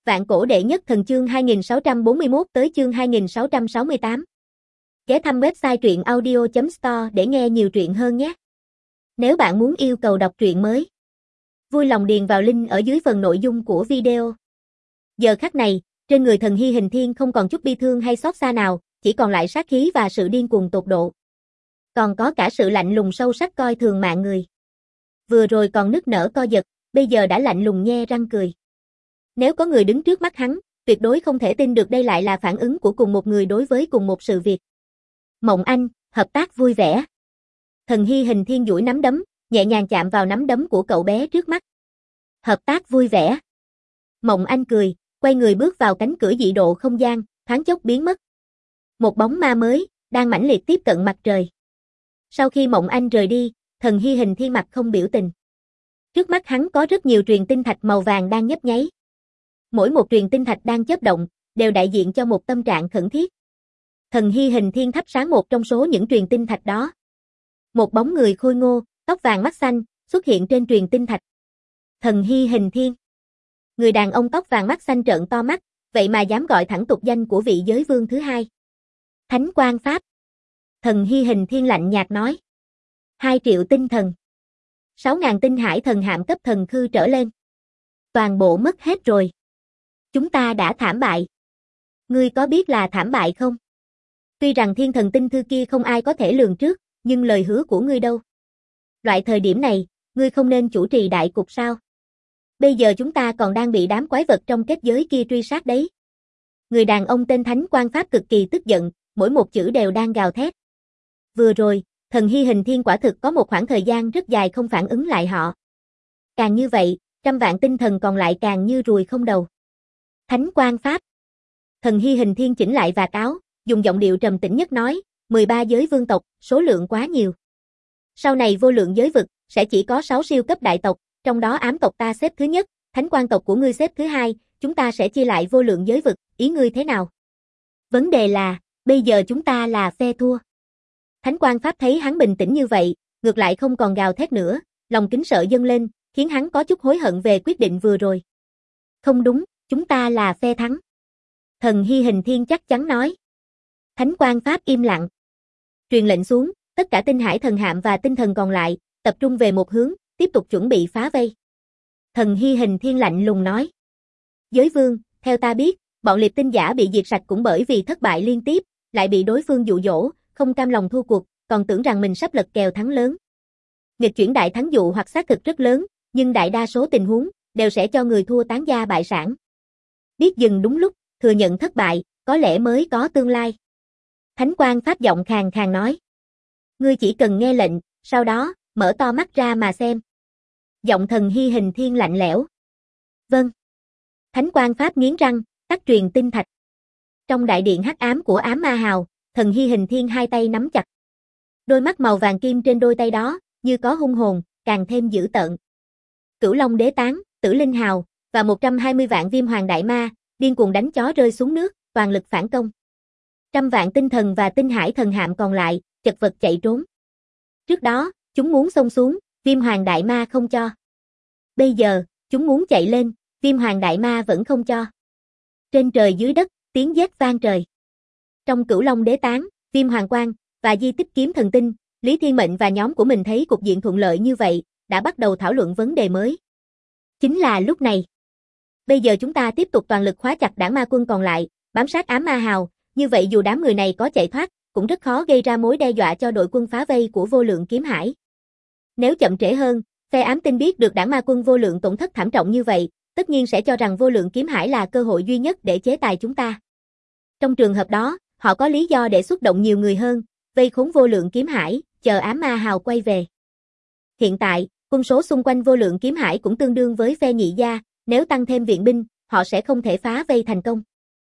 Vạn cổ đệ nhất thần chương 2641 tới chương 2668. Ghé thăm website truyện audio.store để nghe nhiều truyện hơn nhé. Nếu bạn muốn yêu cầu đọc truyện mới, vui lòng điền vào link ở dưới phần nội dung của video. Giờ khắc này, trên người Thần Hy Hình Thiên không còn chút bi thương hay xót xa nào, chỉ còn lại sát khí và sự điên cuồng tột độ. Còn có cả sự lạnh lùng sâu sắc coi thường mạng người. Vừa rồi còn nức nở co giật, bây giờ đã lạnh lùng nhe răng cười. Nếu có người đứng trước mắt hắn, tuyệt đối không thể tin được đây lại là phản ứng của cùng một người đối với cùng một sự việc. Mộng Anh, hợp tác vui vẻ. Thần Hy Hình Thiên duỗi nắm đấm, nhẹ nhàng chạm vào nắm đấm của cậu bé trước mắt. Hợp tác vui vẻ. Mộng Anh cười, quay người bước vào cánh cửa dị độ không gian, thoáng chốc biến mất. Một bóng ma mới, đang mãnh liệt tiếp cận mặt trời. Sau khi Mộng Anh rời đi, Thần Hy Hình Thiên mặt không biểu tình. Trước mắt hắn có rất nhiều truyền tinh thạch màu vàng đang nhấp nháy. Mỗi một truyền tinh thạch đang chớp động, đều đại diện cho một tâm trạng khẩn thiết. Thần Hy Hình Thiên thắp sáng một trong số những truyền tinh thạch đó. Một bóng người khôi ngô, tóc vàng mắt xanh, xuất hiện trên truyền tinh thạch. Thần Hy Hình Thiên. Người đàn ông tóc vàng mắt xanh trợn to mắt, vậy mà dám gọi thẳng tục danh của vị giới vương thứ hai. Thánh Quang Pháp. Thần Hy Hình Thiên lạnh nhạt nói. 2 triệu tinh thần. 6.000 tinh hải thần hạm cấp thần khư trở lên. Toàn bộ mất hết rồi. Chúng ta đã thảm bại. Ngươi có biết là thảm bại không? Tuy rằng thiên thần tinh thư kia không ai có thể lường trước, nhưng lời hứa của ngươi đâu? Loại thời điểm này, ngươi không nên chủ trì đại cục sao? Bây giờ chúng ta còn đang bị đám quái vật trong kết giới kia truy sát đấy. Người đàn ông tên Thánh Quang Pháp cực kỳ tức giận, mỗi một chữ đều đang gào thét. Vừa rồi, Thần Hy Hình Thiên quả thực có một khoảng thời gian rất dài không phản ứng lại họ. Càng như vậy, trăm vạn tinh thần còn lại càng như ruồi không đầu. Thánh Quang Pháp. Thần Hy Hình Thiên chỉnh lại vạt áo, dùng giọng điệu trầm tĩnh nhất nói, 13 giới vương tộc, số lượng quá nhiều. Sau này vô lượng giới vực, sẽ chỉ có 6 siêu cấp đại tộc, trong đó ám tộc ta xếp thứ nhất, thánh quang tộc của ngươi xếp thứ hai, chúng ta sẽ chia lại vô lượng giới vực, ý ngươi thế nào? Vấn đề là, bây giờ chúng ta là phe thua. Thánh Quang Pháp thấy hắn bình tĩnh như vậy, ngược lại không còn gào thét nữa, lòng kính sợ dâng lên, khiến hắn có chút hối hận về quyết định vừa rồi. Không đúng, chúng ta là phe thắng. Thần Hy Hình Thiên chắc chắn nói. Thánh Quang Pháp im lặng. Truyền lệnh xuống, tất cả tinh hải thần hạm và tinh thần còn lại, tập trung về một hướng, tiếp tục chuẩn bị phá vây. Thần Hy Hình Thiên lạnh lùng nói. Giới vương, theo ta biết, bọn liệp tinh giả bị diệt sạch cũng bởi vì thất bại liên tiếp, lại bị đối phương dụ dỗ, không cam lòng thua cuộc, còn tưởng rằng mình sắp lật kèo thắng lớn. Nghịch chuyển đại thắng dụ hoặc xác thực rất lớn, nhưng đại đa số tình huống đều sẽ cho người thua tán gia bại sản. Biết dừng đúng lúc, thừa nhận thất bại, có lẽ mới có tương lai. Thánh Quang Pháp giọng khàn khàn nói. Ngươi chỉ cần nghe lệnh, sau đó, mở to mắt ra mà xem. Giọng Thần Hy Hình Thiên lạnh lẽo. Vâng. Thánh Quang Pháp nghiến răng, tắt truyền tinh thạch. Trong đại điện hắc ám của ám ma hào, Thần Hy Hình Thiên hai tay nắm chặt. Đôi mắt màu vàng kim trên đôi tay đó, như có hung hồn, càng thêm dữ tợn. Cửu Long Đế Tán, Tử Linh Hào, và 120 vạn viêm hoàng đại ma, điên cuồng đánh chó rơi xuống nước, toàn lực phản công. Trăm vạn tinh thần và tinh hải thần hạm còn lại, chật vật chạy trốn. Trước đó, chúng muốn xông xuống, viêm hoàng đại ma không cho. Bây giờ, chúng muốn chạy lên, viêm hoàng đại ma vẫn không cho. Trên trời dưới đất, tiếng giết vang trời. Trong Cửu Long Đế Tán, Viêm Hoàng Quang và Di Tích Kiếm Thần Tinh, Lý Thiên Mệnh và nhóm của mình thấy cục diện thuận lợi như vậy, đã bắt đầu thảo luận vấn đề mới. Chính là lúc này. Bây giờ chúng ta tiếp tục toàn lực khóa chặt đảng ma quân còn lại, bám sát ám ma hào, như vậy dù đám người này có chạy thoát, cũng rất khó gây ra mối đe dọa cho đội quân phá vây của Vô Lượng Kiếm Hải. Nếu chậm trễ hơn, phe ám tinh biết được đảng ma quân Vô Lượng tổn thất thảm trọng như vậy, tất nhiên sẽ cho rằng Vô Lượng Kiếm Hải là cơ hội duy nhất để chế tài chúng ta. Trong trường hợp đó, họ có lý do để xuất động nhiều người hơn, vây khốn Vô Lượng Kiếm Hải, chờ ám ma hào quay về. Hiện tại, quân số xung quanh Vô Lượng Kiếm Hải cũng tương đương với phe nhị gia, nếu tăng thêm viện binh, họ sẽ không thể phá vây thành công.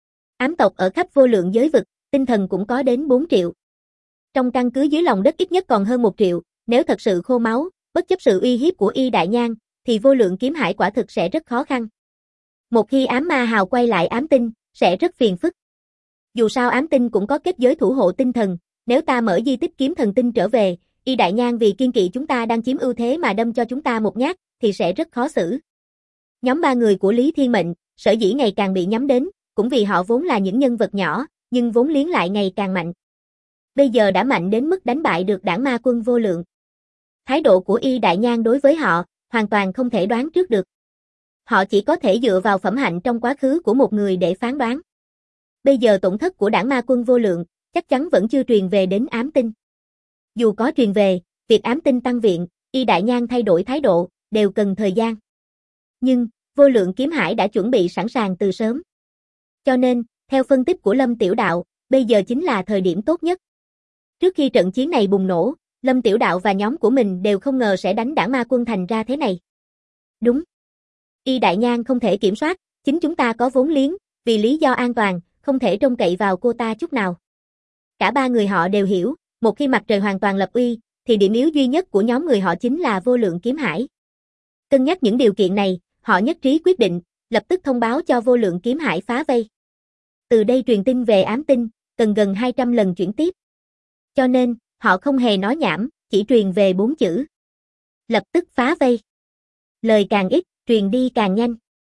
Ám tộc ở khắp vô lượng giới vực, tinh thần cũng có đến 4 triệu. Trong căn cứ dưới lòng đất ít nhất còn hơn 1 triệu, nếu thật sự khô máu, bất chấp sự uy hiếp của Y Đại Nhang, thì Vô Lượng Kiếm Hải quả thực sẽ rất khó khăn. Một khi ám ma hào quay lại ám tinh, sẽ rất phiền phức. Dù sao ám tinh cũng có kết giới thủ hộ tinh thần, nếu ta mở di tích kiếm thần tinh trở về, Y Đại Nhang vì kiên kỵ chúng ta đang chiếm ưu thế mà đâm cho chúng ta một nhát, thì sẽ rất khó xử. Nhóm 3 người của Lý Thiên Mệnh, sở dĩ ngày càng bị nhắm đến, cũng vì họ vốn là những nhân vật nhỏ, nhưng vốn liếng lại ngày càng mạnh. Bây giờ đã mạnh đến mức đánh bại được đảng ma quân vô lượng. Thái độ của Y Đại Nhang đối với họ, hoàn toàn không thể đoán trước được. Họ chỉ có thể dựa vào phẩm hạnh trong quá khứ của một người để phán đoán. Bây giờ tổn thất của đảng ma quân vô lượng, chắc chắn vẫn chưa truyền về đến ám tinh. Dù có truyền về, việc ám tinh tăng viện, Y Đại Nhang thay đổi thái độ, đều cần thời gian. Nhưng, vô lượng kiếm hải đã chuẩn bị sẵn sàng từ sớm. Cho nên, theo phân tích của Lâm Tiểu Đạo, bây giờ chính là thời điểm tốt nhất. Trước khi trận chiến này bùng nổ, Lâm Tiểu Đạo và nhóm của mình đều không ngờ sẽ đánh đảng ma quân thành ra thế này. Đúng. Y Đại Nhang không thể kiểm soát, chính chúng ta có vốn liếng, vì lý do an toàn, không thể trông cậy vào cô ta chút nào. Cả ba người họ đều hiểu, một khi mặt trời hoàn toàn lập uy, thì điểm yếu duy nhất của nhóm người họ chính là vô lượng kiếm hải. Cân nhắc những điều kiện này, họ nhất trí quyết định, lập tức thông báo cho vô lượng kiếm hải phá vây. Từ đây truyền tin về ám tinh, cần gần 200 lần chuyển tiếp. Cho nên, họ không hề nói nhảm, chỉ truyền về 4 chữ. Lập tức phá vây. Lời càng ít, truyền đi càng nhanh.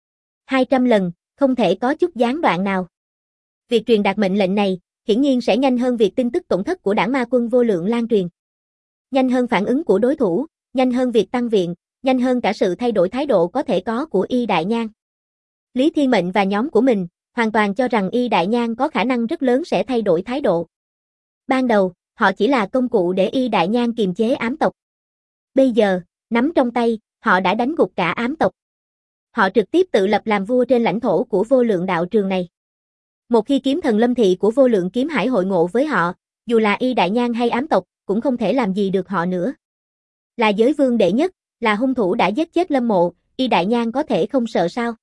200 lần, không thể có chút gián đoạn nào. Việc truyền đạt mệnh lệnh này, hiển nhiên sẽ nhanh hơn việc tin tức tổn thất của đảng ma quân vô lượng lan truyền. Nhanh hơn phản ứng của đối thủ, nhanh hơn việc tăng viện, nhanh hơn cả sự thay đổi thái độ có thể có của Y Đại Nhang. Lý Thiên Mệnh và nhóm của mình, hoàn toàn cho rằng Y Đại Nhang có khả năng rất lớn sẽ thay đổi thái độ. Ban đầu, họ chỉ là công cụ để Y Đại Nhang kiềm chế ám tộc. Bây giờ, nắm trong tay, họ đã đánh gục cả ám tộc. Họ trực tiếp tự lập làm vua trên lãnh thổ của vô lượng đạo trường này. Một khi kiếm thần lâm thị của vô lượng kiếm hải hội ngộ với họ, dù là Y Đại Nhang hay ám tộc, cũng không thể làm gì được họ nữa. Là giới vương đệ nhất, là hung thủ đã giết chết Lâm Mộ, Y Đại Nhang có thể không sợ sao?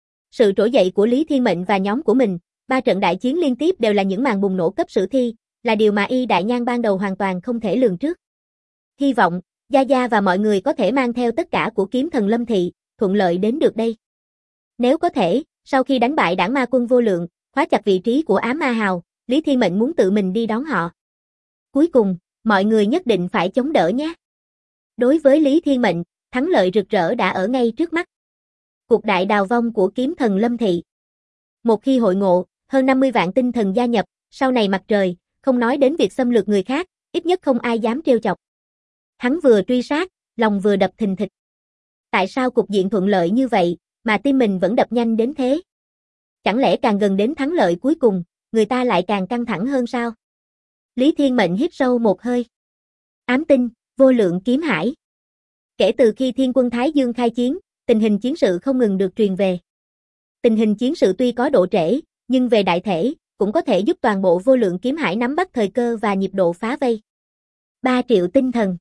Sự trỗi dậy của Lý Thiên Mệnh và nhóm của mình, 3 trận đại chiến liên tiếp đều là những màn bùng nổ cấp sử thi, là điều mà Y Đại Nhang ban đầu hoàn toàn không thể lường trước. Hy vọng, Gia Gia và mọi người có thể mang theo tất cả của kiếm thần lâm thị, thuận lợi đến được đây. Nếu có thể, sau khi đánh bại đảng ma quân vô lượng, khóa chặt vị trí của ám ma hào, Lý Thiên Mệnh muốn tự mình đi đón họ. Cuối cùng, mọi người nhất định phải chống đỡ nhé. Đối với Lý Thiên Mệnh, thắng lợi rực rỡ đã ở ngay trước mắt. Cuộc đại đào vong của kiếm thần lâm thị. Một khi hội ngộ, hơn 50 vạn tinh thần gia nhập, sau này mặt trời, không nói đến việc xâm lược người khác, ít nhất không ai dám trêu chọc. Hắn vừa truy sát, lòng vừa đập thình thịch. Tại sao cục diện thuận lợi như vậy, mà tim mình vẫn đập nhanh đến thế? Chẳng lẽ càng gần đến thắng lợi cuối cùng, người ta lại càng căng thẳng hơn sao? Lý Thiên Mệnh hít sâu một hơi. Ám tinh, vô lượng kiếm hải. Kể từ khi Thiên quân Thái Dương khai chiến, tình hình chiến sự không ngừng được truyền về. Tình hình chiến sự tuy có độ trễ, nhưng về đại thể, cũng có thể giúp toàn bộ vô lượng kiếm hải nắm bắt thời cơ và nhịp độ phá vây. 3 triệu tinh thần.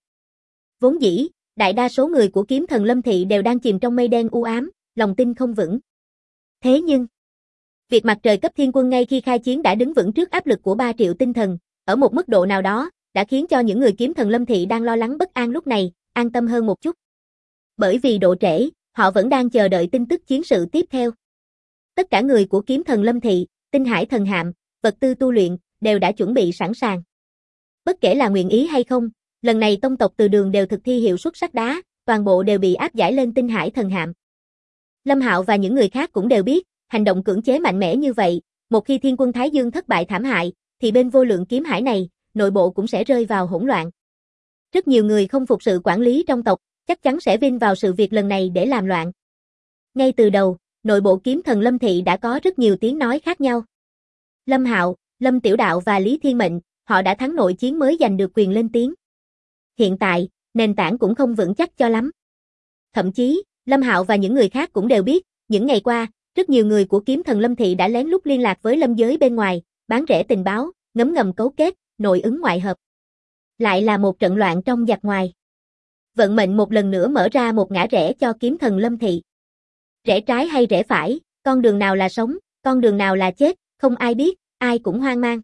Vốn dĩ, đại đa số người của kiếm thần lâm thị đều đang chìm trong mây đen u ám, lòng tin không vững. Thế nhưng, việc mặt trời cấp thiên quân ngay khi khai chiến đã đứng vững trước áp lực của 3 triệu tinh thần, ở một mức độ nào đó, đã khiến cho những người kiếm thần lâm thị đang lo lắng bất an lúc này, an tâm hơn một chút. Bởi vì độ trễ, họ vẫn đang chờ đợi tin tức chiến sự tiếp theo. Tất cả người của kiếm thần lâm thị, tinh hải thần hạm, vật tư tu luyện, đều đã chuẩn bị sẵn sàng. Bất kể là nguyện ý hay không, lần này tông tộc Từ Đường đều thực thi hiệu suất sắt đá, toàn bộ đều bị áp giải lên tinh hải thần hạm. Lâm Hạo và những người khác cũng đều biết, hành động cưỡng chế mạnh mẽ như vậy, một khi Thiên quân Thái Dương thất bại thảm hại, thì bên vô lượng kiếm hải này, nội bộ cũng sẽ rơi vào hỗn loạn. Rất nhiều người không phục sự quản lý trong tộc, chắc chắn sẽ vin vào sự việc lần này để làm loạn. Ngay từ đầu, nội bộ kiếm thần Lâm thị đã có rất nhiều tiếng nói khác nhau. Lâm Hạo, Lâm Tiểu Đạo và Lý Thiên Mệnh, họ đã thắng nội chiến mới giành được quyền lên tiếng. Hiện tại, nền tảng cũng không vững chắc cho lắm. Thậm chí, Lâm Hạo và những người khác cũng đều biết, những ngày qua, rất nhiều người của kiếm thần Lâm thị đã lén lút liên lạc với lâm giới bên ngoài, bán rẻ tình báo, ngấm ngầm cấu kết, nội ứng ngoại hợp. Lại là một trận loạn trong giặc ngoài. Vận mệnh một lần nữa mở ra một ngã rẽ cho kiếm thần Lâm thị. Rẽ trái hay rẽ phải, con đường nào là sống, con đường nào là chết, không ai biết, ai cũng hoang mang.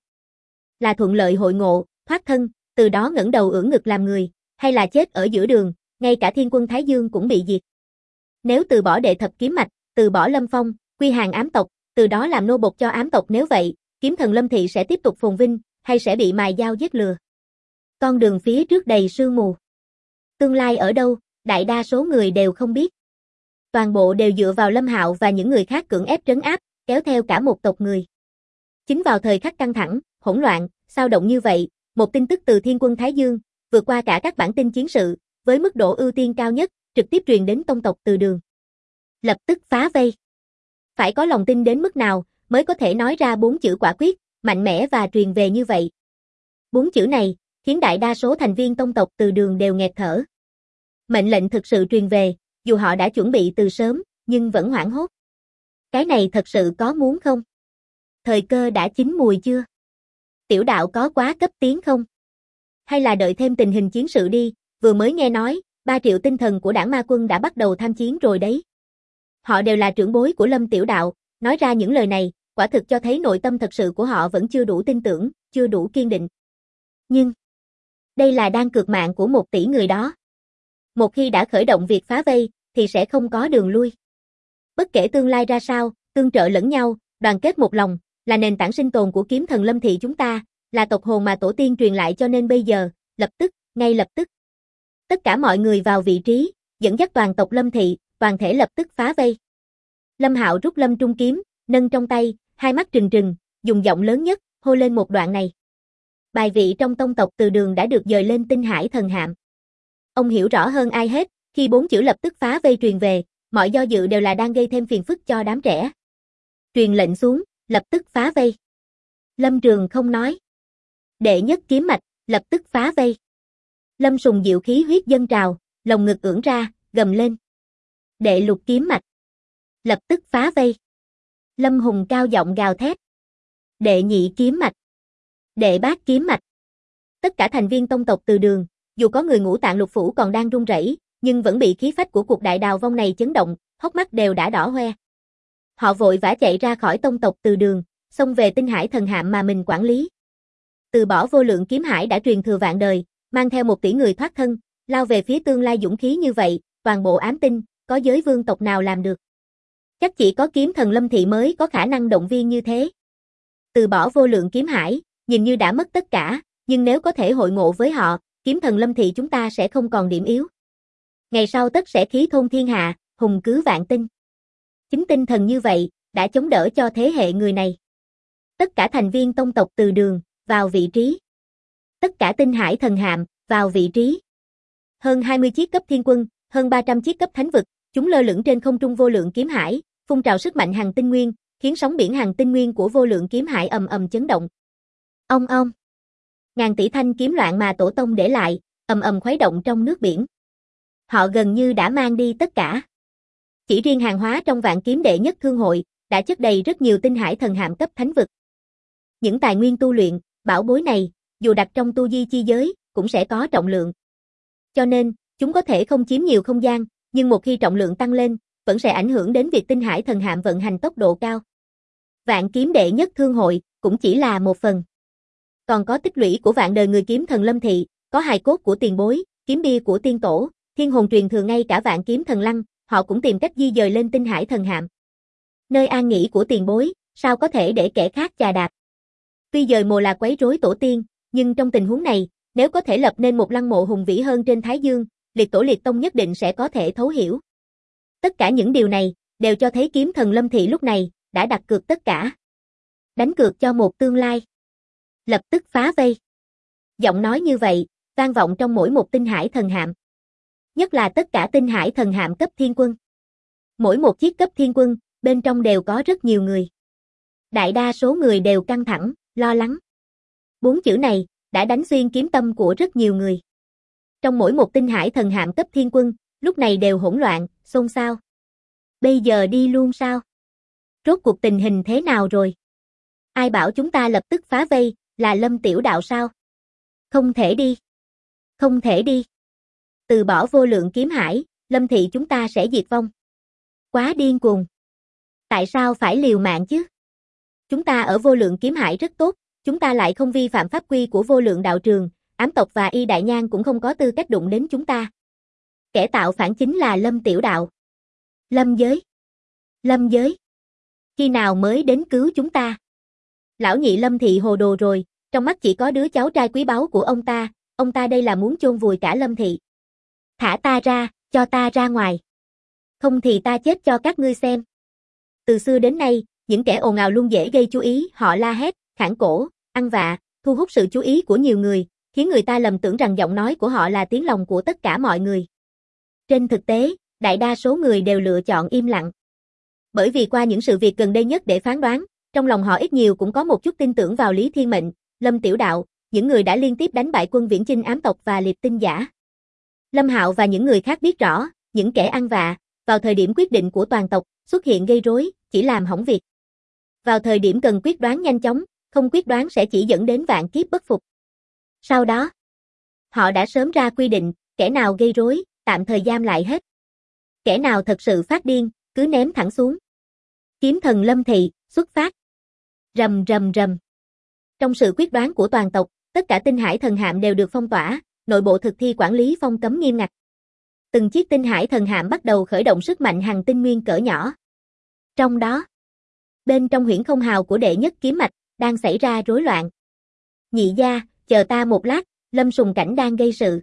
Là thuận lợi hội ngộ, thoát thân, từ đó ngẩng đầu ưỡn ngực làm người, hay là chết ở giữa đường, ngay cả Thiên quân Thái Dương cũng bị diệt. Nếu từ bỏ đệ thập kiếm mạch, từ bỏ Lâm Phong, quy hàng ám tộc, từ đó làm nô bộc cho ám tộc, nếu vậy, kiếm thần Lâm thị sẽ tiếp tục phồn vinh, hay sẽ bị mài dao giết lừa. Con đường phía trước đầy sương mù. Tương lai ở đâu, đại đa số người đều không biết. toàn bộ đều dựa vào Lâm Hạo và những người khác cưỡng ép trấn áp, kéo theo cả một tộc người. Chính vào thời khắc căng thẳng, hỗn loạn, xao động như vậy, một tin tức từ Thiên Quân Thái Dương, vượt qua cả các bản tin chiến sự, với mức độ ưu tiên cao nhất, trực tiếp truyền đến tông tộc Từ Đường. Lập tức phá vây. Phải có lòng tin đến mức nào mới có thể nói ra 4 chữ quả quyết, mạnh mẽ và truyền về như vậy. 4 chữ này khiến đại đa số thành viên tông tộc Từ Đường đều nghẹt thở. Mệnh lệnh thực sự truyền về, dù họ đã chuẩn bị từ sớm, nhưng vẫn hoảng hốt. Cái này thật sự có muốn không? Thời cơ đã chín mùi chưa? Tiểu đạo có quá cấp tiến không? Hay là đợi thêm tình hình chiến sự đi, vừa mới nghe nói, 3 triệu tinh thần của đảng ma quân đã bắt đầu tham chiến rồi đấy. Họ đều là trưởng bối của Lâm Tiểu Đạo, nói ra những lời này, quả thực cho thấy nội tâm thật sự của họ vẫn chưa đủ tin tưởng, chưa đủ kiên định. Nhưng, đây là đang cược mạng của 1 tỷ người đó. Một khi đã khởi động việc phá vây, thì sẽ không có đường lui. Bất kể tương lai ra sao, tương trợ lẫn nhau, đoàn kết một lòng, là nền tảng sinh tồn của kiếm thần Lâm thị chúng ta, là tộc hồn mà tổ tiên truyền lại, cho nên bây giờ, lập tức, ngay lập tức. Tất cả mọi người vào vị trí, dẫn dắt toàn tộc Lâm thị, toàn thể lập tức phá vây. Lâm Hạo rút Lâm Trung kiếm, nâng trong tay, hai mắt trừng trừng, dùng giọng lớn nhất, hô lên một đoạn này. Bài vị trong tông tộc Từ Đường đã được dời lên Tinh Hải Thần Hạm. Ông hiểu rõ hơn ai hết, khi 4 chữ lập tức phá vây truyền về, mọi do dự đều là đang gây thêm phiền phức cho đám trẻ. Truyền lệnh xuống, lập tức phá vây. Lâm Trường không nói. Đệ nhất kiếm mạch, lập tức phá vây. Lâm Sùng diệu khí huyết dâng trào, lồng ngực ưỡn ra, gầm lên. Đệ lục kiếm mạch, lập tức phá vây. Lâm Hùng cao giọng gào thét. Đệ nhị kiếm mạch, đệ bát kiếm mạch. Tất cả thành viên tông tộc Từ Đường, dù có người Ngũ Tạng Lục Phủ còn đang run rẩy, nhưng vẫn bị khí phách của cuộc đại đào vong này chấn động, hốc mắt đều đã đỏ hoe. Họ vội vã chạy ra khỏi tông tộc Từ Đường, xông về Tinh Hải Thần Hạm mà mình quản lý. Từ bỏ vô lượng kiếm hải đã truyền thừa vạn đời, mang theo 1 tỷ người thoát thân, lao về phía tương lai dũng khí như vậy, toàn bộ ám tinh, có giới vương tộc nào làm được. Chắc chỉ có kiếm thần Lâm thị mới có khả năng động viên như thế. Từ bỏ vô lượng kiếm hải, nhìn như đã mất tất cả, nhưng nếu có thể hội ngộ với họ, kiếm thần Lâm thị chúng ta sẽ không còn điểm yếu. Ngày sau tất sẽ khí thôn thiên hạ, hùng cứ vạn tinh. Chính tinh thần như vậy, đã chống đỡ cho thế hệ người này. Tất cả thành viên tông tộc Từ Đường, vào vị trí. Tất cả Tinh Hải Thần Hạm, vào vị trí. Hơn 20 chiếc cấp thiên quân, hơn 300 chiếc cấp thánh vực, chúng lơ lửng trên không trung vô lượng kiếm hải, phun trào sức mạnh hằng tinh nguyên, khiến sóng biển hằng tinh nguyên của vô lượng kiếm hải ầm ầm chấn động. Ong ong. Ngàn tỷ thanh kiếm loạn mà tổ tông để lại, ầm ầm khuấy động trong nước biển. Họ gần như đã mang đi tất cả. Chỉ riêng hàng hóa trong Vạn Kiếm Đệ Nhất Thương Hội, đã chất đầy rất nhiều Tinh Hải Thần Hạm cấp thánh vực. Những tài nguyên tu luyện, bảo bối này, dù đặt trong tu di chi giới, cũng sẽ có trọng lượng. Cho nên, chúng có thể không chiếm nhiều không gian, nhưng một khi trọng lượng tăng lên, vẫn sẽ ảnh hưởng đến việc Tinh Hải Thần Hạm vận hành tốc độ cao. Vạn Kiếm Đệ Nhất Thương Hội, cũng chỉ là một phần. Còn có tích lũy của vạn đời người kiếm thần Lâm thị, có hài cốt của tiền bối, kiếm bia của tiên tổ, thiên hồn truyền thừa, ngay cả Vạn Kiếm Thần Lăng, họ cũng tìm cách di dời lên Tinh Hải Thần Hạm. Nơi an nghỉ của tiền bối, sao có thể để kẻ khác chà đạp. Tuy dời mồ là quấy rối tổ tiên, nhưng trong tình huống này, nếu có thể lập nên một lăng mộ hùng vĩ hơn trên Thái Dương, liệt tổ liệt tông nhất định sẽ có thể thấu hiểu. Tất cả những điều này, đều cho thấy kiếm thần Lâm thị lúc này, đã đặt cược tất cả. Đánh cược cho một tương lai. Lập tức phá vây. Giọng nói như vậy, vang vọng trong mỗi một Tinh Hải Thần Hạm. Nhất là tất cả Tinh Hải Thần Hạm cấp thiên quân. Mỗi một chiếc cấp thiên quân, bên trong đều có rất nhiều người. Đại đa số người đều căng thẳng, lo lắng. 4 chữ này, đã đánh xuyên kiếm tâm của rất nhiều người. Trong mỗi một Tinh Hải Thần Hạm cấp thiên quân, lúc này đều hỗn loạn, xôn xao. Bây giờ đi luôn sao? Rốt cuộc tình hình thế nào rồi? Ai bảo chúng ta lập tức phá vây, là Lâm Tiểu Đạo sao? Không thể đi. Không thể đi. Từ bỏ vô lượng kiếm hải, Lâm thị chúng ta sẽ diệt vong. Quá điên cuồng. Tại sao phải liều mạng chứ? Chúng ta ở vô lượng kiếm hải rất tốt, chúng ta lại không vi phạm pháp quy của vô lượng đạo trường, ám tộc và y đại nhan cũng không có tư cách đụng đến chúng ta. Kẻ tạo phản chính là Lâm Tiểu Đạo. Lâm giới. Lâm giới. Khi nào mới đến cứu chúng ta? Lão nhị Lâm thị hồ đồ rồi, trong mắt chỉ có đứa cháu trai quý báu của ông ta đây là muốn chôn vùi cả Lâm thị. Thả ta ra, cho ta ra ngoài. Không thì ta chết cho các ngươi xem. Từ xưa đến nay, những kẻ ồn ào luôn dễ gây chú ý, họ la hét, khản cổ, ăn vạ, thu hút sự chú ý của nhiều người, khiến người ta lầm tưởng rằng giọng nói của họ là tiếng lòng của tất cả mọi người. Trên thực tế, đại đa số người đều lựa chọn im lặng. Bởi vì qua những sự việc gần đây nhất để phán đoán, trong lòng họ ít nhiều cũng có một chút tin tưởng vào Lý Thiên Mệnh, Lâm Tiểu Đạo, những người đã liên tiếp đánh bại quân viễn chinh ám tộc và liệp tinh giả. Lâm Hạo và những người khác biết rõ, những kẻ ăn vạ, vào thời điểm quyết định của toàn tộc, xuất hiện gây rối, chỉ làm hỏng việc. Vào thời điểm cần quyết đoán nhanh chóng, không quyết đoán sẽ chỉ dẫn đến vạn kiếp bất phục. Sau đó, họ đã sớm ra quy định, kẻ nào gây rối, tạm thời giam lại hết. Kẻ nào thật sự phát điên, cứ ném thẳng xuống. Kiếm thần Lâm Thị, xuất phát. Rầm rầm rầm. Trong sự quyết đoán của toàn tộc, tất cả tinh hải thần hạm đều được phong tỏa, nội bộ thực thi quản lý phong cấm nghiêm ngặt. Từng chiếc tinh hải thần hạm bắt đầu khởi động sức mạnh hành tinh nguyên cỡ nhỏ. Trong đó, bên trong huyễn không hào của đệ nhất kiếm mạch, đang xảy ra rối loạn. Nhị gia, chờ ta một lát, Lâm Sùng Cảnh đang gây sự.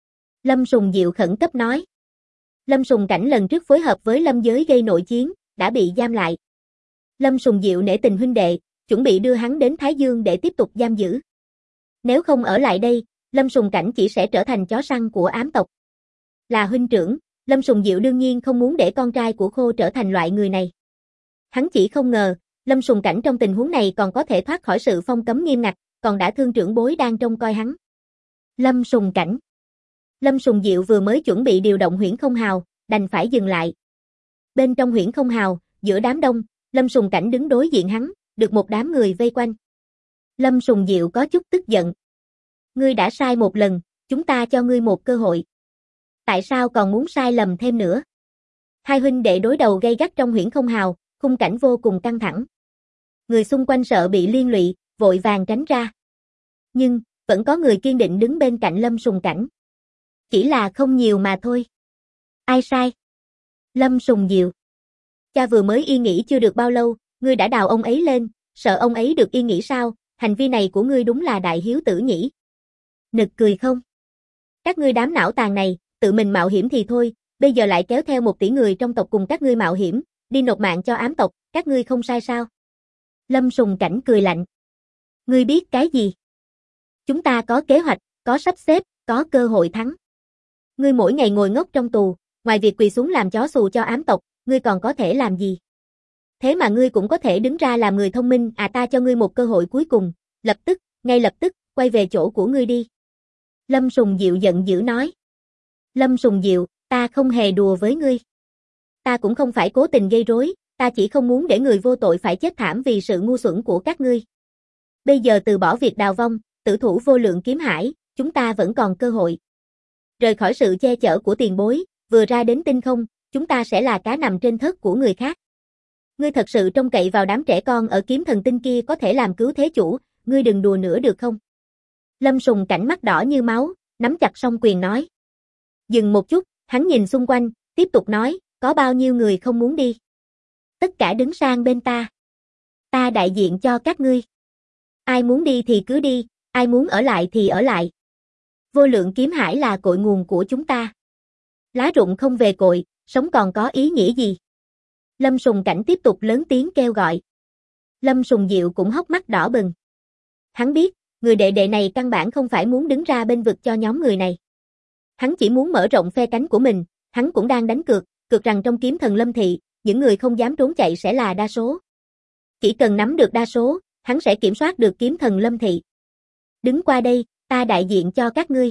Lâm Sùng Diệu khẩn cấp nói. Lâm Sùng Cảnh lần trước phối hợp với Lâm Giới gây nội chiến, đã bị giam lại. Lâm Sùng Diệu nể tình huynh đệ, chuẩn bị đưa hắn đến Thái Dương để tiếp tục giam giữ. Nếu không ở lại đây, Lâm Sùng Cảnh chỉ sẽ trở thành chó săn của ám tộc. Là huynh trưởng, Lâm Sùng Diệu đương nhiên không muốn để con trai của Khô trở thành loại người này. Hắn chỉ không ngờ, Lâm Sùng Cảnh trong tình huống này còn có thể thoát khỏi sự phong cấm nghiêm ngặt, còn đã thương trưởng bối đang trông coi hắn. Lâm Sùng Cảnh. Lâm Sùng Diệu vừa mới chuẩn bị điều động huyễn không hào, đành phải dừng lại. Bên trong huyễn không hào, giữa đám đông, Lâm Sùng Cảnh đứng đối diện hắn, được một đám người vây quanh. Lâm Sùng Diệu có chút tức giận. Ngươi đã sai một lần, chúng ta cho ngươi một cơ hội. Tại sao còn muốn sai lầm thêm nữa? Hai huynh đệ đối đầu gay gắt trong huyễn không hào, khung cảnh vô cùng căng thẳng. Người xung quanh sợ bị liên lụy, vội vàng tránh ra. Nhưng, vẫn có người kiên định đứng bên cạnh Lâm Sùng Cảnh. Chỉ là không nhiều mà thôi. Ai sai? Lâm Sùng Diệu. Cha vừa mới yên nghỉ chưa được bao lâu, ngươi đã đào ông ấy lên, sợ ông ấy được yên nghỉ sao? Hành vi này của ngươi đúng là đại hiếu tử nhỉ? Nực cười không? Các ngươi đám não tàn này, tự mình mạo hiểm thì thôi, bây giờ lại kéo theo 1 tỷ người trong tộc cùng các ngươi mạo hiểm, đi nộp mạng cho ám tộc, các ngươi không sai sao? Lâm Sùng Cảnh cười lạnh. Ngươi biết cái gì? Chúng ta có kế hoạch, có sắp xếp, có cơ hội thắng. Ngươi mỗi ngày ngồi ngốc trong tù, ngoài việc quỳ xuống làm chó xù cho ám tộc, ngươi còn có thể làm gì? Thế mà ngươi cũng có thể đứng ra làm người thông minh, ta cho ngươi một cơ hội cuối cùng, lập tức, ngay lập tức, quay về chỗ của ngươi đi. Lâm Sùng Diệu giận dữ nói. Lâm Sùng Diệu, ta không hề đùa với ngươi. Ta cũng không phải cố tình gây rối, ta chỉ không muốn để người vô tội phải chết thảm vì sự ngu xuẩn của các ngươi. Bây giờ từ bỏ việc đào vong, tử thủ vô lượng kiếm hải, chúng ta vẫn còn cơ hội. Rời khỏi sự che chở của tiền bối, vừa ra đến tinh không, chúng ta sẽ là cá nằm trên thớt của người khác. Ngươi thật sự trông cậy vào đám trẻ con ở kiếm thần tinh kia có thể làm cứu thế chủ, ngươi đừng đùa nữa được không? Lâm Sùng Cảnh mắt đỏ như máu, nắm chặt song quyền nói. Dừng một chút, hắn nhìn xung quanh, tiếp tục nói, có bao nhiêu người không muốn đi? Tất cả đứng sang bên ta. Ta đại diện cho các ngươi. Ai muốn đi thì cứ đi, ai muốn ở lại thì ở lại. Vô lượng kiếm hải là cội nguồn của chúng ta. Lá rụng không về cội, sống còn có ý nghĩa gì? Lâm Sùng Cảnh tiếp tục lớn tiếng kêu gọi. Lâm Sùng Diệu cũng hốc mắt đỏ bừng. Hắn biết, người đệ đệ này căn bản không phải muốn đứng ra bên vực cho nhóm người này. Hắn chỉ muốn mở rộng phe cánh của mình, hắn cũng đang đánh cược rằng trong kiếm thần Lâm Thị, những người không dám trốn chạy sẽ là đa số. Chỉ cần nắm được đa số, hắn sẽ kiểm soát được kiếm thần Lâm Thị. Đứng qua đây, ta đại diện cho các ngươi.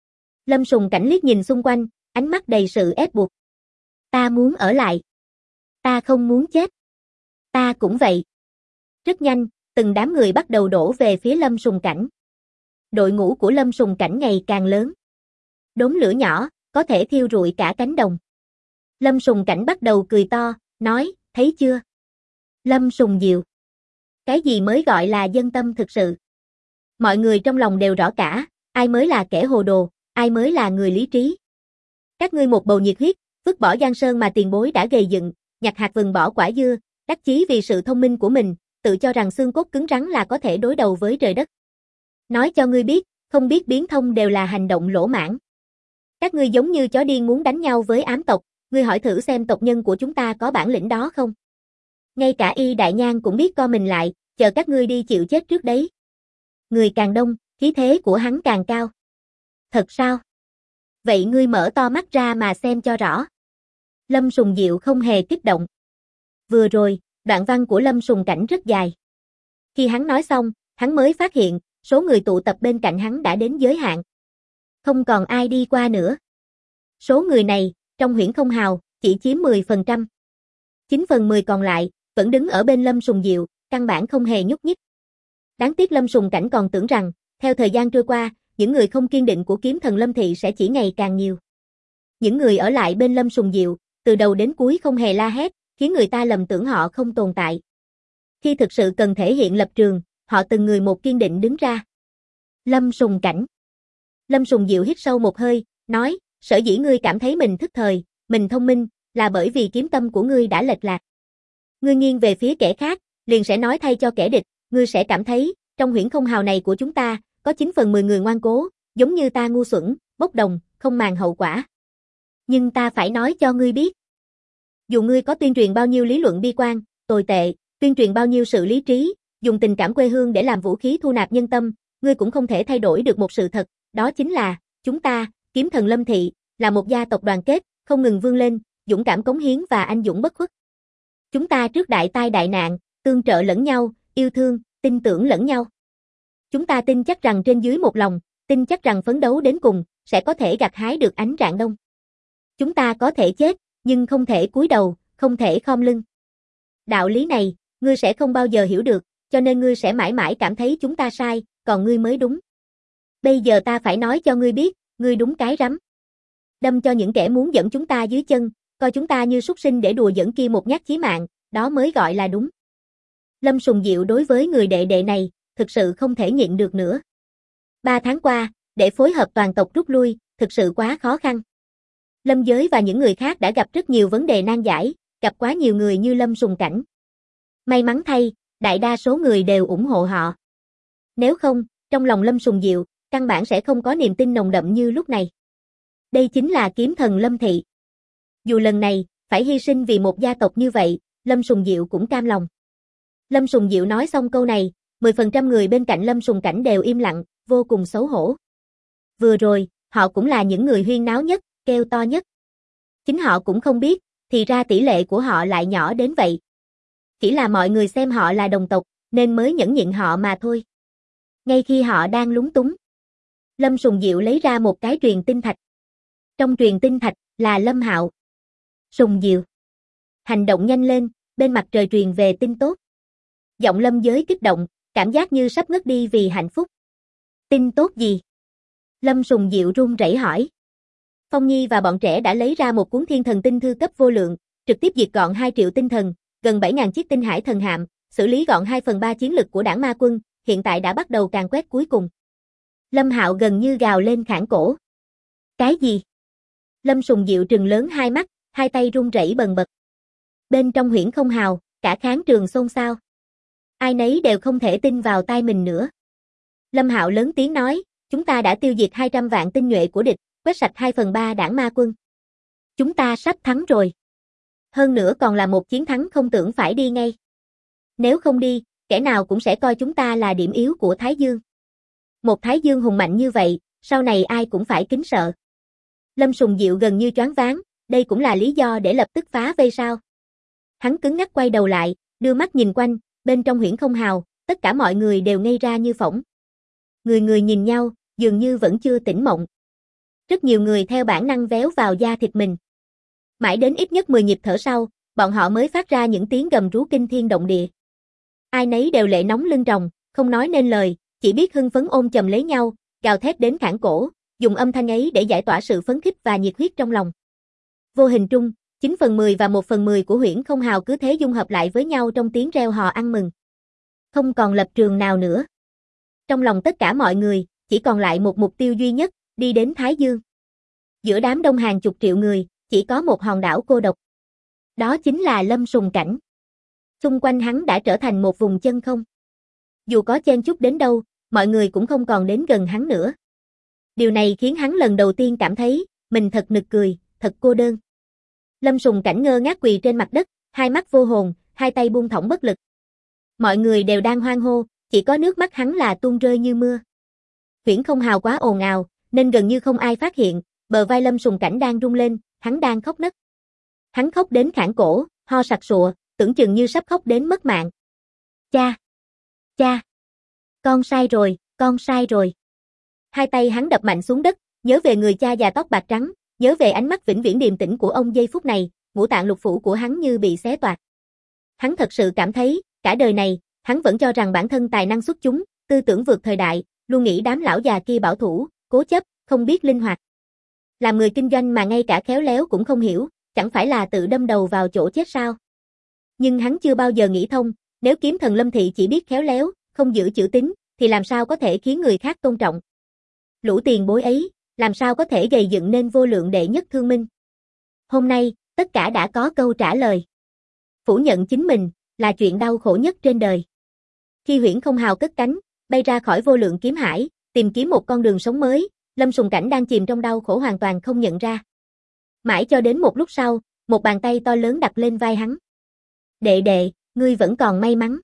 Lâm Sùng Cảnh liếc nhìn xung quanh, ánh mắt đầy sự ép buộc. Ta muốn ở lại. Ta không muốn chết. Ta cũng vậy. Rất nhanh, từng đám người bắt đầu đổ về phía Lâm Sùng Cảnh. Đội ngũ của Lâm Sùng Cảnh ngày càng lớn. Đốm lửa nhỏ, có thể thiêu rụi cả cánh đồng. Lâm Sùng Cảnh bắt đầu cười to, nói, thấy chưa? Lâm Sùng Diệu. Cái gì mới gọi là dân tâm thực sự? Mọi người trong lòng đều rõ cả, ai mới là kẻ hồ đồ, ai mới là người lý trí. Các ngươi một bầu nhiệt huyết, vứt bỏ giang sơn mà tiền bối đã gầy dựng, nhặt hạt vừng bỏ quả dưa, đắc chí vì sự thông minh của mình, tự cho rằng xương cốt cứng rắn là có thể đối đầu với trời đất. Nói cho ngươi biết, không biết biến thông đều là hành động lỗ mãng. Các ngươi giống như chó điên muốn đánh nhau với ám tộc, Ngươi hỏi thử xem tộc nhân của chúng ta có bản lĩnh đó không? Ngay cả Y Đại Nhan cũng biết co mình lại, chờ các ngươi đi chịu chết trước đấy. Người càng đông, khí thế của hắn càng cao. Thật sao? Vậy ngươi mở to mắt ra mà xem cho rõ. Lâm Sùng Diệu không hề kích động. Vừa rồi, đoạn văn của Lâm Sùng Cảnh rất dài. Khi hắn nói xong, hắn mới phát hiện, số người tụ tập bên cạnh hắn đã đến giới hạn. Không còn ai đi qua nữa. Số người này, trong Huyễn Không Hào, chỉ chiếm 10%. 9/10 còn lại, vẫn đứng ở bên Lâm Sùng Diệu, căn bản không hề nhúc nhích. Đáng tiếc Lâm Sùng Cảnh còn tưởng rằng, theo thời gian trôi qua, những người không kiên định của kiếm thần Lâm Thị sẽ chỉ ngày càng nhiều. Những người ở lại bên Lâm Sùng Diệu, từ đầu đến cuối không hề la hét, khiến người ta lầm tưởng họ không tồn tại. Khi thực sự cần thể hiện lập trường, họ từng người một kiên định đứng ra. Lâm Sùng Cảnh. Lâm Sùng Diệu hít sâu một hơi, nói, sở dĩ ngươi cảm thấy mình thức thời, mình thông minh, là bởi vì kiếm tâm của ngươi đã lệch lạc. Ngươi nghiêng về phía kẻ khác, liền sẽ nói thay cho kẻ địch, ngươi sẽ cảm thấy, trong Huyễn Không Hào này của chúng ta, có 9/10 người ngoan cố, giống như ta ngu xuẩn, bốc đồng, không màng hậu quả. Nhưng ta phải nói cho ngươi biết. Dù ngươi có tuyên truyền bao nhiêu lý luận bi quan, tồi tệ, tuyên truyền bao nhiêu sự lý trí, dùng tình cảm quê hương để làm vũ khí thu nạp nhân tâm, ngươi cũng không thể thay đổi được một sự thật, đó chính là, chúng ta, kiếm thần Lâm Thị, là một gia tộc đoàn kết, không ngừng vươn lên, dũng cảm cống hiến và anh dũng bất khuất. Chúng ta trước đại tai đại nạn, tương trợ lẫn nhau, yêu thương, tin tưởng lẫn nhau. Chúng ta tin chắc rằng trên dưới một lòng, tin chắc rằng phấn đấu đến cùng, sẽ có thể gặt hái được ánh rạng đông. Chúng ta có thể chết, nhưng không thể cúi đầu, không thể khom lưng. Đạo lý này, ngươi sẽ không bao giờ hiểu được, cho nên ngươi sẽ mãi mãi cảm thấy chúng ta sai, còn ngươi mới đúng. Bây giờ ta phải nói cho ngươi biết, ngươi đúng cái rắm. Đâm cho những kẻ muốn dẫn chúng ta dưới chân, coi chúng ta như súc sinh để đùa giỡn kia một nhát chí mạng, đó mới gọi là đúng. Lâm Sùng Diệu đối với người đệ đệ này, thực sự không thể nhịn được nữa. 3 tháng qua, để phối hợp toàn tộc rút lui, thực sự quá khó khăn. Lâm Giới và những người khác đã gặp rất nhiều vấn đề nan giải, gặp quá nhiều người như Lâm Sùng Cảnh. May mắn thay, đại đa số người đều ủng hộ họ. Nếu không, trong lòng Lâm Sùng Diệu, căn bản sẽ không có niềm tin nồng đậm như lúc này. Đây chính là kiếm thần Lâm Thị. Dù lần này, phải hy sinh vì một gia tộc như vậy, Lâm Sùng Diệu cũng cam lòng. Lâm Sùng Diệu nói xong câu này, 10% người bên cạnh Lâm Sùng Cảnh đều im lặng, vô cùng xấu hổ. Vừa rồi, họ cũng là những người huyên náo nhất, kêu to nhất. Chính họ cũng không biết, thì ra tỷ lệ của họ lại nhỏ đến vậy. Chỉ là mọi người xem họ là đồng tộc, nên mới nhẫn nhịn họ mà thôi. Ngay khi họ đang lúng túng, Lâm Sùng Diệu lấy ra một cái truyền tinh thạch. Trong truyền tinh thạch là Lâm Hạo. Sùng Diệu, hành động nhanh lên, bên mặt trời truyền về tin tốt. Giọng Lâm Giới kích động, cảm giác như sắp ngất đi vì hạnh phúc. Tin tốt gì? Lâm Sùng Diệu run rẩy hỏi. Phong Nhi và bọn trẻ đã lấy ra một cuốn thiên thần tinh thư cấp vô lượng, trực tiếp diệt gọn 2 triệu tinh thần, gần 7.000 chiếc tinh hải thần hạm, xử lý gọn 2/3 chiến lực của đảng ma quân, hiện tại đã bắt đầu càn quét cuối cùng. Lâm Hạo gần như gào lên khản cổ. Cái gì? Lâm Sùng Diệu trừng lớn hai mắt, hai tay run rẩy bần bật. Bên trong Huyễn Không Hào, cả khán trường xôn xao. Ai nấy đều không thể tin vào tai mình nữa. Lâm Hạo lớn tiếng nói, chúng ta đã tiêu diệt 200 vạn tinh nhuệ của địch, quét sạch 2/3 đảng ma quân. Chúng ta sắp thắng rồi. Hơn nữa còn là một chiến thắng không tưởng phải đi ngay. Nếu không đi, kẻ nào cũng sẽ coi chúng ta là điểm yếu của Thái Dương. Một Thái Dương hùng mạnh như vậy, sau này ai cũng phải kính sợ. Lâm Sùng Diệu gần như choáng váng, đây cũng là lý do để lập tức phá vây sao. Hắn cứng ngắc quay đầu lại, đưa mắt nhìn quanh, bên trong Huyễn Không Hào, tất cả mọi người đều ngây ra như phỗng. Người người nhìn nhau, dường như vẫn chưa tỉnh mộng. Rất nhiều người theo bản năng véo vào da thịt mình. Mãi đến ít nhất 10 nhịp thở sau, bọn họ mới phát ra những tiếng gầm rú kinh thiên động địa. Ai nấy đều lệ nóng lưng tròng, không nói nên lời, chỉ biết hưng phấn ôm chầm lấy nhau, gào thét đến khản cổ, dùng âm thanh ấy để giải tỏa sự phấn khích và nhiệt huyết trong lòng. Vô hình trung, 9/10 và 1/10 của Huyễn Không Hào cứ thế dung hợp lại với nhau trong tiếng reo hò ăn mừng. Không còn lập trường nào nữa. Trong lòng tất cả mọi người, chỉ còn lại một mục tiêu duy nhất, đi đến Thái Dương. Giữa đám đông hàng chục triệu người, chỉ có một hòn đảo cô độc. Đó chính là Lâm Sùng Cảnh. Xung quanh hắn đã trở thành một vùng chân không. Dù có chen chúc đến đâu, mọi người cũng không còn đến gần hắn nữa. Điều này khiến hắn lần đầu tiên cảm thấy, mình thật nực cười, thật cô đơn. Lâm Sùng Cảnh ngơ ngác quỳ trên mặt đất, hai mắt vô hồn, hai tay buông thõng bất lực. Mọi người đều đang hoan hô, chỉ có nước mắt hắn là tuôn rơi như mưa. Huyễn Không Hào quá ồn ào, nên gần như không ai phát hiện, bờ vai Lâm Sùng Cảnh đang rung lên, hắn đang khóc nấc. Hắn khóc đến khản cổ, ho sặc sụa, tưởng chừng như sắp khóc đến mất mạng. Cha! Cha! Con sai rồi, con sai rồi. Hai tay hắn đập mạnh xuống đất, nhớ về người cha già tóc bạc trắng, nhớ về ánh mắt vĩnh viễn điềm tĩnh của ông giây phút này, ngũ tạng lục phủ của hắn như bị xé toạc. Hắn thật sự cảm thấy, cả đời này, hắn vẫn cho rằng bản thân tài năng xuất chúng, tư tưởng vượt thời đại, luôn nghĩ đám lão già kia bảo thủ, cố chấp, không biết linh hoạt. Làm người kinh doanh mà ngay cả khéo léo cũng không hiểu, chẳng phải là tự đâm đầu vào chỗ chết sao? Nhưng hắn chưa bao giờ nghĩ thông, nếu kiếm thần Lâm Thị chỉ biết khéo léo, không giữ chữ tín, thì làm sao có thể khiến người khác tôn trọng? Lũ tiền bối ấy, làm sao có thể gầy dựng nên vô lượng đệ nhất thương minh? Hôm nay, tất cả đã có câu trả lời. Phủ nhận chính mình, là chuyện đau khổ nhất trên đời. Khi Huyễn Không Hào cất cánh, bay ra khỏi vô lượng kiếm hải, tìm kiếm một con đường sống mới, Lâm Sùng Cảnh đang chìm trong đau khổ hoàn toàn không nhận ra. Mãi cho đến một lúc sau, một bàn tay to lớn đặt lên vai hắn. Đệ đệ, ngươi vẫn còn may mắn.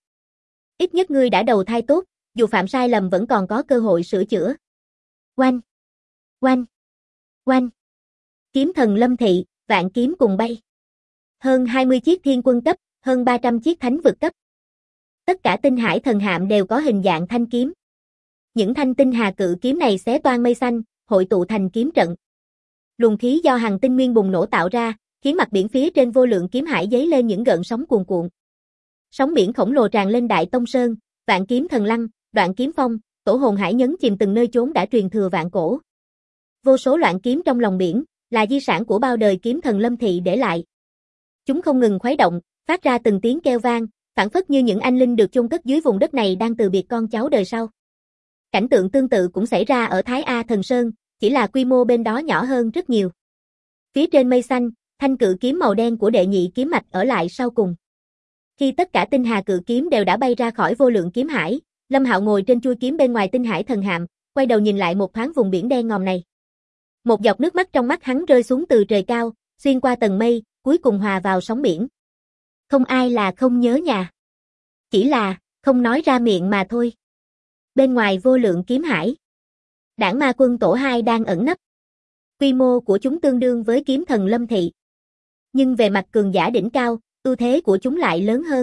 Ít nhất ngươi đã đầu thai tốt, dù phạm sai lầm vẫn còn có cơ hội sửa chữa. Oanh! Oanh! Oanh! Kiếm thần Lâm Thị, vạn kiếm cùng bay. Hơn 20 chiếc thiên quân cấp, hơn 300 chiếc thánh vực cấp. Tất cả tinh hải thần hạm đều có hình dạng thanh kiếm. Những thanh tinh hà cự kiếm này xé toang mây xanh, hội tụ thành kiếm trận. Luồng khí do hằng tinh nguyên bùng nổ tạo ra, khiến mặt biển phía trên vô lượng kiếm hải dấy lên những gợn sóng cuồn cuộn. Sóng biển khổng lồ tràn lên Đại Tông Sơn, Vạn Kiếm Thần Lăng, Đoạn Kiếm Phong, Tổ Hồn Hải nhấn chìm từng nơi chốn đã truyền thừa vạn cổ. Vô số loạn kiếm trong lòng biển, là di sản của bao đời kiếm thần Lâm Thị để lại. Chúng không ngừng khuấy động, phát ra từng tiếng kêu vang, phảng phất như những anh linh được chôn cất dưới vùng đất này đang từ biệt con cháu đời sau. Cảnh tượng tương tự cũng xảy ra ở Thái A Thần Sơn, chỉ là quy mô bên đó nhỏ hơn rất nhiều. Phía trên mây xanh, thanh cự kiếm màu đen của đệ nhị kiếm mạch ở lại sau cùng. Khi tất cả tinh hà cự kiếm đều đã bay ra khỏi vô lượng kiếm hải, Lâm Hạo ngồi trên chuôi kiếm bên ngoài tinh hải thần hạm, quay đầu nhìn lại một thoáng vùng biển đen ngòm này. Một giọt nước mắt trong mắt hắn rơi xuống từ trời cao, xuyên qua tầng mây, cuối cùng hòa vào sóng biển. Không ai là không nhớ nhà. Chỉ là, không nói ra miệng mà thôi. Bên ngoài vô lượng kiếm hải, Đảng Ma Quân tổ 2 đang ẩn nấp. Quy mô của chúng tương đương với kiếm thần Lâm Thị. Nhưng về mặt cường giả đỉnh cao, ưu thế của chúng lại lớn hơn.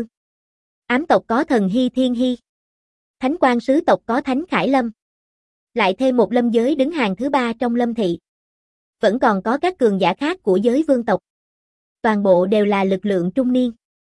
Ám tộc có thần Hy Thiên Hy. Thánh Quan sứ tộc có Thánh Khải Lâm. Lại thêm một lâm giới đứng hàng thứ 3 trong Lâm Thị. Vẫn còn có các cường giả khác của giới vương tộc. Toàn bộ đều là lực lượng trung niên.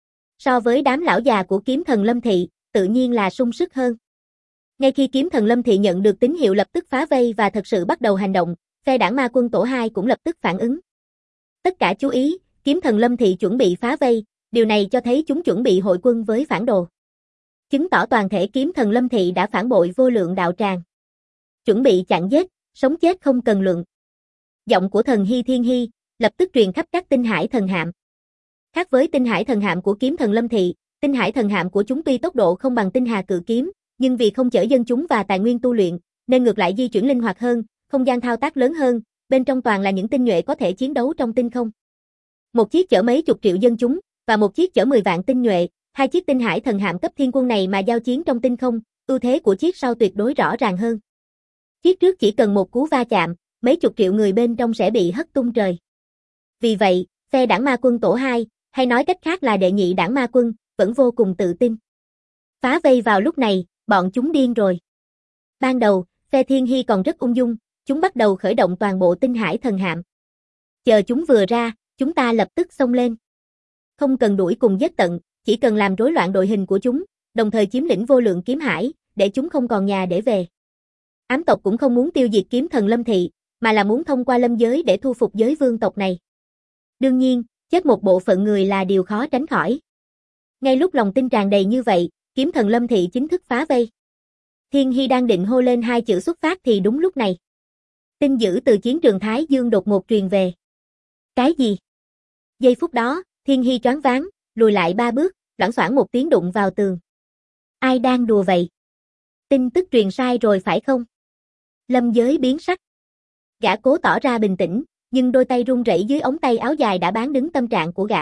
So với đám lão già của kiếm thần Lâm Thị, tự nhiên là sung sức hơn. Ngay khi kiếm thần Lâm Thị nhận được tín hiệu lập tức phá vây và thật sự bắt đầu hành động, phe Đảng Ma Quân tổ 2 cũng lập tức phản ứng. Tất cả chú ý, kiếm thần Lâm Thị chuẩn bị phá vây, điều này cho thấy chúng chuẩn bị hội quân với phản đồ. Chứng tỏ toàn thể kiếm thần Lâm Thị đã phản bội vô lượng đạo tràng. Chuẩn bị chặn giết, sống chết không cần luận. Giọng của thần Hy Thiên Hy lập tức truyền khắp các tinh hải thần hạm. Khác với tinh hải thần hạm của kiếm thần Lâm Thị, tinh hải thần hạm của chúng tuy tốc độ không bằng tinh hà cự kiếm, nhưng vì không chở dân chúng và tài nguyên tu luyện, nên ngược lại di chuyển linh hoạt hơn, không gian thao tác lớn hơn, bên trong toàn là những tinh nhuệ có thể chiến đấu trong tinh không. Một chiếc chở mấy chục triệu dân chúng, và một chiếc chở 10 vạn tinh nhuệ, hai chiếc tinh hải thần hạm cấp thiên quân này mà giao chiến trong tinh không, ưu thế của chiếc sau tuyệt đối rõ ràng hơn. Chiếc trước chỉ cần một cú va chạm, mấy chục triệu người bên trong sẽ bị hất tung trời. Vì vậy, phe Đảng Ma Quân tổ 2, hay nói cách khác là đệ nhị Đảng Ma Quân, vẫn vô cùng tự tin. Phá vây vào lúc này, bọn chúng điên rồi. Ban đầu, phe Thiên Hy còn rất ung dung, chúng bắt đầu khởi động toàn bộ tinh hải thần hạm. Chờ chúng vừa ra, chúng ta lập tức xông lên. Không cần đuổi cùng giết tận, chỉ cần làm rối loạn đội hình của chúng, đồng thời chiếm lĩnh vô lượng kiếm hải, để chúng không còn nhà để về. Ám tộc cũng không muốn tiêu diệt kiếm thần Lâm Thị, mà là muốn thông qua lâm giới để thu phục giới vương tộc này. Đương nhiên, chết một bộ phận người là điều khó tránh khỏi. Ngay lúc lòng tin tràn đầy như vậy, kiếm thần Lâm Thị chính thức phá vây. Thiên Hy đang định hô lên hai chữ xuất phát thì đúng lúc này. Tin dữ từ chiến trường Thái Dương đột ngột truyền về. Cái gì? Giây phút đó, Thiên Hy choáng váng, lùi lại 3 bước, loảng xoảng một tiếng đụng vào tường. Ai đang đùa vậy? Tin tức truyền sai rồi phải không? Lâm giới biến sắc. Gã cố tỏ ra bình tĩnh, nhưng đôi tay run rẩy dưới ống tay áo dài đã bán đứng tâm trạng của gã.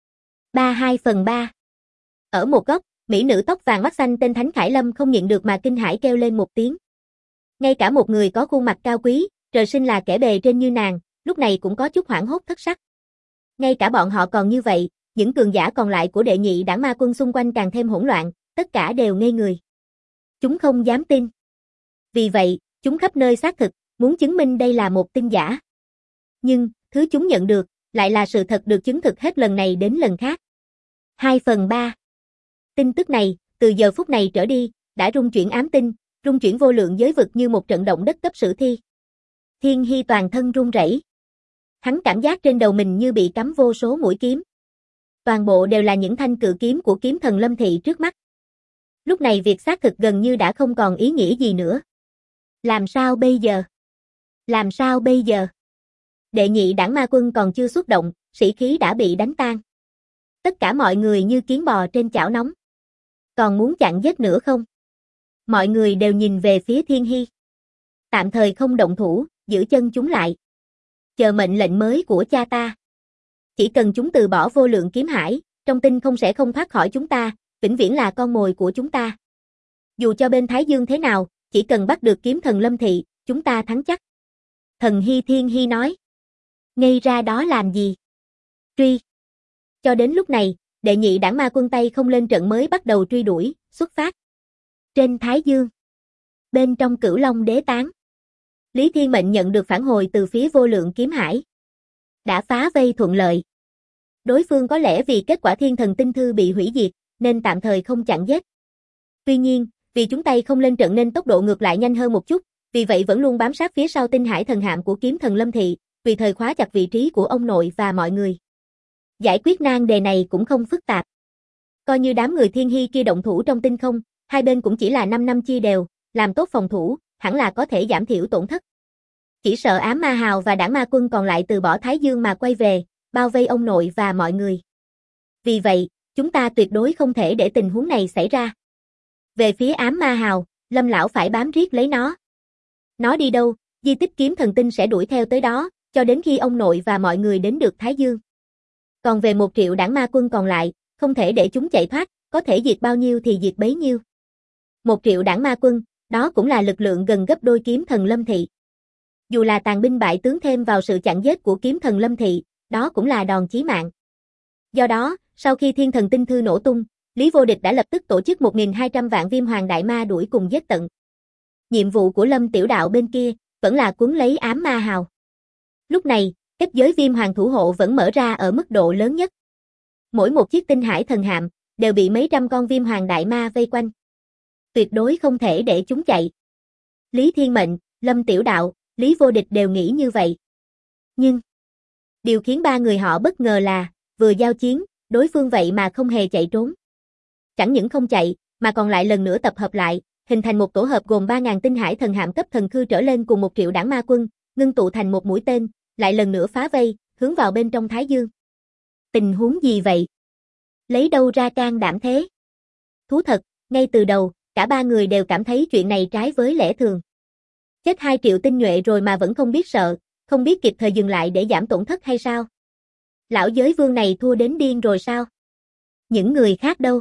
2/3. Ở một góc, mỹ nữ tóc vàng mắt xanh tên Thánh Khải Lâm không nhịn được mà kinh hãi kêu lên một tiếng. Ngay cả một người có khuôn mặt cao quý, trời sinh là kẻ bề trên như nàng, lúc này cũng có chút hoảng hốt thất sắc. Ngay cả bọn họ còn như vậy, những cường giả còn lại của đệ nhị đảng ma quân xung quanh càng thêm hỗn loạn, tất cả đều ngây người. Chúng không dám tin. Vì vậy, chúng khắp nơi xác thực, muốn chứng minh đây là một tin giả. Nhưng, thứ chúng nhận được, lại là sự thật được chứng thực hết lần này đến lần khác. 2/3. Tin tức này, từ giờ phút này trở đi, đã rung chuyển ám tinh, rung chuyển vô lượng giới vực như một trận động đất cấp sử thi. Thiên Hy toàn thân run rẩy. Hắn cảm giác trên đầu mình như bị cắm vô số mũi kiếm. Toàn bộ đều là những thanh cự kiếm của kiếm thần Lâm Thị trước mắt. Lúc này việc xác thực gần như đã không còn ý nghĩa gì nữa. Làm sao bây giờ? Làm sao bây giờ? Đệ nhị đảng ma quân còn chưa xuất động, sĩ khí đã bị đánh tan. Tất cả mọi người như kiến bò trên chảo nóng. Còn muốn chặn giết nữa không? Mọi người đều nhìn về phía Thiên Hy. Tạm thời không động thủ, giữ chân chúng lại. Chờ mệnh lệnh mới của cha ta. Chỉ cần chúng từ bỏ vô lượng kiếm hải, trong tinh không sẽ không thoát khỏi chúng ta, vĩnh viễn là con mồi của chúng ta. Dù cho bên Thái Dương thế nào, chỉ cần bắt được kiếm thần Lâm Thị, chúng ta thắng chắc. Thần Hy Thiên Hy nói. Ngây ra đó làm gì? Truy. Cho đến lúc này, đệ nhị đảng ma quân tay không lên trận mới bắt đầu truy đuổi, xuất phát. Trên Thái Dương. Bên trong Cửu Long Đế Tán. Lý Thiên Mệnh nhận được phản hồi từ phía vô lượng kiếm hải. Đã phá vây thuận lợi. Đối phương có lẽ vì kết quả thiên thần tinh thư bị hủy diệt, nên tạm thời không chặn giết. Tuy nhiên, vì chúng tay không lên trận nên tốc độ ngược lại nhanh hơn một chút, vì vậy vẫn luôn bám sát phía sau tinh hải thần hạm của kiếm thần Lâm Thị, tùy thời khóa chặt vị trí của ông nội và mọi người. Giải quyết nan đề này cũng không phức tạp. Coi như đám người Thiên Hy kia động thủ trong tinh không, hai bên cũng chỉ là 5 năm chia đều, làm tốt phòng thủ, hẳn là có thể giảm thiểu tổn thất. Chỉ sợ ám ma hào và đảng ma quân còn lại từ bỏ Thái Dương mà quay về, bao vây ông nội và mọi người. Vì vậy, chúng ta tuyệt đối không thể để tình huống này xảy ra. Về phía ám ma hào, Lâm lão phải bám riết lấy nó. Nó đi đâu, di tích kiếm thần tinh sẽ đuổi theo tới đó, cho đến khi ông nội và mọi người đến được Thái Dương. Còn về 1 triệu đảng ma quân còn lại, không thể để chúng chạy thoát, có thể diệt bao nhiêu thì diệt bấy nhiêu. 1 triệu đảng ma quân, đó cũng là lực lượng gần gấp đôi kiếm thần Lâm Thị. Dù là tàn binh bại tướng thêm vào sự chặn giết của kiếm thần Lâm Thị, đó cũng là đòn chí mạng. Do đó, sau khi thiên thần tinh thư nổ tung, Lý Vô Địch đã lập tức tổ chức 1.200 vạn viêm hoàng đại ma đuổi cùng giết tận. Nhiệm vụ của Lâm Tiểu Đạo bên kia, vẫn là cuốn lấy ám ma hào. Lúc này, kết giới viêm hoàng thủ hộ vẫn mở ra ở mức độ lớn nhất. Mỗi một chiếc tinh hải thần hạm, đều bị mấy trăm con viêm hoàng đại ma vây quanh. Tuyệt đối không thể để chúng chạy. Lý Thiên Mệnh, Lâm Tiểu Đạo, Lý Vô Địch đều nghĩ như vậy. Nhưng, điều khiến 3 người họ bất ngờ là, vừa giao chiến, đối phương vậy mà không hề chạy trốn. Chẳng những không chạy, mà còn lại lần nữa tập hợp lại, hình thành một tổ hợp gồm 3.000 tinh hải thần hạm cấp thần khư trở lên cùng 1 triệu đảng ma quân, ngưng tụ thành một mũi tên, lại lần nữa phá vây, hướng vào bên trong Thái Dương. Tình huống gì vậy? Lấy đâu ra can đảm thế? Thú thật, ngay từ đầu, cả 3 người đều cảm thấy chuyện này trái với lẽ thường. Chết 2 triệu tinh nhuệ rồi mà vẫn không biết sợ, không biết kịp thời dừng lại để giảm tổn thất hay sao? Lão giới vương này thua đến điên rồi sao? Những người khác đâu?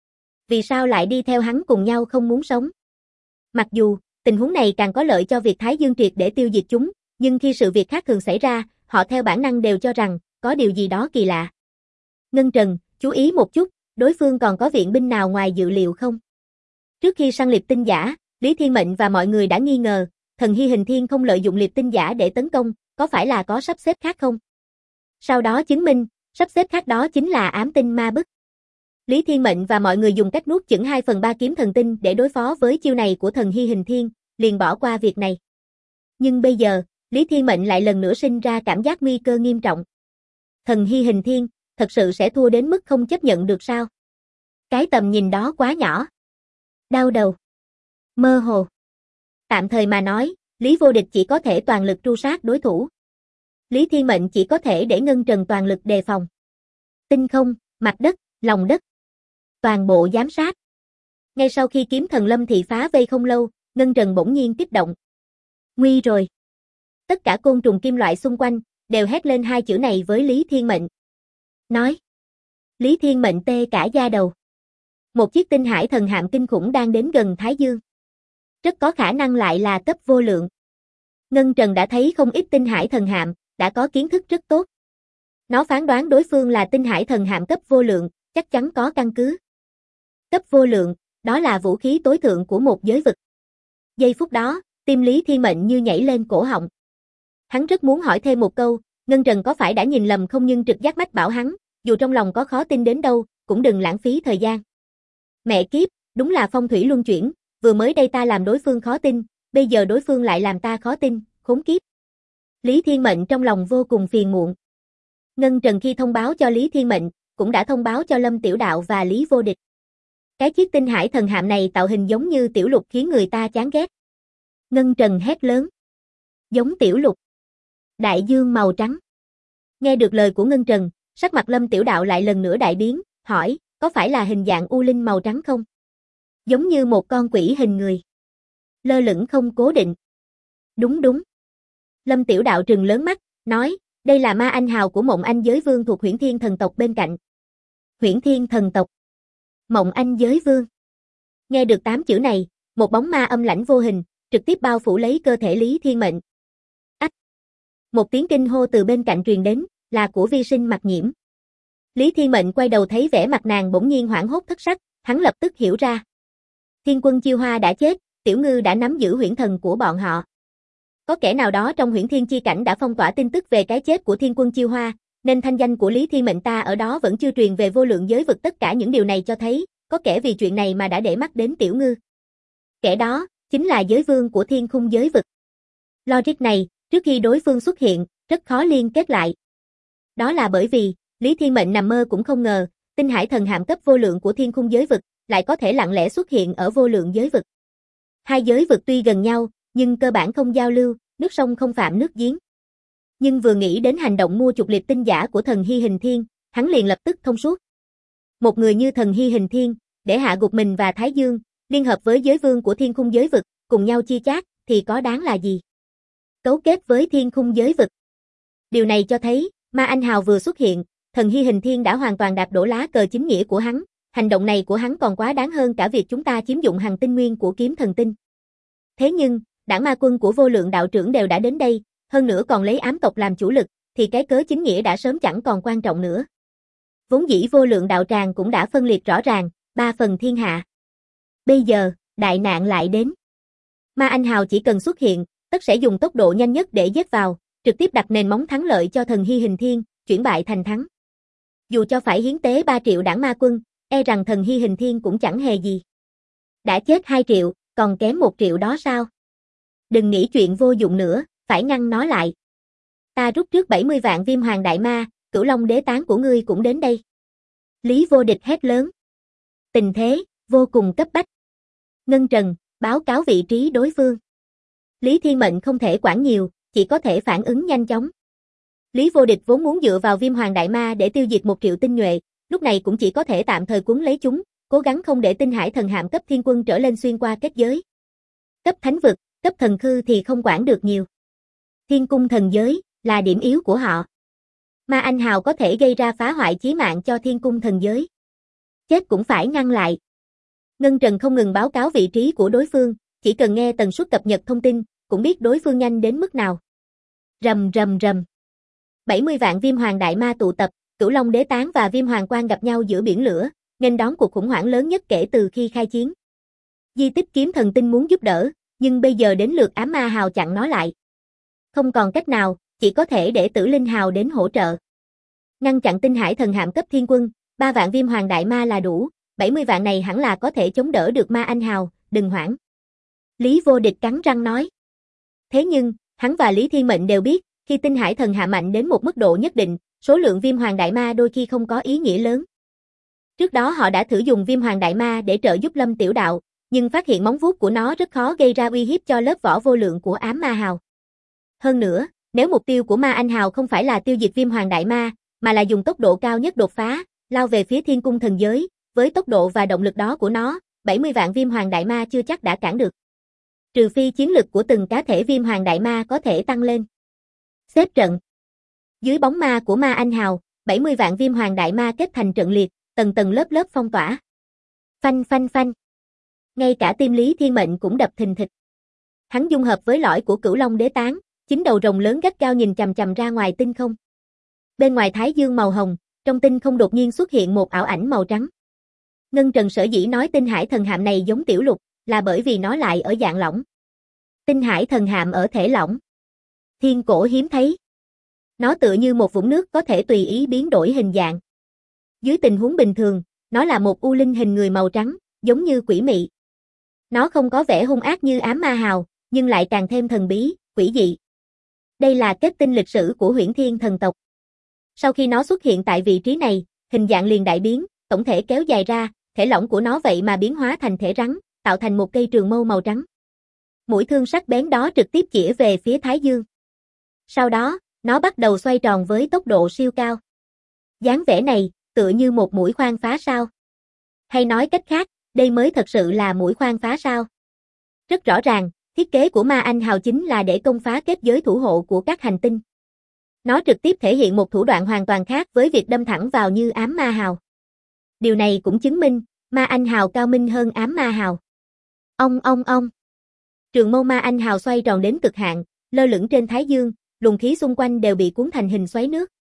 Vì sao lại đi theo hắn cùng nhau không muốn sống? Mặc dù, tình huống này càng có lợi cho việc Thái Dương triệt để tiêu diệt chúng, nhưng khi sự việc khác thường xảy ra, họ theo bản năng đều cho rằng, có điều gì đó kỳ lạ. Ngân Trần, chú ý một chút, đối phương còn có viện binh nào ngoài dự liệu không? Trước khi săn liệp tinh giả, Lý Thiên Mệnh và mọi người đã nghi ngờ, thần Hy Hình Thiên không lợi dụng liệp tinh giả để tấn công, có phải là có sắp xếp khác không? Sau đó chứng minh, sắp xếp khác đó chính là ám tinh ma bức. Lý Thiên Mệnh và mọi người dùng cách nuốt chửng 2/3 kiếm thần tinh để đối phó với chiêu này của thần Hy Hình Thiên, liền bỏ qua việc này. Nhưng bây giờ, Lý Thiên Mệnh lại lần nữa sinh ra cảm giác nguy cơ nghiêm trọng. Thần Hy Hình Thiên, thật sự sẽ thua đến mức không chấp nhận được sao? Cái tầm nhìn đó quá nhỏ. Đau đầu. Mơ hồ. Tạm thời mà nói, Lý Vô Địch chỉ có thể toàn lực tru sát đối thủ. Lý Thiên Mệnh chỉ có thể để Ngân Trần toàn lực đề phòng. Tinh không, mặt đất, lòng đất. Toàn bộ giám sát. Ngay sau khi kiếm thần Lâm Thị phá vây không lâu, Ngân Trần bỗng nhiên kích động. Nguy rồi. Tất cả côn trùng kim loại xung quanh, đều hét lên hai chữ này với Lý Thiên Mệnh. Nói. Lý Thiên Mệnh tê cả da đầu. Một chiếc tinh hải thần hạm kinh khủng đang đến gần Thái Dương. Rất có khả năng lại là cấp vô lượng. Ngân Trần đã thấy không ít tinh hải thần hạm, đã có kiến thức rất tốt. Nó phán đoán đối phương là tinh hải thần hạm cấp vô lượng, chắc chắn có căn cứ. Cấp vô lượng, đó là vũ khí tối thượng của một giới vực. Giây phút đó, tim Lý Thiên Mệnh như nhảy lên cổ họng. Hắn rất muốn hỏi thêm một câu, Ngân Trần có phải đã nhìn lầm không, nhưng trực giác mách bảo hắn, dù trong lòng có khó tin đến đâu, cũng đừng lãng phí thời gian. Mẹ kiếp, đúng là phong thủy luân chuyển, vừa mới đây ta làm đối phương khó tin, bây giờ đối phương lại làm ta khó tin, khốn kiếp. Lý Thiên Mệnh trong lòng vô cùng phiền muộn. Ngân Trần khi thông báo cho Lý Thiên Mệnh, cũng đã thông báo cho Lâm Tiểu Đạo và Lý Vô Địch. Cái chiếc tinh hải thần hạm này tạo hình giống như tiểu lục khiến người ta chán ghét. Ngân Trần hét lớn. Giống tiểu lục. Đại dương màu trắng. Nghe được lời của Ngân Trần, sắc mặt Lâm Tiểu Đạo lại lần nữa đại biến, hỏi, có phải là hình dạng u linh màu trắng không? Giống như một con quỷ hình người. Lơ lửng không cố định. Đúng đúng. Lâm Tiểu Đạo trừng lớn mắt, nói, đây là ma anh hào của Mộng Anh giới vương thuộc Huyễn Thiên thần tộc bên cạnh. Huyễn Thiên thần tộc. Mộng Anh giới vương. Nghe được 8 chữ này, một bóng ma âm lãnh vô hình, trực tiếp bao phủ lấy cơ thể Lý Thiên Mệnh. Ách! Một tiếng kinh hô từ bên cạnh truyền đến, là của Vi Sinh Mặc Nhiễm. Lý Thiên Mệnh quay đầu thấy vẻ mặt nàng bỗng nhiên hoảng hốt thất sắc, hắn lập tức hiểu ra. Thiên Quân Chiêu Hoa đã chết, Tiểu Ngư đã nắm giữ huyễn thần của bọn họ. Có kẻ nào đó trong Huyễn Thiên chi cảnh đã phong tỏa tin tức về cái chết của Thiên Quân Chiêu Hoa, nên thanh danh của Lý Thiên Mệnh ta ở đó vẫn chưa truyền về vô lượng giới vực. Tất cả những điều này cho thấy, có kẻ vì chuyện này mà đã để mắt đến Tiểu Ngư. Kẻ đó, chính là giới vương của Thiên Khung giới vực. Logic này, trước khi đối phương xuất hiện, rất khó liên kết lại. Đó là bởi vì, Lý Thiên Mệnh nằm mơ cũng không ngờ, tinh hải thần hạm cấp vô lượng của Thiên Khung giới vực, lại có thể lặng lẽ xuất hiện ở vô lượng giới vực. Hai giới vực tuy gần nhau, nhưng cơ bản không giao lưu, nước sông không phạm nước giếng. Nhưng vừa nghĩ đến hành động mua chuộc liệt tinh giả của thần Hy Hình Thiên, hắn liền lập tức thông suốt. Một người như thần Hy Hình Thiên, để hạ gục mình và Thái Dương, liên hợp với giới vương của Thiên Khung giới vực, cùng nhau chia chác, thì có đáng là gì? Cấu kết với Thiên Khung giới vực. Điều này cho thấy, ma anh hào vừa xuất hiện, thần Hy Hình Thiên đã hoàn toàn đạp đổ lá cờ chính nghĩa của hắn, hành động này của hắn còn quá đáng hơn cả việc chúng ta chiếm dụng hằng tinh nguyên của kiếm thần tinh. Thế nhưng, đảng ma quân của vô lượng đạo trưởng đều đã đến đây, hơn nữa còn lấy ám tộc làm chủ lực, thì cái cớ chính nghĩa đã sớm chẳng còn quan trọng nữa. Vốn dĩ vô lượng đạo tràng cũng đã phân liệt rõ ràng, 3 phần thiên hạ. Bây giờ, đại nạn lại đến. Ma anh hào chỉ cần xuất hiện, tất sẽ dùng tốc độ nhanh nhất để giết vào, trực tiếp đặt nền móng thắng lợi cho thần Hy Hình Thiên, chuyển bại thành thắng. Dù cho phải hiến tế 3 triệu đảng ma quân, e rằng thần Hy Hình Thiên cũng chẳng hề gì. Đã chết 2 triệu, còn kém 1 triệu đó sao? Đừng nghĩ chuyện vô dụng nữa, phải ngăn nó lại. Ta rút trước 70 vạn viêm hoàng đại ma, Cửu Long đế tán của ngươi cũng đến đây. Lý Vô Địch hét lớn. Tình thế, vô cùng cấp bách. Ngân Trần, báo cáo vị trí đối phương. Lý Thiên Mệnh không thể quản nhiều, chỉ có thể phản ứng nhanh chóng. Lý Vô Địch vốn muốn dựa vào viêm hoàng đại ma để tiêu diệt 1 triệu tinh nhuệ, lúc này cũng chỉ có thể tạm thời cuốn lấy chúng, cố gắng không để tinh hải thần hạm cấp thiên quân trở lên xuyên qua kết giới. Cấp thánh vực, cấp thần khư thì không quản được nhiều. Thiên cung thần giới, là điểm yếu của họ. Ma anh hào có thể gây ra phá hoại chí mạng cho thiên cung thần giới. Chết cũng phải ngăn lại. Ngân Trần không ngừng báo cáo vị trí của đối phương, chỉ cần nghe tần suất cập nhật thông tin, cũng biết đối phương nhanh đến mức nào. Rầm rầm rầm. 70 vạn viêm hoàng đại ma tụ tập, Cửu Long đế tán và viêm hoàng quan gặp nhau giữa biển lửa, nghênh đón cuộc khủng hoảng lớn nhất kể từ khi khai chiến. Di tích kiếm thần tinh muốn giúp đỡ, nhưng bây giờ đến lượt ám ma hào chặn nó lại. Không còn cách nào, chỉ có thể để Tử Linh hào đến hỗ trợ. Ngăn chặn tinh hải thần hạm cấp thiên quân, 3 vạn viêm hoàng đại ma là đủ, 70 vạn này hẳn là có thể chống đỡ được ma anh hào, đừng hoảng. Lý Vô Địch cắn răng nói. Thế nhưng, hắn và Lý Thiên Mệnh đều biết, khi tinh hải thần hạ mạnh đến một mức độ nhất định, số lượng viêm hoàng đại ma đôi khi không có ý nghĩa lớn. Trước đó họ đã thử dùng viêm hoàng đại ma để trợ giúp Lâm Tiểu Đạo, nhưng phát hiện móng vuốt của nó rất khó gây ra uy hiếp cho lớp vỏ vô lượng của ám ma hào. Hơn nữa, nếu mục tiêu của ma anh hào không phải là tiêu diệt viêm hoàng đại ma, mà là dùng tốc độ cao nhất đột phá, lao về phía thiên cung thần giới, với tốc độ và động lực đó của nó, 70 vạn viêm hoàng đại ma chưa chắc đã cản được. Trừ phi chiến lực của từng cá thể viêm hoàng đại ma có thể tăng lên. Xếp trận. Dưới bóng ma của ma anh hào, 70 vạn viêm hoàng đại ma kết thành trận liệt, tầng tầng lớp lớp phong tỏa. Phanh phanh phanh. Ngay cả tim Lý Thiên Mệnh cũng đập thình thịch. Hắn dung hợp với lõi của Cửu Long Đế Tán, chính đầu rồng lớn gắt gao nhìn chằm chằm ra ngoài tinh không. Bên ngoài thái dương màu hồng, trong tinh không đột nhiên xuất hiện một ảo ảnh màu trắng. Ngân Trần sở dĩ nói tinh hải thần hạm này giống tiểu lục, là bởi vì nó lại ở dạng lỏng. Tinh hải thần hạm ở thể lỏng. Thiên cổ hiếm thấy. Nó tựa như một vũng nước có thể tùy ý biến đổi hình dạng. Dưới tình huống bình thường, nó là một u linh hình người màu trắng, giống như quỷ mị. Nó không có vẻ hung ác như ám ma hào, nhưng lại càng thêm thần bí, quỷ dị. Đây là kết tinh lịch sử của Huyễn Thiên thần tộc. Sau khi nó xuất hiện tại vị trí này, hình dạng liền đại biến, tổng thể kéo dài ra, thể lỏng của nó vậy mà biến hóa thành thể rắn, tạo thành một cây trường mâu màu trắng. Mũi thương sắc bén đó trực tiếp chĩa về phía Thái Dương. Sau đó, nó bắt đầu xoay tròn với tốc độ siêu cao. Dáng vẻ này, tựa như một mũi khoan phá sao. Hay nói cách khác, đây mới thật sự là mũi khoan phá sao. Rất rõ ràng, thiết kế của ma anh hào chính là để công phá kết giới thủ hộ của các hành tinh. Nó trực tiếp thể hiện một thủ đoạn hoàn toàn khác với việc đâm thẳng vào như ám ma hào. Điều này cũng chứng minh, ma anh hào cao minh hơn ám ma hào. Ông. Trường mâu ma anh hào xoay tròn đến cực hạn, lơ lửng trên Thái Dương, luồng khí xung quanh đều bị cuốn thành hình xoáy nước.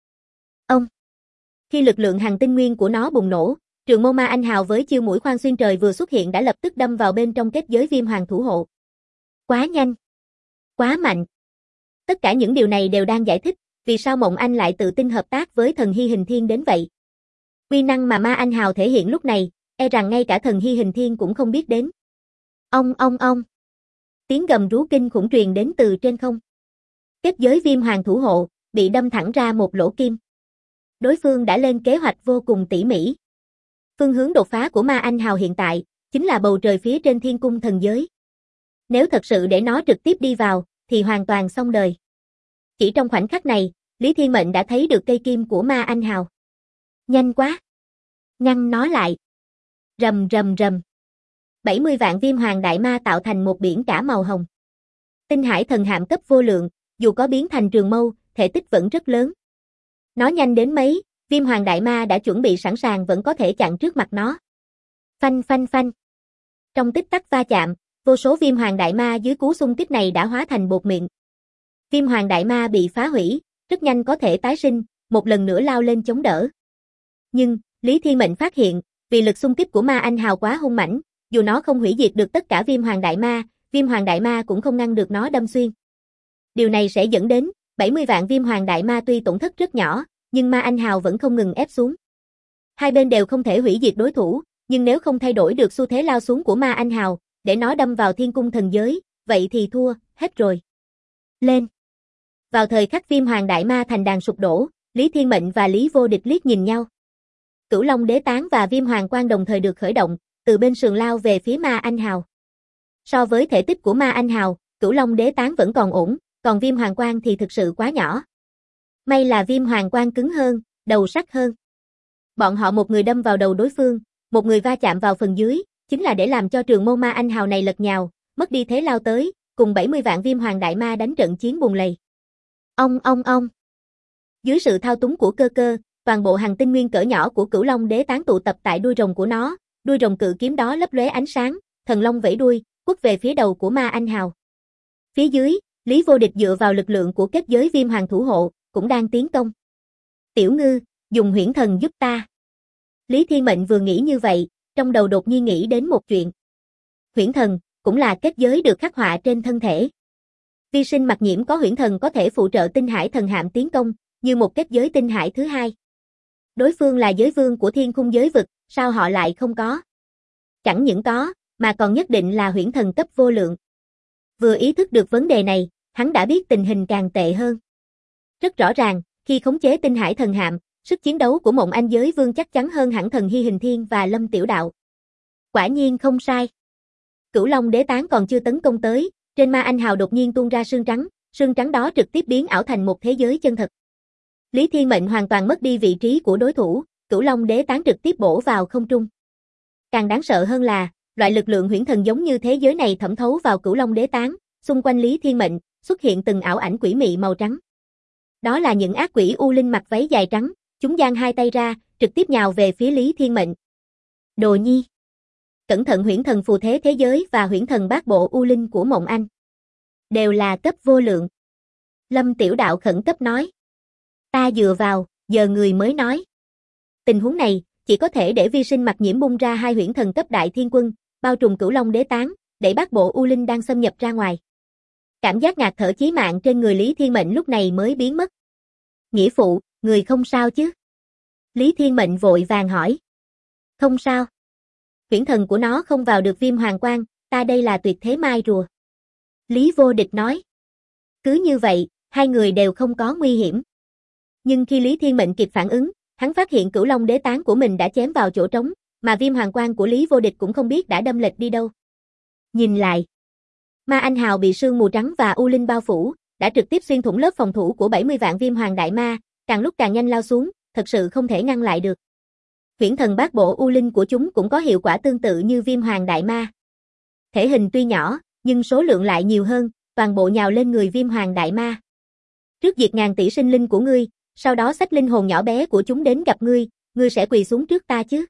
Khi lực lượng hành tinh nguyên của nó bùng nổ, trường mâu ma anh hào với chiêu mũi khoan xuyên trời vừa xuất hiện đã lập tức đâm vào bên trong kết giới viêm hoàng thủ hộ. Quá nhanh, quá mạnh. Tất cả những điều này đều đang giải thích vì sao Mộng Anh lại tự tin hợp tác với thần Hy Hình Thiên đến vậy. Uy năng mà ma anh hào thể hiện lúc này, e rằng ngay cả thần Hy Hình Thiên cũng không biết đến. Ông. Tiếng gầm rú kinh khủng truyền đến từ trên không. Kết giới viêm hoàng thủ hộ, bị đâm thẳng ra một lỗ kim. Đối phương đã lên kế hoạch vô cùng tỉ mỉ. Phương hướng đột phá của ma anh hào hiện tại, chính là bầu trời phía trên thiên cung thần giới. Nếu thật sự để nó trực tiếp đi vào, thì hoàn toàn xong đời. Chỉ trong khoảnh khắc này, Lý Thiên Mệnh đã thấy được cây kim của ma anh hào. Nhanh quá! Ngăn nó lại! Rầm. 70 vạn viêm hoàng đại ma tạo thành một biển cả màu hồng. Tinh hải thần hạm cấp vô lượng, dù có biến thành trường mâu, thể tích vẫn rất lớn. Nó nhanh đến mấy, viêm hoàng đại ma đã chuẩn bị sẵn sàng vẫn có thể chặn trước mặt nó. Phanh. Trong tích tắc va chạm, vô số viêm hoàng đại ma dưới cú xung kích này đã hóa thành bột mịn. Viêm hoàng đại ma bị phá hủy, rất nhanh có thể tái sinh, một lần nữa lao lên chống đỡ. Nhưng, Lý Thiên Mệnh phát hiện, vì lực xung kích của ma anh hào quá hung mãnh, dù nó không hủy diệt được tất cả viêm hoàng đại ma cũng không ngăn được nó đâm xuyên. Điều này sẽ dẫn đến 70 vạn viêm hoàng đại ma tuy tổn thất rất nhỏ, nhưng ma anh hào vẫn không ngừng ép xuống. Hai bên đều không thể hủy diệt đối thủ, nhưng nếu không thay đổi được xu thế lao xuống của ma anh hào, để nó đâm vào thiên cung thần giới, vậy thì thua, hết rồi. Lên! Vào thời khắc viêm hoàng đại ma thành đàn sụp đổ, Lý Thiên Mệnh và Lý Vô Địch liếc nhìn nhau. Cửu Long Đế Tán và Viêm Hoàng Quang đồng thời được khởi động, từ bên sườn lao về phía ma anh hào. So với thể tích của ma anh hào, Cửu Long Đế Tán vẫn còn ổn, còn Viêm Hoàng Quang thì thực sự quá nhỏ. May là Viêm Hoàng Quang cứng hơn, đầu sắc hơn. Bọn họ một người đâm vào đầu đối phương, một người va chạm vào phần dưới, chính là để làm cho trường mâu ma anh hào này lật nhào, mất đi thế lao tới, cùng 70 vạn viêm hoàng đại ma đánh trận chiến bùng lầy. Ông. Dưới sự thao túng của cơ, toàn bộ hành tinh nguyên cỡ nhỏ của Cửu Long Đế Tán tụ tập tại đuôi rồng của nó, đuôi rồng cự kiếm đó lấp lóe ánh sáng, thần long vẫy đuôi, quất về phía đầu của ma anh hào. Phía dưới, Lý Vô Địch dựa vào lực lượng của kết giới viêm hoàng thủ hộ, cũng đang tiến công. Tiểu Ngư, dùng huyễn thần giúp ta. Lý Thiên Mệnh vừa nghĩ như vậy, trong đầu đột nhiên nghĩ đến một chuyện. Huyễn thần, cũng là kết giới được khắc họa trên thân thể. Vi sinh mặc nhiễm có huyễn thần có thể phụ trợ tinh hải thần hạm tiến công, như một kết giới tinh hải thứ hai. Đối phương là giới vương của thiên khung giới vực, sao họ lại không có? Chẳng những có, mà còn nhất định là huyễn thần cấp vô lượng. Vừa ý thức được vấn đề này, hắn đã biết tình hình càng tệ hơn. Rất rõ ràng, khi khống chế tinh hải thần hạm, sức chiến đấu của Mộng Anh giới vương chắc chắn hơn hẳn thần Hy Hình Thiên và Lâm Tiểu Đạo. Quả nhiên không sai. Cửu Long Đế Tán còn chưa tấn công tới, trên ma anh hào đột nhiên tuôn ra sương trắng đó trực tiếp biến ảo thành một thế giới chân thật. Lý Thiên Mệnh hoàn toàn mất đi vị trí của đối thủ, Cửu Long Đế Tán trực tiếp bổ vào không trung. Càng đáng sợ hơn là, loại lực lượng huyễn thần giống như thế giới này thẩm thấu vào Cửu Long Đế Tán, xung quanh Lý Thiên Mệnh xuất hiện từng ảo ảnh quỷ mị màu trắng. Đó là những ác quỷ u linh mặc váy dài trắng, chúng giang hai tay ra, trực tiếp nhào về phía Lý Thiên Mệnh. Đồ nhi! Cẩn thận huyễn thần phù thế thế giới và huyễn thần bát bộ u linh của Mộng Anh. Đều là cấp vô lượng. Lâm Tiểu Đạo khẩn cấp nói. Ta dựa vào, giờ người mới nói. Tình huống này, chỉ có thể để vi sinh mặc nhiễm bung ra hai huyễn thần cấp đại thiên quân, bao trùm Cửu Long Đế Tán, để bát bộ u linh đang xâm nhập ra ngoài. Cảm giác ngạt thở chí mạng trên người Lý Thiên Mệnh lúc này mới biến mất. Nghĩa phụ, người không sao chứ? Lý Thiên Mệnh vội vàng hỏi. Không sao. Huyễn thần của nó không vào được Viêm Hoàng Quan, ta đây là tuyệt thế mai rùa. Lý Vô Địch nói. Cứ như vậy, hai người đều không có nguy hiểm. Nhưng khi Lý Thiên Mệnh kịp phản ứng, hắn phát hiện Cửu Long Đế Tán của mình đã chém vào chỗ trống, mà Viêm Hoàng Quan của Lý Vô Địch cũng không biết đã đâm lệch đi đâu. Nhìn lại, Ma Anh Hào bị sương mù trắng và u linh bao phủ, đã trực tiếp xuyên thủng lớp phòng thủ của 70 vạn Viêm Hoàng Đại Ma, càng lúc càng nhanh lao xuống, thật sự không thể ngăn lại được. Huyễn thần bát bộ u linh của chúng cũng có hiệu quả tương tự như Viêm Hoàng Đại Ma. Thể hình tuy nhỏ, nhưng số lượng lại nhiều hơn, toàn bộ nhào lên người Viêm Hoàng Đại Ma. Trước diệt ngàn tỷ sinh linh của ngươi, sau đó xách linh hồn nhỏ bé của chúng đến gặp ngươi, ngươi sẽ quỳ xuống trước ta chứ?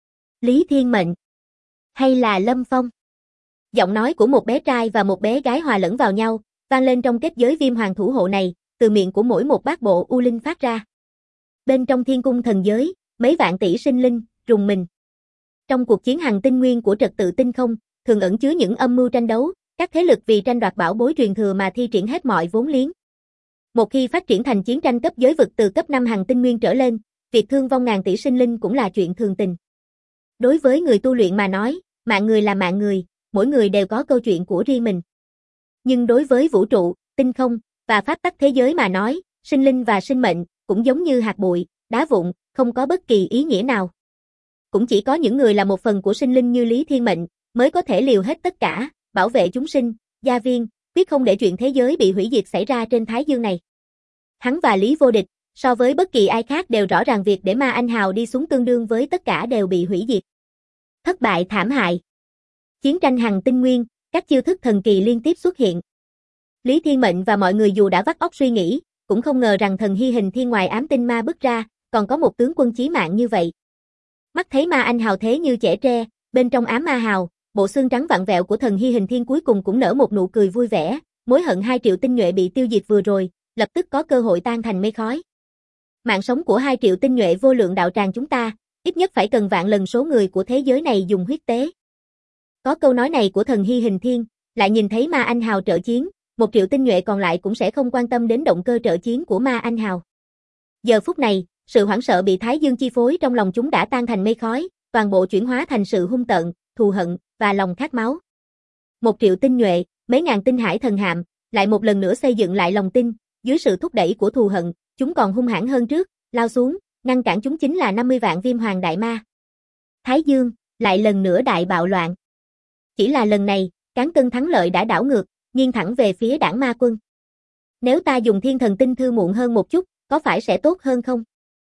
Lý Thiên Mệnh? Hay là Lâm Phong? Giọng nói của một bé trai và một bé gái hòa lẫn vào nhau, vang lên trong kết giới Viêm Hoàng thủ hộ này, từ miệng của mỗi một bát bộ u linh phát ra. Bên trong thiên cung thần giới, mấy vạn tỷ sinh linh, rùng mình. Trong cuộc chiến hành tinh nguyên của trật tự tinh không, thường ẩn chứa những âm mưu tranh đấu, các thế lực vì tranh đoạt bảo bối truyền thừa mà thi triển hết mọi vốn liếng. Một khi phát triển thành chiến tranh cấp giới vực từ cấp 5 hành tinh nguyên trở lên, việc thương vong ngàn tỷ sinh linh cũng là chuyện thường tình. Đối với người tu luyện mà nói, mạng người là mạng người, mỗi người đều có câu chuyện của riêng mình. Nhưng đối với vũ trụ, tinh không và pháp tắc thế giới mà nói, sinh linh và sinh mệnh cũng giống như hạt bụi, đá vụn, không có bất kỳ ý nghĩa nào. Cũng chỉ có những người là một phần của sinh linh như Lý Thiên Mệnh mới có thể liều hết tất cả, bảo vệ chúng sinh, gia viên, quyết không để chuyện thế giới bị hủy diệt xảy ra trên Thái Dương này. Hắn và Lý Vô Địch, so với bất kỳ ai khác đều rõ ràng việc để Ma Anh Hào đi xuống tương đương với tất cả đều bị hủy diệt. Thất bại thảm hại. Chiến tranh hành tinh nguyên, các chiêu thức thần kỳ liên tiếp xuất hiện. Lý Thiên Mệnh và mọi người dù đã vắt óc suy nghĩ, cũng không ngờ rằng thần hy hình thiên ngoài ám tinh ma bước ra, còn có một tướng quân chí mạng như vậy. Mắt thấy Ma Anh Hào thế như chẻ tre, bên trong ám ma hào, bộ xương trắng vặn vẹo của thần hy hình thiên cuối cùng cũng nở một nụ cười vui vẻ, mối hận 2 triệu tinh nhuệ bị tiêu diệt vừa rồi, lập tức có cơ hội tan thành mây khói. Mạng sống của 2 triệu tinh nhuệ vô lượng đạo tràng chúng ta, ít nhất phải cần vạn lần số người của thế giới này dùng huyết tế. Có câu nói này của thần hy hình thiên, lại nhìn thấy Ma Anh Hào trợ chiến, 1 triệu tinh nhuệ còn lại cũng sẽ không quan tâm đến động cơ trợ chiến của Ma Anh Hào. Giờ phút này, sự hoảng sợ bị Thái Dương chi phối trong lòng chúng đã tan thành mây khói, toàn bộ chuyển hóa thành sự hung tợn, thù hận và lòng khát máu. 1 triệu tinh nhuệ, mấy ngàn tinh hải thần hạm, lại một lần nữa xây dựng lại lòng tin, dưới sự thúc đẩy của thù hận, chúng còn hung hãn hơn trước, lao xuống, ngăn cản chúng chính là 50 vạn Viêm Hoàng Đại Ma. Thái Dương, lại lần nữa đại bạo loạn. Chỉ là lần này, cán cân thắng lợi đã đảo ngược, nghiêng thẳng về phía đảng ma quân. Nếu ta dùng thiên thần tinh thư muộn hơn một chút, có phải sẽ tốt hơn không?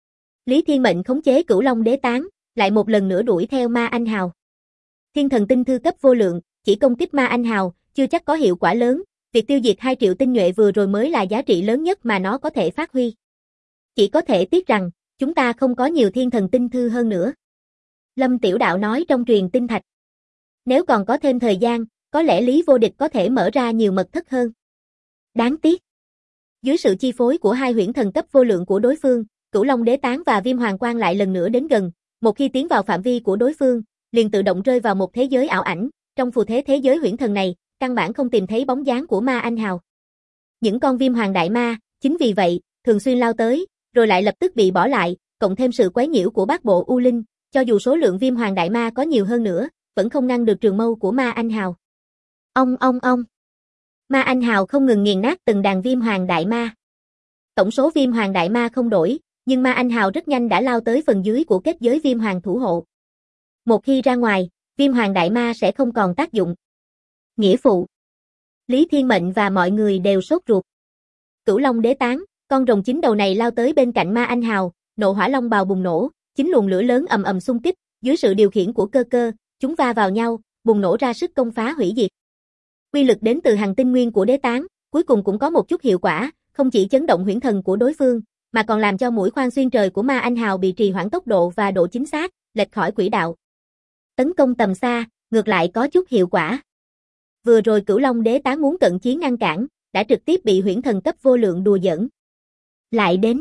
Lý Thiên Mệnh khống chế Cửu Long Đế Tán, lại một lần nữa đuổi theo Ma Anh Hào. Thiên thần tinh thư cấp vô lượng, chỉ công kích Ma Anh Hào, chưa chắc có hiệu quả lớn, việc tiêu diệt 2 triệu tinh nhuệ vừa rồi mới là giá trị lớn nhất mà nó có thể phát huy. Chỉ có thể tiếc rằng, chúng ta không có nhiều thiên thần tinh thư hơn nữa. Lâm Tiểu Đạo nói trong truyền tinh thạch. Nếu còn có thêm thời gian, có lẽ Lý Vô Địch có thể mở ra nhiều mật thất hơn. Đáng tiếc. Dưới sự chi phối của 2 huyễn thần cấp vô lượng của đối phương, Cửu Long Đế Tán và Viêm Hoàng Quan lại lần nữa đến gần, một khi tiến vào phạm vi của đối phương, liền tự động rơi vào một thế giới ảo ảnh, trong phù thế thế giới huyễn thần này, căn bản không tìm thấy bóng dáng của Ma Anh Hào. Những con Viêm Hoàng Đại Ma, chính vì vậy, thường xuyên lao tới, rồi lại lập tức bị bỏ lại, cộng thêm sự quấy nhiễu của bát bộ U Linh, cho dù số lượng Viêm Hoàng Đại Ma có nhiều hơn nữa, vẫn không ngăn được trường mâu của Ma Anh Hào. Ông. Ma Anh Hào không ngừng nghiền nát từng đàn Viêm Hoàng Đại Ma. Tổng số Viêm Hoàng Đại Ma không đổi, nhưng Ma Anh Hào rất nhanh đã lao tới phần dưới của kết giới Viêm Hoàng thủ hộ. Một khi ra ngoài, Viêm Hoàng Đại Ma sẽ không còn tác dụng. Nghĩa phụ. Lý Thiên Mệnh và mọi người đều sốt ruột. Cửu Long Đế Tán, con rồng chín đầu này lao tới bên cạnh Ma Anh Hào, nộ hỏa long bào bùng nổ, 9 luồng lửa lớn ầm ầm xung kích, dưới sự điều khiển của cơ, chúng va vào nhau, bùng nổ ra sức công phá hủy diệt. Quy lực đến từ hành tinh nguyên của Đế Tán, cuối cùng cũng có một chút hiệu quả, không chỉ chấn động huyễn thần của đối phương, mà còn làm cho mũi khoan xuyên trời của Ma Anh Hào bị trì hoãn tốc độ và độ chính xác, lệch khỏi quỹ đạo. Tấn công tầm xa, ngược lại có chút hiệu quả. Vừa rồi Cửu Long Đế Tán muốn cận chiến ngăn cản, đã trực tiếp bị huyễn thần cấp vô lượng đùa giỡn. Lại đến.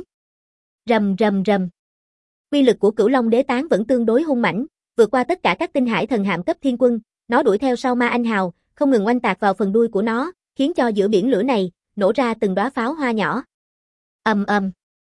Rầm rầm rầm. Uy lực của Cửu Long Đế Tán vẫn tương đối hung mãnh, vượt qua tất cả các tinh hải thần hạm cấp thiên quân, nó đuổi theo sau Ma Anh Hào, không ngừng oanh tạc vào phần đuôi của nó, khiến cho giữa biển lửa này nổ ra từng đóa pháo hoa nhỏ. Ầm ầm.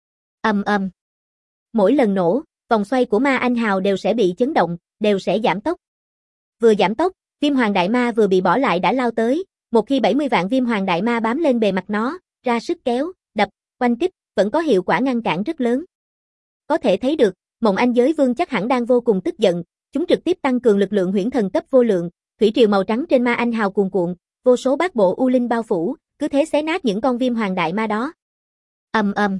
Ầm ầm. Mỗi lần nổ, vòng xoay của Ma Anh Hào đều sẽ bị chấn động, đều sẽ giảm tốc. Vừa giảm tốc, Viêm Hoàng Đại Ma vừa bị bỏ lại đã lao tới, một khi 70 vạn Viêm Hoàng Đại Ma bám lên bề mặt nó, ra sức kéo, đập, oanh kích, vẫn có hiệu quả ngăn cản rất lớn. Có thể thấy được, Mộng Anh Giới Vương chắc hẳn đang vô cùng tức giận, chúng trực tiếp tăng cường lực lượng huyễn thần cấp vô lượng, thủy triều màu trắng trên Ma Anh Hào cuồn cuộn, vô số bát bộ u linh bao phủ, cứ thế xé nát những con Viêm Hoàng Đại Ma đó. Ầm ầm.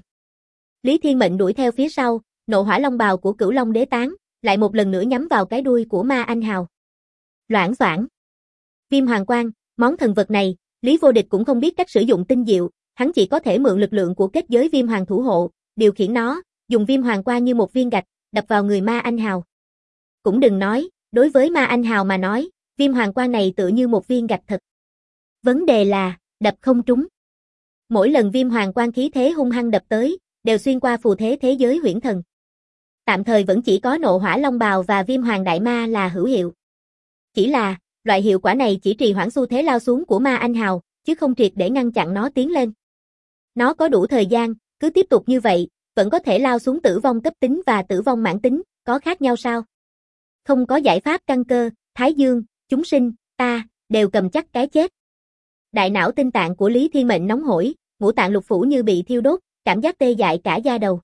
Lý Thiên Mệnh đuổi theo phía sau, nộ hỏa long bào của Cửu Long Đế Tán, lại một lần nữa nhắm vào cái đuôi của Ma Anh Hào. Loảng xoảng. Viêm Hoàng Quang, món thần vật này, Lý Vô Địch cũng không biết cách sử dụng tinh diệu, hắn chỉ có thể mượn lực lượng của kết giới Viêm Hoàng thủ hộ, điều khiển nó, dùng Viêm Hoàng Quang như một viên gạch, đập vào người Ma Anh Hào. Cũng đừng nói, đối với Ma Anh Hào mà nói, Viêm Hoàng Quang này tựa như một viên gạch thật. Vấn đề là, đập không trúng. Mỗi lần Viêm Hoàng Quang khí thế hung hăng đập tới, đều xuyên qua phù thế thế giới huyễn thần. Tạm thời vẫn chỉ có nộ hỏa long bào và Viêm Hoàng Đại Ma là hữu hiệu. Chỉ là, loại hiệu quả này chỉ trì hoãn xu thế lao xuống của Ma Anh Hào, chứ không triệt để ngăn chặn nó tiến lên. Nó có đủ thời gian, cứ tiếp tục như vậy, vẫn có thể lao xuống tử vong cấp tính và tử vong mãn tính, có khác nhau sao? Không có giải pháp căn cơ, Thái Dương, chúng sinh, ta, đều cầm chắc cái chết. Đại não tinh tạng của Lý Thiên Mệnh nóng hổi, ngũ tạng lục phủ như bị thiêu đốt, cảm giác tê dại cả da đầu.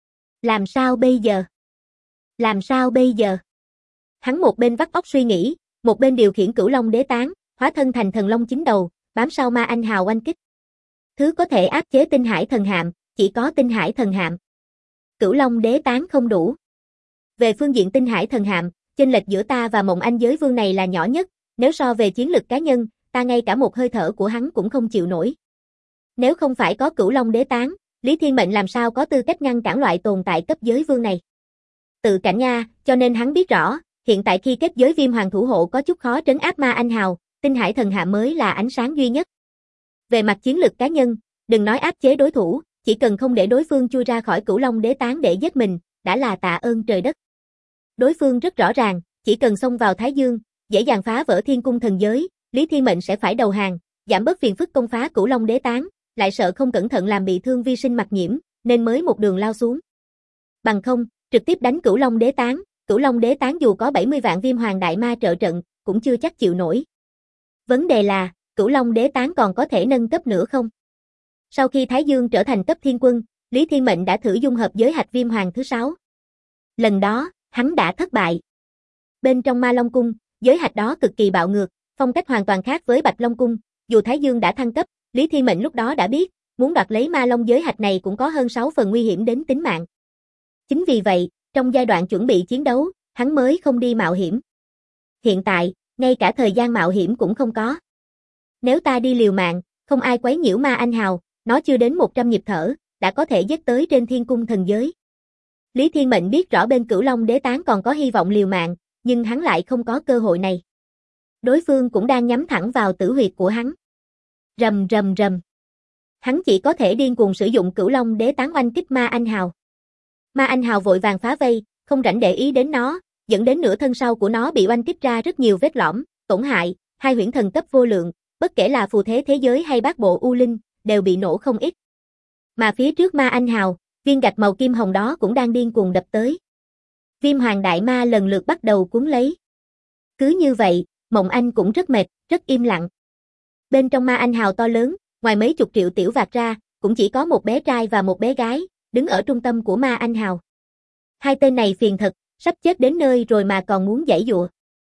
Làm sao bây giờ? Làm sao bây giờ? Hắn một bên vắt óc suy nghĩ, một bên điều khiển Cửu Long Đế Tán, hóa thân thành thần long chín đầu, bám sau Ma Anh Hào oanh kích. Thứ có thể áp chế tinh hải thần hạm, chỉ có tinh hải thần hạm. Cửu Long Đế Tán không đủ. Về phương diện tinh hải thần hạm, chênh lệch giữa ta và Mộng Anh Giới Vương này là nhỏ nhất, nếu so về chiến lực cá nhân, ta ngay cả một hơi thở của hắn cũng không chịu nổi. Nếu không phải có Cửu Long Đế Tán, Lý Thiên Mệnh làm sao có tư cách ngăn cản loại tồn tại cấp giới vương này. Tự cảnh nha, cho nên hắn biết rõ, hiện tại khi kết giới Viêm Hoàng thủ hộ có chút khó trấn áp Ma Anh Hào, tinh hải thần hạm mới là ánh sáng duy nhất. Về mặt chiến lực cá nhân, đừng nói áp chế đối thủ, chỉ cần không để đối phương chui ra khỏi Cửu Long Đế Tán để giết mình, đã là tạ ơn trời đất. Đối phương rất rõ ràng, chỉ cần xông vào Thái Dương, dễ dàng phá vỡ thiên cung thần giới, Lý Thiên Mệnh sẽ phải đầu hàng, giảm bớt phiền phức công phá Cửu Long Đế Tán, lại sợ không cẩn thận làm bị thương vi sinh Mặc Nhiễm, nên mới một đường lao xuống. Bằng không, trực tiếp đánh Cửu Long Đế Tán, Cửu Long Đế Tán dù có 70 vạn Viêm Hoàng Đại Ma trợ trận, cũng chưa chắc chịu nổi. Vấn đề là, Cửu Long Đế Tán còn có thể nâng cấp nữa không? Sau khi Thái Dương trở thành cấp thiên quân, Lý Thiên Mệnh đã thử dung hợp giới hạch Viêm Hoàng thứ 6. Lần đó, hắn đã thất bại. Bên trong Ma Long Cung, giới hạch đó cực kỳ bạo ngược, phong cách hoàn toàn khác với Bạch Long Cung, dù Thái Dương đã thăng cấp, Lý Thiên Mệnh lúc đó đã biết, muốn đoạt lấy Ma Long giới hạch này cũng có hơn 6 phần nguy hiểm đến tính mạng. Chính vì vậy, trong giai đoạn chuẩn bị chiến đấu, hắn mới không đi mạo hiểm. Hiện tại, ngay cả thời gian mạo hiểm cũng không có. Nếu ta đi liều mạng, không ai quấy nhiễu Ma Anh Hào, nó chưa đến 100 nhịp thở, đã có thể giết tới trên thiên cung thần giới. Lý Thiên Mệnh biết rõ bên Cửu Long Đế Tán còn có hy vọng liều mạng, nhưng hắn lại không có cơ hội này. Đối phương cũng đang nhắm thẳng vào tử huyệt của hắn. Rầm rầm rầm. Hắn chỉ có thể điên cuồng sử dụng Cửu Long Đế Tán oanh kích Ma Anh Hào. Ma Anh Hào vội vàng phá vây, không rảnh để ý đến nó, dẫn đến nửa thân sau của nó bị oanh kích ra rất nhiều vết lõm, tổn hại, hai huyễn thần cấp vô lượng, bất kể là phù thế thế giới hay bát bộ u linh, đều bị nổ không ít. Mà phía trước Ma Anh Hào, viên gạch màu kim hồng đó cũng đang điên cuồng đập tới. Viêm Hoàng Đại Ma lần lượt bắt đầu cuốn lấy. Cứ như vậy, Mộng Anh cũng rất mệt, rất im lặng. Bên trong Ma Anh Hào to lớn, ngoài mấy chục triệu tiểu vạc ra, cũng chỉ có một bé trai và một bé gái, đứng ở trung tâm của Ma Anh Hào. Hai tên này phiền thật, sắp chết đến nơi rồi mà còn muốn giãy giụa.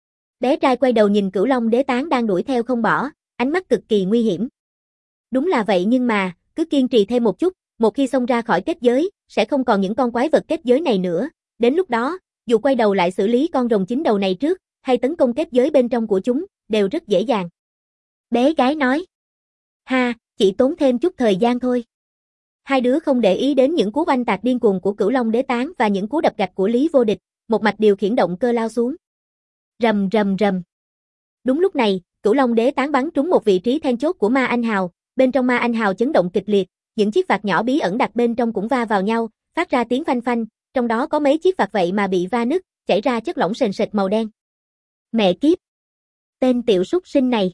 Bé trai quay đầu nhìn Cửu Long Đế Tán đang đuổi theo không bỏ, ánh mắt cực kỳ nguy hiểm. Đúng là vậy nhưng mà, cứ kiên trì thêm một chút, một khi xông ra khỏi kết giới, sẽ không còn những con quái vật kết giới này nữa. Đến lúc đó, dù quay đầu lại xử lý con rồng chín đầu này trước, hay tấn công kết giới bên trong của chúng, đều rất dễ dàng. Bé gái nói. Ha, chỉ tốn thêm chút thời gian thôi. Hai đứa không để ý đến những cú oanh tạc điên cuồng của Cửu Long Đế Tán và những cú đập gạch của Lý Vô Địch, một mạch điều khiển động cơ lao xuống. Rầm rầm rầm. Đúng lúc này, Cửu Long Đế Tán bắn trúng một vị trí then chốt của Ma Anh Hào, bên trong Ma Anh Hào chấn động kịch liệt, những chiếc vạc nhỏ bí ẩn đặt bên trong cũng va vào nhau, phát ra tiếng phanh phanh, trong đó có mấy chiếc vạc vậy mà bị va nứt, chảy ra chất lỏng sền sệt màu đen. Mẹ kiếp! Tên tiểu súc sinh này!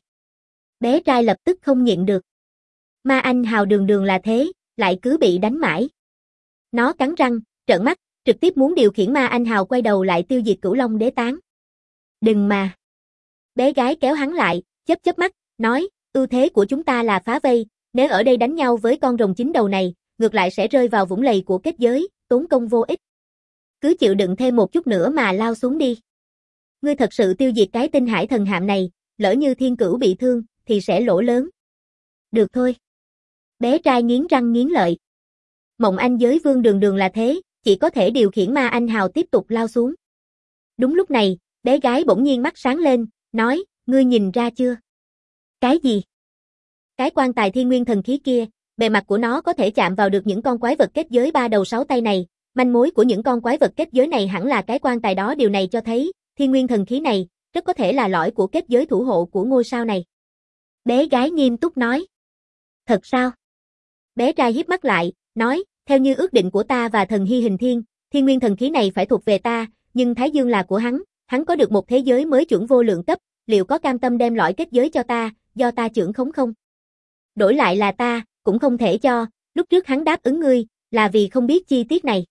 Bé trai lập tức không nhịn được. Ma Anh Hào đường đường là thế, lại cứ bị đánh mãi. Nó cắn răng, trợn mắt, trực tiếp muốn điều khiển Ma Anh Hào quay đầu lại tiêu diệt Cửu Long Đế Tán. Đừng mà! Bé gái kéo hắn lại, chớp mắt, nói, ưu thế của chúng ta là phá vây, nếu ở đây đánh nhau với con rồng chín đầu này, ngược lại sẽ rơi vào vũng lầy của kết giới, tốn công vô ích. Cứ chịu đựng thêm một chút nữa mà lao xuống đi. Ngươi thật sự tiêu diệt cái tinh hải thần hạm này, lỡ như Thiên Cửu bị thương, thì sẽ lỗ lớn. Được thôi. Bé trai nghiến răng nghiến lợi. Mộng Anh Giới Vương đường đường là thế, chỉ có thể điều khiển Ma Anh Hào tiếp tục lao xuống. Đúng lúc này, bé gái bỗng nhiên mắt sáng lên, nói, ngươi nhìn ra chưa? Cái gì? Cái quan tài thiên nguyên thần khí kia, bề mặt của nó có thể chạm vào được những con quái vật kết giới ba đầu sáu tay này, manh mối của những con quái vật kết giới này hẳn là cái quan tài đó, điều này cho thấy, thiên nguyên thần khí này, rất có thể là lõi của kết giới thủ hộ của ngôi sao này. Bé gái nghiêm túc nói. Thật sao? Bé trai híp mắt lại, nói, theo như ước định của ta và thần Hy Hình Thiên, thiên nguyên thần khí này phải thuộc về ta, nhưng Thái Dương là của hắn có được một thế giới mới chuẩn vô lượng cấp, liệu có cam tâm đem lõi kết giới cho ta, do ta trưởng khống không? Đổi lại là ta, cũng không thể cho, lúc trước hắn đáp ứng ngươi, là vì không biết chi tiết này.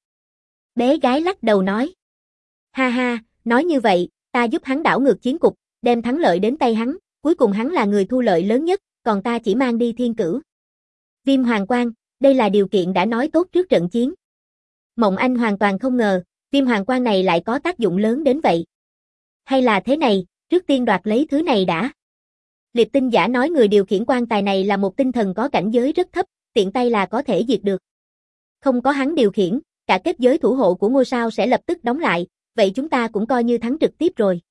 Bé gái lắc đầu nói. Ha ha, nói như vậy, ta giúp hắn đảo ngược chiến cục, đem thắng lợi đến tay hắn, cuối cùng hắn là người thu lợi lớn nhất, còn ta chỉ mang đi Thiên Cửu. Viêm Hoàng Quang, đây là điều kiện đã nói tốt trước trận chiến. Mộng Anh hoàn toàn không ngờ, Viêm Hoàng Quang này lại có tác dụng lớn đến vậy. Hay là thế này, trước tiên đoạt lấy thứ này đã. Liệp Tinh Giả nói người điều khiển quan tài này là một tinh thần có cảnh giới rất thấp, tiện tay là có thể diệt được. Không có hắn điều khiển, cả kết giới thủ hộ của ngôi sao sẽ lập tức đóng lại, vậy chúng ta cũng coi như thắng trực tiếp rồi.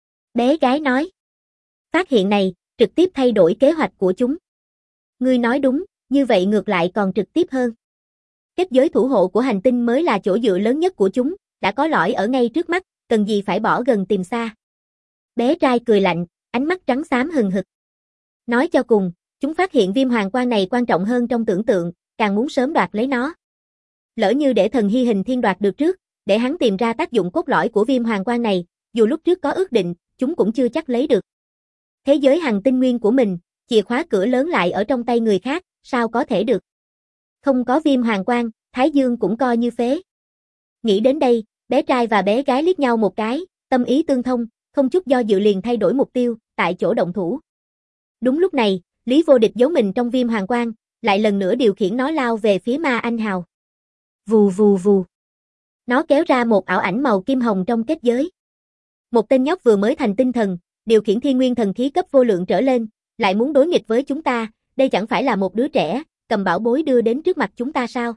Bé gái nói. Phát hiện này, trực tiếp thay đổi kế hoạch của chúng. Ngươi nói đúng, như vậy ngược lại còn trực tiếp hơn. Kết giới thủ hộ của hành tinh mới là chỗ dựa lớn nhất của chúng, đã có lõi ở ngay trước mắt, cần gì phải bỏ gần tìm xa. Bé trai cười lạnh, ánh mắt trắng xám hừng hực. Nói cho cùng, chúng phát hiện Viêm Hoàng Quang này quan trọng hơn trong tưởng tượng, càng muốn sớm đoạt lấy nó. Lỡ như để thần Hy Hình Thiên đoạt được trước, để hắn tìm ra tác dụng cốt lõi của Viêm Hoàng Quang này, dù lúc trước có ước định, chúng cũng chưa chắc lấy được. Thế giới hằng tinh nguyên của mình, chìa khóa cửa lớn lại ở trong tay người khác, sao có thể được. Không có Viêm Hoàng Quang, Thái Dương cũng coi như phế. Nghĩ đến đây, bé trai và bé gái liếc nhau một cái, tâm ý tương thông, không chút do dự liền thay đổi mục tiêu, tại chỗ động thủ. Đúng lúc này, Lý Vô Địch giấu mình trong Viêm Hoàng Quang, lại lần nữa điều khiển nó lao về phía Ma Anh Hào. Vù vù vù. Nó kéo ra một ảo ảnh màu kim hồng trong kết giới. Một tên nhóc vừa mới thành tinh thần, điều khiển thiên nguyên thần khí cấp vô lượng trở lên, lại muốn đối nghịch với chúng ta, đây chẳng phải là một đứa trẻ, cầm bảo bối đưa đến trước mặt chúng ta sao?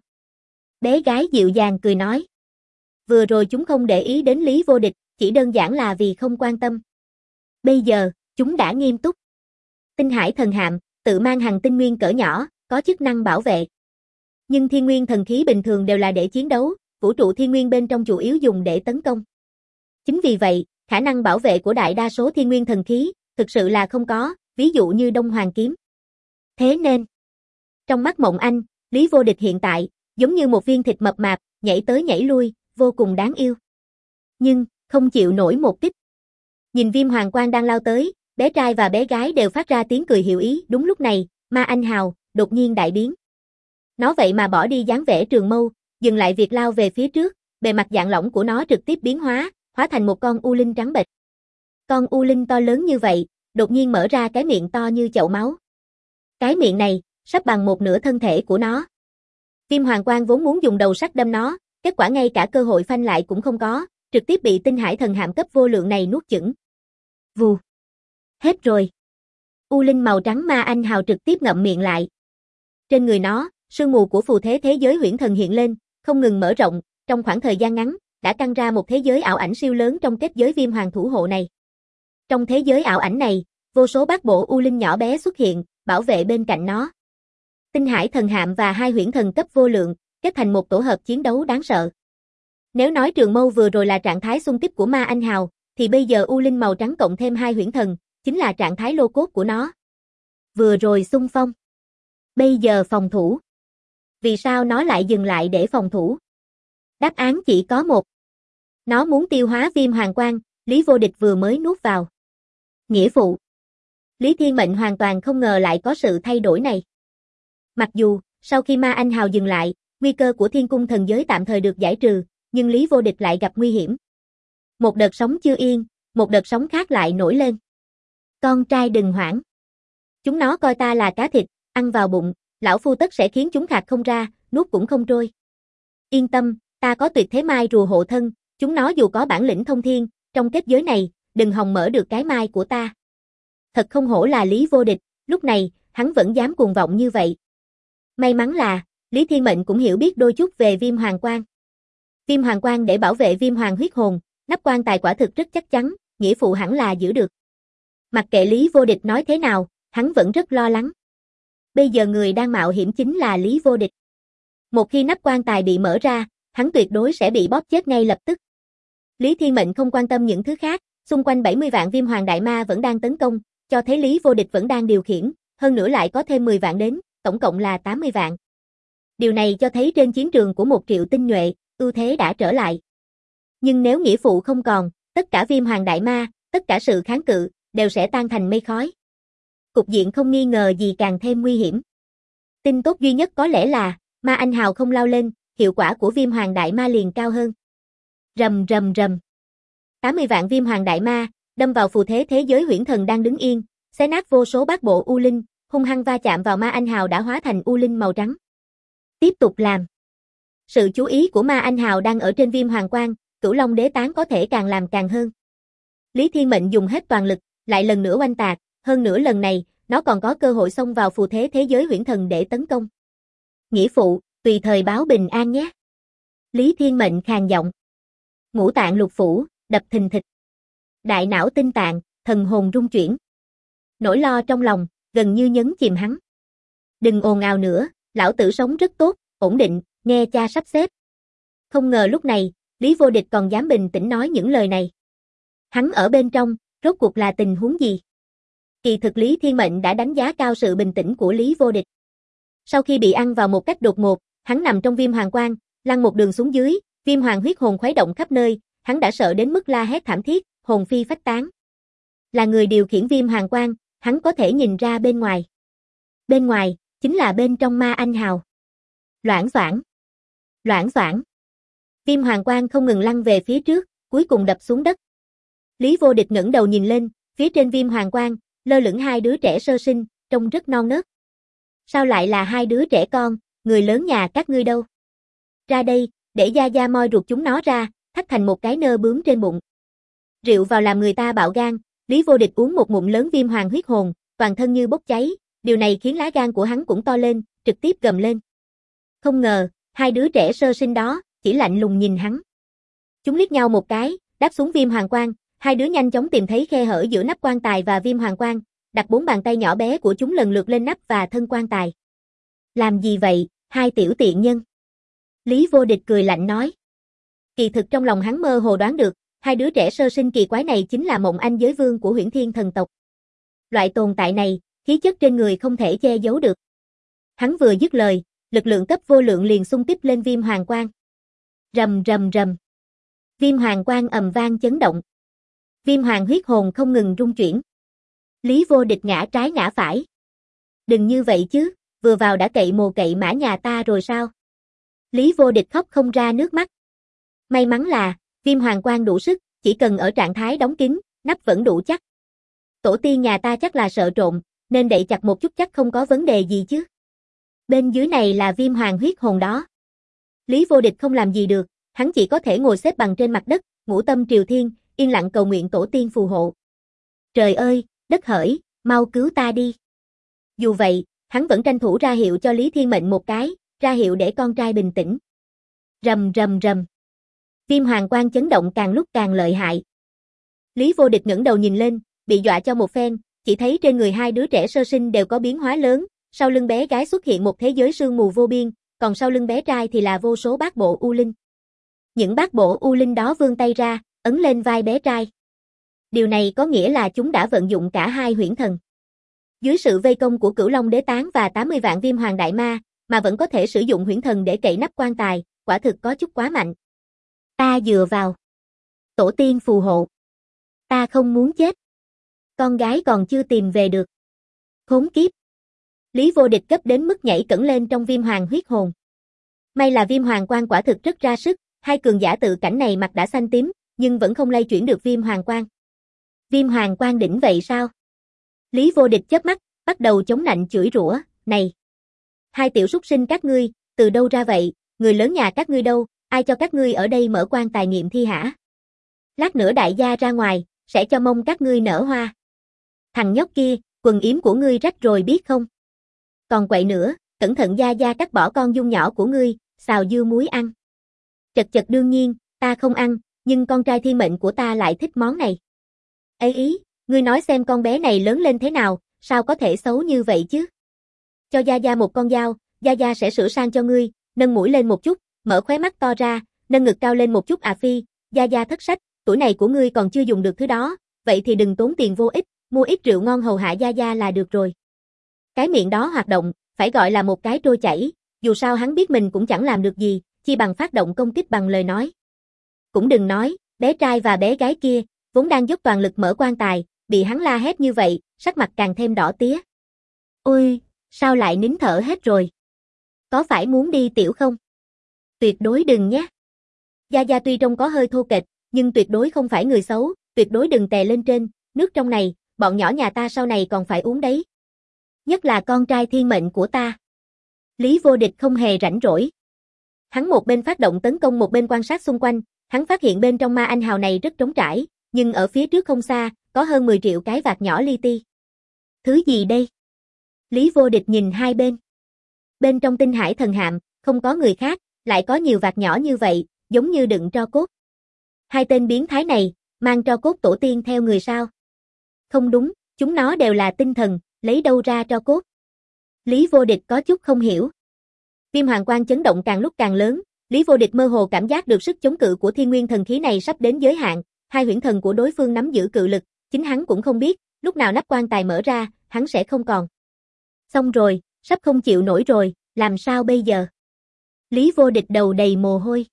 Bé gái dịu dàng cười nói. Vừa rồi chúng không để ý đến Lý Vô Địch, chỉ đơn giản là vì không quan tâm. Bây giờ, chúng đã nghiêm túc. Tinh hải thần hạm, tự mang hằng tinh nguyên cỡ nhỏ, có chức năng bảo vệ. Nhưng thiên nguyên thần khí bình thường đều là để chiến đấu, vũ trụ thiên nguyên bên trong chủ yếu dùng để tấn công. Chính vì vậy, khả năng bảo vệ của đại đa số thiên nguyên thần khí, thực sự là không có, ví dụ như Đông Hoàng Kiếm. Thế nên, trong mắt Mộng Anh, Lý Vô Địch hiện tại, giống như một viên thịt mập mạp, nhảy tới nhảy lui, vô cùng đáng yêu. Nhưng, không chịu nổi một kích. Nhìn Viêm Hoàng Quang đang lao tới, bé trai và bé gái đều phát ra tiếng cười hiểu ý. Đúng lúc này, Ma Anh Hào, đột nhiên đại biến. Nó vậy mà bỏ đi dáng vẻ trường mâu, dừng lại việc lao về phía trước, bề mặt dạng lỏng của nó trực tiếp biến hóa thành một con u linh trắng bệch. Con u linh to lớn như vậy, đột nhiên mở ra cái miệng to như chậu máu. Cái miệng này, sắp bằng một nửa thân thể của nó. Viêm Hoàng Quang vốn muốn dùng đầu sắt đâm nó, kết quả ngay cả cơ hội phanh lại cũng không có, trực tiếp bị tinh hải thần hạm cấp vô lượng này nuốt chửng. Vù. Hết rồi. U linh màu trắng Ma Anh Hào trực tiếp ngậm miệng lại. Trên người nó, sương mù của phù thế thế giới huyễn thần hiện lên, không ngừng mở rộng, trong khoảng thời gian ngắn, đã căng ra một thế giới ảo ảnh siêu lớn trong kết giới Viêm Hoàng thủ hộ này. Trong thế giới ảo ảnh này, vô số bát bộ u linh nhỏ bé xuất hiện, bảo vệ bên cạnh nó. Tinh Hải Thần Hạm và hai huyễn thần cấp vô lượng, kết thành một tổ hợp chiến đấu đáng sợ. Nếu nói trường mâu vừa rồi là trạng thái xung kích của ma anh hào, thì bây giờ U Linh màu trắng cộng thêm hai huyễn thần, chính là trạng thái lô cốt của nó. Vừa rồi xung phong, bây giờ phòng thủ. Vì sao nó lại dừng lại để phòng thủ? Đáp án chỉ có một. Nó muốn tiêu hóa viêm hoàng quang, Lý Vô Địch vừa mới nuốt vào. Nghĩa phụ. Lý Thiên Mệnh hoàn toàn không ngờ lại có sự thay đổi này. Mặc dù, sau khi ma anh hào dừng lại, nguy cơ của thiên cung thần giới tạm thời được giải trừ, nhưng Lý Vô Địch lại gặp nguy hiểm. Một đợt sóng chưa yên, một đợt sóng khác lại nổi lên. Con trai đừng hoảng. Chúng nó coi ta là cá thịt, ăn vào bụng, lão phu tất sẽ khiến chúng khạc không ra, nuốt cũng không trôi. Yên tâm, ta có tuyệt thế mai rùa hộ thân, chúng nó dù có bản lĩnh thông thiên, trong kết giới này, đừng hòng mở được cái mai của ta. Thật không hổ là Lý Vô Địch, lúc này, hắn vẫn dám cuồng vọng như vậy. May mắn là, Lý Thiên Mệnh cũng hiểu biết đôi chút về viêm hoàng quang. Viêm hoàng quang để bảo vệ viêm hoàng huyết hồn, nắp quan tài quả thực rất chắc chắn, nghĩa phụ hẳn là giữ được. Mặc kệ Lý Vô Địch nói thế nào, hắn vẫn rất lo lắng. Bây giờ người đang mạo hiểm chính là Lý Vô Địch. Một khi nắp quan tài bị mở ra, hắn tuyệt đối sẽ bị bóp chết ngay lập tức. Lý Thiên Mệnh không quan tâm những thứ khác, xung quanh 70 vạn viêm hoàng đại ma vẫn đang tấn công, cho thấy Lý Vô Địch vẫn đang điều khiển, hơn nữa lại có thêm 10 vạn đến, tổng cộng là 80 vạn. Điều này cho thấy trên chiến trường của 1 triệu tinh nhuệ, ưu thế đã trở lại. Nhưng nếu nghĩa phụ không còn, tất cả viêm hoàng đại ma, tất cả sự kháng cự, đều sẽ tan thành mây khói. Cục diện không nghi ngờ gì càng thêm nguy hiểm. Tin tốt duy nhất có lẽ là, ma anh hào không lao lên, hiệu quả của viêm hoàng đại ma liền cao hơn. Rầm rầm rầm. 80 vạn viêm hoàng đại ma, đâm vào phù thế thế giới huyễn thần đang đứng yên, xé nát vô số bát bộ U Linh, hung hăng va chạm vào ma anh hào đã hóa thành U Linh màu trắng. Tiếp tục làm. Sự chú ý của ma anh hào đang ở trên viêm hoàng quang, Cửu Long đế tán có thể càng làm càng hơn. Lý Thiên Mệnh dùng hết toàn lực, lại lần nữa oanh tạc, hơn nữa lần này, nó còn có cơ hội xông vào phù thế thế giới huyễn thần để tấn công. Nghĩa phụ, tùy thời báo bình an nhé. Lý Thiên Mệnh khàn giọng. Ngũ tạng lục phủ, đập thình thịch. Đại não tinh tạng, thần hồn rung chuyển. Nỗi lo trong lòng, gần như nhấn chìm hắn. Đừng ồn ào nữa, lão tử sống rất tốt, ổn định, nghe cha sắp xếp. Không ngờ lúc này, Lý Vô Địch còn dám bình tĩnh nói những lời này. Hắn ở bên trong, rốt cuộc là tình huống gì? Kỳ thực Lý Thiên Mệnh đã đánh giá cao sự bình tĩnh của Lý Vô Địch. Sau khi bị ăn vào một cách đột ngột, hắn nằm trong viêm hoàng quang, lăn một đường xuống dưới, viêm hoàng huyết hồn khuấy động khắp nơi, hắn đã sợ đến mức la hét thảm thiết, hồn phi phách tán. Là người điều khiển viêm hoàng quang, hắn có thể nhìn ra bên ngoài. Bên ngoài, chính là bên trong ma anh hào. Loảng xoảng. Loảng xoảng. Viêm hoàng quang không ngừng lăn về phía trước, cuối cùng đập xuống đất. Lý Vô Địch ngẩng đầu nhìn lên, phía trên viêm hoàng quang, lơ lửng hai đứa trẻ sơ sinh, trông rất non nớt. Sao lại là hai đứa trẻ con, người lớn nhà các ngươi đâu? Ra đây, để gia gia moi ruột chúng nó ra, thắt thành một cái nơ bướm trên bụng. Rượu vào làm người ta bạo gan, Lý Vô Địch uống một ngụm lớn viêm hoàng huyết hồn, toàn thân như bốc cháy, điều này khiến lá gan của hắn cũng to lên, trực tiếp gầm lên. Không ngờ, hai đứa trẻ sơ sinh đó, chỉ lạnh lùng nhìn hắn. Chúng liếc nhau một cái, đáp xuống viêm hoàng quang, hai đứa nhanh chóng tìm thấy khe hở giữa nắp quan tài và viêm hoàng quang, đặt 4 bàn tay nhỏ bé của chúng lần lượt lên nắp và thân quan tài. Làm gì vậy, hai tiểu tiện nhân? Lý Vô Địch cười lạnh nói. Kỳ thực trong lòng hắn mơ hồ đoán được, hai đứa trẻ sơ sinh kỳ quái này chính là Mộng Anh giới vương của Huyễn Thiên thần tộc. Loại tồn tại này, khí chất trên người không thể che giấu được. Hắn vừa dứt lời, lực lượng cấp vô lượng liền xung kích lên viêm hoàng quang. Rầm rầm rầm. Viêm hoàng quang ầm vang chấn động. Viêm hoàng huyết hồn không ngừng rung chuyển. Lý Vô Địch ngã trái ngã phải. Đừng như vậy chứ, vừa vào đã cậy mồ cậy mã nhà ta rồi sao? Lý Vô Địch khóc không ra nước mắt. May mắn là, viêm hoàng quang đủ sức, chỉ cần ở trạng thái đóng kín, nắp vẫn đủ chắc. Tổ tiên nhà ta chắc là sợ trộm, nên đậy chặt một chút chắc không có vấn đề gì chứ. Bên dưới này là viêm hoàng huyết hồn đó. Lý Vô Địch không làm gì được, hắn chỉ có thể ngồi xếp bằng trên mặt đất, ngũ tâm triều thiên, yên lặng cầu nguyện tổ tiên phù hộ. Trời ơi, đất hỡi, mau cứu ta đi. Dù vậy, hắn vẫn tranh thủ ra hiệu cho Lý Thiên Mệnh một cái, ra hiệu để con trai bình tĩnh. Rầm rầm rầm. Viêm hoàng quang chấn động càng lúc càng lợi hại. Lý Vô Địch ngẩng đầu nhìn lên, bị dọa cho một phen, chỉ thấy trên người hai đứa trẻ sơ sinh đều có biến hóa lớn, sau lưng bé gái xuất hiện một thế giới sương mù vô biên, còn sau lưng bé trai thì là vô số bát bộ u linh. Những bát bộ u linh đó vươn tay ra, ấn lên vai bé trai. Điều này có nghĩa là chúng đã vận dụng cả hai huyễn thần. Dưới sự vây công của Cửu Long Đế Tán và 80 vạn Viêm Hoàng Đại Ma, mà vẫn có thể sử dụng huyễn thần để cậy nắp quan tài, quả thực có chút quá mạnh. Ta dựa vào. Tổ tiên phù hộ. Ta không muốn chết. Con gái còn chưa tìm về được. Khốn kiếp. Lý Vô Địch gấp đến mức nhảy cẫng lên trong Viêm Hoàng huyết hồn. May là Viêm Hoàng Quang quả thực rất ra sức, hai cường giả tự cảnh này mặt đã xanh tím, nhưng vẫn không lay chuyển được Viêm Hoàng Quang. Viêm Hoàng Quang đỉnh vậy sao? Lý Vô Địch chớp mắt, bắt đầu chống nạnh chửi rủa, này. Hai tiểu súc sinh các ngươi, từ đâu ra vậy, người lớn nhà các ngươi đâu, ai cho các ngươi ở đây mở quan tài nghiệm thi hả? Lát nữa đại gia ra ngoài, sẽ cho mông các ngươi nở hoa. Thằng nhóc kia, quần yếm của ngươi rách rồi biết không? Còn quậy nữa, cẩn thận gia gia cắt bỏ con dung nhỏ của ngươi, xào dưa muối ăn. Chật chật đương nhiên, ta không ăn, nhưng con trai thiên mệnh của ta lại thích món này. Ấy ý, ngươi nói xem con bé này lớn lên thế nào, sao có thể xấu như vậy chứ? Cho gia gia một con dao, gia gia sẽ sửa sang cho ngươi, nâng mũi lên một chút, mở khóe mắt to ra, nâng ngực cao lên một chút phi, gia gia thất sách, tuổi này của ngươi còn chưa dùng được thứ đó, vậy thì đừng tốn tiền vô ích, mua ít rượu ngon hầu hạ gia gia là được rồi. Cái miệng đó hoạt động, phải gọi là một cái trôi chảy, dù sao hắn biết mình cũng chẳng làm được gì, chi bằng phát động công kích bằng lời nói. Cũng đừng nói, bé trai và bé gái kia, vốn đang dốc toàn lực mở quan tài, bị hắn la hét như vậy, sắc mặt càng thêm đỏ tía. Ôi, sao lại nín thở hết rồi? Có phải muốn đi tiểu không? Tuyệt đối đừng nhé. Gia Gia tuy trông có hơi thô kệch, nhưng tuyệt đối không phải người xấu, tuyệt đối đừng tè lên trên, nước trong này, bọn nhỏ nhà ta sau này còn phải uống đấy. Nhất là con trai thiên mệnh của ta. Lý Vô Địch không hề rảnh rỗi. Hắn một bên phát động tấn công một bên quan sát xung quanh, hắn phát hiện bên trong ma anh hào này rất trống trải, nhưng ở phía trước không xa, có hơn 10 triệu cái vạc nhỏ li ti. Thứ gì đây? Lý Vô Địch nhìn hai bên. Bên trong tinh hải thần hạm, không có người khác, lại có nhiều vạc nhỏ như vậy, giống như đựng tro cốt. Hai tên biến thái này, mang tro cốt tổ tiên theo người sao? Không đúng, chúng nó đều là tinh thần, lấy đâu ra tro cốt? Lý Vô Địch có chút không hiểu. Viêm Hoàng Quang chấn động càng lúc càng lớn, Lý Vô Địch mơ hồ cảm giác được sức chống cự của thiên nguyên thần khí này sắp đến giới hạn, hai huyễn thần của đối phương nắm giữ cự lực, chính hắn cũng không biết, lúc nào nắp quan tài mở ra, hắn sẽ không còn. Xong rồi, sắp không chịu nổi rồi, làm sao bây giờ? Lý Vô Địch đầu đầy mồ hôi.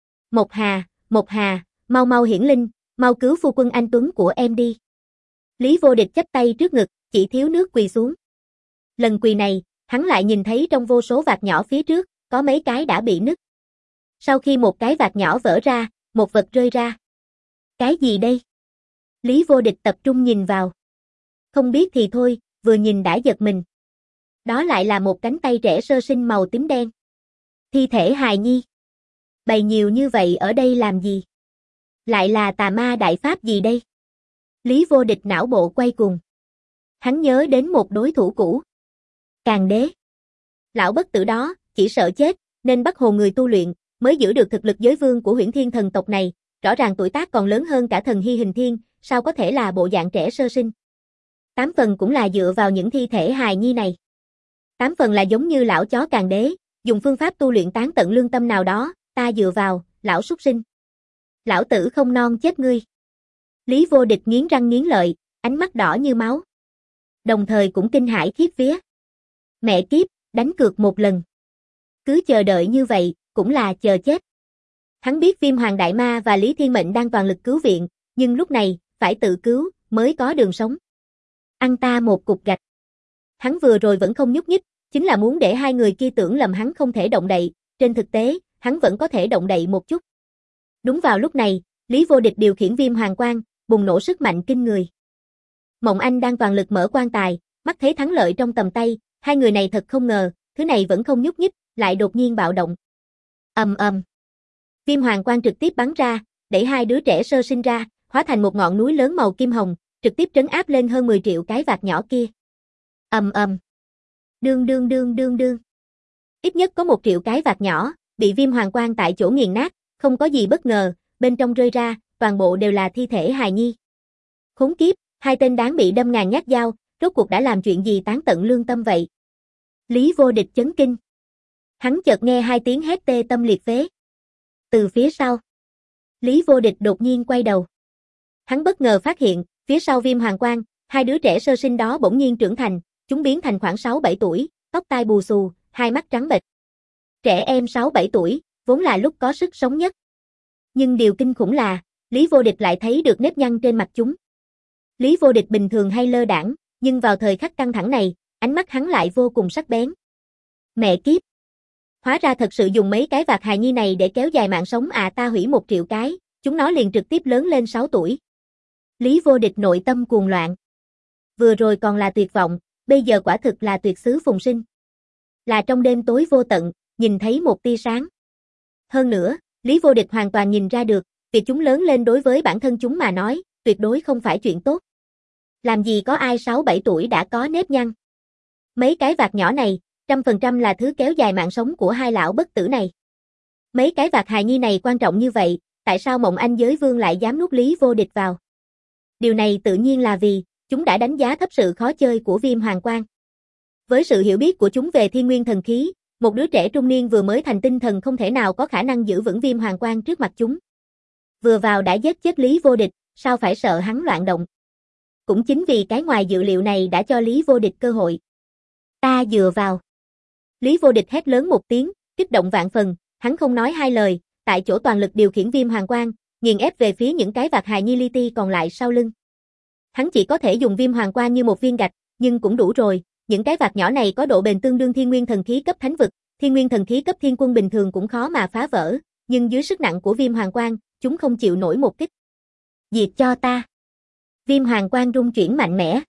Một Hà, mau mau hiển linh, mau cứu phu quân anh Tuấn của em đi. Lý Vô Địch chắp tay trước ngực, chỉ thiếu nước quỳ xuống. Lần quỳ này, hắn lại nhìn thấy trong vô số vạc nhỏ phía trước, có mấy cái đã bị nứt. Sau khi một cái vạc nhỏ vỡ ra, một vật rơi ra. Cái gì đây? Lý Vô Địch tập trung nhìn vào. Không biết thì thôi, vừa nhìn đã giật mình. Đó lại là một cánh tay trẻ sơ sinh màu tím đen. Thi thể hài nhi. Bày nhiều như vậy ở đây làm gì? Lại là tà ma đại pháp gì đây? Lý Vô Địch não bộ quay cuồng. Hắn nhớ đến một đối thủ cũ. Càng đế. Lão bất tử đó, chỉ sợ chết, nên bắt hồn người tu luyện, mới giữ được thực lực giới vương của Huyễn Thiên thần tộc này, rõ ràng tuổi tác còn lớn hơn cả thần Hy Hình Thiên, sao có thể là bộ dạng trẻ sơ sinh. 8 phần cũng là dựa vào những thi thể hài nhi này. 8 phần là giống như lão chó Càng đế, dùng phương pháp tu luyện tán tận lương tâm nào đó, ta dựa vào, lão súc sinh. Lão tử không non chết ngươi. Lý Vô Địch nghiến răng nghiến lợi, ánh mắt đỏ như máu. Đồng thời cũng kinh hãi khiếp vía. Mẹ kiếp, đánh cược một lần. Cứ chờ đợi như vậy, cũng là chờ chết. Hắn biết Viêm Hoàng Đại Ma và Lý Thiên Mệnh đang toàn lực cứu viện, nhưng lúc này, phải tự cứu, mới có đường sống. Ăn ta một cục gạch. Hắn vừa rồi vẫn không nhúc nhích, chính là muốn để hai người kia tưởng lầm hắn không thể động đậy, trên thực tế, hắn vẫn có thể động đậy một chút. Đúng vào lúc này, Lý Vô Địch điều khiển Viêm Hoàng Quang, bùng nổ sức mạnh kinh người. Mộng Anh đang toàn lực mở quan tài, mắt thấy thắng lợi trong tầm tay, hai người này thật không ngờ, thứ này vẫn không nhúc nhích, lại đột nhiên bạo động. Ầm ầm. Viêm Hoàng Quang trực tiếp bắn ra, đẩy hai đứa trẻ sơ sinh ra, hóa thành một ngọn núi lớn màu kim hồng, trực tiếp trấn áp lên hơn 10 triệu cái vạc nhỏ kia. Ầm ầm. Đương. Ít nhất có 1 triệu cái vạc nhỏ, bị Viêm Hoàng Quang tại chỗ nghiền nát, không có gì bất ngờ, bên trong rơi ra, toàn bộ đều là thi thể hài nhi. Khốn kiếp, hai tên đáng bị đâm ngàn nhát dao, rốt cuộc đã làm chuyện gì tán tận lương tâm vậy? Lý Vô Địch chấn kinh. Hắn chợt nghe hai tiếng hét tê tâm liệt phế. Từ phía sau, Lý Vô Địch đột nhiên quay đầu. Hắn bất ngờ phát hiện, phía sau Viêm Hoàng Quang, hai đứa trẻ sơ sinh đó bỗng nhiên trưởng thành, chúng biến thành khoảng 6-7 tuổi, tóc tai bù xù, hai mắt trắng bệch. Trẻ em 6-7 tuổi, vốn là lúc có sức sống nhất. Nhưng điều kinh khủng là, Lý Vô Địch lại thấy được nếp nhăn trên mặt chúng. Lý Vô Địch bình thường hay lơ đãng, nhưng vào thời khắc căng thẳng này, ánh mắt hắn lại vô cùng sắc bén. Mẹ kiếp! Hóa ra thật sự dùng mấy cái vạt hài nhi này để kéo dài mạng sống à, ta hủy 1 triệu cái, chúng nó liền trực tiếp lớn lên 6 tuổi. Lý Vô Địch nội tâm cuồng loạn. Vừa rồi còn là tuyệt vọng, bây giờ quả thực là tuyệt xứ phùng sinh. Là trong đêm tối vô tận, nhìn thấy một tia sáng. Hơn nữa, Lý Vô Địch hoàn toàn nhìn ra được, việc chúng lớn lên đối với bản thân chúng mà nói, tuyệt đối không phải chuyện tốt. Làm gì có ai 6-7 tuổi đã có nếp nhăn. Mấy cái vạt nhỏ này, 100% là thứ kéo dài mạng sống của hai lão bất tử này. Mấy cái vạt hài nhi này quan trọng như vậy, tại sao Mộng Anh Giới Vương lại dám nuốt Lý Vô Địch vào? Điều này tự nhiên là vì, chúng đã đánh giá thấp sự khó chơi của Viêm Hoàng Quang. Với sự hiểu biết của chúng về thiên nguyên thần khí, một đứa trẻ trung niên vừa mới thành tinh thần không thể nào có khả năng giữ vững Viêm Hoàng Quang trước mặt chúng. Vừa vào đã giết chết Lý Vô Địch, sao phải sợ hắn loạn động? Cũng chính vì cái ngoài dự liệu này đã cho Lý Vô Địch cơ hội. Ta dựa vào. Lý Vô Địch hét lớn một tiếng, kích động vạn phần, hắn không nói hai lời, tại chỗ toàn lực điều khiển Viêm Hoàng Quang, nghiền ép về phía những cái vạt hài nhi li ti còn lại sau lưng. Hắn chỉ có thể dùng Viêm Hoàng Quang như một viên gạch, nhưng cũng đủ rồi, những cái vạt nhỏ này có độ bền tương đương thiên nguyên thần khí cấp thánh vực, thiên nguyên thần khí cấp thiên quân bình thường cũng khó mà phá vỡ, nhưng dưới sức nặng của Viêm Hoàng Quang, chúng không chịu nổi một kích. Diệt cho ta. Viêm Hoàng Quang rung chuyển mạnh mẽ.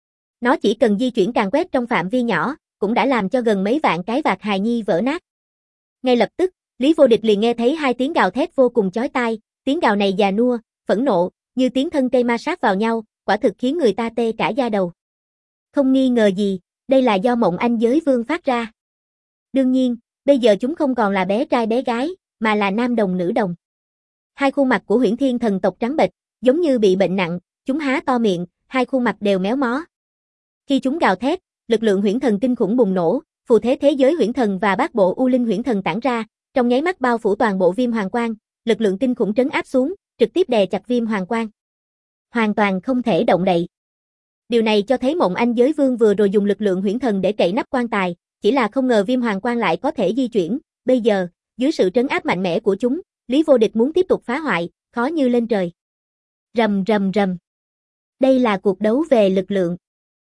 Nó chỉ cần di chuyển càn quét trong phạm vi nhỏ, cũng đã làm cho gần mấy vạn cái vạt hài nhi vỡ nát. Ngay lập tức, Lý Vô Địch liền nghe thấy hai tiếng gào thét vô cùng chói tai, tiếng gào này già nua, phẫn nộ, như tiếng thân cây ma sát vào nhau, quả thực khiến người ta tê cả da đầu. Không nghi ngờ gì, đây là do Mộng Anh Giới Vương phát ra. Đương nhiên, bây giờ chúng không còn là bé trai bé gái, mà là nam đồng nữ đồng. Hai khuôn mặt của Huyễn Thiên thần tộc trắng bệch, giống như bị bệnh nặng, chúng há to miệng, hai khuôn mặt đều méo mó. Khi chúng gào thét, lực lượng huyễn thần kinh khủng bùng nổ, phù thế thế giới huyễn thần và bát bộ u linh huyễn thần tản ra, trong nháy mắt bao phủ toàn bộ Viêm Hoàng Quang, lực lượng kinh khủng trấn áp xuống, trực tiếp đè chặt Viêm Hoàng Quang. Hoàn toàn không thể động đậy. Điều này cho thấy Mộng Anh Giới Vương vừa rồi dùng lực lượng huyễn thần để cậy nắp quan tài, chỉ là không ngờ Viêm Hoàng Quang lại có thể di chuyển, bây giờ, dưới sự trấn áp mạnh mẽ của chúng, Lý Vô Địch muốn tiếp tục phá hoại, khó như lên trời. Rầm rầm rầm. Đây là cuộc đấu về lực lượng.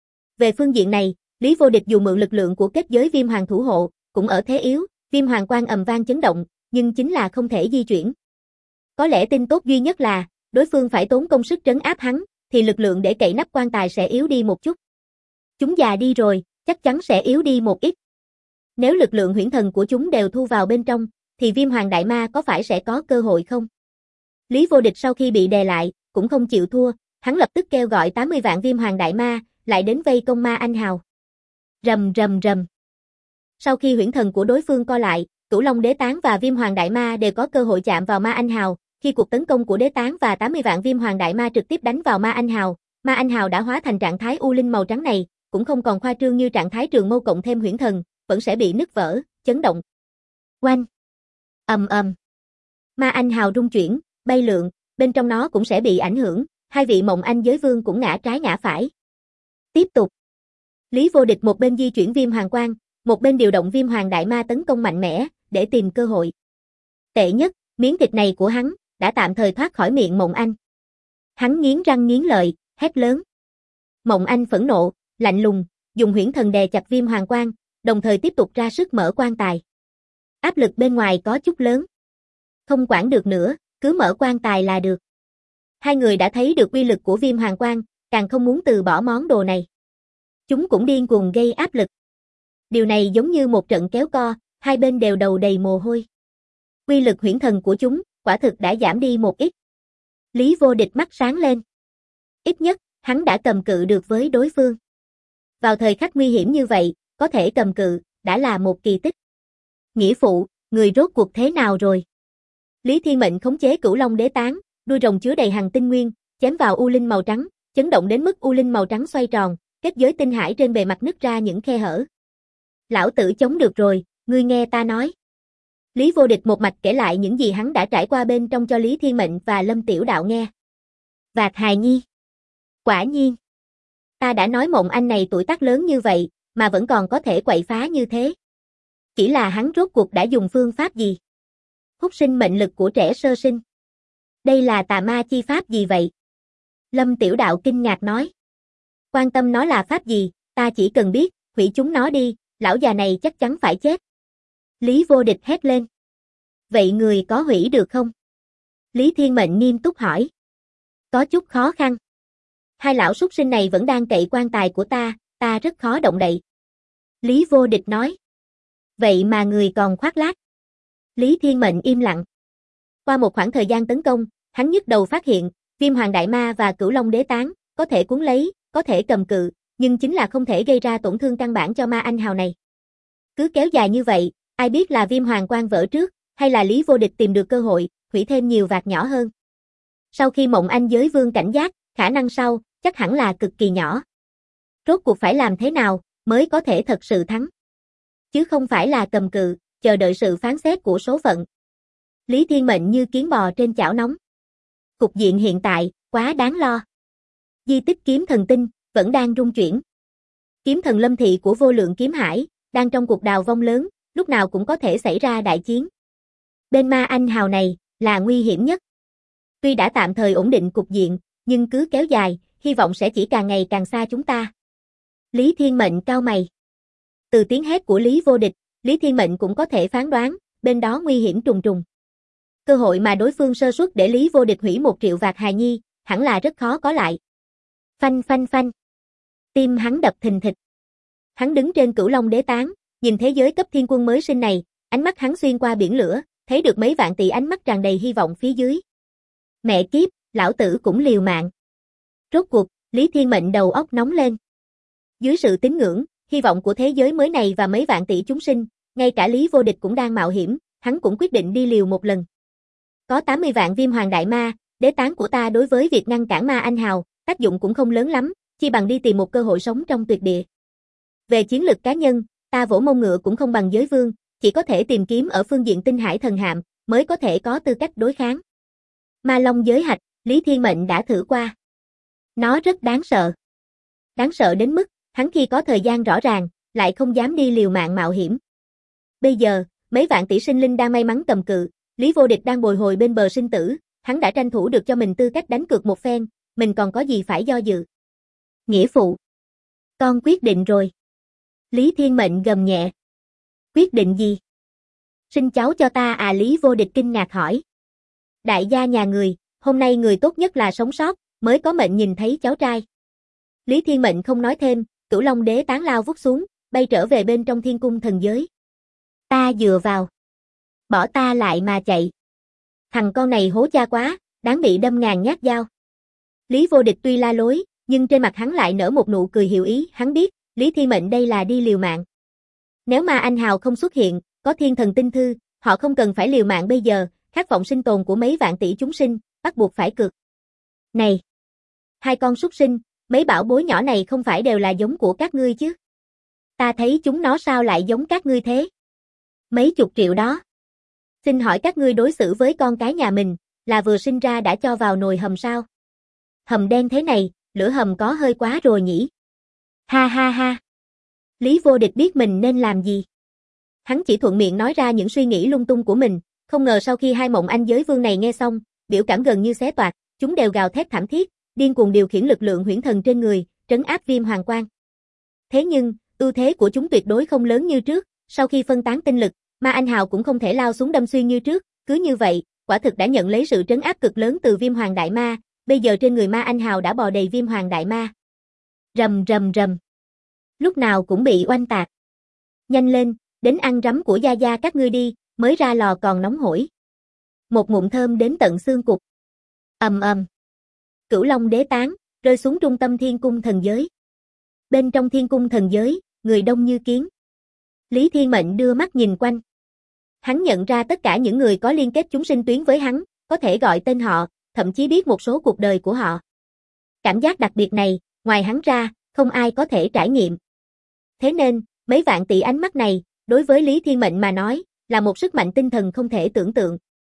Về phương diện này, Lý Vô Địch dù mượn lực lượng của kết giới Viêm Hoàng thủ hộ, cũng ở thế yếu, Viêm Hoàng Quang ầm vang chấn động, nhưng chính là không thể di chuyển. Có lẽ tin tốt duy nhất là, đối phương phải tốn công sức trấn áp hắn, thì lực lượng để cậy nắp quan tài sẽ yếu đi một chút. Chúng già đi rồi, chắc chắn sẽ yếu đi một ít. Nếu lực lượng huyễn thần của chúng đều thu vào bên trong, thì Viêm Hoàng Đại Ma có phải sẽ có cơ hội không? Lý Vô Địch sau khi bị đè lại, cũng không chịu thua, hắn lập tức kêu gọi 80 vạn Viêm Hoàng Đại Ma, lại đến vây công Ma Anh Hào. Rầm rầm rầm. Sau khi huyễn thần của đối phương co lại, Cửu Long Đế Tán và Viêm Hoàng Đại Ma đều có cơ hội chạm vào Ma Anh Hào, khi cuộc tấn công của Đế Tán và 80 vạn Viêm Hoàng Đại Ma trực tiếp đánh vào Ma Anh Hào đã hóa thành trạng thái u linh màu trắng này, cũng không còn khoa trương như trạng thái Trường Mâu cộng thêm huyễn thần, vẫn sẽ bị nứt vỡ, chấn động. Oanh! Ầm ầm. Ma Anh Hào rung chuyển, bay lượn, bên trong nó cũng sẽ bị ảnh hưởng, hai vị Mộng Anh Giới Vương cũng ngã trái ngã phải. Tiếp tục. Lý Vô Địch một bên di chuyển Viêm Hoàng Quang, một bên điều động Viêm Hoàng Đại Ma tấn công mạnh mẽ, để tìm cơ hội. Tệ nhất, miếng thịt này của hắn, đã tạm thời thoát khỏi miệng Mộng Anh. Hắn nghiến răng nghiến lợi, hét lớn. Mộng Anh phẫn nộ, lạnh lùng, dùng huyễn thần đè chặt Viêm Hoàng Quang, đồng thời tiếp tục ra sức mở quan tài. Áp lực bên ngoài có chút lớn. Không quản được nữa, cứ mở quan tài là được. Hai người đã thấy được uy lực của Viêm Hoàng Quang, càng không muốn từ bỏ món đồ này. Chúng cũng điên cuồng gây áp lực. Điều này giống như một trận kéo co, hai bên đều đầu đầy mồ hôi. Uy lực huyễn thần của chúng, quả thực đã giảm đi một ít. Lý Vô Địch mắt sáng lên. Ít nhất, hắn đã cầm cự được với đối phương. Vào thời khắc nguy hiểm như vậy, có thể cầm cự, đã là một kỳ tích. Nghĩa phụ, người rốt cuộc thế nào rồi? Lý Thiên Mệnh khống chế Cửu Long Đế Tán, đuôi rồng chứa đầy hằng tinh nguyên, chém vào u linh màu trắng, chấn động đến mức u linh màu trắng xoay tròn, kết giới tinh hải trên bề mặt nứt ra những khe hở. Lão tử chống được rồi, ngươi nghe ta nói. Lý Vô Địch một mạch kể lại những gì hắn đã trải qua bên trong cho Lý Thiên Mệnh và Lâm Tiểu Đạo nghe. Vạc hài nhi. Quả nhiên. Ta đã nói Mộng Anh này tuổi tác lớn như vậy, mà vẫn còn có thể quậy phá như thế. Chỉ là hắn rốt cuộc đã dùng phương pháp gì? Hút sinh mệnh lực của trẻ sơ sinh. Đây là tà ma chi pháp gì vậy? Lâm Tiểu Đạo kinh ngạc nói. Quan tâm nó là pháp gì, ta chỉ cần biết, hủy chúng nó đi, lão già này chắc chắn phải chết. Lý Vô Địch hét lên. Vậy người có hủy được không? Lý Thiên Mệnh nghiêm túc hỏi. Có chút khó khăn. Hai lão súc sinh này vẫn đang cậy quan tài của ta rất khó động đậy. Lý Vô Địch nói. Vậy mà người còn khoác lác. Lý Thiên Mệnh im lặng. Qua một khoảng thời gian tấn công, hắn nhức đầu phát hiện, Viêm Hoàng Đại Ma và Cửu Long Đế Tán, có thể cuốn lấy, có thể cầm cự, nhưng chính là không thể gây ra tổn thương căn bản cho ma anh hào này. Cứ kéo dài như vậy, ai biết là Viêm Hoàng Quan vỡ trước, hay là Lý Vô Địch tìm được cơ hội, hủy thêm nhiều vạc nhỏ hơn. Sau khi Mộng Anh giới vương cảnh giác, khả năng sau, chắc hẳn là cực kỳ nhỏ. Rốt cuộc phải làm thế nào, mới có thể thật sự thắng? Chứ không phải là cầm cự, chờ đợi sự phán xét của số phận. Lý Thiên Mệnh như kiến bò trên chảo nóng. Cục diện hiện tại, quá đáng lo. Di tích kiếm thần tinh, vẫn đang rung chuyển. Kiếm thần Lâm Thị của Vô Lượng Kiếm Hải, đang trong cuộc đào vong lớn, lúc nào cũng có thể xảy ra đại chiến. Bên ma anh hào này, là nguy hiểm nhất. Tuy đã tạm thời ổn định cục diện, nhưng cứ kéo dài, hy vọng sẽ chỉ càng ngày càng xa chúng ta. Lý Thiên Mệnh cau mày. Từ tiếng hét của Lý Vô Địch, Lý Thiên Mệnh cũng có thể phán đoán, bên đó nguy hiểm trùng trùng. Cơ hội mà đối phương sơ suất để Lý Vô Địch hủy 1 triệu vạc hài nhi, hẳn là rất khó có lại. Phanh phanh phanh. Tim hắn đập thình thịch. Hắn đứng trên Cửu Long Đế Tán, nhìn thế giới cấp thiên quân mới sinh này, ánh mắt hắn xuyên qua biển lửa, thấy được mấy vạn tỷ ánh mắt tràn đầy hy vọng phía dưới. Mẹ kiếp, lão tử cũng liều mạng. Rốt cuộc, Lý Thiên Mệnh đầu óc nóng lên. Dưới sự tín ngưỡng, hy vọng của thế giới mới này và mấy vạn tỷ chúng sinh, ngay cả Lý Vô Địch cũng đang mạo hiểm, hắn cũng quyết định đi liều một lần. Có 80 vạn Viêm Hoàng Đại Ma, đế tán của ta đối với việc ngăn cản ma anh hào, tác dụng cũng không lớn lắm, chi bằng đi tìm một cơ hội sống trong tuyệt địa. Về chiến lực cá nhân, ta vỗ mông ngựa cũng không bằng giới vương, chỉ có thể tìm kiếm ở phương diện tinh hải thần hạm, mới có thể có tư cách đối kháng. Ma Long giới hạch, Lý Thiên Mệnh đã thử qua. Nó rất đáng sợ. Đáng sợ đến mức, hắn khi có thời gian rõ ràng, lại không dám đi liều mạng mạo hiểm. Bây giờ, mấy vạn tỷ sinh linh đang may mắn cầm cự, Lý Vô Địch đang bồi hồi bên bờ sinh tử, hắn đã tranh thủ được cho mình tư cách đánh cược một phen, mình còn có gì phải do dự. Nghĩa phụ. Con quyết định rồi. Lý Thiên Mệnh gầm nhẹ. Quyết định gì? Sinh cháu cho ta à? Lý Vô Địch kinh ngạc hỏi. Đại gia nhà người, hôm nay người tốt nhất là sống sót, mới có mệnh nhìn thấy cháu trai. Lý Thiên Mệnh không nói thêm, Cửu Long Đế Tán lao vút xuống, bay trở về bên trong thiên cung thần giới. Ta dựa vào. Bỏ ta lại mà chạy. Thằng con này hố cha quá, đáng bị đâm ngàn nhát dao. Lý Vô Địch tuy la lối, nhưng trên mặt hắn lại nở một nụ cười hiểu ý, hắn biết, Lý Thiên Mệnh đây là đi liều mạng. Nếu mà anh hào không xuất hiện, có thiên thần tinh thư, họ không cần phải liều mạng bây giờ, khát vọng sinh tồn của mấy vạn tỷ chúng sinh, bắt buộc phải cược. Này! Hai con súc sinh, mấy bảo bối nhỏ này không phải đều là giống của các ngươi chứ? Ta thấy chúng nó sao lại giống các ngươi thế? Mấy chục triệu đó. Xin hỏi các ngươi đối xử với con cái nhà mình, là vừa sinh ra đã cho vào nồi hầm sao? Hầm đen thế này, lửa hầm có hơi quá rồi nhỉ? Ha ha ha. Lý Vô Địch biết mình nên làm gì. Hắn chỉ thuận miệng nói ra những suy nghĩ lung tung của mình, không ngờ sau khi hai Mộng Anh giới vương này nghe xong, biểu cảm gần như xé toạc, chúng đều gào thét thảm thiết, điên cuồng điều khiển lực lượng huyễn thần trên người, trấn áp Viêm Hoàng Quan. Thế nhưng, ưu thế của chúng tuyệt đối không lớn như trước, sau khi phân tán tinh lực, ma anh hào cũng không thể lao xuống đâm xuyên như trước, cứ như vậy, quả thực đã nhận lấy sự trấn áp cực lớn từ Viêm Hoàng Đại Ma, bây giờ trên người ma anh hào đã bò đầy Viêm Hoàng Đại Ma. Rầm rầm rầm. Lúc nào cũng bị oanh tạc. Nhanh lên, đến ăn rắm của gia gia các ngươi đi, mới ra lò còn nóng hổi. Một ngụm thơm đến tận xương cụt. Ầm ầm. Cửu Long Đế Tán, rơi xuống trung tâm thiên cung thần giới. Bên trong thiên cung thần giới, người đông như kiến. Lý Thiên Mệnh đưa mắt nhìn quanh. Hắn nhận ra tất cả những người có liên kết chúng sinh tuyến với hắn, có thể gọi tên họ, thậm chí biết một số cuộc đời của họ. Cảm giác đặc biệt này, ngoài hắn ra, không ai có thể trải nghiệm. Thế nên, Mấy vạn tỷ ánh mắt này, đối với Lý Thiên Mệnh mà nói, là một sức mạnh tinh thần không thể tưởng tượng.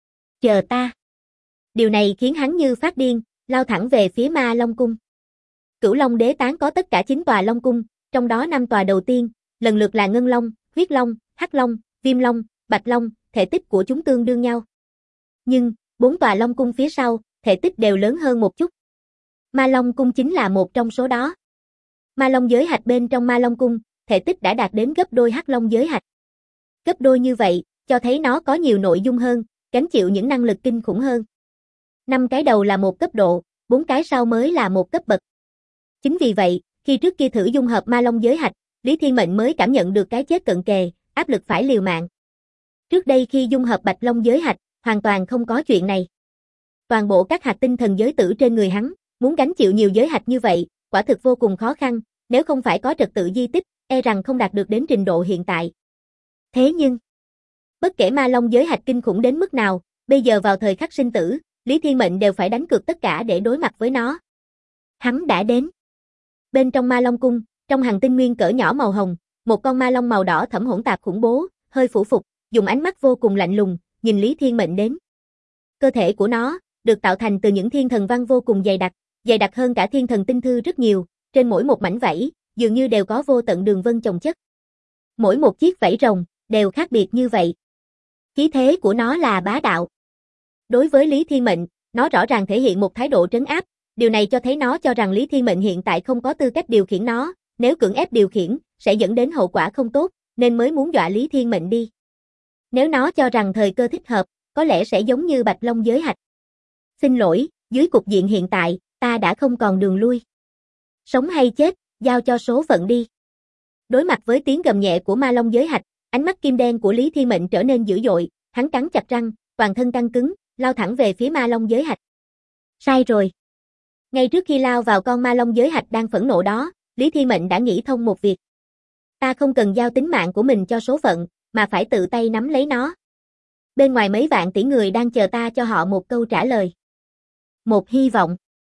Chờ ta. Điều này khiến hắn như phát điên, lao thẳng về phía Ma Long Cung. Cửu Long Đế Tán có tất cả 9 tòa Long Cung, trong đó 5 tòa đầu tiên, lần lượt là Ngân Long, Huyết Long, Hắc Long, Viêm Long, Bạch Long, thể tích của chúng tương đương nhau. Nhưng, 4 tòa Long Cung phía sau, thể tích đều lớn hơn một chút. Ma Long Cung chính là một trong số đó. Ma Long giới hạch bên trong Ma Long Cung, thể tích đã đạt đến gấp đôi Hắc Long giới hạch. Gấp đôi như vậy, cho thấy nó có nhiều nội dung hơn, gánh chịu những năng lực kinh khủng hơn. 5 cái đầu là một cấp độ, 4 cái sau mới là một cấp bậc. Chính vì vậy, khi trước kia thử dung hợp Ma Long giới hạch, Lý Thiên Mệnh mới cảm nhận được cái chết cận kề, áp lực phải liều mạng. Trước đây khi dung hợp Bạch Long giới hạch, hoàn toàn không có chuyện này. Toàn bộ các hạt tinh thần giới tử trên người hắn, muốn gánh chịu nhiều giới hạch như vậy, quả thực vô cùng khó khăn, nếu không phải có trật tự di tích, e rằng không đạt được đến trình độ hiện tại. Thế nhưng, bất kể Ma Long giới hạch kinh khủng đến mức nào, bây giờ vào thời khắc sinh tử, Lý Thiên Mệnh đều phải đánh cược tất cả để đối mặt với nó. Hắn đã đến. Bên trong Ma Long Cung, trong hàng tinh nguyên cỡ nhỏ màu hồng, một con ma long màu đỏ thẫm hỗn tạp khủng bố, hơi phủ phục, dùng ánh mắt vô cùng lạnh lùng, nhìn Lý Thiên Mệnh đến. Cơ thể của nó, được tạo thành từ những thiên thần văn vô cùng dày đặc hơn cả thiên thần tinh thư rất nhiều, trên mỗi một mảnh vảy, dường như đều có vô tận đường vân chồng chất. Mỗi một chiếc vảy rồng, đều khác biệt như vậy. Khí thế của nó là bá đạo. Đối với Lý Thiên Mệnh, nó rõ ràng thể hiện một thái độ trấn áp, điều này cho thấy nó cho rằng Lý Thiên Mệnh hiện tại không có tư cách điều khiển nó, nếu cưỡng ép điều khiển, sẽ dẫn đến hậu quả không tốt, nên mới muốn dọa Lý Thiên Mệnh đi. Nếu nó cho rằng thời cơ thích hợp, có lẽ sẽ giống như Bạch Long giới hạch. Xin lỗi, dưới cục diện hiện tại, ta đã không còn đường lui. Sống hay chết, giao cho số phận đi. Đối mặt với tiếng gầm nhẹ của Ma Long giới hạch, ánh mắt kim đen của Lý Thiên Mệnh trở nên dữ dội, hắn cắn chặt răng, toàn thân căng cứng, lao thẳng về phía Ma Long giới hạch. Sai rồi. Ngay trước khi lao vào con Ma Long giới hạch đang phẫn nộ đó, Lý Thiên Mệnh đã nghĩ thông một việc. Ta không cần giao tính mạng của mình cho số phận, mà phải tự tay nắm lấy nó. Bên ngoài mấy vạn tỷ người đang chờ ta cho họ một câu trả lời. Một hy vọng.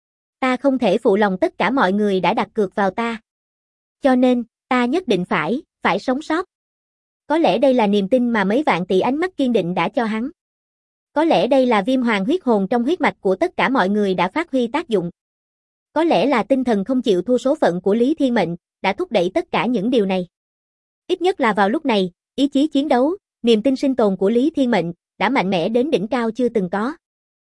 Ta không thể phụ lòng tất cả mọi người đã đặt cược vào ta. Cho nên, ta nhất định phải sống sót. Có lẽ đây là niềm tin mà mấy vạn tỷ ánh mắt kiên định đã cho hắn. Có lẽ đây là viêm hoàng huyết hồn trong huyết mạch của tất cả mọi người đã phát huy tác dụng. Có lẽ là tinh thần không chịu thua số phận của Lý Thiên Mệnh, đã thúc đẩy tất cả những điều này. Ít nhất là vào lúc này, ý chí chiến đấu, niềm tin sinh tồn của Lý Thiên Mệnh, đã mạnh mẽ đến đỉnh cao chưa từng có.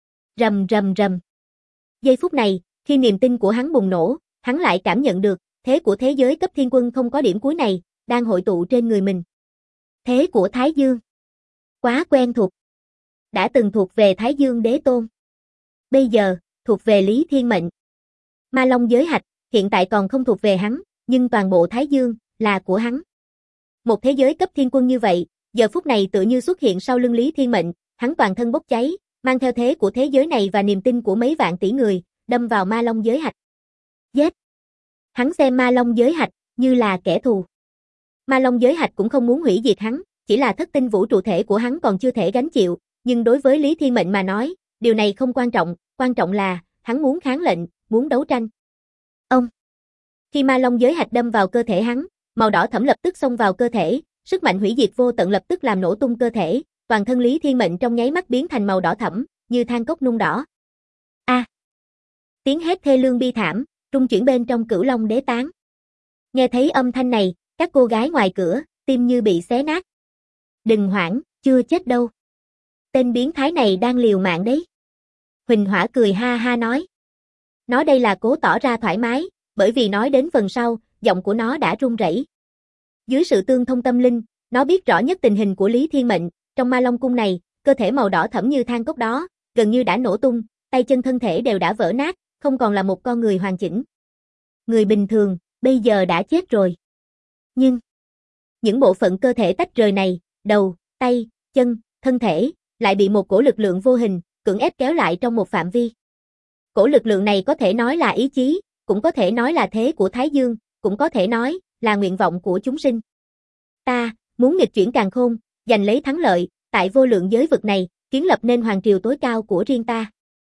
Rầm rầm rầm. Giây phút này, khi niềm tin của hắn bùng nổ, hắn lại cảm nhận được, thế của thế giới cấp thiên quân không có điểm cuối này, đang hội tụ trên người mình. Thế của Thái Dương. Quá quen thuộc. Đã từng thuộc về Thái Dương Đế Tôn. Bây giờ, thuộc về Lý Thiên Mệnh. Ma Long giới hạch, hiện tại còn không thuộc về hắn, nhưng toàn bộ Thái Dương, là của hắn. Một thế giới cấp thiên quân như vậy, giờ phút này tự như xuất hiện sau lưng Lý Thiên Mệnh, hắn toàn thân bốc cháy, mang theo thế của thế giới này và niềm tin của mấy vạn tỷ người, đâm vào Ma Long giới hạch. Giết! Hắn xem Ma Long giới hạch, như là kẻ thù. Ma Long giới hạch cũng không muốn hủy diệt hắn, chỉ là thất tinh vũ trụ thể của hắn còn chưa thể gánh chịu, nhưng đối với Lý Thiên Mệnh mà nói, điều này không quan trọng là, hắn muốn kháng lệnh, muốn đấu tranh. Ông! Khi Ma Long giới hạch đâm vào cơ thể hắn, màu đỏ thẫm lập tức xông vào cơ thể, sức mạnh hủy diệt vô tận lập tức làm nổ tung cơ thể, toàn thân Lý Thiên Mệnh trong nháy mắt biến thành màu đỏ thẫm, như than cốc nung đỏ. A! Tiếng hét thê lương bi thảm, rung chuyển bên trong Cửu Long Đế Tán. Nghe thấy âm thanh này, các cô gái ngoài cửa, tim như bị xé nát. Đừng hoảng, chưa chết đâu. Tên biến thái này đang liều mạng đấy. Huỳnh Hỏa cười ha ha nói. Nó đây là cố tỏ ra thoải mái, bởi vì nói đến phần sau, giọng của nó đã run rẩy. Dưới sự tương thông tâm linh, nó biết rõ nhất tình hình của Lý Thiên Mệnh, trong Ma Long cung này, cơ thể màu đỏ thẫm như than cốc đó, gần như đã nổ tung, tay chân thân thể đều đã vỡ nát, không còn là một con người hoàn chỉnh. Người bình thường, bây giờ đã chết rồi. Nhưng, những bộ phận cơ thể tách rời này, đầu, tay, chân, thân thể, lại bị một cổ lực lượng vô hình, cưỡng ép kéo lại trong một phạm vi. Cổ lực lượng này có thể nói là ý chí, cũng có thể nói là thế của Thái Dương, cũng có thể nói là nguyện vọng của chúng sinh. Ta, muốn nghịch chuyển càn khôn, giành lấy thắng lợi, tại vô lượng giới vực này, kiến lập nên hoàng triều tối cao của riêng ta.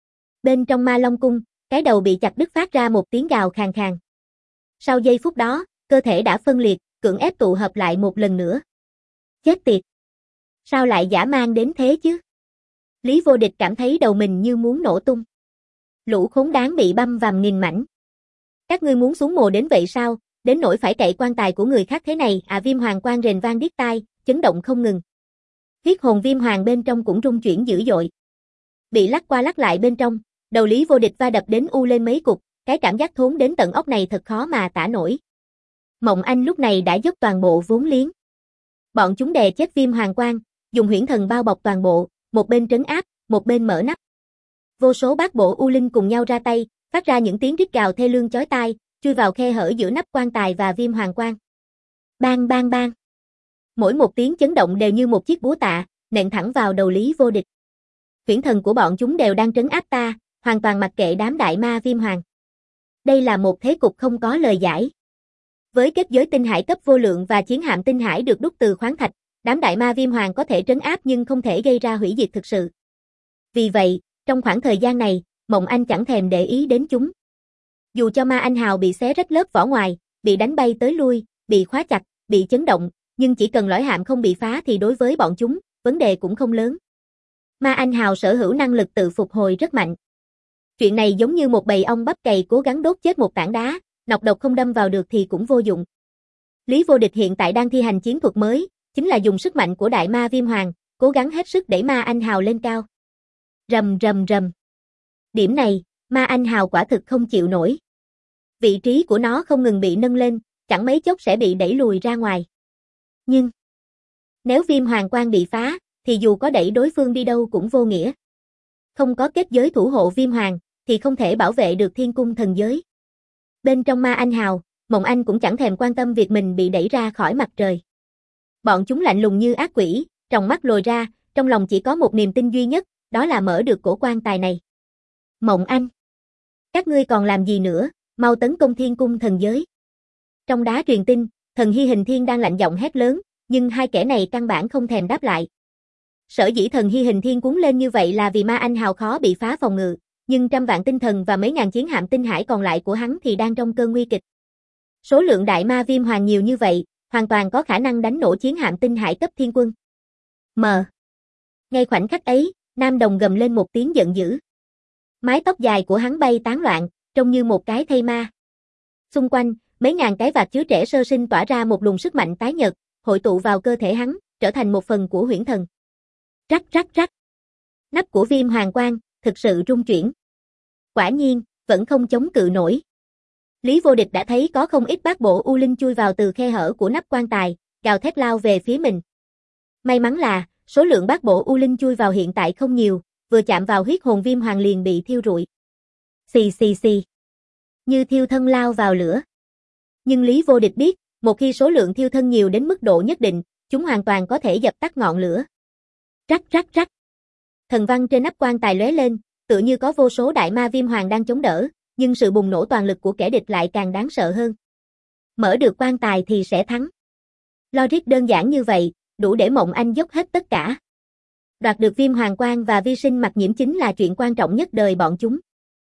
Bên trong Ma Long cung, cái đầu bị chặt đứt phát ra một tiếng gào khàn khàn. Sau giây phút đó, cơ thể đã phân liệt, cưỡng ép tụ hợp lại một lần nữa. Chết tiệt! Sao lại dã man đến thế chứ? Lý Vô Địch cảm thấy đầu mình như muốn nổ tung. Lũ khốn đáng bị băm vằm nghìn mảnh. Các ngươi muốn xuống mồ đến vậy sao, đến nỗi phải cậy quan tài của người khác thế này à? Viêm hoàng quang rền vang điếc tai, chấn động không ngừng. Huyết hồn viêm hoàng bên trong cũng rung chuyển dữ dội. Bị lắc qua lắc lại bên trong, đầu Lý Vô Địch va đập đến u lên mấy cục, cái cảm giác thốn đến tận óc này thật khó mà tả nổi. Mộng Anh lúc này đã dốc toàn bộ vốn liếng. Bọn chúng đè chết viêm hoàng quang, dùng huyễn thần bao bọc toàn bộ, một bên trấn áp, một bên mở nắp. Vô số bát bộ u linh cùng nhau ra tay, phát ra những tiếng rít gào thê lương chói tai, chui vào khe hở giữa nắp quan tài và viêm hoàng quang. Bang bang bang. Mỗi một tiếng chấn động đều như một chiếc búa tạ, nện thẳng vào đầu Lý Vô Địch. Huyễn thần của bọn chúng đều đang trấn áp ta, hoàn toàn mặc kệ đám đại ma viêm hoàng. Đây là một thế cục không có lời giải. Với kết giới tinh hải cấp vô lượng và chiến hạm tinh hải được đúc từ khoáng thạch, đám đại ma viêm hoàng có thể trấn áp nhưng không thể gây ra hủy diệt thực sự. Vì vậy, trong khoảng thời gian này, Mộng Anh chẳng thèm để ý đến chúng. Dù cho ma anh hào bị xé rách lớp vỏ ngoài, bị đánh bay tới lui, bị khóa chặt, bị chấn động, nhưng chỉ cần lõi hạm không bị phá thì đối với bọn chúng, vấn đề cũng không lớn. Ma anh hào sở hữu năng lực tự phục hồi rất mạnh. Chuyện này giống như một bầy ong bắp cày cố gắng đốt chết một tảng đá, nọc độc không đâm vào được thì cũng vô dụng. Lý Vô Địch hiện tại đang thi hành chiến thuật mới, chính là dùng sức mạnh của đại ma viêm hoàng, cố gắng hết sức đẩy ma anh hào lên cao. Rầm rầm rầm. Điểm này, ma anh hào quả thực không chịu nổi. Vị trí của nó không ngừng bị nâng lên, chẳng mấy chốc sẽ bị đẩy lùi ra ngoài. Nhưng, nếu viêm hoàng quang bị phá, thì dù có đẩy đối phương đi đâu cũng vô nghĩa. Không có kết giới thủ hộ viêm hoàng, thì không thể bảo vệ được thiên cung thần giới. Bên trong ma anh hào, Mộng Anh cũng chẳng thèm quan tâm việc mình bị đẩy ra khỏi mặt trời. Bọn chúng lạnh lùng như ác quỷ, tròng mắt lồi ra, trong lòng chỉ có một niềm tin duy nhất, đó là mở được cổ quan tài này. Mộng Anh! Các ngươi còn làm gì nữa, mau tấn công thiên cung thần giới. Trong đá truyền tin, thần Hy Hình Thiên đang lạnh giọng hét lớn, nhưng hai kẻ này căn bản không thèm đáp lại. Sở dĩ thần Hy Hình Thiên cuốn lên như vậy là vì ma anh hào khó bị phá phòng ngự, nhưng trăm vạn tinh thần và mấy ngàn chiến hạm tinh hải còn lại của hắn thì đang trong cơn nguy kịch. Số lượng đại ma viêm hoàng nhiều như vậy, hoàn toàn có khả năng đánh nổ chiến hạm tinh hải cấp thiên quân. Ngay khoảnh khắc ấy, Nam Đồng gầm lên một tiếng giận dữ. Mái tóc dài của hắn bay tán loạn, trông như một cái thây ma. Xung quanh, mấy ngàn cái vạt chứa trẻ sơ sinh tỏa ra một luồng sức mạnh tái nhợt, hội tụ vào cơ thể hắn, trở thành một phần của huyễn thần. Rắc rắc rắc. Nắp của viêm hoàng quang, thực sự rung chuyển. Quả nhiên, vẫn không chống cự nổi. Lý Vô Địch đã thấy có không ít bát bộ u linh chui vào từ khe hở của nắp quan tài, gào thét lao về phía mình. May mắn là, số lượng bát bộ u linh chui vào hiện tại không nhiều, vừa chạm vào huyết hồn viêm hoàng liền bị thiêu rụi. Xì xì xì. Như thiêu thân lao vào lửa. Nhưng Lý Vô Địch biết, một khi số lượng thiêu thân nhiều đến mức độ nhất định, chúng hoàn toàn có thể dập tắt ngọn lửa. Rắc rắc rắc. Thần văn trên nắp quan tài lóe lên, tựa như có vô số đại ma viêm hoàng đang chống đỡ, nhưng sự bùng nổ toàn lực của kẻ địch lại càng đáng sợ hơn. Mở được quan tài thì sẽ thắng. Logic đơn giản như vậy, đủ để Mộng Anh dốc hết tất cả. Đoạt được viêm hoàng quang và vi sinh mặt nhiễm chính là chuyện quan trọng nhất đời bọn chúng.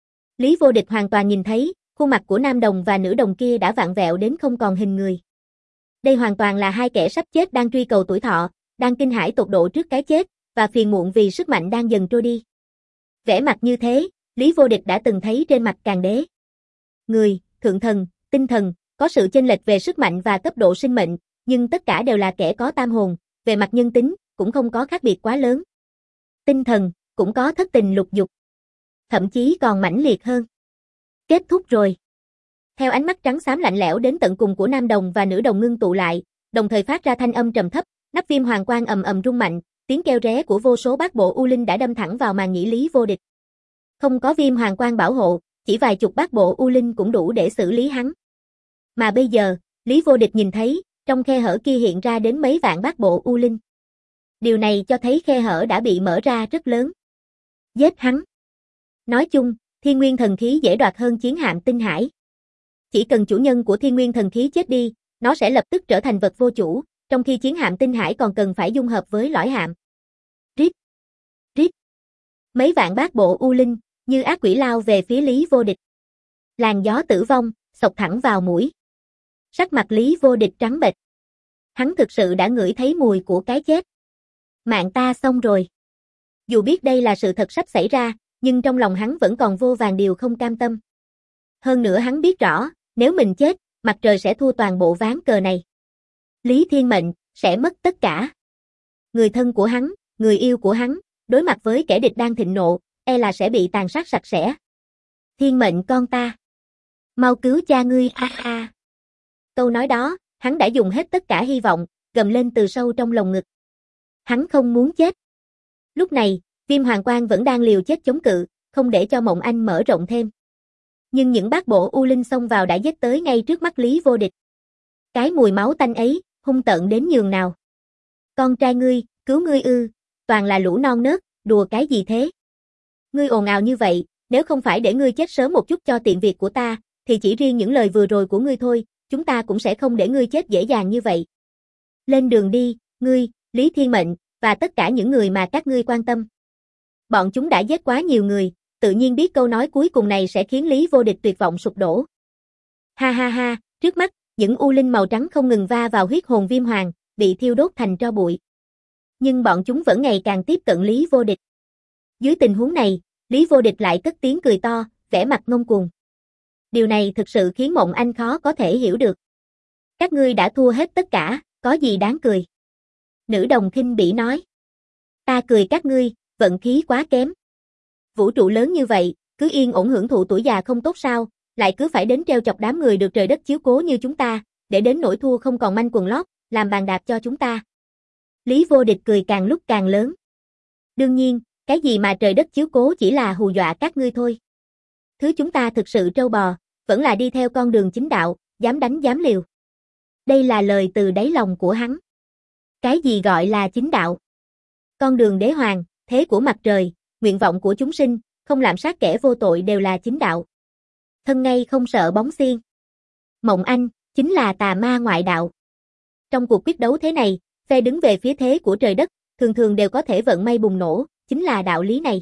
Lý Vô Địch hoàn toàn nhìn thấy, khuôn mặt của nam đồng và nữ đồng kia đã vặn vẹo đến không còn hình người. Đây hoàn toàn là hai kẻ sắp chết đang truy cầu tuổi thọ, đang kinh hãi tột độ trước cái chết, và phiền muộn vì sức mạnh đang dần trôi đi. Vẻ mặt như thế, Lý Vô Địch đã từng thấy trên mặt Càn Đế. Người, thượng thần, tinh thần, có sự chênh lệch về sức mạnh và cấp độ sinh mệnh, nhưng tất cả đều là kẻ có tam hồn, về mặt nhân tính, cũng không có khác biệt quá lớn. Tinh thần, cũng có thất tình lục dục. Thậm chí còn mãnh liệt hơn. Kết thúc rồi. Theo ánh mắt trắng xám lạnh lẽo đến tận cùng của nam đồng và nữ đồng ngưng tụ lại, đồng thời phát ra thanh âm trầm thấp, nắp viêm hoàng quang ầm ầm rung mạnh, tiếng kêu ré của vô số bát bộ u linh đã đâm thẳng vào màn nhĩ Lý Vô Địch. Không có viêm hoàng quang bảo hộ, chỉ vài chục bát bộ u linh cũng đủ để xử lý hắn. Mà bây giờ, Lý Vô Địch nhìn thấy, trong khe hở kia hiện ra đến mấy vạn bát bộ u linh. Điều này cho thấy khe hở đã bị mở ra rất lớn. Giết hắn. Nói chung, thiên nguyên thần khí dễ đoạt hơn chiến hạm tinh hải. Chỉ cần chủ nhân của thiên nguyên thần khí chết đi, nó sẽ lập tức trở thành vật vô chủ, trong khi chiến hạm tinh hải còn cần phải dung hợp với lõi hạm. Rít. Rít. Mấy vạn bát bộ u linh, như ác quỷ lao về phía Lý Vô Địch. Làn gió tử vong, xộc thẳng vào mũi. Sắc mặt Lý Vô Địch trắng bệch. Hắn thực sự đã ngửi thấy mùi của cái chết. Mạng ta xong rồi. Dù biết đây là sự thật sắp xảy ra, nhưng trong lòng hắn vẫn còn vô vàn điều không cam tâm. Hơn nữa hắn biết rõ, nếu mình chết, mặt trời sẽ thua toàn bộ ván cờ này. Lý Thiên Mệnh sẽ mất tất cả. Người thân của hắn, người yêu của hắn, đối mặt với kẻ địch đang thịnh nộ, e là sẽ bị tàn sát sạch sẽ. Thiên Mệnh con ta, mau cứu cha ngươi a a. Câu nói đó, hắn đã dùng hết tất cả hy vọng, gầm lên từ sâu trong lồng ngực. Hắn không muốn chết. Lúc này, Viêm Hoàng Quang vẫn đang liều chết chống cự, không để cho Mộng Anh mở rộng thêm. Nhưng những bát bộ U Linh xông vào đã giết tới ngay trước mắt Lý Vô Địch. Cái mùi máu tanh ấy, hung tợn đến nhường nào. Con trai ngươi, cứu ngươi ư, toàn là lũ non nớt, đùa cái gì thế? Ngươi ồn ào như vậy, nếu không phải để ngươi chết sớm một chút cho tiện việc của ta, thì chỉ riêng những lời vừa rồi của ngươi thôi, chúng ta cũng sẽ không để ngươi chết dễ dàng như vậy. Lên đường đi, ngươi, Lý Thiên Mệnh, và tất cả những người mà các ngươi quan tâm. Bọn chúng đã giết quá nhiều người, tự nhiên biết câu nói cuối cùng này sẽ khiến Lý Vô Địch tuyệt vọng sụp đổ. Ha ha ha, trước mắt, những u linh màu trắng không ngừng va vào huyết hồn Viêm Hoàng, bị thiêu đốt thành tro bụi. Nhưng bọn chúng vẫn ngày càng tiếp cận Lý Vô Địch. Dưới tình huống này, Lý Vô Địch lại cất tiếng cười to, vẻ mặt ngông cuồng. Điều này thực sự khiến Mộng Anh khó có thể hiểu được. Các ngươi đã thua hết tất cả, có gì đáng cười? Nữ đồng khinh bỉ nói. Ta cười các ngươi, vận khí quá kém. Vũ trụ lớn như vậy, cứ yên ổn hưởng thụ tuổi già không tốt sao, lại cứ phải đến treo chọc đám người được trời đất chiếu cố như chúng ta, để đến nỗi thua không còn manh quần lót, làm bàn đạp cho chúng ta. Lý Vô Địch cười càng lúc càng lớn. Đương nhiên, cái gì mà trời đất chiếu cố chỉ là hù dọa các ngươi thôi. Thứ chúng ta thực sự trâu bò, vẫn là đi theo con đường chính đạo, dám đánh dám liều. Đây là lời từ đáy lòng của hắn. Cái gì gọi là chính đạo? Con đường đế hoàng, thế của mặt trời, nguyện vọng của chúng sinh, không lạm sát kẻ vô tội đều là chính đạo. Thân ngay không sợ bóng xiên. Mộng Anh, chính là tà ma ngoại đạo. Trong cuộc quyết đấu thế này, phe đứng về phía thế của trời đất, thường thường đều có thể vận may bùng nổ, chính là đạo lý này.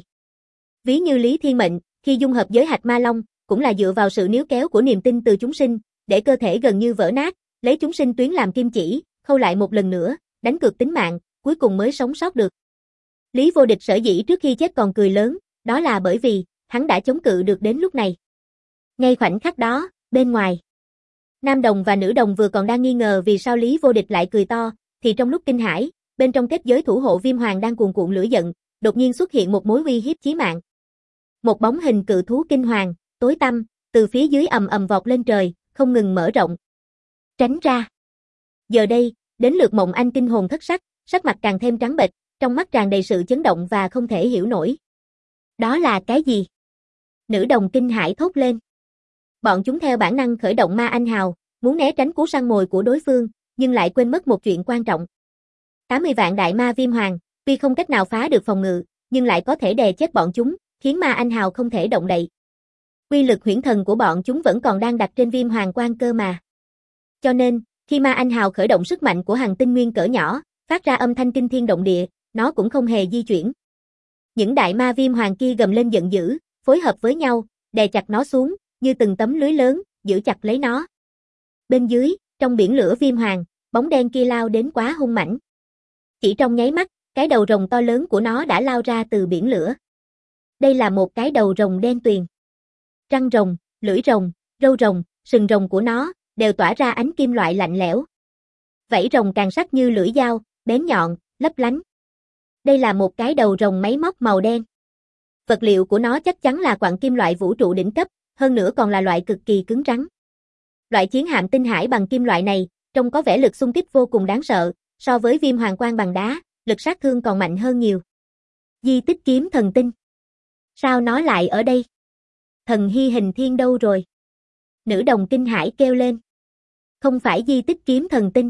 Ví như Lý Thiên Mệnh, khi dung hợp với Hạch Ma Long, cũng là dựa vào sự níu kéo của niềm tin từ chúng sinh, để cơ thể gần như vỡ nát, lấy chúng sinh tuyến làm kim chỉ, khâu lại một lần nữa, đánh cược tính mạng, cuối cùng mới sống sót được. Lý Vô Địch sở dĩ trước khi chết còn cười lớn, đó là bởi vì, hắn đã chống cự được đến lúc này. Ngay khoảnh khắc đó, bên ngoài, nam đồng và nữ đồng vừa còn đang nghi ngờ vì sao Lý Vô Địch lại cười to, thì trong lúc kinh hãi, bên trong kết giới thủ hộ Viêm Hoàng đang cuồn cuộn lửa giận, đột nhiên xuất hiện một mối uy hiếp chí mạng. Một bóng hình cự thú kinh hoàng, tối tăm, từ phía dưới ầm ầm vọt lên trời, không ngừng mở rộng. Tránh ra. Giờ đây, đến lượt Mộng Anh kinh hồn thất sắc, sắc mặt càng thêm trắng bệch, trong mắt tràn đầy sự chấn động và không thể hiểu nổi. Đó là cái gì? Nữ đồng kinh hãi thốt lên. Bọn chúng theo bản năng khởi động ma anh hào, muốn né tránh cú săn mồi của đối phương, nhưng lại quên mất một chuyện quan trọng. 80 vạn đại ma Viêm Hoàng, tuy không cách nào phá được phòng ngự, nhưng lại có thể đè chết bọn chúng, khiến ma anh hào không thể động đậy. Quy lực huyễn thần của bọn chúng vẫn còn đang đặt trên Viêm Hoàng Quang cơ mà. Cho nên, khi ma anh hào khởi động sức mạnh của hằng tinh nguyên cỡ nhỏ, phát ra âm thanh kinh thiên động địa, nó cũng không hề di chuyển. Những đại ma Viêm Hoàng kia gầm lên giận dữ, phối hợp với nhau, đè chặt nó xuống, như từng tấm lưới lớn, giữ chặt lấy nó. Bên dưới, trong biển lửa Viêm Hoàng, bóng đen kia lao đến quá hung mãnh. Chỉ trong nháy mắt, cái đầu rồng to lớn của nó đã lao ra từ biển lửa. Đây là một cái đầu rồng đen tuyền. Răng rồng, lưỡi rồng, râu rồng, sừng rồng của nó, đều tỏa ra ánh kim loại lạnh lẽo. Vảy rồng càng sắc như lưỡi dao, bén nhọn, lấp lánh. Đây là một cái đầu rồng máy móc màu đen. Vật liệu của nó chắc chắn là quặng kim loại vũ trụ đỉnh cấp, hơn nữa còn là loại cực kỳ cứng rắn. Loại chiến hạm tinh hải bằng kim loại này, trông có vẻ lực xung kích vô cùng đáng sợ, so với Viêm Hoàng Quang bằng đá, lực sát thương còn mạnh hơn nhiều. Di tích kiếm thần tinh. Sao nó lại ở đây? Thần Hy Hình Thiên đâu rồi? Nữ đồng kinh hãi kêu lên. Không phải di tích kiếm thần tinh.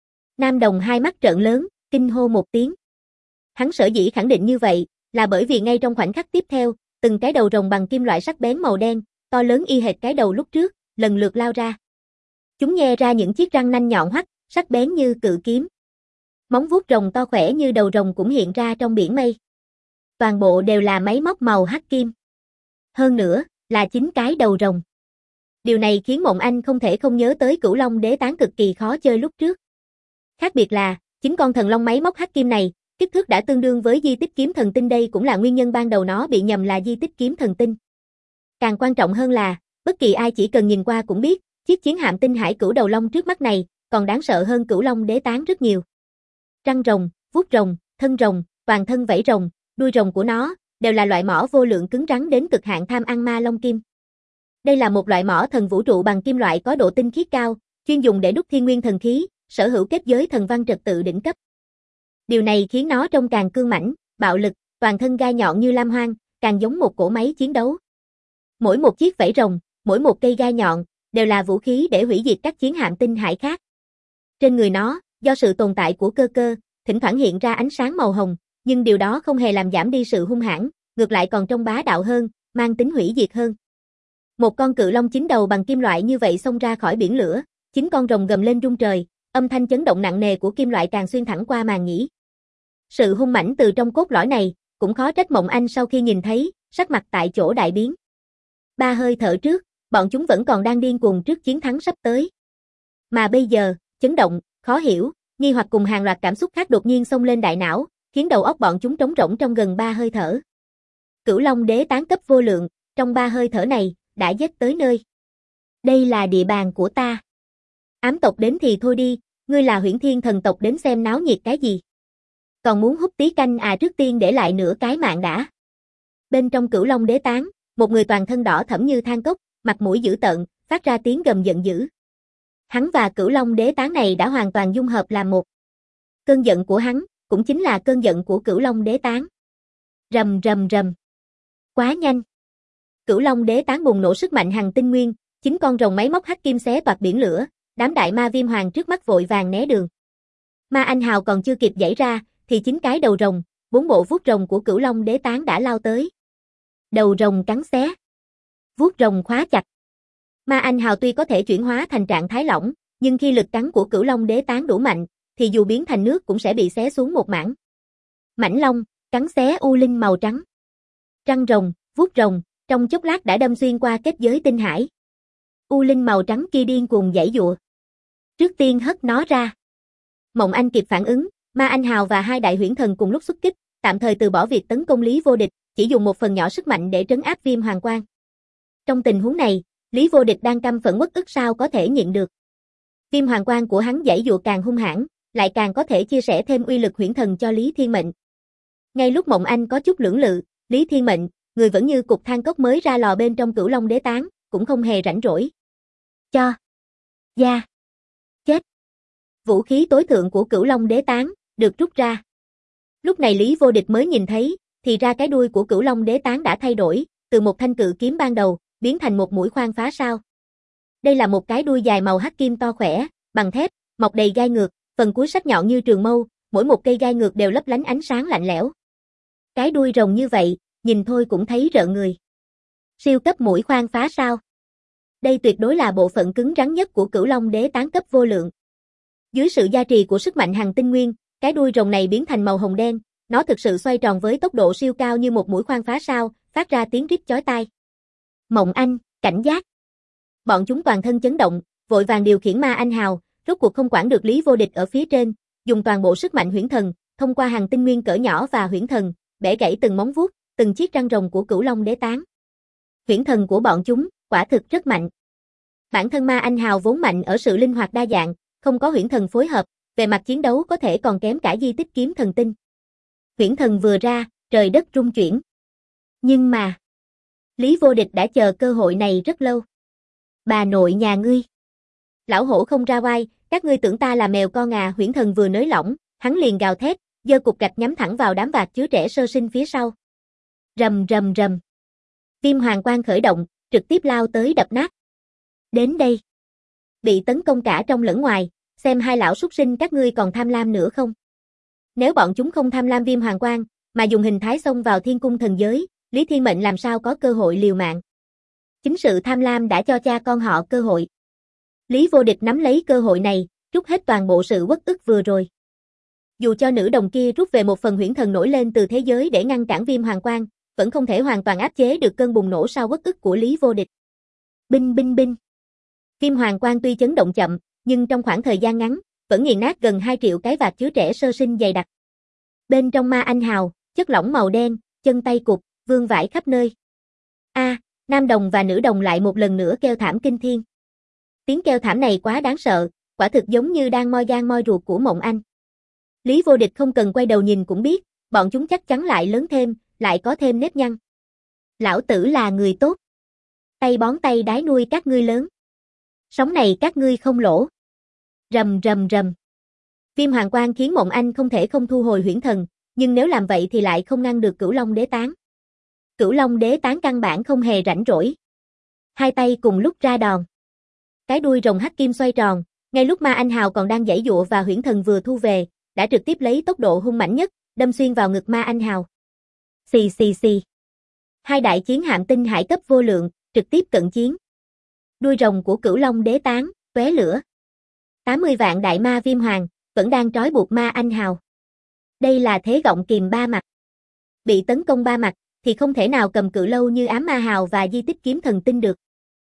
Nam đồng hai mắt trợn lớn, kinh hô một tiếng. Hắn sở dĩ khẳng định như vậy, là bởi vì ngay trong khoảnh khắc tiếp theo, từng cái đầu rồng bằng kim loại sắc bén màu đen, to lớn y hệt cái đầu lúc trước, lần lượt lao ra. Chúng nhe ra những chiếc răng nanh nhọn hoắt, sắc bén như cự kiếm. Móng vuốt rồng to khỏe như đầu rồng cũng hiện ra trong biển mây. Toàn bộ đều là máy móc màu hắc kim. Hơn nữa, là 9 cái đầu rồng. Điều này khiến Mộng Anh không thể không nhớ tới Cửu Long Đế Tán cực kỳ khó chơi lúc trước. Khác biệt là, chính con thần long máy móc hắc kim này, kích thước đã tương đương với di tích kiếm thần tinh, đây cũng là nguyên nhân ban đầu nó bị nhầm là di tích kiếm thần tinh. Càng quan trọng hơn là, bất kỳ ai chỉ cần nhìn qua cũng biết, chiếc chiến hạm tinh hải cửu đầu long trước mắt này, còn đáng sợ hơn cửu long đế tán rất nhiều. Răng rồng, vuốt rồng, thân rồng, toàn thân vảy rồng, đuôi rồng của nó, đều là loại mỏ vô lượng cứng rắn đến cực hạn tham ăn ma long kim. Đây là một loại mỏ thần vũ trụ bằng kim loại có độ tinh khiết cao, chuyên dùng để đúc thiên nguyên thần khí, sở hữu kết giới thần văn trật tự đỉnh cấp. Điều này khiến nó trông càng cương mãnh, bạo lực, toàn thân gai nhọn như lam hoang, càng giống một cỗ máy chiến đấu. Mỗi một chiếc vảy rồng, mỗi một cây gai nhọn, đều là vũ khí để hủy diệt các chiến hạm tinh hải khác. Trên người nó, do sự tồn tại của cơ, thỉnh thoảng hiện ra ánh sáng màu hồng, nhưng điều đó không hề làm giảm đi sự hung hãn, ngược lại còn trông bá đạo hơn, mang tính hủy diệt hơn. Một con cự long 9 đầu bằng kim loại như vậy xông ra khỏi biển lửa, 9 con rồng gầm lên rung trời, âm thanh chấn động nặng nề của kim loại càng xuyên thẳng qua màn nhĩ. Sự hung mãnh từ trong cốt lõi này, cũng khó trách Mộng Anh sau khi nhìn thấy, sắc mặt tại chỗ đại biến. 3 hơi thở trước, bọn chúng vẫn còn đang điên cuồng trước chiến thắng sắp tới. Mà bây giờ, chấn động, khó hiểu, nghi hoặc cùng hàng loạt cảm xúc khác đột nhiên xông lên đại não, khiến đầu óc bọn chúng trống rỗng trong gần 3 hơi thở. Cửu Long đế tán cấp vô lượng, trong 3 hơi thở này, đã dết tới nơi. Đây là địa bàn của ta. Ám tộc đến thì thôi đi, ngươi là Huyễn Thiên thần tộc đến xem náo nhiệt cái gì? Còn muốn hút tí canh à, trước tiên để lại nửa cái mạng đã. Bên trong Cửu Long đế tán, một người toàn thân đỏ thẫm như than cốc, mặt mũi dữ tợn, phát ra tiếng gầm giận dữ. Hắn và Cửu Long đế tán này đã hoàn toàn dung hợp làm một. Cơn giận của hắn, cũng chính là cơn giận của Cửu Long đế tán. Rầm rầm rầm. Quá nhanh. Cửu Long đế tán bùng nổ sức mạnh hằng tinh nguyên, 9 con rồng máy móc hắc kim xé toạc biển lửa, đám đại ma viêm hoàng trước mắt vội vàng né đường. Ma Anh Hào còn chưa kịp giãy ra, thì 9 cái đầu rồng, 4 bộ vuốt rồng của Cửu Long đế tán đã lao tới. Đầu rồng cắn xé, vuốt rồng khóa chặt. Ma Anh Hào tuy có thể chuyển hóa thành trạng thái lỏng, nhưng khi lực cắn của Cửu Long đế tán đủ mạnh, thì dù biến thành nước cũng sẽ bị xé xuống một mảng. Mãnh Long, cắn xé u linh màu trắng. Răng rồng, vuốt rồng, trong chốc lát đã đâm xuyên qua kết giới tinh hải. U linh màu trắng kia điên cuồng giãy giụa. Trước tiên hất nó ra. Mộng Anh kịp phản ứng, Ma Anh Hào và 2 đại huyễn thần cùng lúc xuất kích, tạm thời từ bỏ việc tấn công Lý Vô Địch, chỉ dùng một phần nhỏ sức mạnh để trấn áp Viêm Hoàng Quang. Trong tình huống này, Lý Vô Địch đang căm phẫn uất ức sao có thể nhịn được. Viêm Hoàng Quang của hắn giãy giụa càng hung hãn, lại càng có thể chia sẻ thêm uy lực huyễn thần cho Lý Thiên Mệnh. Ngay lúc Mộng Anh có chút lưỡng lự, Lý Thiên Mệnh, người vẫn như cục than cốc mới ra lò bên trong Cửu Long đế tán, cũng không hề rảnh rỗi. Cho. Da. Chết. Vũ khí tối thượng của Cửu Long đế tán, được rút ra. Lúc này Lý Vô Địch mới nhìn thấy, thì ra cái đuôi của Cửu Long đế tán đã thay đổi, từ một thanh cự kiếm ban đầu, biến thành một mũi khoan phá sao. Đây là một cái đuôi dài màu hắc kim to khỏe, bằng thép, mọc đầy gai ngược, phần cuối sắc nhọn như trường mâu, mỗi một cây gai ngược đều lấp lánh ánh sáng lạnh lẽo. Cái đuôi rồng như vậy, nhìn thôi cũng thấy rợn người. Siêu cấp mũi khoan phá sao. Đây tuyệt đối là bộ phận cứng rắn nhất của Cửu Long đế tán cấp vô lượng. Dưới sự gia trì của sức mạnh hằng tinh nguyên, cái đuôi rồng này biến thành màu hồng đen, nó thực sự xoay tròn với tốc độ siêu cao như một mũi khoan phá sao, phát ra tiếng rít chói tai. Mộng Anh, cảnh giác. Bọn chúng toàn thân chấn động, vội vàng điều khiển Ma Anh Hào, rốt cuộc không quản được Lý Vô Địch ở phía trên, dùng toàn bộ sức mạnh huyễn thần, thông qua hằng tinh nguyên cỡ nhỏ và huyễn thần, bẻ gãy từng móng vuốt, từng chiếc răng rồng của Cửu Long đế tán. Huyễn thần của bọn chúng, quả thực rất mạnh. Bản thân Ma Anh Hào vốn mạnh ở sự linh hoạt đa dạng, không có huyễn thần phối hợp, về mặt chiến đấu có thể còn kém cả di tích kiếm thần tinh. Huyễn thần vừa ra, trời đất rung chuyển. Nhưng mà, Lý Vô Địch đã chờ cơ hội này rất lâu. Bà nội nhà ngươi. Lão hổ không ra oai, các ngươi tưởng ta là mèo con à, huyễn thần vừa nới lỏng, hắn liền gào thét, giơ cục gạch nhắm thẳng vào đám vạc chứa trẻ sơ sinh phía sau. Rầm rầm rầm. Viêm Hoàng Quang khởi động, trực tiếp lao tới đập nát. Đến đây. Bị tấn công cả trong lẫn ngoài, xem hai lão súc sinh các ngươi còn tham lam nữa không? Nếu bọn chúng không tham lam Viêm Hoàng Quang, mà dùng hình thái xông vào thiên cung thần giới, Lý Thiên Mệnh làm sao có cơ hội liều mạng. Chính sự tham lam đã cho cha con họ cơ hội. Lý Vô Địch nắm lấy cơ hội này, rút hết toàn bộ sự uất ức vừa rồi. Dù cho nữ đồng kia rút về một phần huyễn thần nổi lên từ thế giới để ngăn cản Viêm Hoàng Quang, vẫn không thể hoàn toàn áp chế được cơn bùng nổ sau uất ức của Lý Vô Địch. Binh binh binh. Viêm Hoàng Quang tuy chấn động chậm, nhưng trong khoảng thời gian ngắn, vẫn nghiền nát gần 2 triệu cái vạt chứa trẻ sơ sinh dày đặc. Bên trong ma anh hào, chất lỏng màu đen, chân tay cụt, vương vãi khắp nơi. Nam đồng và nữ đồng lại một lần nữa kêu thảm kinh thiên. Tiếng kêu thảm này quá đáng sợ, quả thực giống như đang moi gan moi ruột của Mộng Anh. Lý Vô Địch không cần quay đầu nhìn cũng biết, bọn chúng chắc chắn lại lớn thêm, lại có thêm nếp nhăn. Lão tử là người tốt. Tay bón tay đái nuôi các ngươi lớn. Sống này các ngươi không lỗ. Rầm rầm rầm. Viêm hoàng quang khiến Mộng Anh không thể không thu hồi huyễn thần, nhưng nếu làm vậy thì lại không ngăn được Cửu Long Đế Tán. Cửu Long Đế Tán căn bản không hề rảnh rỗi. Hai tay cùng lúc ra đòn. Cái đuôi rồng hắc kim xoay tròn, ngay lúc Ma Anh Hào còn đang giãy giụa và huyễn thần vừa thu về, đã trực tiếp lấy tốc độ hung mãnh nhất, đâm xuyên vào ngực Ma Anh Hào. Xì xì xì. Hai đại chiến hạm tinh hải cấp vô lượng, trực tiếp cận chiến. Đuôi rồng của Cửu Long Đế Tán, tóe lửa. 80 vạn đại ma viêm hoàng, vẫn đang trói buộc Ma Anh Hào. Đây là thế gọng kìm ba mặt. Bị tấn công ba mặt, thì không thể nào cầm cự lâu như ám ma hào và di tích kiếm thần tinh được.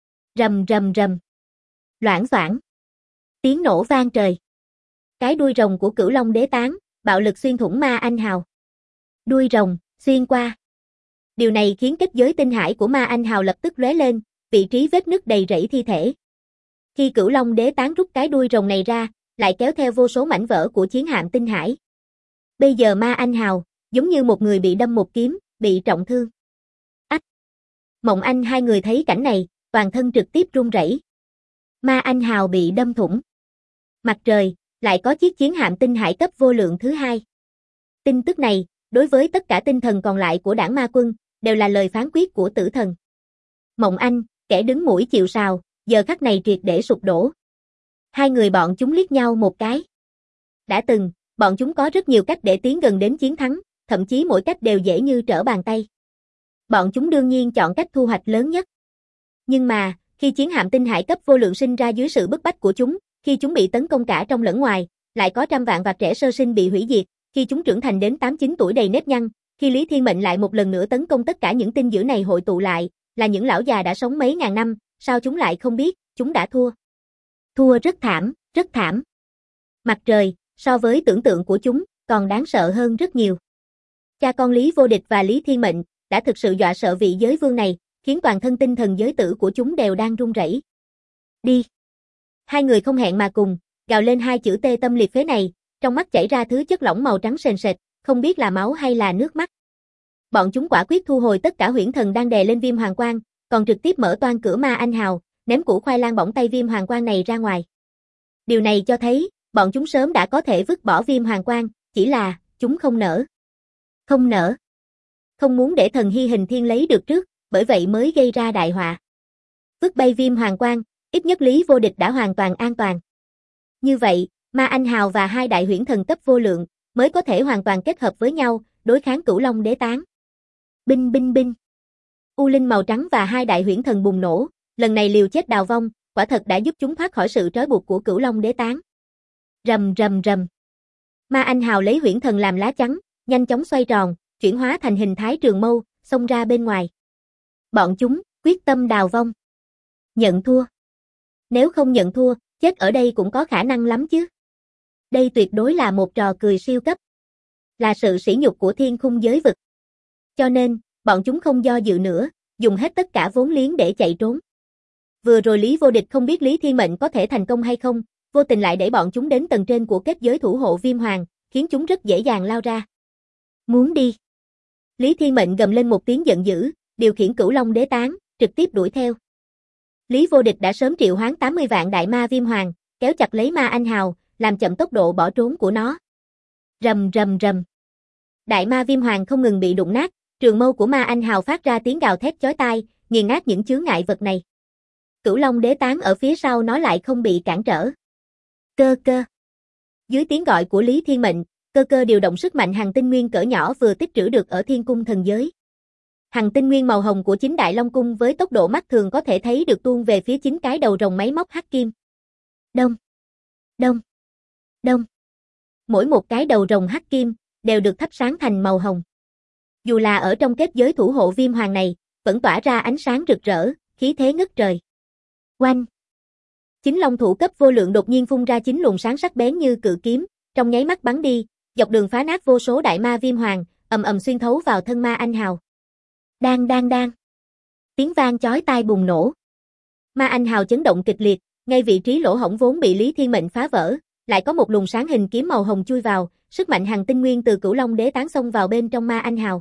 Rầm rầm rầm. Loảng xoảng. Tiếng nổ vang trời. Cái đuôi rồng của Cửu Long Đế Tán, bạo lực xuyên thủng Ma Anh Hào. Đuôi rồng, xuyên qua. Điều này khiến kết giới tinh hải của Ma Anh Hào lập tức lóe lên, vị trí vết nứt đầy rẫy thi thể. Khi Cửu Long Đế Tán rút cái đuôi rồng này ra, lại kéo theo vô số mảnh vỡ của chiến hạm tinh hải. Bây giờ Ma Anh Hào, giống như một người bị đâm một kiếm, bị trọng thương. Ách! Mộng Anh hai người thấy cảnh này, toàn thân trực tiếp run rẩy. Ma Anh Hào bị đâm thủng. Mặt trời, lại có chiếc chiến hạm tinh hải cấp vô lượng thứ hai. Tin tức này, đối với tất cả tinh thần còn lại của đảng ma quân, đều là lời phán quyết của tử thần. Mộng Anh, kẻ đứng mũi chịu sào, giờ khắc này triệt để sụp đổ. Hai người bọn chúng liếc nhau một cái. Đã từng, bọn chúng có rất nhiều cách để tiến gần đến chiến thắng, thậm chí mỗi cách đều dễ như trở bàn tay. Bọn chúng đương nhiên chọn cách thu hoạch lớn nhất. Nhưng mà, khi chiến hạm tinh hải cấp vô lượng sinh ra dưới sự bức bách của chúng, khi chúng bị tấn công cả trong lẫn ngoài, lại có trăm vạn vạt trẻ sơ sinh bị hủy diệt, khi chúng trưởng thành đến 8-9 tuổi đầy nếp nhăn, khi Lý Thiên Mệnh lại một lần nữa tấn công tất cả những tin dữ này hội tụ lại, là những lão già đã sống mấy ngàn năm, sao chúng lại không biết, chúng đã thua. Thua rất thảm, rất thảm. Mặt trời, so với tưởng tượng của chúng, còn đáng sợ hơn rất nhiều. Cha con Lý Vô Địch và Lý Thiên Mệnh, đã thực sự dọa sợ vị giới vương này, khiến toàn thân tinh thần giới tử của chúng đều đang run rẩy. Đi! Hai người không hẹn mà cùng, gào lên hai chữ tê tâm liệt phế này, trong mắt chảy ra thứ chất lỏng màu trắng sền sệt, không biết là máu hay là nước mắt. Bọn chúng quả quyết thu hồi tất cả huyễn thần đang đè lên viêm hoàng quang, còn trực tiếp mở toang cửa Ma Anh Hào, ném củ khoai lang bỏng tay viêm hoàng quang này ra ngoài. Điều này cho thấy, bọn chúng sớm đã có thể vứt bỏ viêm hoàng quang, chỉ là, chúng không nỡ. Không nỡ. Không muốn để thần hy hình thiên lấy được trước, bởi vậy mới gây ra đại họa. Vứt bay viêm hoàng quang, ít nhất Lý Vô Địch đã hoàn toàn an toàn. Như vậy, Ma Anh Hào và hai đại huyễn thần cấp vô lượng, mới có thể hoàn toàn kết hợp với nhau, đối kháng Cửu Long Đế Tán. Binh binh binh. U linh màu trắng và hai đại huyễn thần bùng nổ, lần này liều chết đào vong, quả thật đã giúp chúng thoát khỏi sự trói buộc của Cửu Long Đế Tán. Rầm rầm rầm. Ma Anh Hào lấy huyễn thần làm lá chắn, nhanh chóng xoay tròn, chuyển hóa thành hình thái trường mâu, xông ra bên ngoài. Bọn chúng, quyết tâm đào vong. Nhận thua. Nếu không nhận thua, chết ở đây cũng có khả năng lắm chứ. Đây tuyệt đối là một trò cười siêu cấp. Là sự sỉ nhục của thiên khung giới vực. Cho nên, bọn chúng không do dự nữa, dùng hết tất cả vốn liếng để chạy trốn. Vừa rồi Lý Vô Địch không biết Lý Thiên Mệnh có thể thành công hay không, vô tình lại đẩy bọn chúng đến tầng trên của kết giới thủ hộ viêm hoàng, khiến chúng rất dễ dàng lao ra. Muốn đi. Lý Thiên Mệnh gầm lên một tiếng giận dữ, điều khiển Cửu Long Đế Tán, trực tiếp đuổi theo. Lý Vô Địch đã sớm triệu hoán 80 vạn đại ma viêm hoàng, kéo chặt lấy Ma Anh Hào, làm chậm tốc độ bỏ trốn của nó. Rầm rầm rầm. Đại ma viêm hoàng không ngừng bị đụng nát, trường mâu của Ma Anh Hào phát ra tiếng gào thét chói tai, nghiền nát những chướng ngại vật này. Cửu Long Đế Tán ở phía sau nó lại không bị cản trở. Cơ cơ. Dưới tiếng gọi của Lý Thiên Mệnh, cơ cơ điều động sức mạnh hằng tinh nguyên cỡ nhỏ vừa tích trữ được ở thiên cung thần giới. Hằng tinh nguyên màu hồng của chính Đại Long Cung với tốc độ mắt thường có thể thấy được tuôn về phía chính cái đầu rồng máy móc hắc kim. Đông. Đông. Đông. Mỗi một cái đầu rồng hắc kim, đều được thắp sáng thành màu hồng. Dù là ở trong kết giới thủ hộ viêm hoàng này, vẫn tỏa ra ánh sáng rực rỡ, khí thế ngất trời. Oanh. Chính long thủ cấp vô lượng đột nhiên phun ra chính luồng sáng sắc bén như cự kiếm, trong nháy mắt bắn đi, dọc đường phá nát vô số đại ma viêm hoàng, ầm ầm xuyên thấu vào thân ma anh hào. Đang đang đang. Tiếng vang chói tai bùng nổ. Ma anh hào chấn động kịch liệt, ngay vị trí lỗ hổng vốn bị Lý Thiên Mệnh phá vỡ, lại có một luồng sáng hình kiếm màu hồng chui vào, sức mạnh hằng tinh nguyên từ Cửu Long Đế tán xông vào bên trong ma anh hào.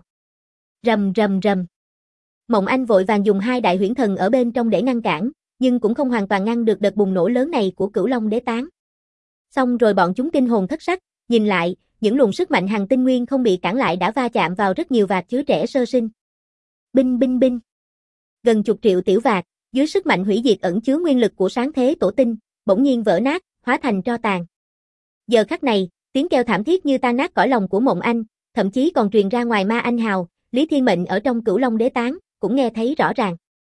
Rầm rầm rầm. Mộng Anh vội vàng dùng hai đại huyễn thần ở bên trong để ngăn cản, nhưng cũng không hoàn toàn ngăn được đợt bùng nổ lớn này của Cửu Long Đế tán. Xong rồi bọn chúng kinh hồn thất sắc, nhìn lại, những luồng sức mạnh hằng tinh nguyên không bị cản lại đã va chạm vào rất nhiều vạc chứa trẻ sơ sinh. Binh binh binh. Gần chục triệu tiểu vạc, dưới sức mạnh hủy diệt ẩn chứa nguyên lực của sáng thế tổ tinh, bỗng nhiên vỡ nát, hóa thành tro tàn. Giờ khắc này, tiếng kêu thảm thiết như tan nát cõi lòng của Mộng Anh, thậm chí còn truyền ra ngoài ma anh hào, Lý Thiên Mệnh ở trong Cửu Long Đế tán, cũng nghe thấy rõ ràng.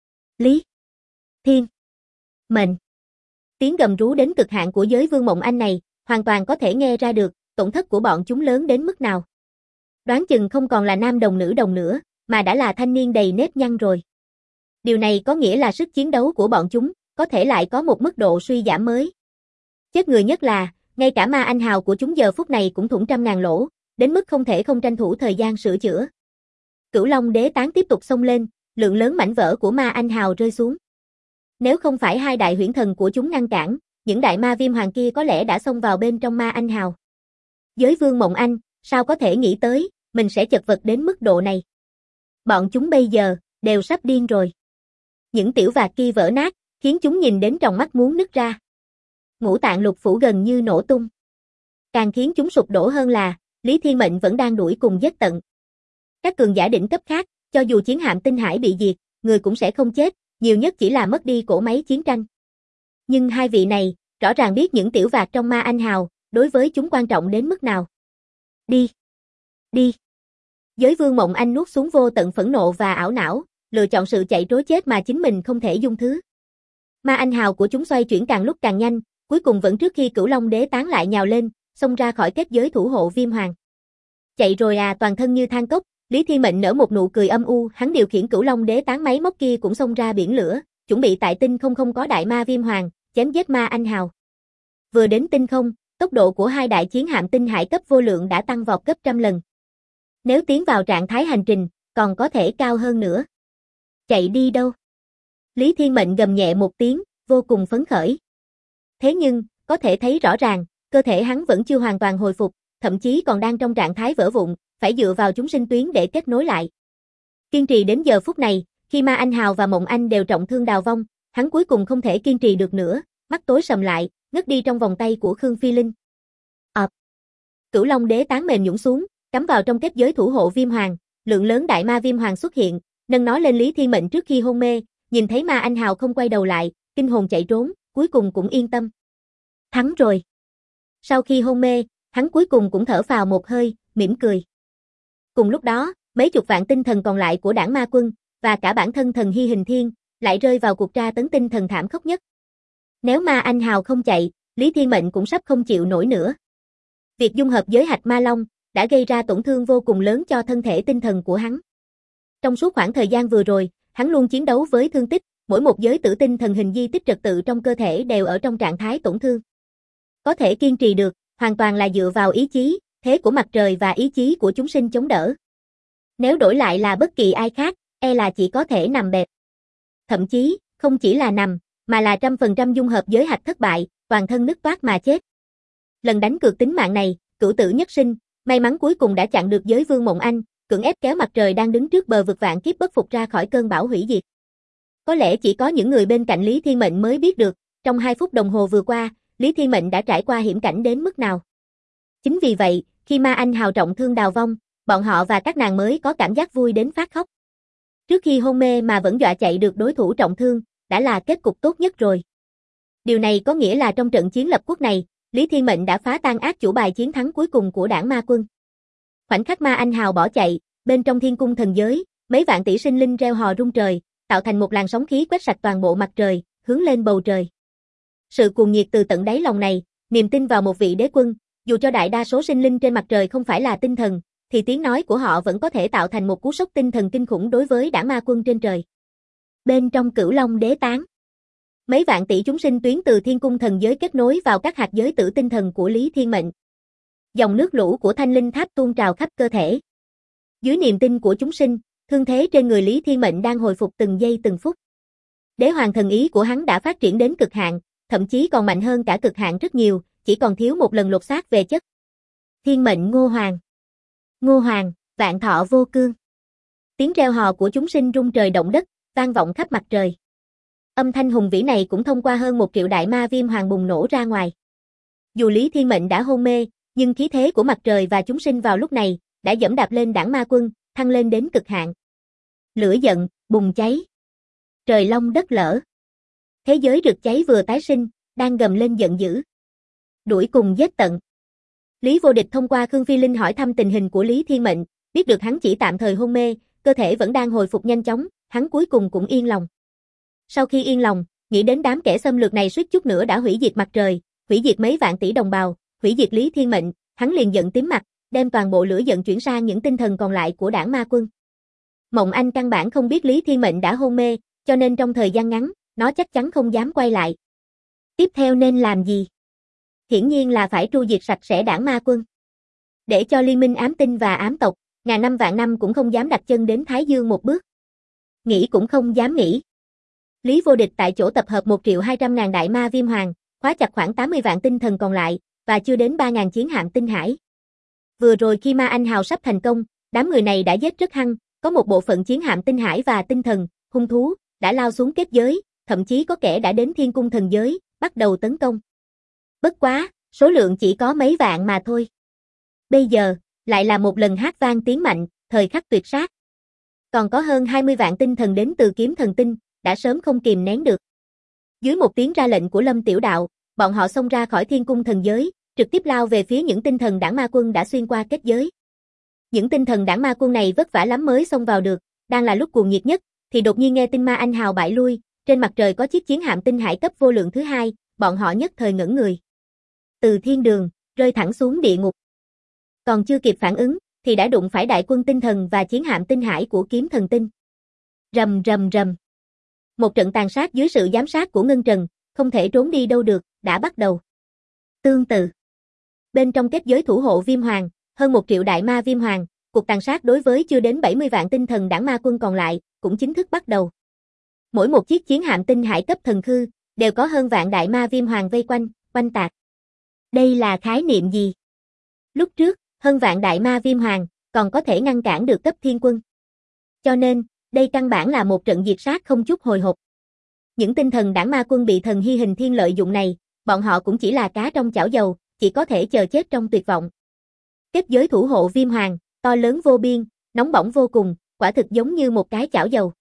Lý Thiên Mệnh. Tiếng gầm rú đến cực hạn của giới vương Mộng Anh này, hoàn toàn có thể nghe ra được, tổn thất của bọn chúng lớn đến mức nào. Đoán chừng không còn là nam đồng nữ đồng nữa, mà đã là thanh niên đầy nếp nhăn rồi. Điều này có nghĩa là sức chiến đấu của bọn chúng, có thể lại có một mức độ suy giảm mới. Chết người nhất là, ngay cả ma anh hào của chúng giờ phút này cũng thủng trăm ngàn lỗ, đến mức không thể không tranh thủ thời gian sửa chữa. Cửu Long Đế tán tiếp tục xông lên, lượng lớn mảnh vỡ của ma anh hào rơi xuống. Nếu không phải hai đại huyễn thần của chúng ngăn cản, những đại ma viêm hoàng kia có lẽ đã xông vào bên trong ma anh hào. Giới vương Mộng Anh, sao có thể nghĩ tới, mình sẽ chật vật đến mức độ này. Bọn chúng bây giờ, đều sắp điên rồi. Những tiểu vạc kia vỡ nát, khiến chúng nhìn đến tròng mắt muốn nứt ra. Ngũ tạng lục phủ gần như nổ tung. Càng khiến chúng sụp đổ hơn là, Lý Thiên Mệnh vẫn đang đuổi cùng giết tận. Các cường giả đỉnh cấp khác, cho dù chiến hạm tinh hải bị diệt, người cũng sẽ không chết, nhiều nhất chỉ là mất đi cỗ máy chiến tranh. Nhưng hai vị này, rõ ràng biết những tiểu vạc trong ma anh hào, đối với chúng quan trọng đến mức nào. Đi! Đi! Giới vương Mộng Anh nuốt xuống vô tận phẫn nộ và ảo não, lựa chọn sự chạy trối chết mà chính mình không thể dung thứ. Ma anh hào của chúng xoay chuyển càng lúc càng nhanh, cuối cùng vẫn trước khi Cửu Long Đế tán lại nhào lên, xông ra khỏi kết giới thủ hộ viêm hoàng. Chạy rồi à, toàn thân như than cốc, Lý Thiên Mệnh nở một nụ cười âm u, hắn điều khiển Cửu Long Đế tán máy móc kia cũng xông ra biển lửa, chuẩn bị tại tinh không có đại ma viêm hoàng, chém giết ma anh hào. Vừa đến tinh không, tốc độ của hai đại chiến hạm tinh hải cấp vô lượng đã tăng vọt gấp trăm lần. Nếu tiến vào trạng thái hành trình, còn có thể cao hơn nữa. Chạy đi đâu? Lý Thiên Mệnh gầm nhẹ một tiếng, vô cùng phấn khởi. Thế nhưng, có thể thấy rõ ràng, cơ thể hắn vẫn chưa hoàn toàn hồi phục, thậm chí còn đang trong trạng thái vỡ vụn, phải dựa vào chúng sinh tuyến để kết nối lại. Kiên trì đến giờ phút này, khi ma anh hào và Mộng Anh đều trọng thương đào vong, hắn cuối cùng không thể kiên trì được nữa, mắt tối sầm lại, ngất đi trong vòng tay của Khương Phi Linh. Cửu Long Đế tán mềm nhũn xuống, cắm vào trong kết giới thủ hộ viêm hoàng, lượng lớn đại ma viêm hoàng xuất hiện, nâng nó lên Lý Thiên Mệnh trước khi hôn mê, nhìn thấy ma anh hào không quay đầu lại, kinh hồn chạy trốn, cuối cùng cũng yên tâm. Thắng rồi. Sau khi hôn mê, hắn cuối cùng cũng thở phào một hơi, mỉm cười. Cùng lúc đó, mấy chục vạn tinh thần còn lại của đảng ma quân, và cả bản thân thần Hy Hình Thiên, lại rơi vào cuộc tra tấn tinh thần thảm khốc nhất. Nếu ma anh hào không chạy, Lý Thiên Mệnh cũng sắp không chịu nổi nữa. Việc dung hợp giới hạch ma long, đã gây ra tổn thương vô cùng lớn cho thân thể tinh thần của hắn. Trong suốt khoảng thời gian vừa rồi, hắn luôn chiến đấu với thương tích, mỗi một giới tử tinh thần hình di tích trật tự trong cơ thể đều ở trong trạng thái tổn thương. Có thể kiên trì được, hoàn toàn là dựa vào ý chí, thế của mặt trời và ý chí của chúng sinh chống đỡ. Nếu đổi lại là bất kỳ ai khác, e là chỉ có thể nằm bẹp. Thậm chí, không chỉ là nằm, mà là 100% dung hợp giới hạch thất bại, toàn thân nứt toát mà chết. Lần đánh cược tính mạng này, cửu tử nhất sinh, may mắn cuối cùng đã chặn được giới vương Mộng Anh, cưỡng ép kéo mặt trời đang đứng trước bờ vực vạn kiếp bất phục ra khỏi cơn bão hủy diệt. Có lẽ chỉ có những người bên cạnh Lý Thiên Mệnh mới biết được, trong 2 phút đồng hồ vừa qua, Lý Thiên Mệnh đã trải qua hiểm cảnh đến mức nào. Chính vì vậy, khi ma anh hào trọng thương đào vong, bọn họ và các nàng mới có cảm giác vui đến phát khóc. Trước khi hôn mê mà vẫn dọa chạy được đối thủ trọng thương, đã là kết cục tốt nhất rồi. Điều này có nghĩa là trong trận chiến lập quốc này, Lý Thiên Mệnh đã phá tan ác chủ bài chiến thắng cuối cùng của đảng ma quân. Khoảnh khắc ma anh hào bỏ chạy, bên trong thiên cung thần giới, mấy vạn tỷ sinh linh reo hò rung trời, tạo thành một làn sóng khí quét sạch toàn bộ mặt trời, hướng lên bầu trời. Sự cuồng nhiệt từ tận đáy lòng này, niềm tin vào một vị đế quân, dù cho đại đa số sinh linh trên mặt trời không phải là tinh thần, thì tiếng nói của họ vẫn có thể tạo thành một cú sốc tinh thần kinh khủng đối với đảng ma quân trên trời. Bên trong Cửu Long Đế tán, Mấy vạn tỷ chúng sinh tuyến từ thiên cung thần giới kết nối vào các hạt giới tử tinh thần của Lý Thiên Mệnh. Dòng nước lũ của Thanh Linh Tháp tuôn trào khắp cơ thể. Dưới niềm tin của chúng sinh, thương thế trên người Lý Thiên Mệnh đang hồi phục từng giây từng phút. Đế hoàng thần ý của hắn đã phát triển đến cực hạn, thậm chí còn mạnh hơn cả cực hạn rất nhiều, chỉ còn thiếu một lần lột xác về chất. Thiên mệnh Ngô Hoàng. Ngô Hoàng, vạn thọ vô cương. Tiếng reo hò của chúng sinh rung trời động đất, vang vọng khắp mặt trời. Âm thanh hùng vĩ này cũng thông qua hơn 1 triệu đại ma viêm hoàng bùng nổ ra ngoài. Dù Lý Thiên Mệnh đã hôn mê, nhưng khí thế của mặt trời và chúng sinh vào lúc này đã dẫm đạp lên đảng ma quân, thăng lên đến cực hạn. Lửa giận, bùng cháy. Trời long đất lở. Thế giới rực cháy vừa tái sinh, đang gầm lên giận dữ. Đuổi cùng giết tận. Lý Vô Địch thông qua Khương Phi Linh hỏi thăm tình hình của Lý Thiên Mệnh, biết được hắn chỉ tạm thời hôn mê, cơ thể vẫn đang hồi phục nhanh chóng, hắn cuối cùng cũng yên lòng. Sau khi yên lòng, nghĩ đến đám kẻ xâm lược này suýt chút nữa đã hủy diệt mặt trời, hủy diệt mấy vạn tỷ đồng bào, hủy diệt Lý Thiên Mệnh, hắn liền giận tím mặt, đem toàn bộ lửa giận chuyển sang những tinh thần còn lại của đảng ma quân. Mộng Anh căn bản không biết Lý Thiên Mệnh đã hôn mê, cho nên trong thời gian ngắn, nó chắc chắn không dám quay lại. Tiếp theo nên làm gì? Hiển nhiên là phải tru diệt sạch sẽ đảng ma quân. Để cho liên minh ám tinh và ám tộc, ngàn năm vạn năm cũng không dám đặt chân đến Thái Dương một bước. Nghĩ cũng không dám nghĩ. Lý Vô Địch tại chỗ tập hợp 1.200.000 đại ma viêm hoàng, khóa chặt khoảng 80 vạn tinh thần còn lại, và chưa đến 3.000 chiến hạm tinh hải. Vừa rồi khi Ma Anh Hào sắp thành công, đám người này đã giết rất hăng, có một bộ phận chiến hạm tinh hải và tinh thần, hung thú, đã lao xuống kết giới, thậm chí có kẻ đã đến thiên cung thần giới, bắt đầu tấn công. Bất quá, số lượng chỉ có mấy vạn mà thôi. Bây giờ, lại là một lần hát vang tiếng mạnh, thời khắc tuyệt sát. Còn có hơn 20 vạn tinh thần đến từ kiếm thần tinh, đã sớm không kìm nén được. Dưới một tiếng ra lệnh của Lâm Tiểu Đạo, bọn họ xông ra khỏi thiên cung thần giới, trực tiếp lao về phía những tinh thần đảng ma quân đã xuyên qua kết giới. Những tinh thần đảng ma quân này vất vả lắm mới xông vào được, đang là lúc cuồng nhiệt nhất, thì đột nhiên nghe tin Ma Anh Hào bại lui, trên mặt trời có chiếc chiến hạm tinh hải cấp vô lượng thứ hai, bọn họ nhất thời ngẩn người. Từ thiên đường, rơi thẳng xuống địa ngục. Còn chưa kịp phản ứng, thì đã đụng phải đại quân tinh thần và chiến hạm tinh hải của kiếm thần tinh. Rầm rầm rầm. Một trận tàn sát dưới sự giám sát của Ngân Trần, không thể trốn đi đâu được, đã bắt đầu. Tương tự. Bên trong kết giới thủ hộ viêm hoàng, hơn 1 triệu đại ma viêm hoàng, cuộc tàn sát đối với chưa đến 70 vạn tinh thần đảng ma quân còn lại, cũng chính thức bắt đầu. Mỗi một chiếc chiến hạm tinh hải cấp thần khư, đều có hơn vạn đại ma viêm hoàng vây quanh, quanh tạc. Đây là khái niệm gì? Lúc trước, hơn vạn đại ma viêm hoàng, còn có thể ngăn cản được cấp thiên quân. Cho nên, đây căn bản là một trận diệt sát không chút hồi hộp. Những tinh thần đảng ma quân bị thần hy hình thiên lợi dụng này, bọn họ cũng chỉ là cá trong chảo dầu, chỉ có thể chờ chết trong tuyệt vọng. Kết giới thủ hộ viêm hoàng, to lớn vô biên, nóng bỏng vô cùng, quả thực giống như một cái chảo dầu.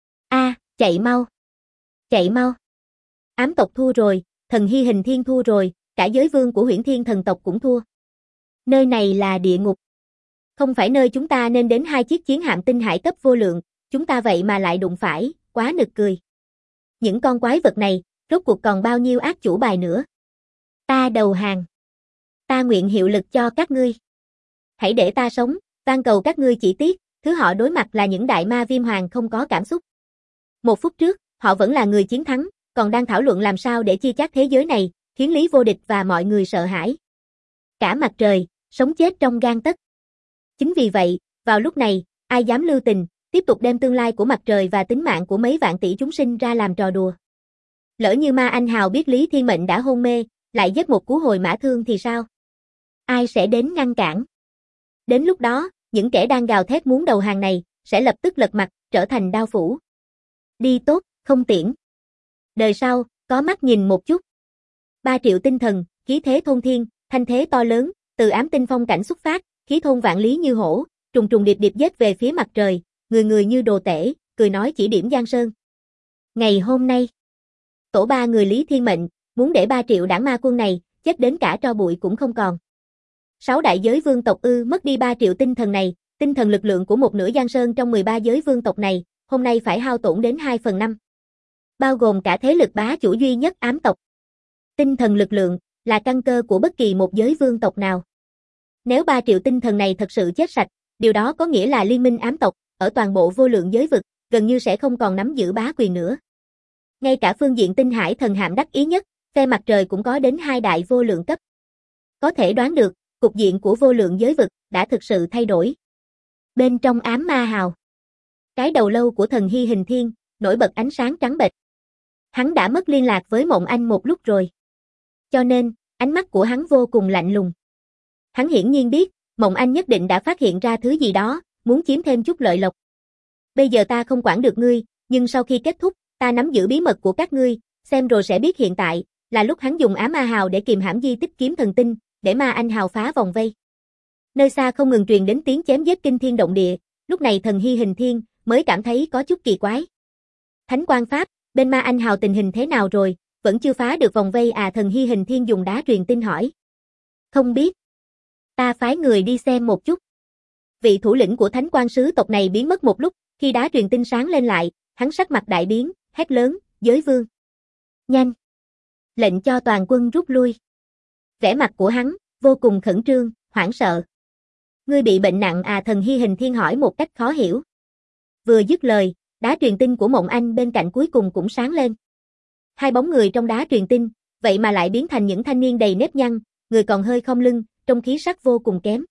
Chạy mau! Chạy mau! Ám tộc thua rồi, thần hy hình thiên thua rồi, cả giới vương của Huyễn Thiên thần tộc cũng thua. Nơi này là địa ngục. Không phải nơi chúng ta nên đến 2 chiếc chiến hạm tinh hải cấp vô lượng, chúng ta vậy mà lại đụng phải, quá nực cười. Những con quái vật này, rốt cuộc còn bao nhiêu ác chủ bài nữa. Ta đầu hàng. Ta nguyện hiệu lực cho các ngươi. Hãy để ta sống, van cầu các ngươi chỉ tiếc, thứ họ đối mặt là những đại ma viêm hoàng không có cảm xúc. 1 phút trước, họ vẫn là người chiến thắng, còn đang thảo luận làm sao để chia chác thế giới này, khiến Lý Vô Địch và mọi người sợ hãi. Cả mặt trời, sống chết trong gang tấc. Chính vì vậy, vào lúc này, ai dám lưu tình, tiếp tục đem tương lai của mặt trời và tính mạng của mấy vạn tỷ chúng sinh ra làm trò đùa. Lỡ như Ma Anh Hào biết Lý Thiên Mệnh đã hôn mê, lại giết một cú hồi mã thương thì sao? Ai sẽ đến ngăn cản? Đến lúc đó, những kẻ đang gào thét muốn đầu hàng này, sẽ lập tức lật mặt, trở thành đao phủ. Đi tốt, không tiễn. Đời sau, có mắt nhìn một chút. 3 triệu tinh thần, khí thế thôn thiên, thanh thế to lớn, từ ám tinh phong cảnh xuất phát, khí thôn vạn lý như hổ, trùng trùng điệp điệp giết về phía mặt trời, người người như đồ tể, cười nói chỉ điểm Giang Sơn. Ngày hôm nay, tổ 3 người Lý Thiên Mệnh, muốn để 3 triệu đảng ma quân này, chết đến cả tro bụi cũng không còn. 6 đại giới vương tộc mất đi 3 triệu tinh thần này, tinh thần lực lượng của một nửa Giang Sơn trong 13 giới vương tộc này, hôm nay phải hao tổn đến 2/5. Bao gồm cả thế lực bá chủ duy nhất ám tộc. Tinh thần lực lượng, là căn cơ của bất kỳ một giới vương tộc nào. Nếu 3 triệu tinh thần này thật sự chết sạch, điều đó có nghĩa là liên minh ám tộc, ở toàn bộ vô lượng giới vực, gần như sẽ không còn nắm giữ bá quyền nữa. Ngay cả phương diện tinh hải thần hạm đắc ý nhất, phe mặt trời cũng có đến 2 đại vô lượng cấp. Có thể đoán được, cục diện của vô lượng giới vực đã thực sự thay đổi. Bên trong ám ma hào, cái đầu lâu của thần Hy Hình Thiên nổi bật ánh sáng trắng bệch. Hắn đã mất liên lạc với Mộng Anh một lúc rồi. Cho nên, ánh mắt của hắn vô cùng lạnh lùng. Hắn hiển nhiên biết, Mộng Anh nhất định đã phát hiện ra thứ gì đó, muốn chiếm thêm chút lợi lộc. Bây giờ ta không quản được ngươi, nhưng sau khi kết thúc, ta nắm giữ bí mật của các ngươi, xem rồi sẽ biết hiện tại, là lúc hắn dùng ám ma hào để kìm hãm di tích kiếm thần tinh, để ma anh hào phá vòng vây. Nơi xa không ngừng truyền đến tiếng chém giết kinh thiên động địa, lúc này thần Hy Hình Thiên mới cảm thấy có chút kỳ quái. Thánh Quang Pháp, bên ma anh hào tình hình thế nào rồi, vẫn chưa phá được vòng vây à? Thần Hy Hình Thiên dùng đá truyền tin hỏi. Không biết. Ta phái người đi xem một chút. Vị thủ lĩnh của Thánh Quang sứ tộc này biến mất một lúc, khi đá truyền tin sáng lên lại, hắn sắc mặt đại biến, hét lớn, giới vương. Nhanh. Lệnh cho toàn quân rút lui. Vẻ mặt của hắn, vô cùng khẩn trương, hoảng sợ. Ngươi bị bệnh nặng à? Thần Hy Hình Thiên hỏi một cách khó hiểu. Vừa dứt lời, đá truyền tin của Mộng Anh bên cạnh cuối cùng cũng sáng lên. 2 bóng người trong đá truyền tin, vậy mà lại biến thành những thanh niên đầy nếp nhăn, người còn hơi khom lưng, trông khí sắc vô cùng kém.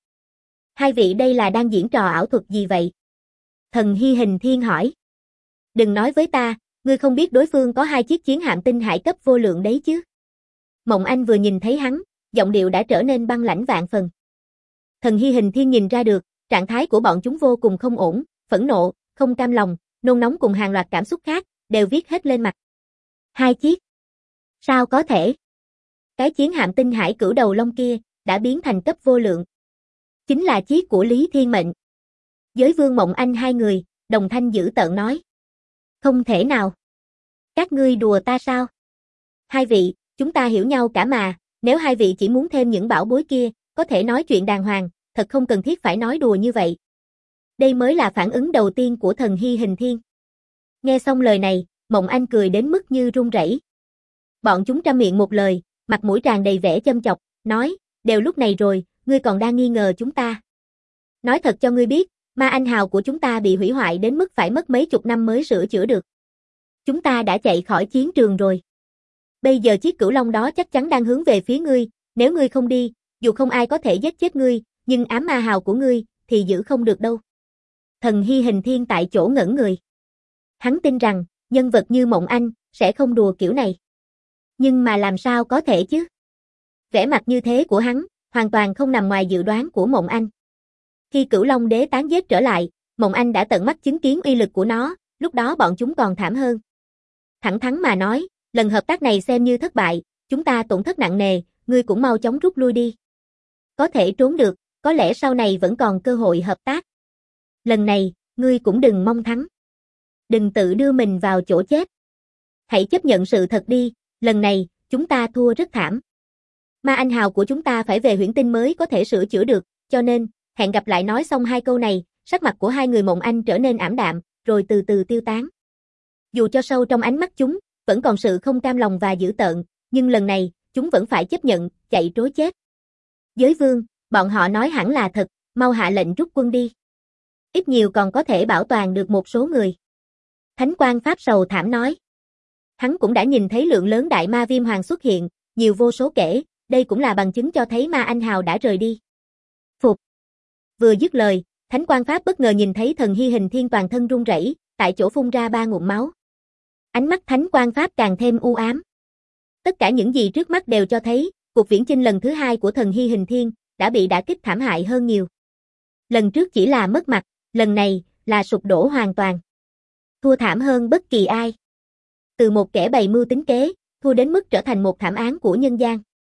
2 vị đây là đang diễn trò ảo thuật gì vậy? Thần Hy Hình Thiên hỏi. Đừng nói với ta, ngươi không biết đối phương có 2 chiếc chiến hạm tinh hải cấp vô lượng đấy chứ? Mộng Anh vừa nhìn thấy hắn, giọng điệu đã trở nên băng lãnh vạn phần. Thần Hy Hình Thiên nhìn ra được, trạng thái của bọn chúng vô cùng không ổn, phẫn nộ, không cam lòng, nôn nóng cùng hàng loạt cảm xúc khác, đều viết hết lên mặt. 2 chiếc? Sao có thể? Cái chiến hạm tinh hải cửu đầu long kia, đã biến thành cấp vô lượng. Chính là chiếc của Lý Thiên Mệnh. Giới vương Mộng Anh 2 người, đồng thanh dữ tợn nói. Không thể nào. Các ngươi đùa ta sao? 2 vị, chúng ta hiểu nhau cả mà, nếu 2 vị chỉ muốn thêm những bảo bối kia, có thể nói chuyện đàng hoàng, thật không cần thiết phải nói đùa như vậy. Đây mới là phản ứng đầu tiên của thần Hy Hình Thiên. Nghe xong lời này, Mộng Anh cười đến mức như run rẩy. Bọn chúng trăm miệng một lời, mặt mũi tràn đầy vẻ châm chọc, nói, đều lúc này rồi, ngươi còn đang nghi ngờ chúng ta. Nói thật cho ngươi biết, ma anh hào của chúng ta bị hủy hoại đến mức phải mất mấy chục năm mới sửa chữa được. Chúng ta đã chạy khỏi chiến trường rồi. Bây giờ chiếc cửu long đó chắc chắn đang hướng về phía ngươi, nếu ngươi không đi, dù không ai có thể giết chết ngươi, nhưng ám ma hào của ngươi thì giữ không được đâu. Thần Hy Hình Thiên tại chỗ ngẩn người. Hắn tin rằng, nhân vật như Mộng Anh sẽ không đùa kiểu này. Nhưng mà làm sao có thể chứ? Vẻ mặt như thế của hắn, hoàn toàn không nằm ngoài dự đoán của Mộng Anh. Khi Cửu Long Đế tán giết trở lại, Mộng Anh đã tận mắt chứng kiến uy lực của nó, lúc đó bọn chúng còn thảm hơn. Thẳng thắn mà nói, lần hợp tác này xem như thất bại, chúng ta tổn thất nặng nề, ngươi cũng mau chóng rút lui đi. Có thể trốn được, có lẽ sau này vẫn còn cơ hội hợp tác. Lần này, ngươi cũng đừng mong thắng. Đừng tự đưa mình vào chỗ chết. Hãy chấp nhận sự thật đi, lần này, chúng ta thua rất thảm. Ma anh hào của chúng ta phải về Huyễn Tinh mới có thể sửa chữa được, cho nên, hẹn gặp lại. Nói xong 2 câu này, sắc mặt của 2 người Mộng Anh trở nên ảm đạm, rồi từ từ tiêu tán. Dù cho sâu trong ánh mắt chúng, vẫn còn sự không cam lòng và dữ tợn, nhưng lần này, chúng vẫn phải chấp nhận, chạy trối chết. Giới vương, bọn họ nói hẳn là thật, mau hạ lệnh rút quân đi. Ít nhiều còn có thể bảo toàn được một số người. Thánh Quang Pháp sầu thảm nói. Hắn cũng đã nhìn thấy lượng lớn đại ma viêm hoàng xuất hiện, nhiều vô số kể, đây cũng là bằng chứng cho thấy ma anh hào đã rời đi. Phục. Vừa dứt lời, Thánh Quang Pháp bất ngờ nhìn thấy thần Hy Hình Thiên toàn thân run rẩy, tại chỗ phun ra 3 ngụm máu. Ánh mắt Thánh Quang Pháp càng thêm u ám. Tất cả những gì trước mắt đều cho thấy, cuộc viễn chinh lần thứ 2 của thần Hy Hình Thiên đã bị đả kích thảm hại hơn nhiều. Lần trước chỉ là mất mặt, lần này là sụp đổ hoàn toàn. Thua thảm hơn bất kỳ ai. Từ một kẻ bày mưu tính kế, thua đến mức trở thành một thảm án của nhân gian.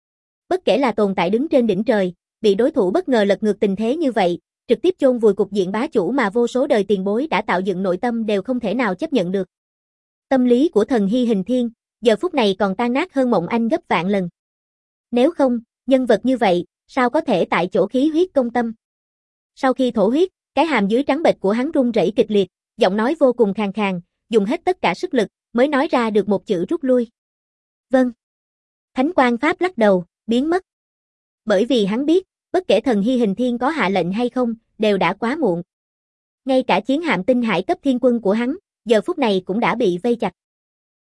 Bất kể là tồn tại đứng trên đỉnh trời, bị đối thủ bất ngờ lật ngược tình thế như vậy, trực tiếp chôn vùi cục diện bá chủ mà vô số đời tiền bối đã tạo dựng nội tâm đều không thể nào chấp nhận được. Tâm lý của thần Hy Hình Thiên, giờ phút này còn tan nát hơn Mộng Anh gấp vạn lần. Nếu không, nhân vật như vậy, sao có thể tại chỗ khí huyết công tâm? Sau khi thổ huyết, cái hàm dưới trắng bệch của hắn run rẩy kịch liệt, giọng nói vô cùng khàn khàn, dùng hết tất cả sức lực, mới nói ra được một chữ rút lui. Vâng. Thánh Quang Pháp lắc đầu, biến mất. Bởi vì hắn biết, bất kể thần Hy Hình Thiên có hạ lệnh hay không, đều đã quá muộn. Ngay cả chiến hạm tinh hải cấp thiên quân của hắn, giờ phút này cũng đã bị vây chặt.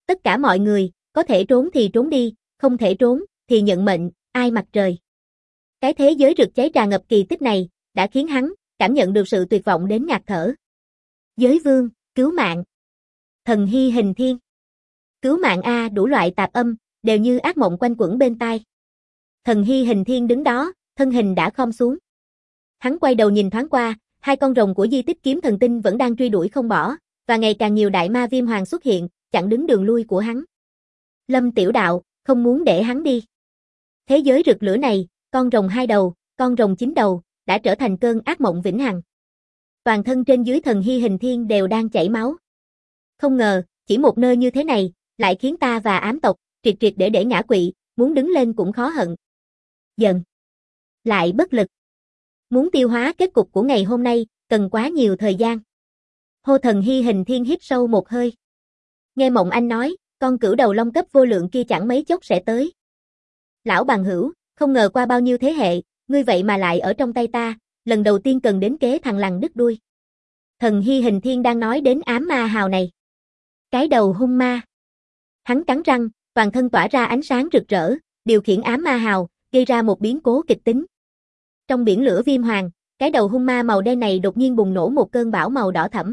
Tất cả mọi người, có thể trốn thì trốn đi, không thể trốn, thì nhận mệnh, ai mặt trời. Cái thế giới rực cháy tràn ngập kỳ tích này, đã khiến hắn cảm nhận được sự tuyệt vọng đến ngạt thở. Giới vương, cứu mạng. Thần hy hình thiên. Cứu mạng a, đủ loại tạp âm, đều như ác mộng quanh quẩn bên tai. Thần hy hình thiên đứng đó, thân hình đã khom xuống. Hắn quay đầu nhìn thoáng qua, hai con rồng của di tích kiếm thần tinh vẫn đang truy đuổi không bỏ, và ngày càng nhiều đại ma viêm hoàng xuất hiện, chặn đứng đường lui của hắn. Lâm Tiểu Đạo, không muốn để hắn đi. Thế giới rực lửa này, con rồng hai đầu, con rồng chín đầu, đã trở thành cơn ác mộng vĩnh hằng. Toàn thân trên dưới thần hy hình thiên đều đang chảy máu. Không ngờ, chỉ một nơi như thế này, lại khiến ta và ám tộc, triệt triệt để ngã quỵ, muốn đứng lên cũng khó hận. Giận. Lại bất lực. Muốn tiêu hóa kết cục của ngày hôm nay, cần quá nhiều thời gian. Hô thần hy hình thiên hít sâu một hơi. Nghe Mộng Anh nói, con cửu đầu long cấp vô lượng kia chẳng mấy chốc sẽ tới. Lão bằng hữu, không ngờ qua bao nhiêu thế hệ, ngươi vậy mà lại ở trong tay ta, lần đầu tiên cần đến kế thằng lằn đứt đuôi. Thần hy hình thiên đang nói đến ám ma hào này. Cái đầu hung ma. Hắn cắn răng, toàn thân tỏa ra ánh sáng rực rỡ, điều khiển ám ma hào, gây ra một biến cố kịch tính. Trong biển lửa viêm hoàng, cái đầu hung ma màu đen này đột nhiên bùng nổ một cơn bão màu đỏ thẫm.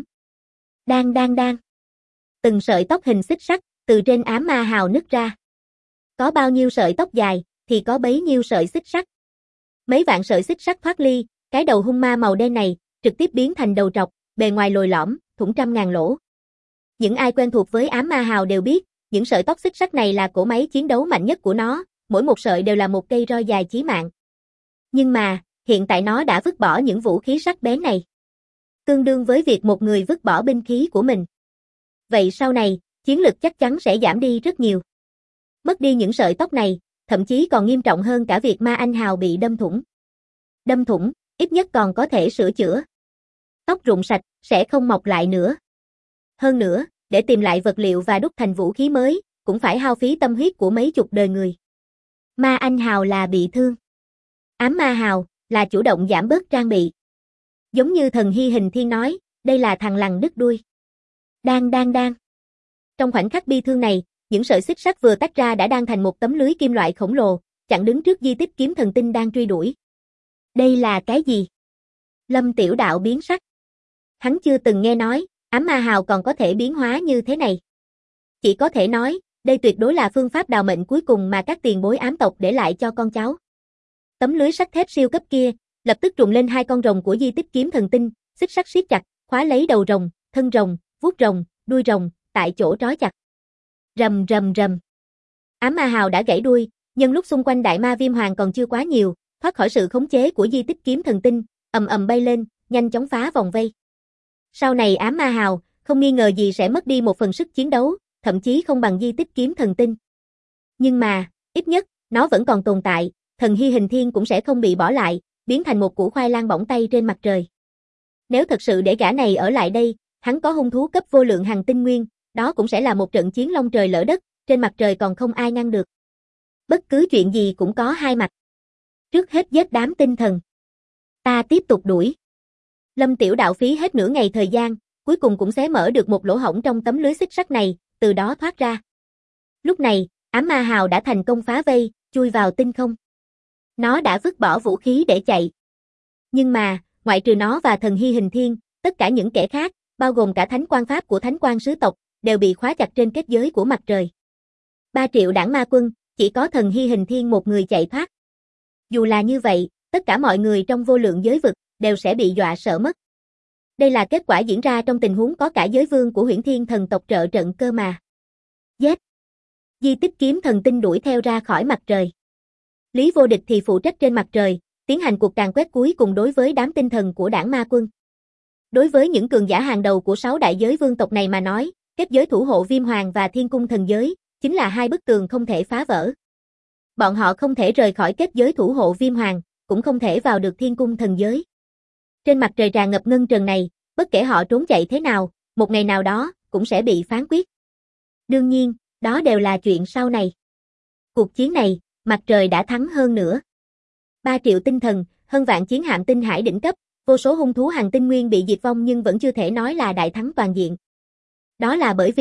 Đang. Từng sợi tóc hình xích sắt, từ trên ám ma hào nứt ra. Có bao nhiêu sợi tóc dài, thì có bấy nhiêu sợi xích sắt. Mấy vạn sợi xích sắt thoát ly, cái đầu hung ma màu đen này, trực tiếp biến thành đầu trọc, bề ngoài lồi lõm, thủng trăm ngàn lỗ. Những ai quen thuộc với ám ma hào đều biết, những sợi tóc xích sắt này là cỗ máy chiến đấu mạnh nhất của nó, mỗi một sợi đều là một cây roi dài chí mạng. Nhưng mà, hiện tại nó đã vứt bỏ những vũ khí sắc bén này. Tương đương với việc một người vứt bỏ binh khí của mình. Vậy sau này, chiến lực chắc chắn sẽ giảm đi rất nhiều. Mất đi những sợi tóc này, thậm chí còn nghiêm trọng hơn cả việc ma anh hào bị đâm thủng. Đâm thủng, ít nhất còn có thể sửa chữa. Tóc rụng sạch, sẽ không mọc lại nữa. Hơn nữa, để tìm lại vật liệu và đúc thành vũ khí mới, cũng phải hao phí tâm huyết của mấy chục đời người. Ma anh hào là bị thương. Ám ma hào, là chủ động giảm bớt trang bị. Giống như thần hy hình thiên nói, đây là thằng lằn đứt đuôi. Đang. Trong khoảnh khắc bi thương này, những sợi xích sắt vừa tách ra đã đang thành một tấm lưới kim loại khổng lồ, chặn đứng trước di tích kiếm thần tinh đang truy đuổi. Đây là cái gì? Lâm Tiểu Đạo biến sắc. Hắn chưa từng nghe nói, ám ma hào còn có thể biến hóa như thế này. Chỉ có thể nói, đây tuyệt đối là phương pháp đào mệnh cuối cùng mà các tiền bối ám tộc để lại cho con cháu. Tấm lưới sắt thép siêu cấp kia, lập tức trùng lên hai con rồng của di tích kiếm thần tinh, xích sắt siết chặt, khóa lấy đầu rồng, thân rồng, vuốt rồng, đuôi rồng, tại chỗ trói chặt. Rầm. Ám ma hào đã gãy đuôi, nhưng lúc xung quanh đại ma viêm hoàng còn chưa quá nhiều, thoát khỏi sự khống chế của di tích kiếm thần tinh, ầm bay lên, nhanh chóng phá vòng vây. Sau này ám ma hào, không nghi ngờ gì sẽ mất đi một phần sức chiến đấu, thậm chí không bằng di tích kiếm thần tinh. Nhưng mà, ít nhất, nó vẫn còn tồn tại, thần hy hình thiên cũng sẽ không bị bỏ lại, biến thành một củ khoai lang bỏng tay trên mặt trời. Nếu thật sự để gã này ở lại đây, hắn có hung thú cấp vô lượng hằng tinh nguyên, đó cũng sẽ là một trận chiến long trời lỡ đất, trên mặt trời còn không ai ngăn được. Bất cứ chuyện gì cũng có hai mặt. Trước hết giết đám tinh thần. Ta tiếp tục đuổi. Lâm Tiểu Đạo phí hết nửa ngày thời gian, cuối cùng cũng xé mở được một lỗ hổng trong tấm lưới xích sắt này, từ đó thoát ra. Lúc này, ám ma hào đã thành công phá vây, chui vào tinh không. Nó đã vứt bỏ vũ khí để chạy. Nhưng mà, ngoại trừ nó và thần hy hình thiên, tất cả những kẻ khác, bao gồm cả thánh quan pháp của thánh quan sứ tộc, đều bị khóa chặt trên kết giới của mặt trời. 3 triệu đảng ma quân, chỉ có thần hy hình thiên một người chạy thoát. Dù là như vậy, tất cả mọi người trong vô lượng giới vực, đều sẽ bị dọa sợ mất. Đây là kết quả diễn ra trong tình huống có cả giới vương của Huyễn Thiên thần tộc trợ trận cơ mà. Giết! Di tích kiếm thần tinh đuổi theo ra khỏi mặt trời. Lý Vô Địch thì phụ trách trên mặt trời, tiến hành cuộc càn quét cuối cùng đối với đám tinh thần của đảng ma quân. Đối với những cường giả hàng đầu của 6 đại giới vương tộc này mà nói, kết giới thủ hộ Viêm Hoàng và Thiên Cung thần giới, chính là hai bức tường không thể phá vỡ. Bọn họ không thể rời khỏi kết giới thủ hộ Viêm Hoàng, cũng không thể vào được Thiên Cung thần giới. Trên mặt trời tràn ngập ngân trần này, bất kể họ trốn chạy thế nào, một ngày nào đó, cũng sẽ bị phán quyết. Đương nhiên, đó đều là chuyện sau này. Cuộc chiến này, mặt trời đã thắng hơn nữa. 3 triệu tinh thần, hơn vạn chiến hạm tinh hải đỉnh cấp, vô số hung thú hàng tinh nguyên bị diệt vong nhưng vẫn chưa thể nói là đại thắng toàn diện. Đó là bởi vì,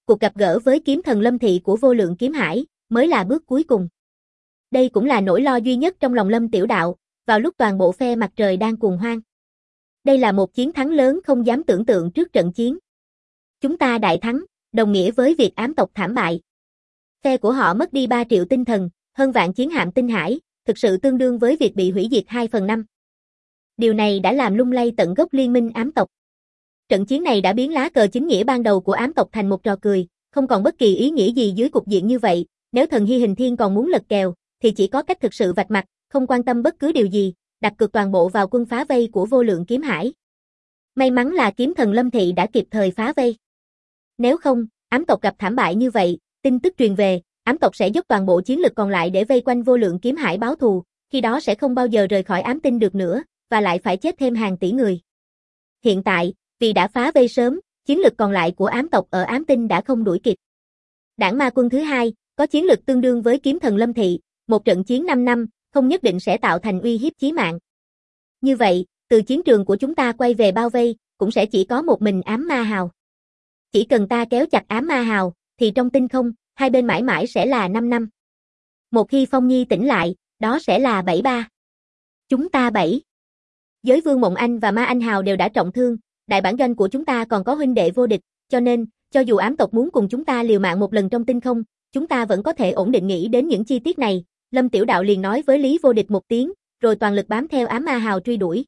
Cuộc gặp gỡ với kiếm thần Lâm Thị của Vô Lượng Kiếm Hải mới là bước cuối cùng. Đây cũng là nỗi lo duy nhất trong lòng Lâm Tiểu Đạo, vào lúc toàn bộ phe mặt trời đang cuồng hoang. Đây là một chiến thắng lớn không dám tưởng tượng trước trận chiến. Chúng ta đại thắng, đồng nghĩa với việc ám tộc thảm bại. Phe của họ mất đi 3 triệu tinh thần, hơn vạn chiến hạm tinh hải, thực sự tương đương với việc bị hủy diệt 2/5. Điều này đã làm lung lay tận gốc liên minh ám tộc. Trận chiến này đã biến lá cờ chính nghĩa ban đầu của ám tộc thành một trò cười, không còn bất kỳ ý nghĩa gì dưới cục diện như vậy. Nếu thần Hy Hình Thiên còn muốn lật kèo, thì chỉ có cách thực sự vạch mặt, không quan tâm bất cứ điều gì, đặt cược toàn bộ vào quân phá vây của Vô Lượng Kiếm Hải. May mắn là kiếm thần Lâm Thị đã kịp thời phá vây. Nếu không, ám tộc gặp thảm bại như vậy, tin tức truyền về, ám tộc sẽ dốc toàn bộ chiến lực còn lại để vây quanh Vô Lượng Kiếm Hải báo thù, khi đó sẽ không bao giờ rời khỏi ám tinh được nữa, và lại phải chết thêm hàng tỷ người. Hiện tại, vì đã phá vây sớm, chiến lực còn lại của ám tộc ở ám tinh đã không đuổi kịp. Đảng ma quân thứ hai, có chiến lực tương đương với kiếm thần Lâm Thị, một trận chiến 5 năm, không nhất định sẽ tạo thành uy hiếp chí mạng. Như vậy, từ chiến trường của chúng ta quay về bao vây, cũng sẽ chỉ có một mình ám ma hào. Chỉ cần ta kéo chặt ám ma hào, thì trong tinh không, hai bên mãi mãi sẽ là 5 năm. Một khi Phong Nhi tỉnh lại, đó sẽ là 7-3. Chúng ta 7. Giới Vương Mộng Anh và Ma Anh Hào đều đã trọng thương, đại bản doanh của chúng ta còn có huynh đệ vô địch, cho nên, cho dù ám tộc muốn cùng chúng ta liều mạng một lần trong tinh không, chúng ta vẫn có thể ổn định nghĩ đến những chi tiết này. Lâm Tiểu Đạo liền nói với Lý Vô Địch một tiếng, rồi toàn lực bám theo ám ma hào truy đuổi.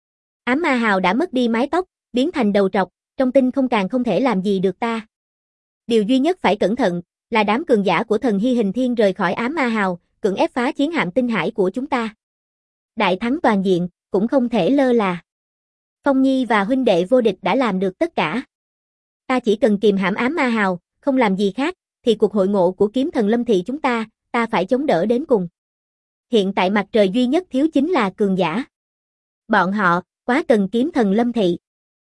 Ám ma hào đã mất đi mái tóc, biến thành đầu trọc, trong tinh không càng không thể làm gì được ta. Điều duy nhất phải cẩn thận, là đám cường giả của thần Hy Hình Thiên rời khỏi ám ma hào, cưỡng ép phá chiến hạm tinh hải của chúng ta. Đại thắng toàn diện, cũng không thể lơ là. Phong Nhi và huynh đệ vô địch đã làm được tất cả. Ta chỉ cần kìm hãm ám ma hào, không làm gì khác, thì cuộc hội ngộ của kiếm thần Lâm Thị chúng ta phải chống đỡ đến cùng. Hiện tại mặt trời duy nhất thiếu chính là cường giả. Bọn họ, quá cần kiếm thần Lâm Thị.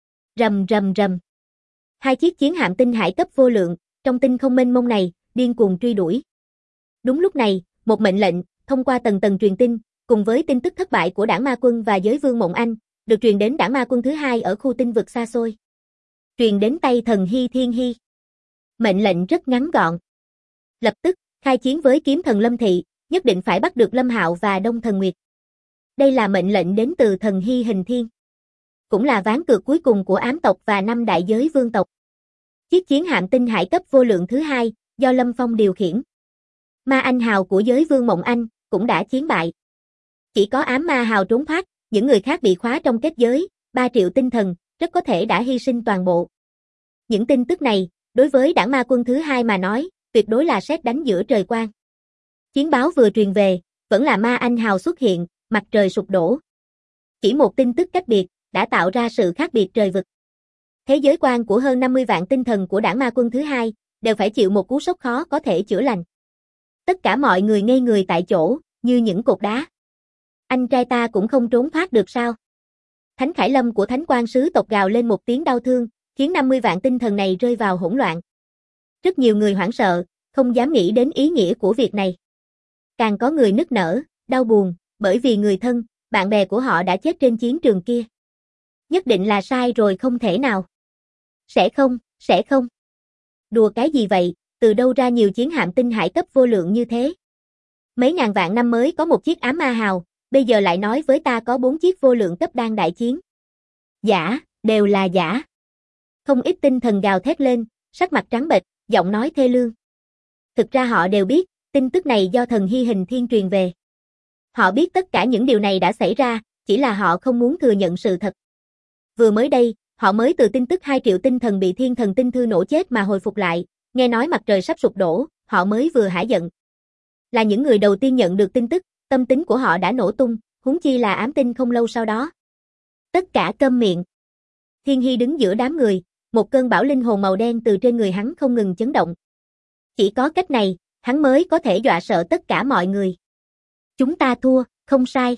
Rầm rầm rầm. Hai chiếc chiến hạm tinh hải cấp vô lượng, trong tinh không mênh mông này, điên cuồng truy đuổi. Đúng lúc này, một mệnh lệnh, thông qua tầng tầng truyền tin, cùng với tin tức thất bại của Đảng Ma Quân và Giới Vương Mộng Anh, được truyền đến Đảng Ma Quân thứ hai ở khu tinh vực xa xôi. Truyền đến tay thần Hy Thiên Hy. Mệnh lệnh rất ngắn gọn. Lập tức, khai chiến với kiếm thần Lâm Thị, nhất định phải bắt được Lâm Hạo và Đông Thần Nguyệt. Đây là mệnh lệnh đến từ thần Hy Hình Thiên. Cũng là ván cược cuối cùng của ám tộc và 5 đại giới vương tộc. Chiếc chiến hạm tinh hải cấp vô lượng thứ hai, do Lâm Phong điều khiển. Ma Anh Hào của Giới Vương Mộng Anh, cũng đã chiến bại. Chỉ có ám ma hào trốn thoát, những người khác bị khóa trong kết giới, 3 triệu tinh thần, rất có thể đã hy sinh toàn bộ. Những tin tức này, đối với Đảng Ma Quân thứ hai mà nói, tuyệt đối là sét đánh giữa trời quang. Chiến báo vừa truyền về, vẫn là Ma Anh Hào xuất hiện, mặt trời sụp đổ. Chỉ một tin tức cách biệt, đã tạo ra sự khác biệt trời vực. Thế giới quan của hơn 50 vạn tinh thần của Đảng Ma Quân thứ hai, đều phải chịu một cú sốc khó có thể chữa lành. Tất cả mọi người ngây người tại chỗ, như những cột đá. Anh trai ta cũng không trốn thoát được sao? Thánh Khải Lâm của Thánh Quan Sứ tộc gào lên một tiếng đau thương, khiến 50 vạn tinh thần này rơi vào hỗn loạn. Rất nhiều người hoảng sợ, không dám nghĩ đến ý nghĩa của việc này. Càng có người nức nở, đau buồn, bởi vì người thân, bạn bè của họ đã chết trên chiến trường kia. Nhất định là sai rồi không thể nào. Sẽ không. Đùa cái gì vậy, từ đâu ra nhiều chiến hạm tinh hải cấp vô lượng như thế? Mấy ngàn vạn năm mới có một chiếc ám ma hào, bây giờ lại nói với ta có 4 chiếc vô lượng cấp đang đại chiến. Giả, đều là giả. Không ít tinh thần gào thét lên, sắc mặt trắng bệch, giọng nói thê lương. Thực ra họ đều biết, tin tức này do thần Hy Hình Thiên truyền về. Họ biết tất cả những điều này đã xảy ra, chỉ là họ không muốn thừa nhận sự thật. Vừa mới đây, họ mới từ tin tức 2 triệu tinh thần bị thiên thần tinh thư nổ chết mà hồi phục lại, nghe nói mặt trời sắp sụp đổ, họ mới vừa hả giận. Là những người đầu tiên nhận được tin tức, tâm tính của họ đã nổ tung, huống chi là ám tinh không lâu sau đó. Tất cả câm miệng. Thiên Hy đứng giữa đám người, một cơn bão linh hồn màu đen từ trên người hắn không ngừng chấn động. Chỉ có cách này, hắn mới có thể dọa sợ tất cả mọi người. Chúng ta thua, không sai.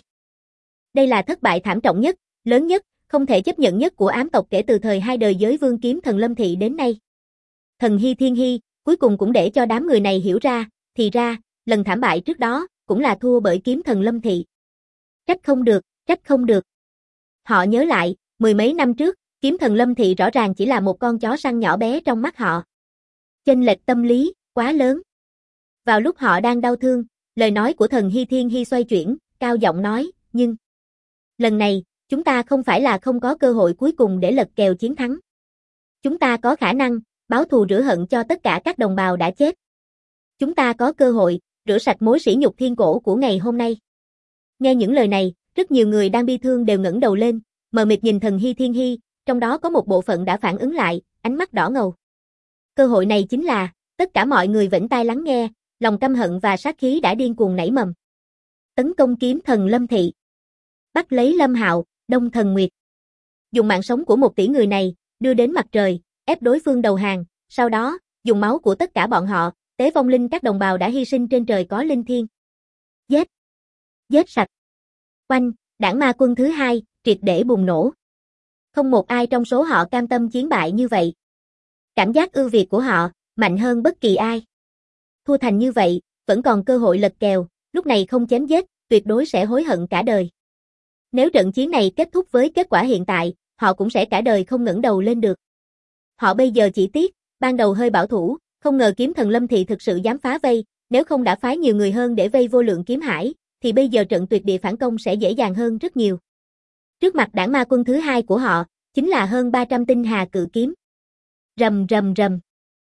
Đây là thất bại thảm trọng nhất, lớn nhất, không thể chấp nhận nhất của ám tộc kể từ thời hai đời giới vương kiếm thần Lâm Thị đến nay. Thần Hy Thiên Hy, cuối cùng cũng để cho đám người này hiểu ra, thì ra, lần thảm bại trước đó, cũng là thua bởi kiếm thần Lâm Thị. Trách không được. Họ nhớ lại, 10 mấy năm trước, kiếm thần Lâm Thị rõ ràng chỉ là một con chó săn nhỏ bé trong mắt họ. Chênh lệch tâm lý, quá lớn. Vào lúc họ đang đau thương, lời nói của thần Hy Thiên Hy xoay chuyển, cao giọng nói, nhưng lần này, chúng ta không phải là không có cơ hội cuối cùng để lật kèo chiến thắng. Chúng ta có khả năng báo thù rửa hận cho tất cả các đồng bào đã chết. Chúng ta có cơ hội rửa sạch mối sỉ nhục thiên cổ của ngày hôm nay. Nghe những lời này, rất nhiều người đang bi thương đều ngẩng đầu lên, mờ mịt nhìn thần Hy Thiên Hy, trong đó có một bộ phận đã phản ứng lại, ánh mắt đỏ ngầu. Cơ hội này chính là, tất cả mọi người vểnh tai lắng nghe, lòng căm hận và sát khí đã điên cuồng nảy mầm. Tấn công kiếm thần Lâm Thị. Bắt lấy Lâm Hạo, Đông Thần Nguyệt. Dùng mạng sống của 1 tỷ người này, đưa đến mặt trời, ép đối phương đầu hàng, sau đó, dùng máu của tất cả bọn họ, tế vong linh các đồng bào đã hy sinh trên trời có linh thiêng. Giết! Giết sạch! Oanh, đảng ma quân thứ 2, triệt để bùng nổ. Không một ai trong số họ cam tâm chiến bại như vậy. Cảm giác ưu việt của họ, mạnh hơn bất kỳ ai. Thua thành như vậy, vẫn còn cơ hội lật kèo, lúc này không chém giết, tuyệt đối sẽ hối hận cả đời. Nếu trận chiến này kết thúc với kết quả hiện tại, họ cũng sẽ cả đời không ngẩng đầu lên được. Họ bây giờ chỉ tiếc, ban đầu hơi bảo thủ, không ngờ kiếm thần Lâm Thị thực sự dám phá vây, nếu không đã phái nhiều người hơn để vây vô lượng kiếm hải, thì bây giờ trận tuyệt địa phản công sẽ dễ dàng hơn rất nhiều. Trước mặt đảng ma quân thứ 2 của họ, chính là hơn 300 tinh hà cự kiếm. Rầm rầm rầm.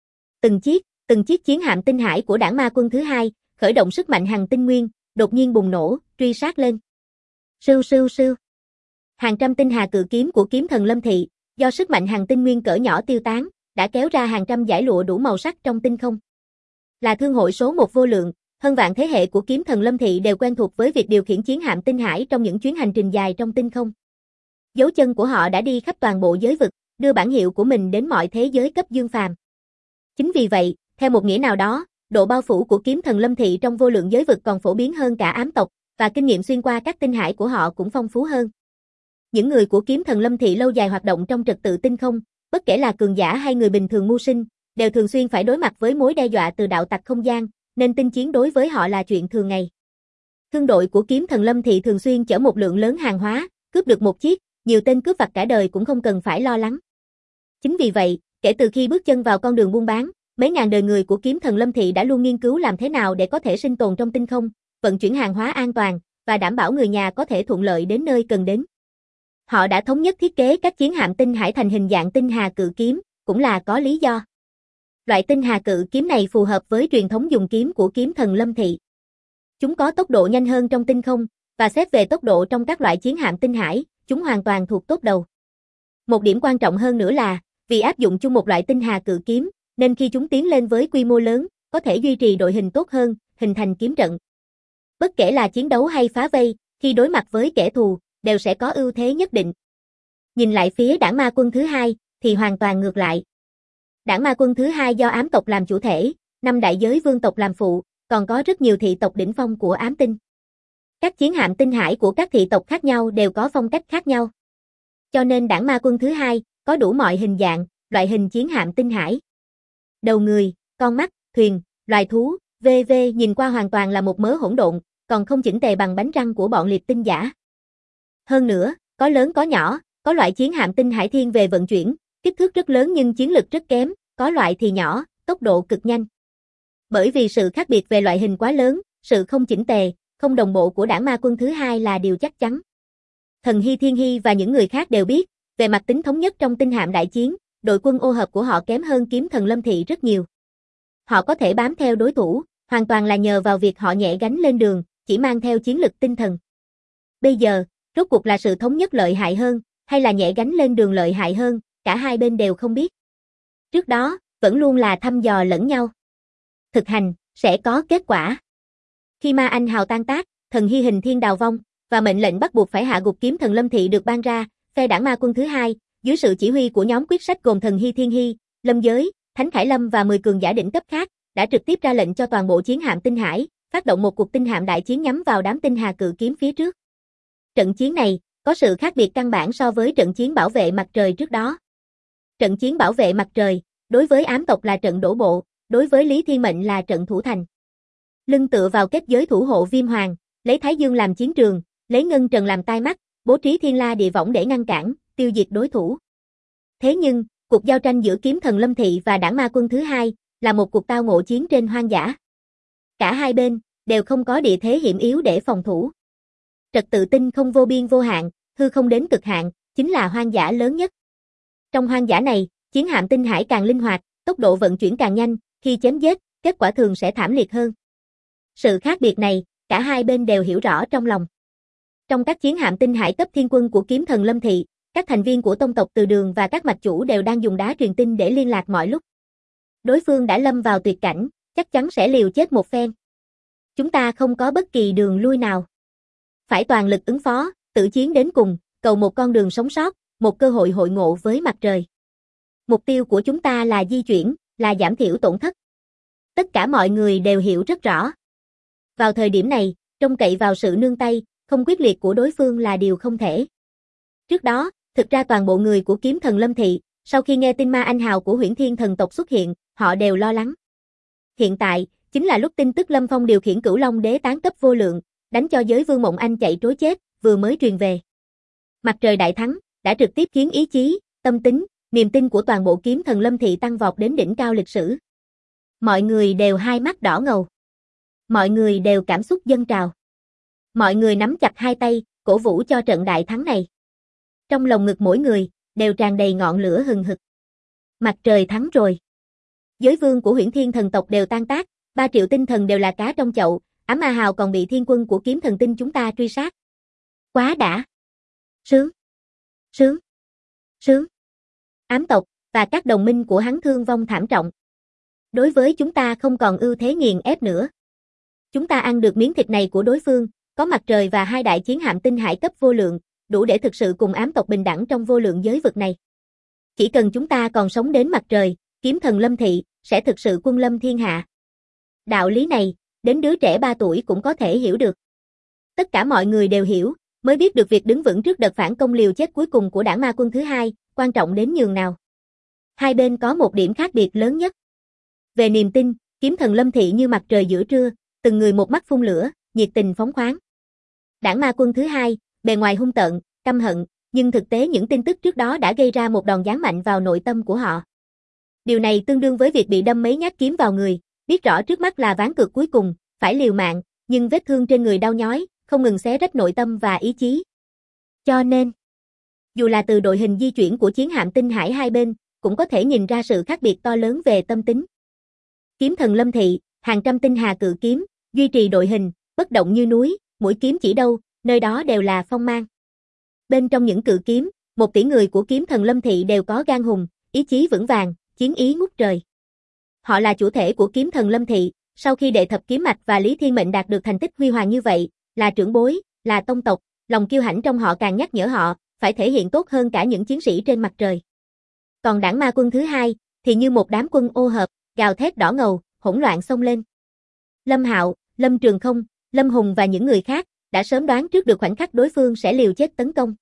Từng chiếc chiến hạm tinh hải của đảng ma quân thứ 2, khởi động sức mạnh hằng tinh nguyên, đột nhiên bùng nổ, truy sát lên. Sưu sưu sưu. Hàng trăm tinh hà cự kiếm của kiếm thần Lâm Thị, do sức mạnh hằng tinh nguyên cỡ nhỏ tiêu tán, đã kéo ra hàng trăm dải lụa đủ màu sắc trong tinh không. Là thương hội số 1 vô lượng, hơn vạn thế hệ của kiếm thần Lâm Thị đều quen thuộc với việc điều khiển chiến hạm tinh hải trong những chuyến hành trình dài trong tinh không. Dấu chân của họ đã đi khắp toàn bộ giới vực, đưa bản hiệu của mình đến mọi thế giới cấp dương phàm. Chính vì vậy, theo một nghĩa nào đó, độ bao phủ của kiếm thần Lâm Thị trong vô lượng giới vực còn phổ biến hơn cả ám tộc, và kinh nghiệm xuyên qua các tinh hải của họ cũng phong phú hơn. Những người của kiếm thần Lâm Thị lâu dài hoạt động trong trật tự tinh không, bất kể là cường giả hay người bình thường mưu sinh, đều thường xuyên phải đối mặt với mối đe dọa từ đạo tặc không gian, nên tinh chiến đối với họ là chuyện thường ngày. Thương đội của kiếm thần Lâm Thị thường xuyên chở một lượng lớn hàng hóa, cướp được một chiếc, nhiều tên cướp vặt cả đời cũng không cần phải lo lắng. Chính vì vậy, kể từ khi bước chân vào con đường buôn bán, mấy ngàn đời người của kiếm thần Lâm Thị đã luôn nghiên cứu làm thế nào để có thể sinh tồn trong tinh không, vận chuyển hàng hóa an toàn, và đảm bảo người nhà có thể thuận lợi đến nơi cần đến. Họ đã thống nhất thiết kế các chiến hạm tinh hải thành hình dạng tinh hà cự kiếm, cũng là có lý do. Loại tinh hà cự kiếm này phù hợp với truyền thống dùng kiếm của kiếm thần Lâm Thị. Chúng có tốc độ nhanh hơn trong tinh không, và xét về tốc độ trong các loại chiến hạm tinh hải, chúng hoàn toàn thuộc top đầu. Một điểm quan trọng hơn nữa là, vì áp dụng chung một loại tinh hà cự kiếm, nên khi chúng tiến lên với quy mô lớn, có thể duy trì đội hình tốt hơn, hình thành kiếm trận. Bất kể là chiến đấu hay phá vây, khi đối mặt với kẻ thù, đều sẽ có ưu thế nhất định. Nhìn lại phía đảng ma quân thứ 2, thì hoàn toàn ngược lại. Đảng ma quân thứ 2 do ám tộc làm chủ thể, 5 đại giới vương tộc làm phụ, còn có rất nhiều thị tộc đỉnh phong của ám tinh. Các chiến hạm tinh hải của các thị tộc khác nhau đều có phong cách khác nhau. Cho nên đảng ma quân thứ 2 có đủ mọi hình dạng, loại hình chiến hạm tinh hải. Đầu người, con mắt, thuyền, loài thú, v.v. nhìn qua hoàn toàn là một mớ hỗn độn, còn không chỉnh tề bằng bánh răng của bọn liệt tinh giả. Hơn nữa, có lớn có nhỏ, có loại chiến hạm tinh hải thiên về vận chuyển, kích thước rất lớn nhưng chiến lực rất kém, có loại thì nhỏ, tốc độ cực nhanh. Bởi vì sự khác biệt về loại hình quá lớn, sự không chỉnh tề, không đồng bộ của đảng ma quân thứ 2 là điều chắc chắn. Thần Hy Thiên Hy và những người khác đều biết, về mặt tính thống nhất trong tinh hạm đại chiến, đội quân ô hợp của họ kém hơn kiếm thần Lâm Thị rất nhiều. Họ có thể bám theo đối thủ, hoàn toàn là nhờ vào việc họ nhẹ gánh lên đường, chỉ mang theo chiến lực tinh thần. Bây giờ, rốt cuộc là sự thống nhất lợi hại hơn, hay là nhẹ gánh lên đường lợi hại hơn, cả hai bên đều không biết. Trước đó, vẫn luôn là thăm dò lẫn nhau. Thực hành, sẽ có kết quả. Khi ma anh hào tan tác, thần hy hình thiên đào vong, và mệnh lệnh bắt buộc phải hạ gục kiếm thần Lâm Thị được ban ra, phe đảng ma quân thứ 2, dưới sự chỉ huy của nhóm quyết sách gồm thần Hy Thiên Hy, Lâm Giới, Thánh Khải Lâm và 10 cường giả đỉnh cấp khác, đã trực tiếp ra lệnh cho toàn bộ chiến hạm tinh hải, phát động một cuộc tinh hạm đại chiến nhắm vào đám tinh hà cự kiếm phía trước. Trận chiến này, có sự khác biệt căn bản so với trận chiến bảo vệ mặt trời trước đó. Trận chiến bảo vệ mặt trời, đối với ám tộc là trận đổ bộ, đối với Lý Thiên Mệnh là trận thủ thành. Lưng tựa vào kết giới thủ hộ Viêm Hoàng, lấy Thái Dương làm chiến trường, lấy Ngân Trần làm tai mắt, bố trí thiên la địa võng để ngăn cản, tiêu diệt đối thủ. Thế nhưng, cuộc giao tranh giữa kiếm thần Lâm Thị và đảng ma quân thứ 2, là một cuộc tao ngộ chiến trên hoang dã. Cả hai bên đều không có địa thế hiểm yếu để phòng thủ. Trật tự tinh không vô biên vô hạn, hư không đến cực hạn, chính là hoang dã lớn nhất. Trong hoang dã này, chiến hạm tinh hải càng linh hoạt, tốc độ vận chuyển càng nhanh, khi chém giết, kết quả thường sẽ thảm liệt hơn. Sự khác biệt này, cả hai bên đều hiểu rõ trong lòng. Trong các chiến hạm tinh hải cấp thiên quân của kiếm thần Lâm Thị, các thành viên của tông tộc Từ Đường và các mạch chủ đều đang dùng đá truyền tin để liên lạc mọi lúc. Đối phương đã lâm vào tuyệt cảnh, chắc chắn sẽ liều chết một phen. Chúng ta không có bất kỳ đường lui nào. Phải toàn lực ứng phó, tử chiến đến cùng, cầu một con đường sống sót, một cơ hội hội ngộ với mặt trời. Mục tiêu của chúng ta là di chuyển, là giảm thiểu tổn thất. Tất cả mọi người đều hiểu rất rõ. Vào thời điểm này, trông cậy vào sự nương tay, không quyết liệt của đối phương là điều không thể. Trước đó, thực ra toàn bộ người của kiếm thần Lâm Thị, sau khi nghe tin ma anh hào của Huyễn Thiên thần tộc xuất hiện, họ đều lo lắng. Hiện tại, chính là lúc tin tức Lâm Phong điều khiển Cửu Long Đế tán cấp vô lượng, đánh cho giới Vương Mộng Anh chạy trối chết, vừa mới truyền về. Mặt trời đại thắng, đã trực tiếp khiến ý chí, tâm tính, niềm tin của toàn bộ kiếm thần Lâm Thị tăng vọt đến đỉnh cao lịch sử. Mọi người đều hai mắt đỏ ngầu. Mọi người đều cảm xúc dâng trào. Mọi người nắm chặt hai tay, cổ vũ cho trận đại thắng này. Trong lồng ngực mỗi người, đều tràn đầy ngọn lửa hừng hực. Mặt trời thắng rồi. Giới vương của Huyễn Thiên thần tộc đều tan tác, 3 triệu tinh thần đều là cá trong chậu, ám ma hào còn bị thiên quân của kiếm thần tinh chúng ta truy sát. Quá đã. Sướng. Sướng. Sướng. Ám tộc, và các đồng minh của hắn thương vong thảm trọng. Đối với chúng ta không còn ưu thế nghiền ép nữa. Chúng ta ăn được miếng thịt này của đối phương, có mặt trời và 2 đại chiến hạm tinh hải cấp vô lượng, đủ để thực sự cùng ám tộc bình đẳng trong vô lượng giới vực này. Chỉ cần chúng ta còn sống đến mặt trời, kiếm thần Lâm Thị, sẽ thực sự quân lâm thiên hạ. Đạo lý này, đến đứa trẻ 3 tuổi cũng có thể hiểu được. Tất cả mọi người đều hiểu, mới biết được việc đứng vững trước đợt phản công liều chết cuối cùng của đảng ma quân thứ hai, quan trọng đến nhường nào. Hai bên có một điểm khác biệt lớn nhất. Về niềm tin, kiếm thần Lâm Thị như mặt trời giữa trưa, từng người một mắt phun lửa, nhiệt tình phóng khoáng. Đảng ma quân thứ hai, bề ngoài hung tợn, căm hận, nhưng thực tế những tin tức trước đó đã gây ra một đòn giáng mạnh vào nội tâm của họ. Điều này tương đương với việc bị đâm mấy nhát kiếm vào người, biết rõ trước mắt là ván cược cuối cùng, phải liều mạng, nhưng vết thương trên người đau nhói, không ngừng xé rách nội tâm và ý chí. Cho nên, dù là từ đội hình di chuyển của chiến hạm tinh hải hai bên, cũng có thể nhìn ra sự khác biệt to lớn về tâm tính. Kiếm thần Lâm Thị, hàng trăm tinh hà cự kiếm, duy trì đội hình, bất động như núi, mũi kiếm chỉ đâu, nơi đó đều là phong mang. Bên trong những cự kiếm, 1 tỷ người của kiếm thần Lâm Thị đều có gan hùng, ý chí vững vàng, chiến ý ngút trời. Họ là chủ thể của kiếm thần Lâm Thị, sau khi đệ thập kiếm mạch và Lý Thiên Mệnh đạt được thành tích huy hoàng như vậy, là trưởng bối, là tông tộc, lòng kiêu hãnh trong họ càng nhắc nhở họ, phải thể hiện tốt hơn cả những chiến sĩ trên mặt trời. Còn đảng ma quân thứ hai, thì như một đám quân ô hợp, gào thét đỏ ngầu, hỗn loạn xông lên. Lâm Hạo, Lâm Trường Không, Lâm Hùng và những người khác, đã sớm đoán trước được khoảnh khắc đối phương sẽ liều chết tấn công.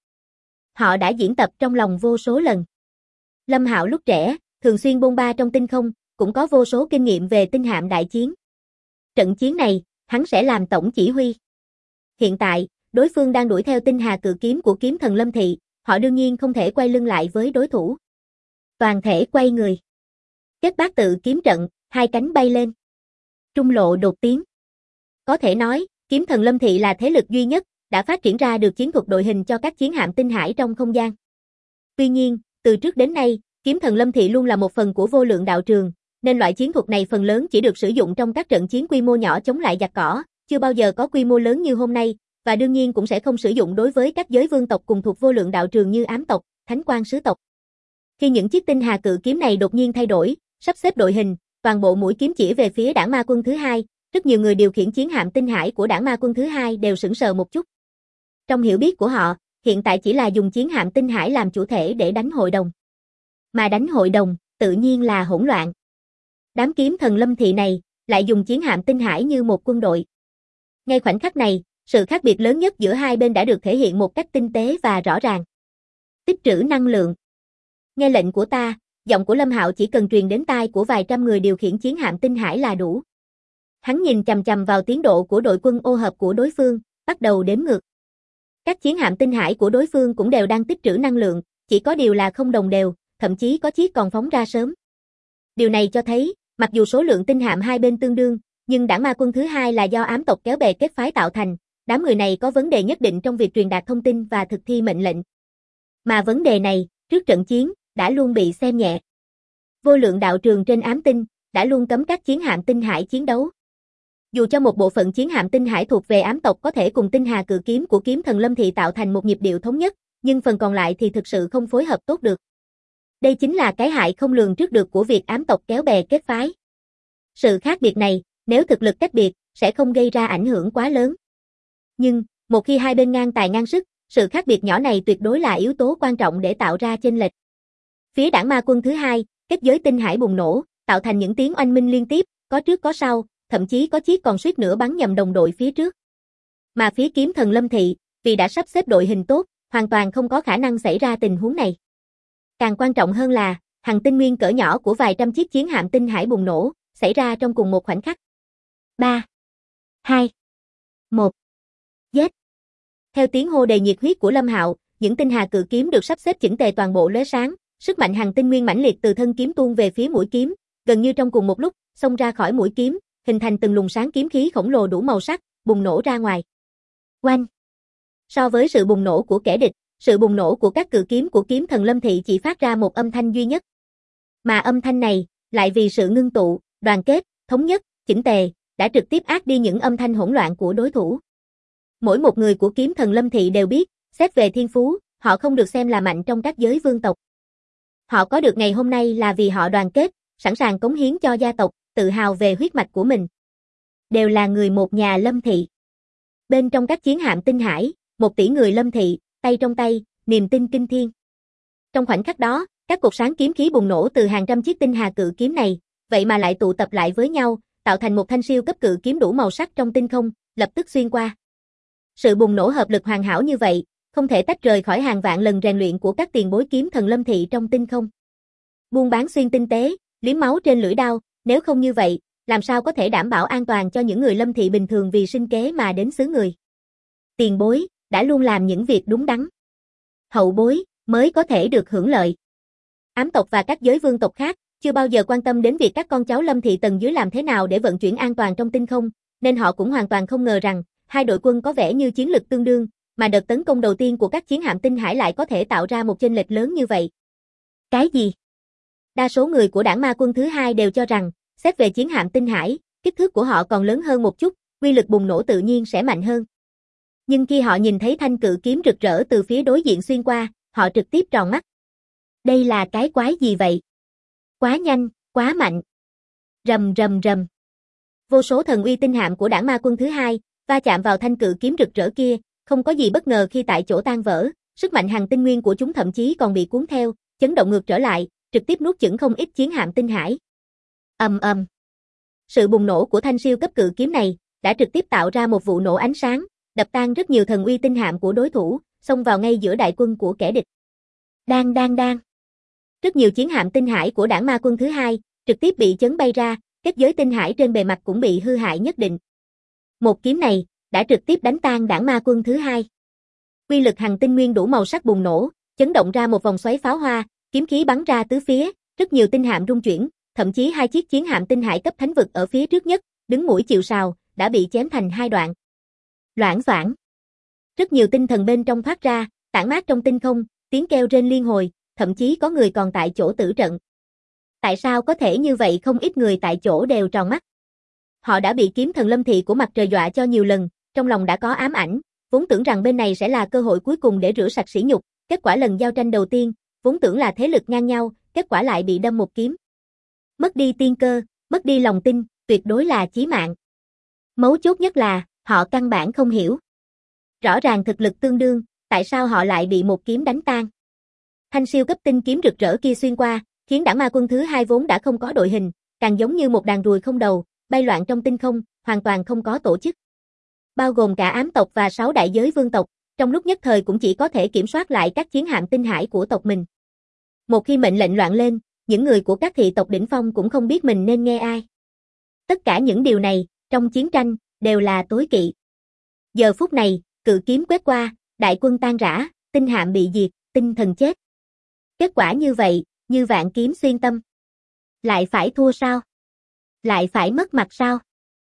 Họ đã diễn tập trong lòng vô số lần. Lâm Hạo lúc trẻ, thường xuyên bôn ba trong tinh không, cũng có vô số kinh nghiệm về tinh hạm đại chiến. Trận chiến này, hắn sẽ làm tổng chỉ huy. Hiện tại, đối phương đang đuổi theo tinh hà cự kiếm của kiếm thần Lâm Thị, họ đương nhiên không thể quay lưng lại với đối thủ. Toàn thể quay người. Kết bát tự kiếm trận, 2 cánh bay lên. Trung lộ đột tiến. Có thể nói, kiếm thần Lâm Thị là thế lực duy nhất, đã phát triển ra được chiến thuật đội hình cho các chiến hạm tinh hải trong không gian. Tuy nhiên, từ trước đến nay, kiếm thần Lâm Thị luôn là một phần của vô lượng đạo trường, nên loại chiến thuật này phần lớn chỉ được sử dụng trong các trận chiến quy mô nhỏ chống lại giặc cỏ, chưa bao giờ có quy mô lớn như hôm nay, và đương nhiên cũng sẽ không sử dụng đối với các giới vương tộc cùng thuộc vô lượng đạo trường như ám tộc, thánh quan sứ tộc. Khi những chiếc tinh hà cự kiếm này đột nhiên thay đổi, sắp xếp đội hình, toàn bộ mũi kiếm chỉ về phía đảng ma quân thứ hai, rất nhiều người điều khiển chiến hạm tinh hải của đảng ma quân thứ hai đều sững sờ một chút. Trong hiểu biết của họ, hiện tại chỉ là dùng chiến hạm tinh hải làm chủ thể để đánh hội đồng. Mà đánh hội đồng, tự nhiên là hỗn loạn. Đám kiếm thần Lâm Thị này, lại dùng chiến hạm tinh hải như một quân đội. Ngay khoảnh khắc này, sự khác biệt lớn nhất giữa hai bên đã được thể hiện một cách tinh tế và rõ ràng. Tích trữ năng lượng. Nghe lệnh của ta, giọng của Lâm Hạo chỉ cần truyền đến tai của vài trăm người điều khiển chiến hạm tinh hải là đủ. Hắn nhìn chằm chằm vào tiến độ của đội quân ô hợp của đối phương, bắt đầu đếm ngược. Các chiến hạm tinh hải của đối phương cũng đều đang tích trữ năng lượng, chỉ có điều là không đồng đều, thậm chí có chiếc còn phóng ra sớm. Điều này cho thấy, Mặc dù số lượng tinh hạm hai bên tương đương, nhưng Đảng Ma Quân thứ hai là do ám tộc kéo bè kết phái tạo thành, đám người này có vấn đề nhất định trong việc truyền đạt thông tin và thực thi mệnh lệnh. Mà vấn đề này, trước trận chiến, đã luôn bị xem nhẹ. Vô lượng đạo trường trên ám tinh, đã luôn cấm các chiến hạm tinh hải chiến đấu. Dù cho một bộ phận chiến hạm tinh hải thuộc về ám tộc có thể cùng tinh hà cự kiếm của kiếm thần Lâm Thị tạo thành một nhịp điệu thống nhất, nhưng phần còn lại thì thực sự không phối hợp tốt được. Đây chính là cái hại không lường trước được của việc ám tộc kéo bè kết phái. Sự khác biệt này, nếu thực lực cách biệt, sẽ không gây ra ảnh hưởng quá lớn. Nhưng, một khi hai bên ngang tài ngang sức, sự khác biệt nhỏ này tuyệt đối là yếu tố quan trọng để tạo ra chênh lệch. Phía Đảng Ma Quân thứ hai, kết giới tinh hải bùng nổ, tạo thành những tiếng oanh minh liên tiếp, có trước có sau, thậm chí có chiếc còn suýt nữa bắn nhầm đồng đội phía trước. Mà phía kiếm thần Lâm Thị, vì đã sắp xếp đội hình tốt, hoàn toàn không có khả năng xảy ra tình huống này. Càng quan trọng hơn là, hằng tinh nguyên cỡ nhỏ của vài trăm chiếc chiến hạm tinh hải bùng nổ, xảy ra trong cùng một khoảnh khắc. 3, 2, 1. Giết! Theo tiếng hô đầy nhiệt huyết của Lâm Hạo, những tinh hà cự kiếm được sắp xếp chỉnh tề toàn bộ lóe sáng, sức mạnh hằng tinh nguyên mãnh liệt từ thân kiếm tuôn về phía mũi kiếm, gần như trong cùng một lúc, xông ra khỏi mũi kiếm, hình thành từng luồng sáng kiếm khí khổng lồ đủ màu sắc, bùng nổ ra ngoài. Oanh! So với sự bùng nổ của kẻ địch, sự bùng nổ của các cự kiếm của kiếm thần Lâm Thị chỉ phát ra một âm thanh duy nhất. Mà âm thanh này, lại vì sự ngưng tụ, đoàn kết, thống nhất, chỉnh tề, đã trực tiếp át đi những âm thanh hỗn loạn của đối thủ. Mỗi một người của kiếm thần Lâm Thị đều biết, xét về thiên phú, họ không được xem là mạnh trong các giới vương tộc. Họ có được ngày hôm nay là vì họ đoàn kết, sẵn sàng cống hiến cho gia tộc, tự hào về huyết mạch của mình. Đều là người một nhà Lâm Thị. Bên trong các chiến hạm tinh hải, 1 tỷ người Lâm Thị, tay trong tay, niềm tin kinh thiên. Trong khoảnh khắc đó, các cột sáng kiếm khí bùng nổ từ hàng trăm chiếc tinh hà cự kiếm này, vậy mà lại tụ tập lại với nhau, tạo thành một thanh siêu cấp cự kiếm đủ màu sắc trong tinh không, lập tức xuyên qua. Sự bùng nổ hợp lực hoàn hảo như vậy, không thể tách rời khỏi hàng vạn lần rèn luyện của các tiền bối kiếm thần Lâm Thị trong tinh không. Buôn bán xuyên tinh tế, liếm máu trên lưỡi đao, nếu không như vậy, làm sao có thể đảm bảo an toàn cho những người Lâm Thị bình thường vì sinh kế mà đến xứ người. Tiền bối, đã luôn làm những việc đúng đắn. Hậu bối, mới có thể được hưởng lợi. Ám tộc và các giới vương tộc khác, chưa bao giờ quan tâm đến việc các con cháu Lâm Thị tầng dưới làm thế nào để vận chuyển an toàn trong tinh không, nên họ cũng hoàn toàn không ngờ rằng, hai đội quân có vẻ như chiến lực tương đương, mà đợt tấn công đầu tiên của các chiến hạm tinh hải lại có thể tạo ra một chênh lệch lớn như vậy. Cái gì? Đa số người của Đảng Ma Quân thứ hai đều cho rằng, xét về chiến hạm tinh hải, kích thước của họ còn lớn hơn một chút, uy lực bùng nổ tự nhiên sẽ mạnh hơn. Nhưng khi họ nhìn thấy thanh cự kiếm rực rỡ từ phía đối diện xuyên qua, họ trực tiếp tròn mắt. Đây là cái quái gì vậy? Quá nhanh, quá mạnh. Rầm rầm rầm. Vô số thần uy tinh hạm của Đảng Ma Quân thứ hai, va chạm vào thanh cự kiếm rực rỡ kia, không có gì bất ngờ khi tại chỗ tan vỡ, sức mạnh hằng tinh nguyên của chúng thậm chí còn bị cuốn theo, chấn động ngược trở lại, trực tiếp nuốt chửng không ít chiến hạm tinh hải. Ầm ầm. Sự bùng nổ của thanh siêu cấp cự kiếm này đã trực tiếp tạo ra một vụ nổ ánh sáng, đập tan rất nhiều thần uy tinh hạm của đối thủ, xông vào ngay giữa đại quân của kẻ địch. Đang. Rất nhiều chiến hạm tinh hải của Đảng Ma Quân thứ hai trực tiếp bị chấn bay ra, kết giới tinh hải trên bề mặt cũng bị hư hại nhất định. Một kiếm này đã trực tiếp đánh tan Đảng Ma Quân thứ hai. Uy lực hằng tinh nguyên đủ màu sắc bùng nổ, chấn động ra một vòng xoáy pháo hoa, kiếm khí bắn ra tứ phía, rất nhiều tinh hạm rung chuyển, thậm chí 2 chiếc chiến hạm tinh hải cấp thánh vực ở phía trước nhất, đứng mũi chịu sào, đã bị chém thành 2 đoạn. Loảng xoảng. Rất nhiều tinh thần bên trong thoát ra, tản mát trong tinh không, tiếng kêu rên liên hồi, thậm chí có người còn tại chỗ tử trận. Tại sao có thể như vậy? Không ít người tại chỗ đều tròn mắt. Họ đã bị kiếm thần Lâm Thị của mặt trời dọa cho nhiều lần, trong lòng đã có ám ảnh, vốn tưởng rằng bên này sẽ là cơ hội cuối cùng để rửa sạch sỉ nhục, kết quả lần giao tranh đầu tiên, vốn tưởng là thế lực ngang nhau, kết quả lại bị đâm một kiếm. Mất đi tiên cơ, mất đi lòng tin, tuyệt đối là chí mạng. Mấu chốt nhất là, họ căn bản không hiểu. Rõ ràng thực lực tương đương, tại sao họ lại bị một kiếm đánh tan? Thanh siêu cấp tinh kiếm rực rỡ kia xuyên qua, khiến Đảng Ma Quân thứ hai vốn đã không có đội hình, càng giống như một đàn ruồi không đầu, bay loạn trong tinh không, hoàn toàn không có tổ chức. Bao gồm cả ám tộc và 6 đại giới vương tộc, trong lúc nhất thời cũng chỉ có thể kiểm soát lại các chiến hạm tinh hải của tộc mình. Một khi mệnh lệnh loạn lên, những người của các thị tộc đỉnh phong cũng không biết mình nên nghe ai. Tất cả những điều này, trong chiến tranh, đều là tối kỵ. Giờ phút này, cự kiếm quét qua, đại quân tan rã, tinh hạm bị diệt, tinh thần chết. Kết quả như vậy, như vạn kiếm xuyên tâm. Lại phải thua sao? Lại phải mất mặt sao?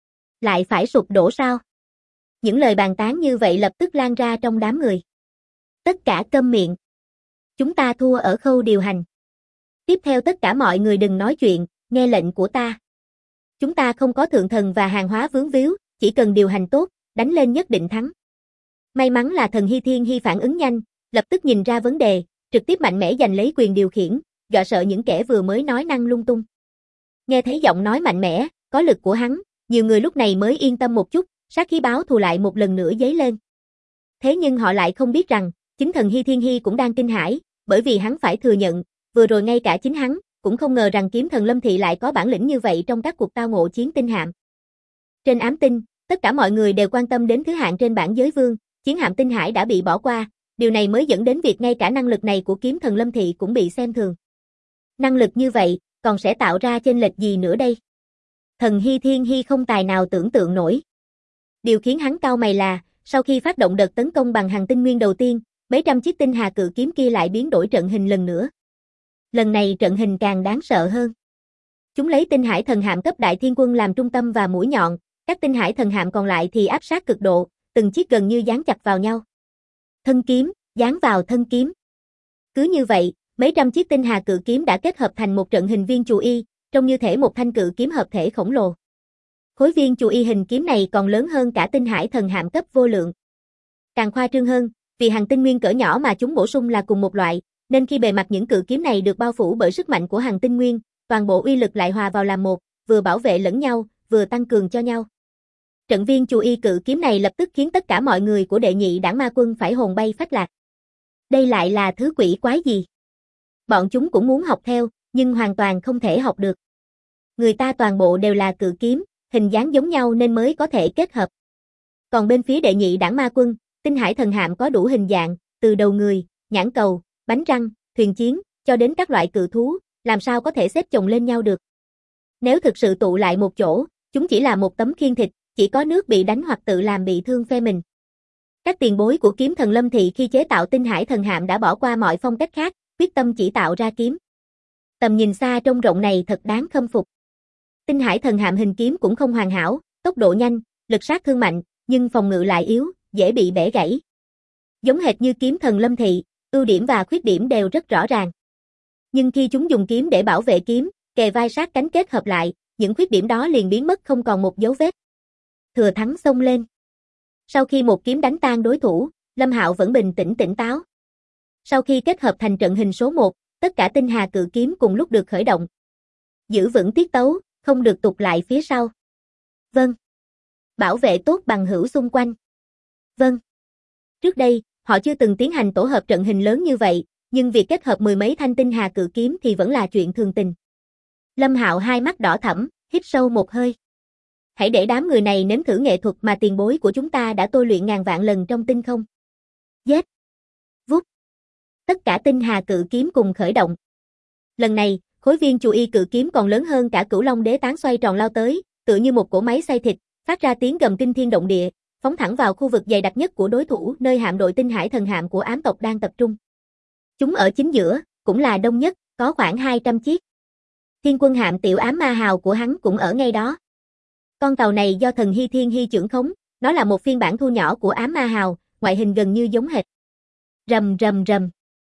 Lại phải sụp đổ sao? Những lời bàn tán như vậy lập tức lan ra trong đám người. Tất cả câm miệng. Chúng ta thua ở khâu điều hành. Tiếp theo tất cả mọi người đừng nói chuyện, nghe lệnh của ta. Chúng ta không có thượng thần và hàng hóa vướng víu, chỉ cần điều hành tốt, đánh lên nhất định thắng. May mắn là thần Hy Thiên Hy phản ứng nhanh, lập tức nhìn ra vấn đề, trực tiếp mạnh mẽ giành lấy quyền điều khiển, dọa sợ những kẻ vừa mới nói năng lung tung. Nghe thấy giọng nói mạnh mẽ, có lực của hắn, nhiều người lúc này mới yên tâm một chút, sát khí báo thù lại một lần nữa dấy lên. Thế nhưng họ lại không biết rằng, chính thần Hy Thiên Hy cũng đang kinh hãi, bởi vì hắn phải thừa nhận, vừa rồi ngay cả chính hắn cũng không ngờ rằng kiếm thần Lâm Thị lại có bản lĩnh như vậy trong các cuộc tao ngộ chiến tinh hạm. Trên ám tinh, tất cả mọi người đều quan tâm đến thứ hạng trên bảng giới vương, chiến hạm tinh hải đã bị bỏ qua, điều này mới dẫn đến việc ngay cả năng lực này của kiếm thần Lâm Thị cũng bị xem thường. Năng lực như vậy, còn sẽ tạo ra chênh lệch gì nữa đây? Thần Hy Thiên Hy không tài nào tưởng tượng nổi. Điều khiến hắn cau mày là, sau khi phát động đợt tấn công bằng hàng tinh nguyên đầu tiên, mấy trăm chiếc tinh hà cự kiếm kia lại biến đổi trận hình lần nữa. Lần này trận hình càng đáng sợ hơn. Chúng lấy tinh hải thần hạm cấp đại thiên quân làm trung tâm và mũi nhọn, các tinh hải thần hạm còn lại thì áp sát cực độ, từng chiếc gần như dán chặt vào nhau. Thân kiếm, dán vào thân kiếm. Cứ như vậy, mấy trăm chiếc tinh hà cự kiếm đã kết hợp thành một trận hình viên chù y, trông như thể một thanh cự kiếm hợp thể khổng lồ. Khối viên chù y hình kiếm này còn lớn hơn cả tinh hải thần hạm cấp vô lượng. Càng khoa trương hơn, vì hàng tinh nguyên cỡ nhỏ mà chúng bổ sung là cùng một loại, nên khi bề mặt những cự kiếm này được bao phủ bởi sức mạnh của hàng tinh nguyên, toàn bộ uy lực lại hòa vào làm một, vừa bảo vệ lẫn nhau, vừa tăng cường cho nhau. Trận viên chù y cự kiếm này lập tức khiến tất cả mọi người của đệ nhị đảng ma quân phải hồn bay phách lạc. Đây lại là thứ quỷ quái gì? Bọn chúng cũng muốn học theo, nhưng hoàn toàn không thể học được. Người ta toàn bộ đều là cự kiếm, hình dáng giống nhau nên mới có thể kết hợp. Còn bên phía đệ nhị đảng ma quân, tinh hải thần hạm có đủ hình dạng, từ đầu người, nhãn cầu, bánh răng, thuyền chiến, cho đến các loại cự thú, làm sao có thể xếp chồng lên nhau được. Nếu thực sự tụ lại một chỗ, chúng chỉ là một tấm khiên thịt, chỉ có nước bị đánh hoặc tự làm bị thương phe mình. Các tiền bối của kiếm thần Lâm Thị khi chế tạo tinh hải thần hạm đã bỏ qua mọi phong cách khác, quyết tâm chỉ tạo ra kiếm. Tầm nhìn xa trông rộng này thật đáng khâm phục. Tinh hải thần hạm hình kiếm cũng không hoàn hảo, tốc độ nhanh, lực sát thương mạnh, nhưng phòng ngự lại yếu, dễ bị bẻ gãy. Giống hệt như kiếm thần Lâm Thị, ưu điểm và khuyết điểm đều rất rõ ràng. Nhưng khi chúng dùng kiếm để bảo vệ kiếm, kề vai sát cánh kết hợp lại, những khuyết điểm đó liền biến mất không còn một dấu vết. Thừa thắng xông lên. Sau khi một kiếm đánh tan đối thủ, Lâm Hạo vẫn bình tĩnh tỉnh táo. Sau khi kết hợp thành trận hình số 1, tất cả tinh hà cự kiếm cùng lúc được khởi động. Giữ vững tiết tấu, không được tụt lại phía sau. Vâng. Bảo vệ tốt bằng hữu xung quanh. Vâng. Trước đây, họ chưa từng tiến hành tổ hợp trận hình lớn như vậy, nhưng việc kết hợp mười mấy thanh tinh hà cự kiếm thì vẫn là chuyện thường tình. Lâm Hạo hai mắt đỏ thẫm, hít sâu một hơi. Hãy để đám người này nếm thử nghệ thuật mà tiền bối của chúng ta đã tôi luyện ngàn vạn lần trong tinh không. Giết! Vút! Tất cả tinh hà cự kiếm cùng khởi động. Lần này, khối viên chù y cự kiếm còn lớn hơn cả Cửu Long Đế tán xoay tròn lao tới, tựa như một cỗ máy xay thịt, phát ra tiếng gầm kinh thiên động địa, phóng thẳng vào khu vực dày đặc nhất của đối thủ, nơi hạm đội tinh hải thần hạm của ám tộc đang tập trung. Chúng ở chính giữa, cũng là đông nhất, có khoảng 200 chiếc. Thiên quân hạm tiểu ám ma hào của hắn cũng ở ngay đó. Con tàu này do thần Hy Thiên Hy trưởng khống, nó là một phiên bản thu nhỏ của ám ma hào, ngoại hình gần như giống hệt. Rầm rầm rầm.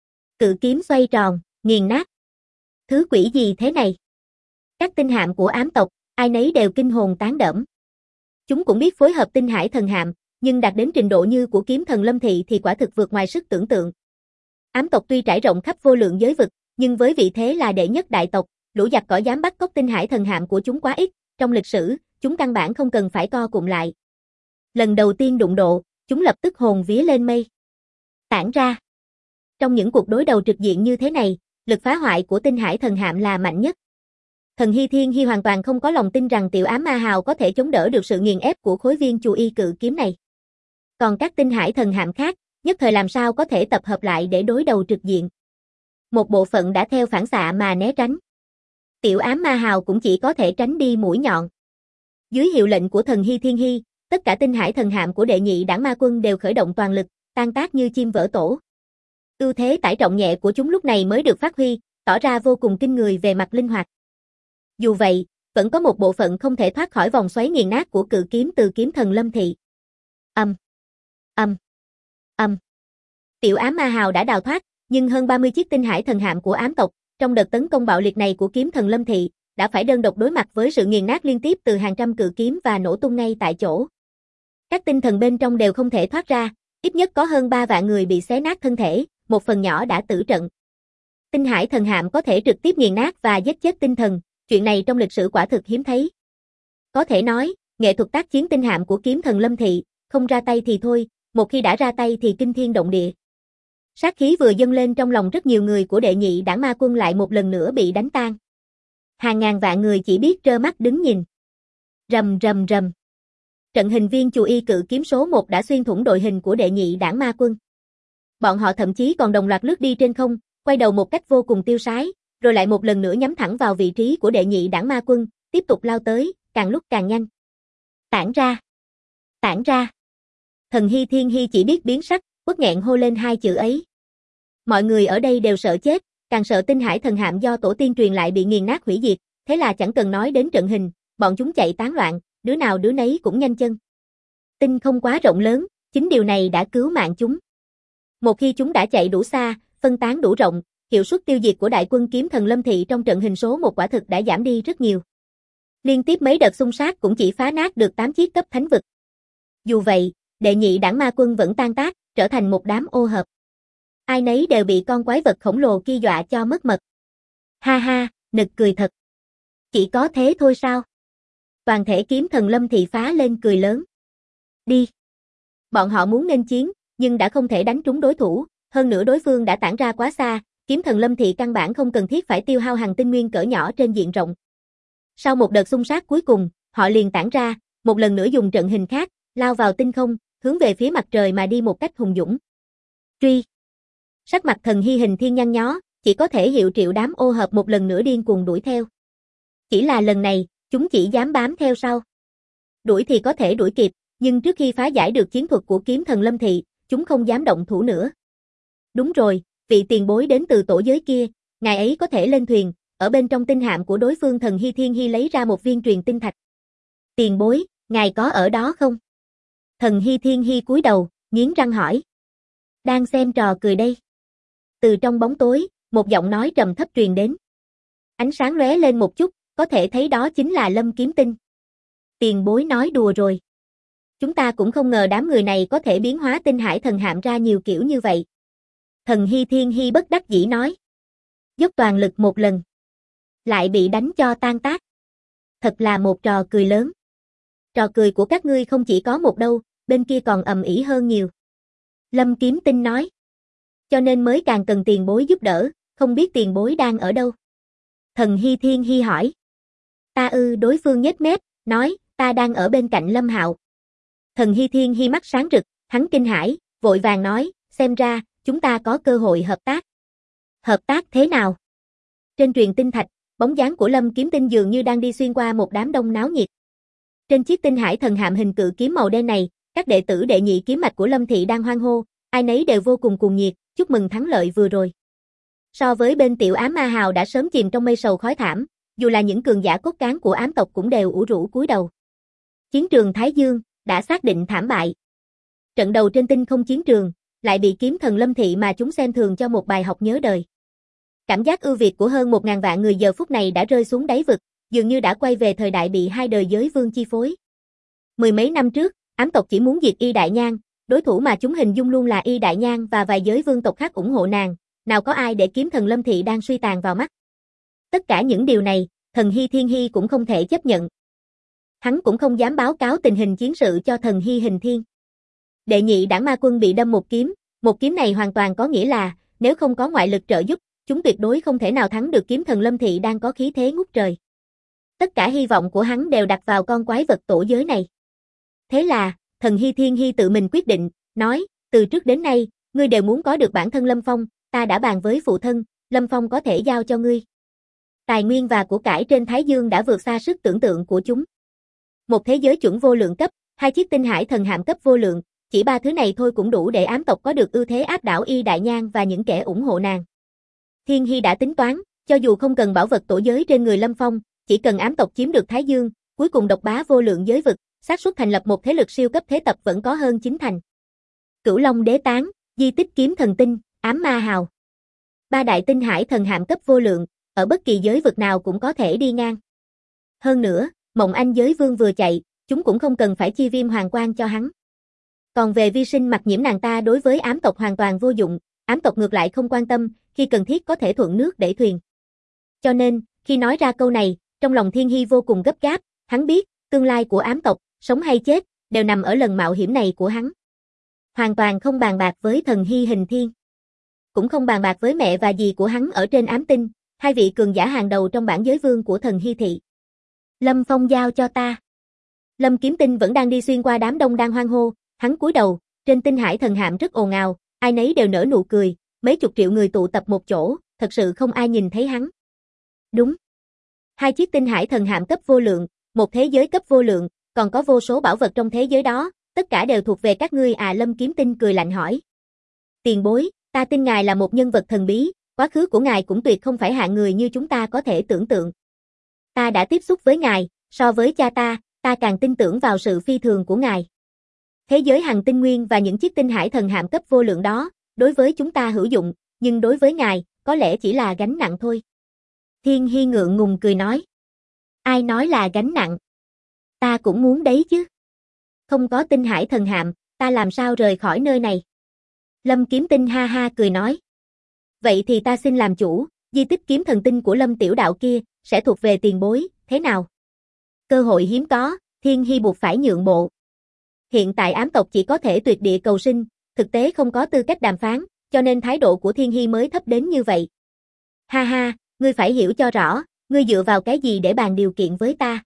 Cự kiếm xoay tròn, nghiền nát. Thứ quỷ gì thế này? Các tinh hạm của ám tộc, ai nấy đều kinh hồn tán đẫm. Chúng cũng biết phối hợp tinh hải thần hạm, nhưng đạt đến trình độ như của kiếm thần Lâm Thị thì quả thực vượt ngoài sức tưởng tượng. Ám tộc tuy trải rộng khắp vô lượng giới vực, nhưng với vị thế là đệ nhất đại tộc, lũ giặc cỏ dám bắt cóc tinh hải thần hạm của chúng quá ít, trong lịch sử, chúng căn bản không cần phải co cụm lại. Lần đầu tiên đụng độ, chúng lập tức hồn vía lên mây. Tản ra. Trong những cuộc đối đầu trực diện như thế này, lực phá hoại của tinh hải thần hạm là mạnh nhất. Thần Hy Thiên Hy hoàn toàn không có lòng tin rằng tiểu ám ma hào có thể chống đỡ được sự nghiền ép của khối viên chù y cự kiếm này. Còn các tinh hải thần hạm khác, nhất thời làm sao có thể tập hợp lại để đối đầu trực diện. Một bộ phận đã theo phản xạ mà né tránh. Tiểu ám ma hào cũng chỉ có thể tránh đi mũi nhọn. Dưới hiệu lệnh của thần Hy Thiên Hy, tất cả tinh hải thần hạm của đệ nhị đảng ma quân đều khởi động toàn lực, tan tác như chim vỡ tổ. Ưu thế tải trọng nhẹ của chúng lúc này mới được phát huy, tỏ ra vô cùng kinh người về mặt linh hoạt. Dù vậy, vẫn có một bộ phận không thể thoát khỏi vòng xoáy nghiền nát của cự kiếm từ kiếm thần Lâm Thị. Âm. Tiểu ám ma hào đã đào thoát, nhưng hơn 30 chiếc tinh hải thần hạm của ám tộc, trong đợt tấn công bạo liệt này của kiếm thần Lâm Thị, đã phải đơn độc đối mặt với sự nghiền nát liên tiếp từ hàng trăm cự kiếm và nổ tung ngay tại chỗ. Các tinh thần bên trong đều không thể thoát ra, ít nhất có hơn 3 vạn người bị xé nát thân thể, một phần nhỏ đã tử trận. Tinh hải thần hạm có thể trực tiếp nghiền nát và giết chết tinh thần, chuyện này trong lịch sử quả thực hiếm thấy. Có thể nói, nghệ thuật tác chiến tinh hạm của kiếm thần Lâm Thị, không ra tay thì thôi, một khi đã ra tay thì kinh thiên động địa. Sát khí vừa dâng lên trong lòng rất nhiều người của đệ nhị đảng ma quân lại một lần nữa bị đánh tan. Hàng ngàn vạn người chỉ biết trơ mắt đứng nhìn. Rầm. Trận hình viên chù y cự kiếm số 1 đã xuyên thủng đội hình của đệ nhị đảng ma quân. Bọn họ thậm chí còn đồng loạt lướt đi trên không, quay đầu một cách vô cùng tiêu sái, rồi lại một lần nữa nhắm thẳng vào vị trí của đệ nhị đảng ma quân, tiếp tục lao tới, càng lúc càng nhanh. Tản ra. Thần Hy Thiên Hy chỉ biết biến sắc, uất nghẹn hô lên hai chữ ấy. Mọi người ở đây đều sợ chết, càng sợ tinh hải thần hạm do tổ tiên truyền lại bị nghiền nát hủy diệt, thế là chẳng cần nói đến trận hình, bọn chúng chạy tán loạn, đứa nào đứa nấy cũng nhanh chân. Tinh không quá rộng lớn, chính điều này đã cứu mạng chúng. Một khi chúng đã chạy đủ xa, phân tán đủ rộng, hiệu suất tiêu diệt của đại quân kiếm thần Lâm Thị trong trận hình số 1 quả thực đã giảm đi rất nhiều. Liên tiếp mấy đợt xung sát cũng chỉ phá nát được 8 chiếc cấp thánh vực. Dù vậy, đệ nhị đảng ma quân vẫn tan tác, trở thành một đám ô hợp. Ai nấy đều bị con quái vật khổng lồ kia dọa cho mất mật. Ha ha, nực cười thật. Chỉ có thế thôi sao? Toàn thể kiếm thần Lâm Thị phá lên cười lớn. Đi. Bọn họ muốn nghênh chiến, nhưng đã không thể đánh trúng đối thủ, hơn nữa đối phương đã tản ra quá xa, kiếm thần Lâm Thị căn bản không cần thiết phải tiêu hao hàng tinh nguyên cỡ nhỏ trên diện rộng. Sau một đợt xung sát cuối cùng, họ liền tản ra, một lần nữa dùng trận hình khác, lao vào tinh không, hướng về phía mặt trời mà đi một cách hùng dũng. Truy. Sắc mặt Thần Hy hình thiên nhăn nhó, chỉ có thể hiệu triệu đám ô hợp một lần nữa điên cuồng đuổi theo. Chỉ là lần này, chúng chỉ dám bám theo sau. Đuổi thì có thể đuổi kịp, nhưng trước khi phá giải được chiến thuật của kiếm thần Lâm Thị, chúng không dám động thủ nữa. Đúng rồi, vị tiền bối đến từ tổ giới kia, ngài ấy có thể lên thuyền, ở bên trong tinh hạm của đối phương. Thần Hy Thiên Hy lấy ra một viên truyền tinh thạch. Tiền bối, ngài có ở đó không? Thần Hy Thiên Hy cúi đầu, nghiến răng hỏi. Đang xem trò cười đây. Từ trong bóng tối, một giọng nói trầm thấp truyền đến. Ánh sáng lóe lên một chút, có thể thấy đó chính là Lâm Kiếm Tinh. Tiền bối nói đùa rồi. Chúng ta cũng không ngờ đám người này có thể biến hóa tinh hải thần hạm ra nhiều kiểu như vậy. Thần Hy Thiên Hy bất đắc dĩ nói. Dốc toàn lực một lần. Lại bị đánh cho tan tác. Thật là một trò cười lớn. Trò cười của các ngươi không chỉ có một đâu, bên kia còn ầm ĩ hơn nhiều. Lâm Kiếm Tinh nói. Cho nên mới càng cần tiền bối giúp đỡ, không biết tiền bối đang ở đâu. Thần Hy Thiên Hy hỏi. Đối phương nhếch mép, nói, ta đang ở bên cạnh Lâm Hạo. Thần Hy Thiên Hy mắt sáng rực, hắn kinh hãi, vội vàng nói, xem ra, chúng ta có cơ hội hợp tác. Hợp tác thế nào? Trên truyền tinh thạch, bóng dáng của Lâm Kiếm Tinh dường như đang đi xuyên qua một đám đông náo nhiệt. Trên chiếc tinh hải thần hạm hình cự kiếm màu đen này, các đệ tử đệ nhị kiếm mạch của Lâm Thị đang hoan hô, ai nấy đều vô cùng cuồng nhiệt, chúc mừng thắng lợi vừa rồi. So với bên tiểu ám ma hào đã sớm chìm trong mây sầu khói thảm, dù là những cường giả cốt cán của ám tộc cũng đều ủ rũ cúi đầu. Chiến trường Thái Dương đã xác định thảm bại. Trận đầu trên tinh không chiến trường, lại bị kiếm thần Lâm Thị mà chúng xem thường cho một bài học nhớ đời. Cảm giác ưu việt của hơn 1000 vạn người giờ phút này đã rơi xuống đáy vực, dường như đã quay về thời đại bị hai đời giới vương chi phối. Mười mấy năm trước, ám tộc chỉ muốn diệt Y Đại Nhan, đối thủ mà chúng hình dung luôn là Y Đại Nhan và vài giới vương tộc khác ủng hộ nàng, nào có ai để kiếm thần Lâm Thị đang suy tàn vào mắt. Tất cả những điều này, Thần Hy Thiên Hy cũng không thể chấp nhận. Hắn cũng không dám báo cáo tình hình chiến sự cho Thần Hy Hình Thiên. Đệ nhị đảng ma quân bị đâm một kiếm này hoàn toàn có nghĩa là, nếu không có ngoại lực trợ giúp, chúng tuyệt đối không thể nào thắng được kiếm thần Lâm Thị đang có khí thế ngút trời. Tất cả hy vọng của hắn đều đặt vào con quái vật tổ giới này. Thế là, Thần Hy Thiên Hy tự mình quyết định, nói, từ trước đến nay, ngươi đều muốn có được bản thân Lâm Phong, ta đã bàn với phụ thân, Lâm Phong có thể giao cho ngươi. Tài nguyên và của cải trên Thái Dương đã vượt xa sức tưởng tượng của chúng. Một thế giới chuẩn vô lượng cấp, 2 chiếc tinh hải thần hạm cấp vô lượng, chỉ 3 thứ này thôi cũng đủ để ám tộc có được ưu thế áp đảo Y Đại Nhan và những kẻ ủng hộ nàng. Thiên Hy đã tính toán, cho dù không cần bảo vật tổ giới trên người Lâm Phong, Chỉ cần ám tộc chiếm được Thái Dương, cuối cùng độc bá vô lượng giới vực, xác suất thành lập một thế lực siêu cấp thế tập vẫn có hơn 9 thành. Cửu Long Đế Tán, di tích kiếm thần tinh, ám ma hào. Ba đại tinh hải thần hạm cấp vô lượng, ở bất kỳ giới vực nào cũng có thể đi ngang. Hơn nữa, Mộng Anh giới vương vừa chạy, chúng cũng không cần phải chi viêm hoàng quan cho hắn. Còn về vi sinh mặc nhiễm nàng ta đối với ám tộc hoàn toàn vô dụng, ám tộc ngược lại không quan tâm, khi cần thiết có thể thuận nước đẩy thuyền. Cho nên, khi nói ra câu này, trong lòng Thiên Hy vô cùng gấp gáp, hắn biết, tương lai của ám tộc, sống hay chết, đều nằm ở lần mạo hiểm này của hắn. Hoàn toàn không bàn bạc với thần Hy Hình Thiên. Cũng không bàn bạc với mẹ và dì của hắn ở trên ám tinh, hai vị cường giả hàng đầu trong bảng giới vương của thần Hy thị. Lâm Phong giao cho ta. Lâm Kiếm Tinh vẫn đang đi xuyên qua đám đông đang hoan hô, hắn cúi đầu, trên tinh hải thần hạm rất ồn ào, ai nấy đều nở nụ cười, mấy chục triệu người tụ tập một chỗ, thật sự không ai nhìn thấy hắn. Đúng. Hai chiếc tinh hải thần hạm cấp vô lượng, một thế giới cấp vô lượng, còn có vô số bảo vật trong thế giới đó, tất cả đều thuộc về các ngươi à? Lâm Kiếm Tinh cười lạnh hỏi. Tiền bối, ta tin ngài là một nhân vật thần bí, quá khứ của ngài cũng tuyệt không phải hạng người như chúng ta có thể tưởng tượng. Ta đã tiếp xúc với ngài, so với cha ta càng tin tưởng vào sự phi thường của ngài. Thế giới hằng tinh nguyên và những chiếc tinh hải thần hạm cấp vô lượng đó, đối với chúng ta hữu dụng, nhưng đối với ngài, có lẽ chỉ là gánh nặng thôi. Thiên Hy ngượng ngùng cười nói. Ai nói là gánh nặng? Ta cũng muốn đấy chứ. Không có tinh hải thần hạm, ta làm sao rời khỏi nơi này? Lâm Kiếm Tinh ha ha cười nói. Vậy thì ta xin làm chủ, di tích kiếm thần tinh của Lâm tiểu đạo kia, sẽ thuộc về tiền bối, thế nào? Cơ hội hiếm có, Thiên Hy buộc phải nhượng bộ. Hiện tại ám tộc chỉ có thể tuyệt địa cầu sinh, thực tế không có tư cách đàm phán, cho nên thái độ của Thiên Hy mới thấp đến như vậy. Ha ha, ngươi phải hiểu cho rõ, ngươi dựa vào cái gì để bàn điều kiện với ta?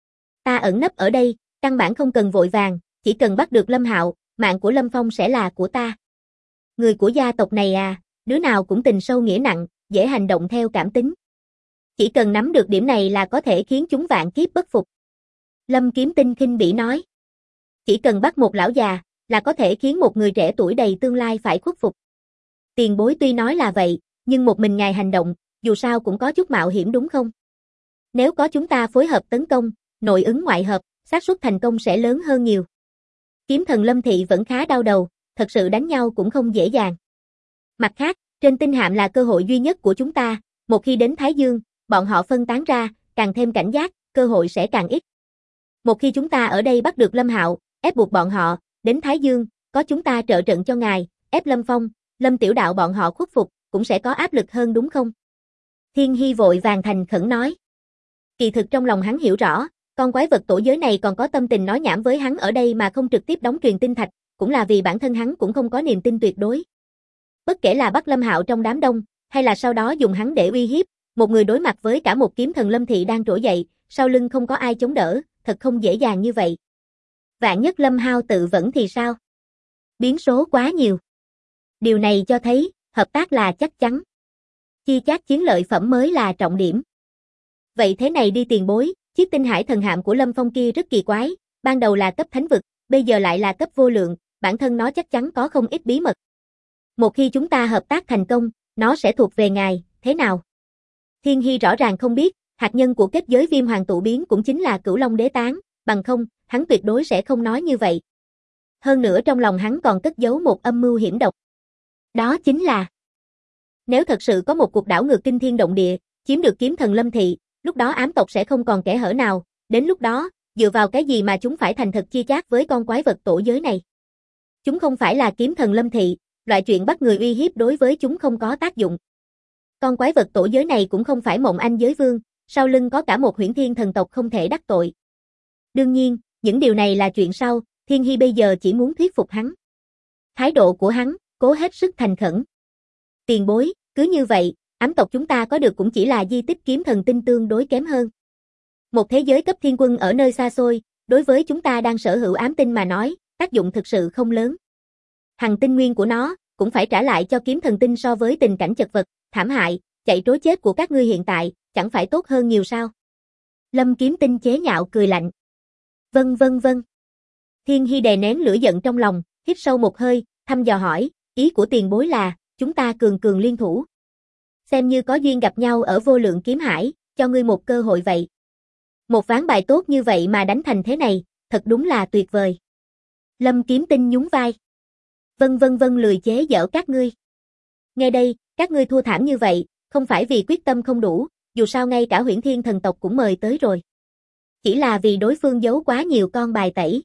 Ta ẩn nấp ở đây, căn bản không cần vội vàng, chỉ cần bắt được Lâm Hạo, mạng của Lâm Phong sẽ là của ta. Người của gia tộc này à, đứa nào cũng tình sâu nghĩa nặng, dễ hành động theo cảm tính. Chỉ cần nắm được điểm này là có thể khiến chúng vạn kiếp bất phục. Lâm Kiếm Tinh khinh bỉ nói. Chỉ cần bắt một lão già, là có thể khiến một người trẻ tuổi đầy tương lai phải khuất phục. Tiền bối tuy nói là vậy, nhưng một mình ngài hành động, dù sao cũng có chút mạo hiểm đúng không? Nếu có chúng ta phối hợp tấn công, nội ứng ngoại hợp, xác suất thành công sẽ lớn hơn nhiều. Kiếm thần Lâm Thị vẫn khá đau đầu, thật sự đánh nhau cũng không dễ dàng. Mặt khác, trên tinh hạm là cơ hội duy nhất của chúng ta, một khi đến Thái Dương, bọn họ phân tán ra, càng thêm cảnh giác, cơ hội sẽ càng ít. Một khi chúng ta ở đây bắt được Lâm Hạo, ép buộc bọn họ, đến Thái Dương, có chúng ta trợ trận cho ngài, ép Lâm Phong, Lâm tiểu đạo bọn họ khuất phục, cũng sẽ có áp lực hơn đúng không? Thiên Hy vội vàng thành khẩn nói. Kỳ thực trong lòng hắn hiểu rõ, con quái vật tổ giới này còn có tâm tình nói nhảm với hắn ở đây mà không trực tiếp đóng truyền tinh thạch, cũng là vì bản thân hắn cũng không có niềm tin tuyệt đối. Bất kể là bắt Lâm Hạo trong đám đông, hay là sau đó dùng hắn để uy hiếp, một người đối mặt với cả một kiếm thần Lâm Thị đang trỗi dậy, sau lưng không có ai chống đỡ, thật không dễ dàng như vậy. Vạn nhất Lâm Hạo tự vẫn thì sao? Biến số quá nhiều. Điều này cho thấy, hợp tác là chắc chắn. Chia chác chiến lợi phẩm mới là trọng điểm. Vậy thế này đi tiền bối, chiếc tinh hải thần hạm của Lâm Phong kia rất kỳ quái, ban đầu là cấp thánh vực, bây giờ lại là cấp vô lượng, bản thân nó chắc chắn có không ít bí mật. Một khi chúng ta hợp tác thành công, nó sẽ thuộc về ngài, thế nào? Thiên Hy rõ ràng không biết, hạt nhân của kết giới viêm hoàng tụ biến cũng chính là Cửu Long Đế Tán, bằng không, hắn tuyệt đối sẽ không nói như vậy. Hơn nữa trong lòng hắn còn cất giấu một âm mưu hiểm độc. Đó chính là, nếu thật sự có một cuộc đảo ngược kinh thiên động địa, chiếm được kiếm thần Lâm Thị, lúc đó ám tộc sẽ không còn kẽ hở nào, đến lúc đó, dựa vào cái gì mà chúng phải thành thật chia chác với con quái vật tổ giới này? Chúng không phải là kiếm thần Lâm Thị, loại chuyện bắt người uy hiếp đối với chúng không có tác dụng. Con quái vật tổ giới này cũng không phải Mộng Anh giới vương, sau lưng có cả một huyễn thiên thần tộc không thể đắc tội. Đương nhiên, những điều này là chuyện sau, Thiên Hy bây giờ chỉ muốn thuyết phục hắn. Thái độ của hắn, cố hết sức thành khẩn. Tiền bối, cứ như vậy, ám tộc chúng ta có được cũng chỉ là di tích kiếm thần tinh tương đối kém hơn. Một thế giới cấp thiên quân ở nơi xa xôi, đối với chúng ta đang sở hữu ám tinh mà nói, tác dụng thực sự không lớn. Hằng tinh nguyên của nó, cũng phải trả lại cho kiếm thần tinh so với tình cảnh chật vật, thảm hại, chạy trối chết của các ngươi hiện tại, chẳng phải tốt hơn nhiều sao? Lâm Kiếm Tinh chế nhạo cười lạnh. Vâng. Thiên Hy đè nén lửa giận trong lòng, hít sâu một hơi, thăm dò hỏi, ý của tiền bối là, chúng ta cường liên thủ. Xem như có duyên gặp nhau ở vô lượng kiếm hải, cho ngươi một cơ hội vậy. Một ván bài tốt như vậy mà đánh thành thế này, thật đúng là tuyệt vời. Lâm Kiếm Tinh nhún vai. Vâng, lười chế giễu các ngươi. Nghe đây, các ngươi thua thảm như vậy, không phải vì quyết tâm không đủ, dù sao ngay cả Huyễn Thiên thần tộc cũng mời tới rồi. Chỉ là vì đối phương giấu quá nhiều con bài tẩy.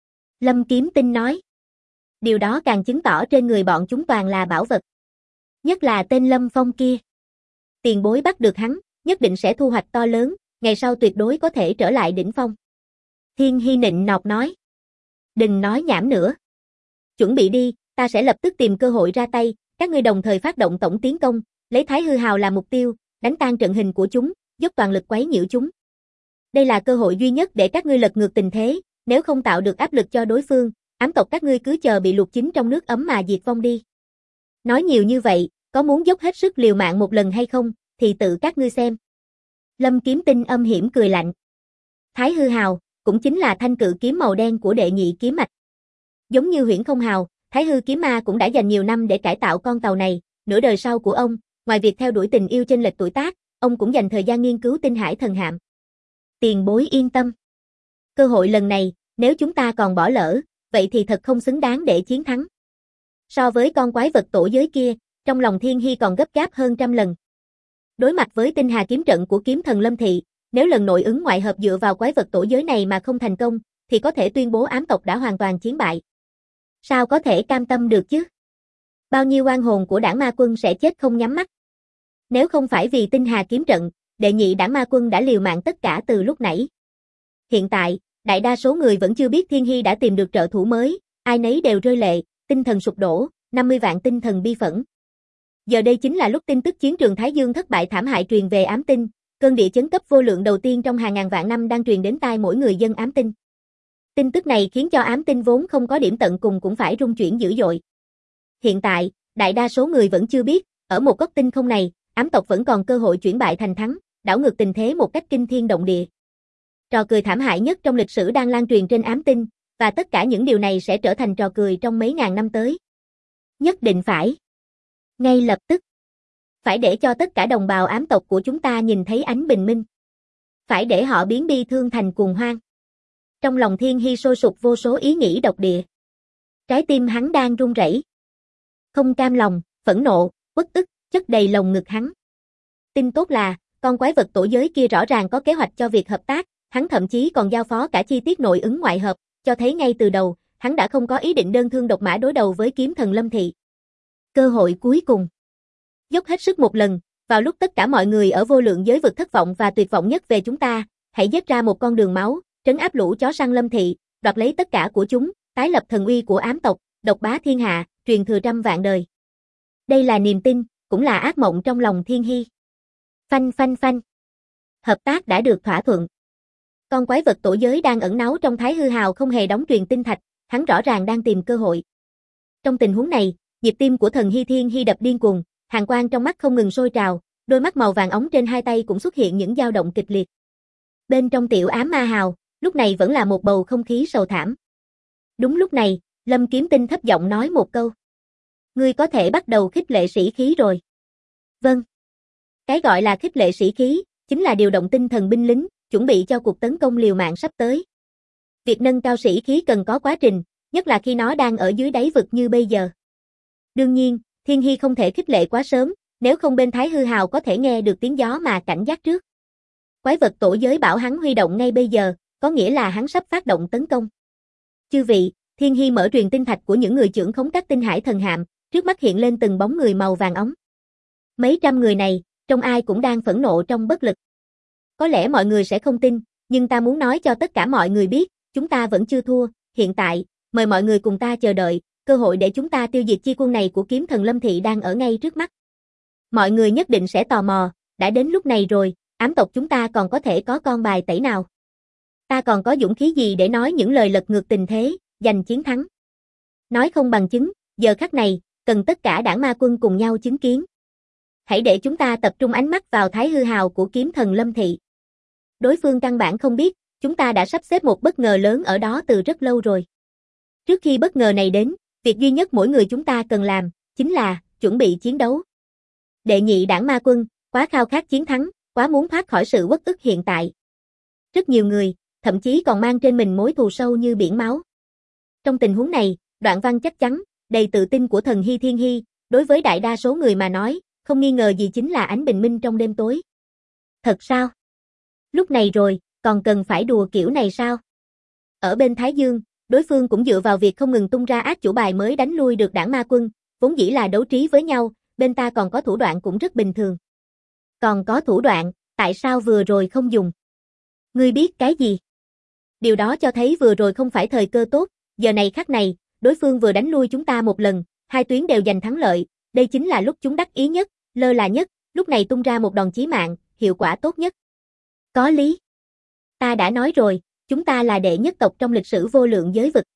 Lâm Kiếm Tinh nói. Điều đó càng chứng tỏ trên người bọn chúng toàn là bảo vật. Nhất là tên Lâm Phong kia. Tiền bối bắt được hắn, nhất định sẽ thu hoạch to lớn, ngày sau tuyệt đối có thể trở lại đỉnh phong. Thiên Hy nịnh nọt nói. Đừng nói nhảm nữa. Chuẩn bị đi, ta sẽ lập tức tìm cơ hội ra tay, các ngươi đồng thời phát động tổng tiến công, lấy Thái Hư Hào làm mục tiêu, đánh tan trận hình của chúng, dốc toàn lực quấy nhiễu chúng. Đây là cơ hội duy nhất để các ngươi lật ngược tình thế, nếu không tạo được áp lực cho đối phương, ám tộc các ngươi cứ chờ bị luộc chín trong nước ấm mà diệt vong đi. Nói nhiều như vậy, có muốn dốc hết sức liều mạng một lần hay không, thì tự các ngươi xem. Lâm Kiếm Tinh âm hiểm cười lạnh. Thái Hư Hào, cũng chính là thanh cự kiếm màu đen của đệ nhị kiếm mạch. Giống như Huyễn Không Hào, Thái Hư Kiếm Ma cũng đã dành nhiều năm để cải tạo con tàu này, nửa đời sau của ông, ngoài việc theo đuổi tình yêu chênh lệch tuổi tác, ông cũng dành thời gian nghiên cứu tinh hải thần hạm. Tiền bối yên tâm. Cơ hội lần này, nếu chúng ta còn bỏ lỡ, vậy thì thật không xứng đáng để chiến thắng. So với con quái vật tổ giới kia, trong lòng Thiên Hy còn gấp gáp hơn trăm lần. Đối mặt với tinh hà kiếm trận của kiếm thần Lâm Thị, nếu lần nội ứng ngoại hợp dựa vào quái vật tổ giới này mà không thành công, thì có thể tuyên bố ám tộc đã hoàn toàn chiến bại. Sao có thể cam tâm được chứ? Bao nhiêu oan hồn của Đảng Ma Quân sẽ chết không nhắm mắt. Nếu không phải vì tinh hà kiếm trận, đệ nhị Đảng Ma Quân đã liều mạng tất cả từ lúc nãy. Hiện tại, đại đa số người vẫn chưa biết Thiên Hy đã tìm được trợ thủ mới, ai nấy đều rơi lệ, tinh thần sụp đổ, 50 vạn tinh thần bi phẫn. Giờ đây chính là lúc tin tức chiến trường Thái Dương thất bại thảm hại truyền về ám tinh, cơn địa chấn cấp vô lượng đầu tiên trong hàng ngàn vạn năm đang truyền đến tai mỗi người dân ám tinh. Tin tức này khiến cho ám tinh vốn không có điểm tận cùng cũng phải rung chuyển dữ dội. Hiện tại, đại đa số người vẫn chưa biết, ở một góc tinh không này, ám tộc vẫn còn cơ hội chuyển bại thành thắng, đảo ngược tình thế một cách kinh thiên động địa. Trò cười thảm hại nhất trong lịch sử đang lan truyền trên ám tinh, và tất cả những điều này sẽ trở thành trò cười trong mấy ngàn năm tới. Nhất định phải. Ngay lập tức. Phải để cho tất cả đồng bào ám tộc của chúng ta nhìn thấy ánh bình minh. Phải để họ biến bi thương thành cuồng hoang. Trong lòng Thiên Hy sôi sục vô số ý nghĩ độc địa. Trái tim hắn đang run rẩy. Không cam lòng, phẫn nộ, uất ức, chất đầy lồng ngực hắn. Tin tốt là, con quái vật tổ giới kia rõ ràng có kế hoạch cho việc hợp tác, hắn thậm chí còn giao phó cả chi tiết nội ứng ngoại hợp, cho thấy ngay từ đầu, hắn đã không có ý định đơn thương độc mã đối đầu với kiếm thần Lâm Thị. Cơ hội cuối cùng. Dốc hết sức một lần, vào lúc tất cả mọi người ở vô lượng giới vực thất vọng và tuyệt vọng nhất về chúng ta, hãy giết ra một con đường máu, trấn áp lũ chó săn Lâm Thị, đoạt lấy tất cả của chúng, tái lập thần uy của ám tộc, độc bá thiên hạ, truyền thừa trăm vạn đời. Đây là niềm tin, cũng là ác mộng trong lòng Thiên Hy. Phanh. Hợp tác đã được thỏa thuận. Con quái vật tổ giới đang ẩn náu trong Thái Hư Hào không hề đóng truyền tinh thạch, hắn rõ ràng đang tìm cơ hội. Trong tình huống này, nhịp tim của thần Thiên Hy đập điên cuồng, hàn quang trong mắt không ngừng sôi trào, đôi mắt màu vàng óng trên hai tay cũng xuất hiện những dao động kịch liệt. Bên trong tiểu ám ma hào, lúc này vẫn là một bầu không khí sầu thảm. Đúng lúc này, Lâm Kiếm Tinh thấp giọng nói một câu. Ngươi có thể bắt đầu khích lệ sĩ khí rồi. Vâng. Cái gọi là khích lệ sĩ khí, chính là điều động tinh thần binh lính, chuẩn bị cho cuộc tấn công liều mạng sắp tới. Việc nâng cao sĩ khí cần có quá trình, nhất là khi nó đang ở dưới đáy vực như bây giờ. Đương nhiên, Thiên Hy không thể khích lệ quá sớm, nếu không bên Thái Hư Hào có thể nghe được tiếng gió mà cảnh giác trước. Quái vật tổ giới bảo hắn huy động ngay bây giờ, có nghĩa là hắn sắp phát động tấn công. Chư vị, Thiên Hy mở truyền tinh thạch của những người trưởng khống các tinh hải thần hạm, trước mắt hiện lên từng bóng người màu vàng óng. Mấy trăm người này, trong ai cũng đang phẫn nộ trong bất lực. Có lẽ mọi người sẽ không tin, nhưng ta muốn nói cho tất cả mọi người biết, chúng ta vẫn chưa thua, hiện tại, mời mọi người cùng ta chờ đợi, cơ hội để chúng ta tiêu diệt chi quân này của kiếm thần Lâm Thị đang ở ngay trước mắt. Mọi người nhất định sẽ tò mò, đã đến lúc này rồi, ám tộc chúng ta còn có thể có con bài tẩy nào? Ta còn có dũng khí gì để nói những lời lật ngược tình thế, giành chiến thắng? Nói không bằng chứng, giờ khắc này, cần tất cả Đảng Ma Quân cùng nhau chứng kiến. Hãy để chúng ta tập trung ánh mắt vào Thái Hư Hào của kiếm thần Lâm Thị. Đối phương căn bản không biết, chúng ta đã sắp xếp một bất ngờ lớn ở đó từ rất lâu rồi. Trước khi bất ngờ này đến, việc duy nhất mỗi người chúng ta cần làm, chính là chuẩn bị chiến đấu. Đệ nhị Đảng Ma Quân, quá khao khát chiến thắng, quá muốn thoát khỏi sự uất ức hiện tại. Rất nhiều người, thậm chí còn mang trên mình mối thù sâu như biển máu. Trong tình huống này, đoạn văn chắc chắn, đầy tự tin của thần Hy Thiên Hy, đối với đại đa số người mà nói, không nghi ngờ gì chính là ánh bình minh trong đêm tối. Thật sao? Lúc này rồi, còn cần phải đùa kiểu này sao? Ở bên Thái Dương, đối phương cũng dựa vào việc không ngừng tung ra ác chủ bài mới đánh lui được đảng ma quân, vốn dĩ là đấu trí với nhau, bên ta còn có thủ đoạn cũng rất bình thường. Còn có thủ đoạn, tại sao vừa rồi không dùng? Ngươi biết cái gì? Điều đó cho thấy vừa rồi không phải thời cơ tốt, giờ này khắc này, đối phương vừa đánh lui chúng ta một lần, hai tuyến đều giành thắng lợi, đây chính là lúc chúng đắc ý nhất, lơ là nhất, lúc này tung ra một đòn chí mạng, hiệu quả tốt nhất. Có lý. Ta đã nói rồi, chúng ta là đệ nhất tộc trong lịch sử vô lượng giới vực.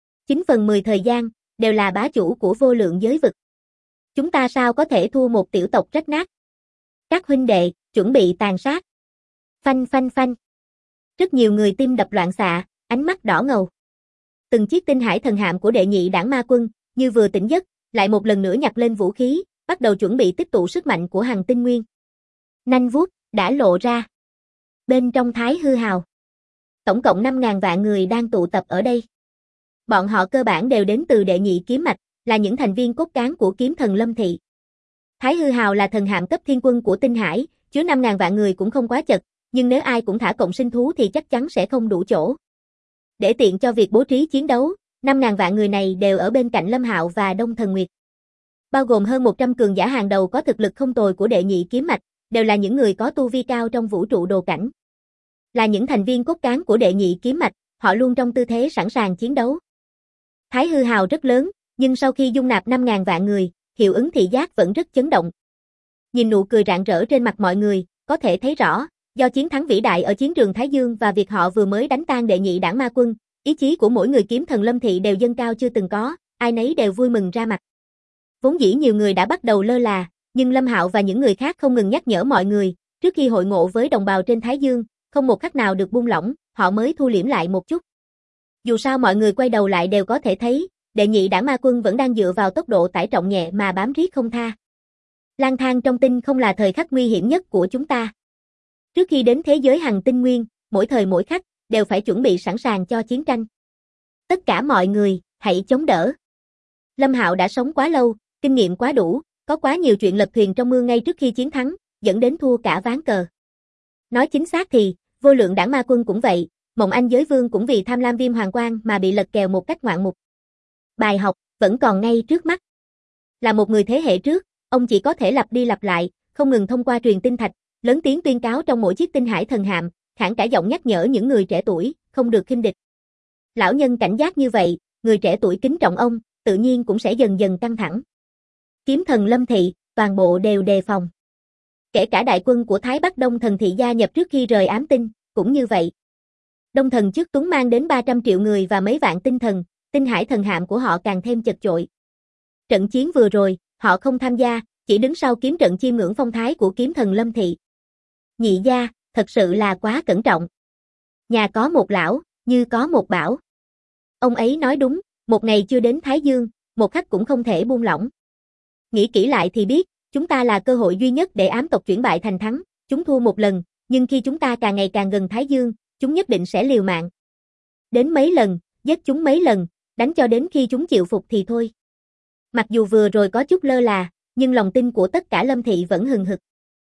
9/10 thời gian, đều là bá chủ của vô lượng giới vực. Chúng ta sao có thể thua một tiểu tộc rách nát? Các huynh đệ, chuẩn bị tàn sát. Phanh phanh phanh. Rất nhiều người tim đập loạn xạ, ánh mắt đỏ ngầu. Từng chiếc tinh hải thần hạm của đệ nhị đảng ma quân, như vừa tỉnh giấc, lại một lần nữa nhặt lên vũ khí, bắt đầu chuẩn bị tích tụ sức mạnh của Hằng Tinh Nguyên. Nanh vuốt, đã lộ ra. Bên trong Thái Hư Hào, tổng cộng 5.000 vạn người đang tụ tập ở đây. Bọn họ cơ bản đều đến từ đệ nhị kiếm mạch, là những thành viên cốt cán của kiếm thần Lâm Thị. Thái Hư Hào là thần hạm cấp thiên quân của tinh hải, chứa 5.000 vạn người cũng không quá chật, nhưng nếu ai cũng thả cộng sinh thú thì chắc chắn sẽ không đủ chỗ. Để tiện cho việc bố trí chiến đấu, 5.000 vạn người này đều ở bên cạnh Lâm Hạo và Đông Thần Nguyệt. Bao gồm hơn 100 cường giả hàng đầu có thực lực không tồi của đệ nhị kiếm mạch, đều là những người có tu vi cao trong vũ trụ đồ cảnh. Là những thành viên cốt cán của đệ nhị kiếm mạch, họ luôn trong tư thế sẵn sàng chiến đấu. Thái Hư Hào rất lớn, nhưng sau khi dung nạp 5.000 vạn người, hiệu ứng thị giác vẫn rất chấn động. Nhìn nụ cười rạng rỡ trên mặt mọi người, có thể thấy rõ, do chiến thắng vĩ đại ở chiến trường Thái Dương và việc họ vừa mới đánh tan đệ nhị đảng ma quân, ý chí của mỗi người kiếm thần Lâm Thị đều dâng cao chưa từng có, ai nấy đều vui mừng ra mặt. Vốn dĩ nhiều người đã bắt đầu lơ là, nhưng Lâm Hạo và những người khác không ngừng nhắc nhở mọi người, trước khi hội ngộ với đồng bào trên Thái Dương, không một khắc nào được buông lỏng, họ mới thu liễm lại một chút. Dù sao mọi người quay đầu lại đều có thể thấy, đệ nhị đảng ma quân vẫn đang dựa vào tốc độ tải trọng nhẹ mà bám riết không tha. Lang thang trong tinh không là thời khắc nguy hiểm nhất của chúng ta. Trước khi đến thế giới Hằng Tinh Nguyên, mỗi thời mỗi khắc, đều phải chuẩn bị sẵn sàng cho chiến tranh. Tất cả mọi người, hãy chống đỡ. Lâm Hạo đã sống quá lâu, kinh nghiệm quá đủ, có quá nhiều chuyện lật thuyền trong mưa ngay trước khi chiến thắng, dẫn đến thua cả ván cờ. Nói chính xác thì, vô lượng đảng ma quân cũng vậy, Mộng Anh Giới Vương cũng vì tham lam Viêm Hoàng Quang mà bị lật kèo một cách ngoạn mục. Bài học, vẫn còn ngay trước mắt. Là một người thế hệ trước, ông chỉ có thể lặp đi lặp lại, không ngừng thông qua truyền tinh thạch, lớn tiếng tuyên cáo trong mỗi chiếc tinh hải thần hạm, khản cả giọng nhắc nhở những người trẻ tuổi, không được khinh địch. Lão nhân cảnh giác như vậy, người trẻ tuổi kính trọng ông, tự nhiên cũng sẽ dần dần căng thẳng. Kiếm thần Lâm Thị, toàn bộ đều đề phòng. Kể cả đại quân của Thái Bắc Đông Thần Thị gia nhập trước khi rời ám tinh, cũng như vậy. Đông Thần trước Tuấn mang đến 300 triệu người và mấy vạn tinh thần, tinh hải thần hạm của họ càng thêm chật chội. Trận chiến vừa rồi, họ không tham gia, chỉ đứng sau kiếm trận chiêm ngưỡng phong thái của kiếm thần Lâm Thị. Nhị gia, thật sự là quá cẩn trọng. Nhà có một lão, như có một bảo. Ông ấy nói đúng, một ngày chưa đến Thái Dương, một khắc cũng không thể buông lỏng. Nghĩ kỹ lại thì biết, chúng ta là cơ hội duy nhất để ám tộc chuyển bại thành thắng, chúng thua một lần, nhưng khi chúng ta càng ngày càng gần Thái Dương, chúng nhất định sẽ liều mạng. Đến mấy lần, giết chúng mấy lần, đánh cho đến khi chúng chịu phục thì thôi. Mặc dù vừa rồi có chút lơ là, nhưng lòng tin của tất cả Lâm Thị vẫn hừng hực.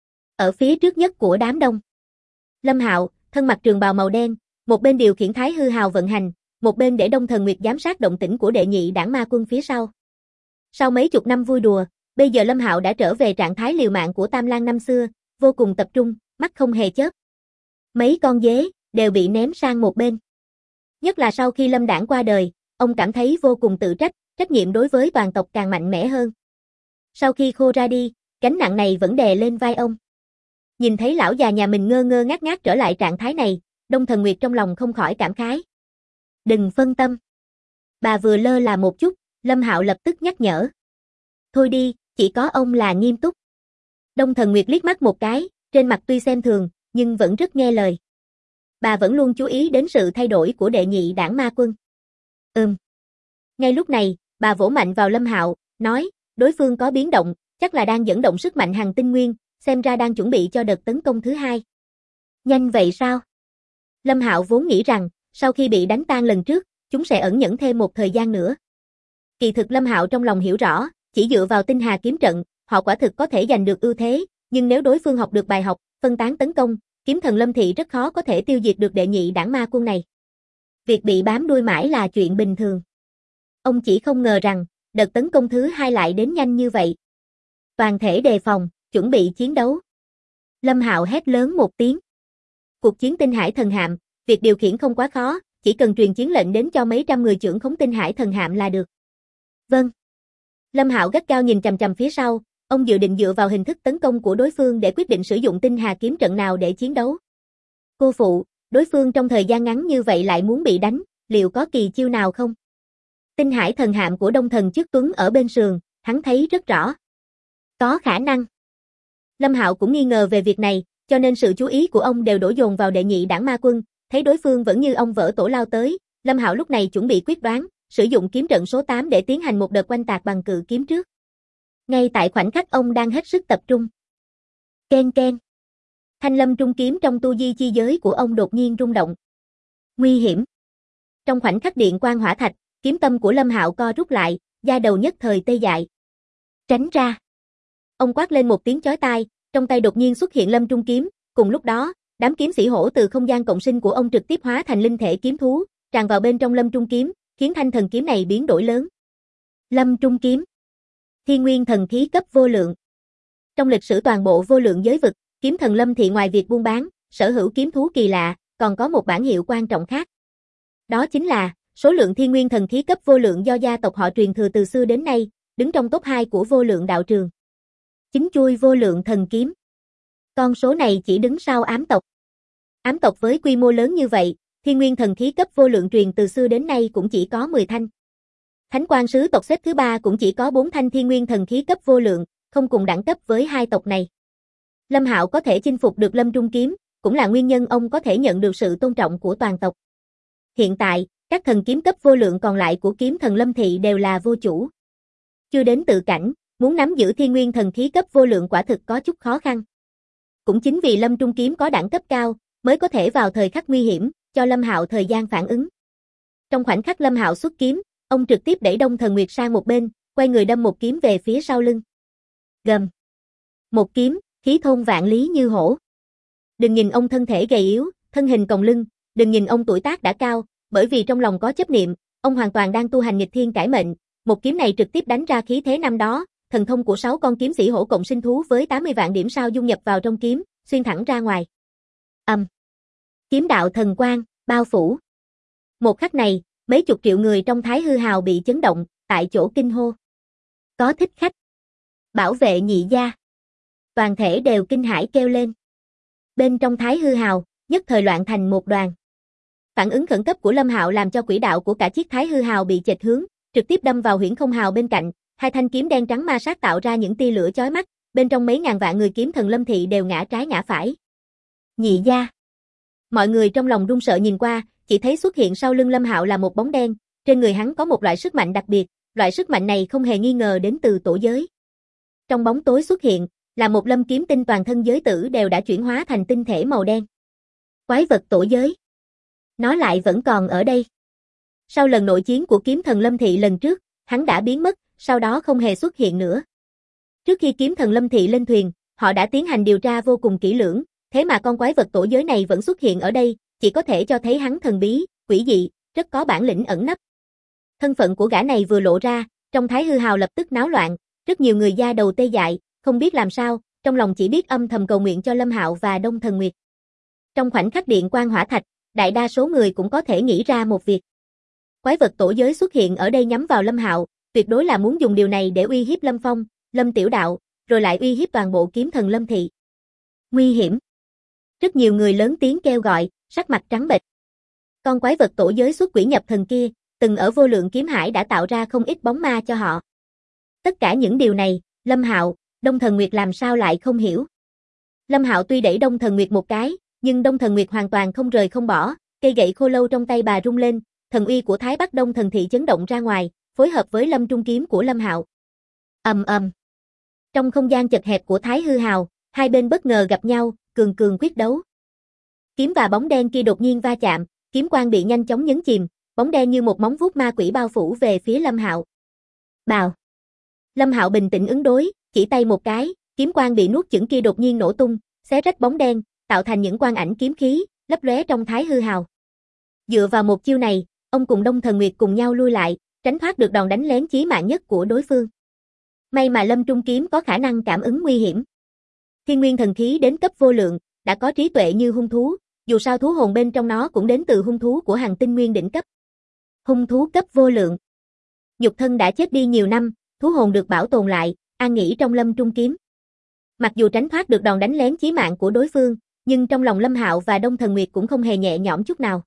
Ở phía trước nhất của đám đông, Lâm Hạo, thân mặc trường bào màu đen, một bên điều khiển Thái Hư Hào vận hành, một bên để Đông Thần Nguyệt giám sát động tĩnh của đệ nhị đảng ma quân phía sau. Sau mấy chục năm vui đùa, bây giờ Lâm Hạo đã trở về trạng thái liều mạng của Tam Lang năm xưa, vô cùng tập trung, mắt không hề chớp. Mấy con dế đều bị ném sang một bên. Nhất là sau khi Lâm Đảng qua đời, ông cảm thấy vô cùng tự trách, trách nhiệm đối với toàn tộc càng mạnh mẽ hơn. Sau khi Khô ra đi, gánh nặng này vẫn đè lên vai ông. Nhìn thấy lão già nhà mình ngơ ngơ ngác ngác trở lại trạng thái này, Đông Thần Nguyệt trong lòng không khỏi cảm khái. Đừng phân tâm. Bà vừa lơ là một chút, Lâm Hạo lập tức nhắc nhở. Thôi đi, chỉ có ông là nghiêm túc. Đông Thần Nguyệt liếc mắt một cái, trên mặt tuy xem thường, nhưng vẫn rất nghe lời. Bà vẫn luôn chú ý đến sự thay đổi của đệ nhị đảng ma quân. Ngay lúc này, bà vỗ mạnh vào Lâm Hạo, nói, đối phương có biến động, chắc là đang dẫn động sức mạnh Hằng Tinh Nguyên, xem ra đang chuẩn bị cho đợt tấn công thứ hai. Nhanh vậy sao? Lâm Hạo vốn nghĩ rằng, sau khi bị đánh tan lần trước, chúng sẽ ẩn nhẫn thêm một thời gian nữa. Kỳ thực Lâm Hạo trong lòng hiểu rõ, chỉ dựa vào tinh hà kiếm trận, họ quả thực có thể giành được ưu thế, nhưng nếu đối phương học được bài học, phân tán tấn công, kiếm thần Lâm Thị rất khó có thể tiêu diệt được đệ nhị đảng ma quân này. Việc bị bám đuôi mãi là chuyện bình thường. Ông chỉ không ngờ rằng, đợt tấn công thứ hai lại đến nhanh như vậy. Toàn thể đề phòng, chuẩn bị chiến đấu. Lâm Hạo hét lớn một tiếng. Cuộc chiến tinh hải thần hạm, việc điều khiển không quá khó, chỉ cần truyền chiến lệnh đến cho mấy trăm người trưởng khống tinh hải thần hạm là được. Vâng. Lâm Hạo gắt gao nhìn chằm chằm phía sau, ông dự định dựa vào hình thức tấn công của đối phương để quyết định sử dụng tinh hà kiếm trận nào để chiến đấu. Cô phụ, đối phương trong thời gian ngắn như vậy lại muốn bị đánh, liệu có kỳ chiêu nào không? Tinh hải thần hạm của Đông Thần Chức Tuấn ở bên sườn, hắn thấy rất rõ. Có khả năng. Lâm Hạo cũng nghi ngờ về việc này, cho nên sự chú ý của ông đều đổ dồn vào đệ nhị đảng ma quân, thấy đối phương vẫn như ông vỡ tổ lao tới, Lâm Hạo lúc này chuẩn bị quyết đoán, sử dụng kiếm trận số 8 để tiến hành một đợt oanh tạc bằng cự kiếm trước. Ngay tại khoảnh khắc ông đang hết sức tập trung. Ken ken. Thanh lâm trung kiếm trong tu di chi giới của ông đột nhiên rung động. Nguy hiểm. Trong khoảnh khắc điện quang hỏa thạch, kiếm tâm của Lâm Hạo co rút lại, da đầu nhất thời tê dại. Tránh ra. Ông quát lên một tiếng chói tai, trong tay đột nhiên xuất hiện lâm trung kiếm, cùng lúc đó, đám kiếm sĩ hổ từ không gian cộng sinh của ông trực tiếp hóa thành linh thể kiếm thú, tràn vào bên trong lâm trung kiếm, khiến thanh thần kiếm này biến đổi lớn. Lâm trung kiếm. Thiên nguyên thần khí cấp vô lượng. Trong lịch sử toàn bộ vô lượng giới vực, kiếm thần Lâm Thị ngoài việc buôn bán, sở hữu kiếm thú kỳ lạ, còn có một bản hiệu quan trọng khác. Đó chính là số lượng thiên nguyên thần khí cấp vô lượng do gia tộc họ truyền thừa từ xưa đến nay, đứng trong top 2 của vô lượng đạo trường. Chính chuôi vô lượng thần kiếm. Con số này chỉ đứng sau ám tộc. Ám tộc với quy mô lớn như vậy, thiên nguyên thần khí cấp vô lượng truyền từ xưa đến nay cũng chỉ có 10 thanh. Thánh quan sứ tộc xếp thứ 3 cũng chỉ có 4 thanh thiên nguyên thần khí cấp vô lượng, không cùng đẳng cấp với hai tộc này. Lâm Hạo có thể chinh phục được Lâm Trung kiếm, cũng là nguyên nhân ông có thể nhận được sự tôn trọng của toàn tộc. Hiện tại, các thần kiếm cấp vô lượng còn lại của kiếm thần Lâm Thị đều là vô chủ. Chưa đến tự cảnh, muốn nắm giữ thiên nguyên thần khí cấp vô lượng quả thực có chút khó khăn. Cũng chính vì Lâm Trung kiếm có đẳng cấp cao, mới có thể vào thời khắc nguy hiểm, cho Lâm Hạo thời gian phản ứng. Trong khoảnh khắc Lâm Hạo xuất kiếm, ông trực tiếp đẩy Đông Thần Nguyệt sang một bên, quay người đâm một kiếm về phía sau lưng. Gầm. Một kiếm, khí thôn vạn lý như hổ. Đừng nhìn ông thân thể gầy yếu, thân hình còng lưng, đừng nhìn ông tuổi tác đã cao, bởi vì trong lòng có chấp niệm, ông hoàn toàn đang tu hành nghịch thiên cải mệnh, một kiếm này trực tiếp đánh ra khí thế năm đó, thần thông của 6 con kiếm sĩ hổ cộng sinh thú với 80 vạn điểm sao dung nhập vào trong kiếm, xuyên thẳng ra ngoài. Kiếm đạo thần quang, bao phủ. Một khắc này, mấy chục triệu người trong Thái Hư Hào bị chấn động, tại chỗ kinh hô. Có thích khách. Bảo vệ nhị gia. Toàn thể đều kinh hãi kêu lên. Bên trong Thái Hư Hào, nhất thời loạn thành một đoàn. Phản ứng khẩn cấp của Lâm Hạo làm cho quỹ đạo của cả chiếc Thái Hư Hào bị chệch hướng, trực tiếp đâm vào Huyễn Không Hào bên cạnh, hai thanh kiếm đen trắng ma sát tạo ra những tia lửa chói mắt, bên trong mấy ngàn vạn người kiếm thần Lâm Thị đều ngã trái ngã phải. Nhị gia. Mọi người trong lòng run sợ nhìn qua, chỉ thấy xuất hiện sau lưng Lâm Hạo là một bóng đen, trên người hắn có một loại sức mạnh đặc biệt, loại sức mạnh này không hề nghi ngờ đến từ tổ giới. Trong bóng tối xuất hiện, là một lâm kiếm tinh toàn thân giới tử đều đã chuyển hóa thành tinh thể màu đen. Quái vật tổ giới. Nó lại vẫn còn ở đây. Sau lần nội chiến của kiếm thần Lâm Thị lần trước, hắn đã biến mất, sau đó không hề xuất hiện nữa. Trước khi kiếm thần Lâm Thị lên thuyền, họ đã tiến hành điều tra vô cùng kỹ lưỡng, thế mà con quái vật tổ giới này vẫn xuất hiện ở đây, chỉ có thể cho thấy hắn thần bí, quỷ dị, rất có bản lĩnh ẩn nấp. Thân phận của gã này vừa lộ ra, trong Thái Hư Hào lập tức náo loạn, rất nhiều người da đầu tê dại, không biết làm sao, trong lòng chỉ biết âm thầm cầu nguyện cho Lâm Hạo và Đông Thần Nguyệt. Trong khoảnh khắc điện quang hỏa thạch, đại đa số người cũng có thể nghĩ ra một việc. Quái vật tổ giới xuất hiện ở đây nhắm vào Lâm Hạo, tuyệt đối là muốn dùng điều này để uy hiếp Lâm Phong, Lâm Tiểu Đạo, rồi lại uy hiếp toàn bộ kiếm thần Lâm Thị. Nguy hiểm. Rất nhiều người lớn tiếng kêu gọi, sắc mặt trắng bệch. Con quái vật tổ giới xuất quỷ nhập thần kia, từng ở vô lượng kiếm hải đã tạo ra không ít bóng ma cho họ. Tất cả những điều này, Lâm Hạo, Đông Thần Nguyệt làm sao lại không hiểu. Lâm Hạo tuy đẩy Đông Thần Nguyệt một cái, nhưng Đông Thần Nguyệt hoàn toàn không rời không bỏ, cây gậy khô lâu trong tay bà rung lên, thần uy của Thái Bắc Đông Thần Thị chấn động ra ngoài, phối hợp với lâm trung kiếm của Lâm Hạo. Ầm ầm. Trong không gian chật hẹp của Thái Hư Hào, hai bên bất ngờ gặp nhau, cường cường quyết đấu. Kiếm và bóng đen kia đột nhiên va chạm, kiếm quang bị nhanh chóng nhấn chìm, bóng đen như một móng vuốt ma quỷ bao phủ về phía Lâm Hạo. Bào. Lâm Hạo bình tĩnh ứng đối, chỉ tay một cái, kiếm quang bị nuốt chửng kia đột nhiên nổ tung, xé rách bóng đen, tạo thành những quang ảnh kiếm khí, lấp lóe trong Thái Hư Hào. Dựa vào một chiêu này, ông cùng Đông Thần Nguyệt cùng nhau lui lại, tránh thoát được đòn đánh lén chí mạng nhất của đối phương. May mà Lâm Trung Kiếm có khả năng cảm ứng nguy hiểm. Thiên nguyên thần khí đến cấp vô lượng, đã có trí tuệ như hung thú, dù sao thú hồn bên trong nó cũng đến từ hung thú của Hằng Tinh Nguyên đỉnh cấp. Hung thú cấp vô lượng. Nhục thân đã chết đi nhiều năm, thú hồn được bảo tồn lại, an nghỉ trong Lâm Trung Kiếm. Mặc dù tránh thoát được đòn đánh lén chí mạng của đối phương, nhưng trong lòng Lâm Hạo và Đông Thần Nguyệt cũng không hề nhẹ nhõm chút nào.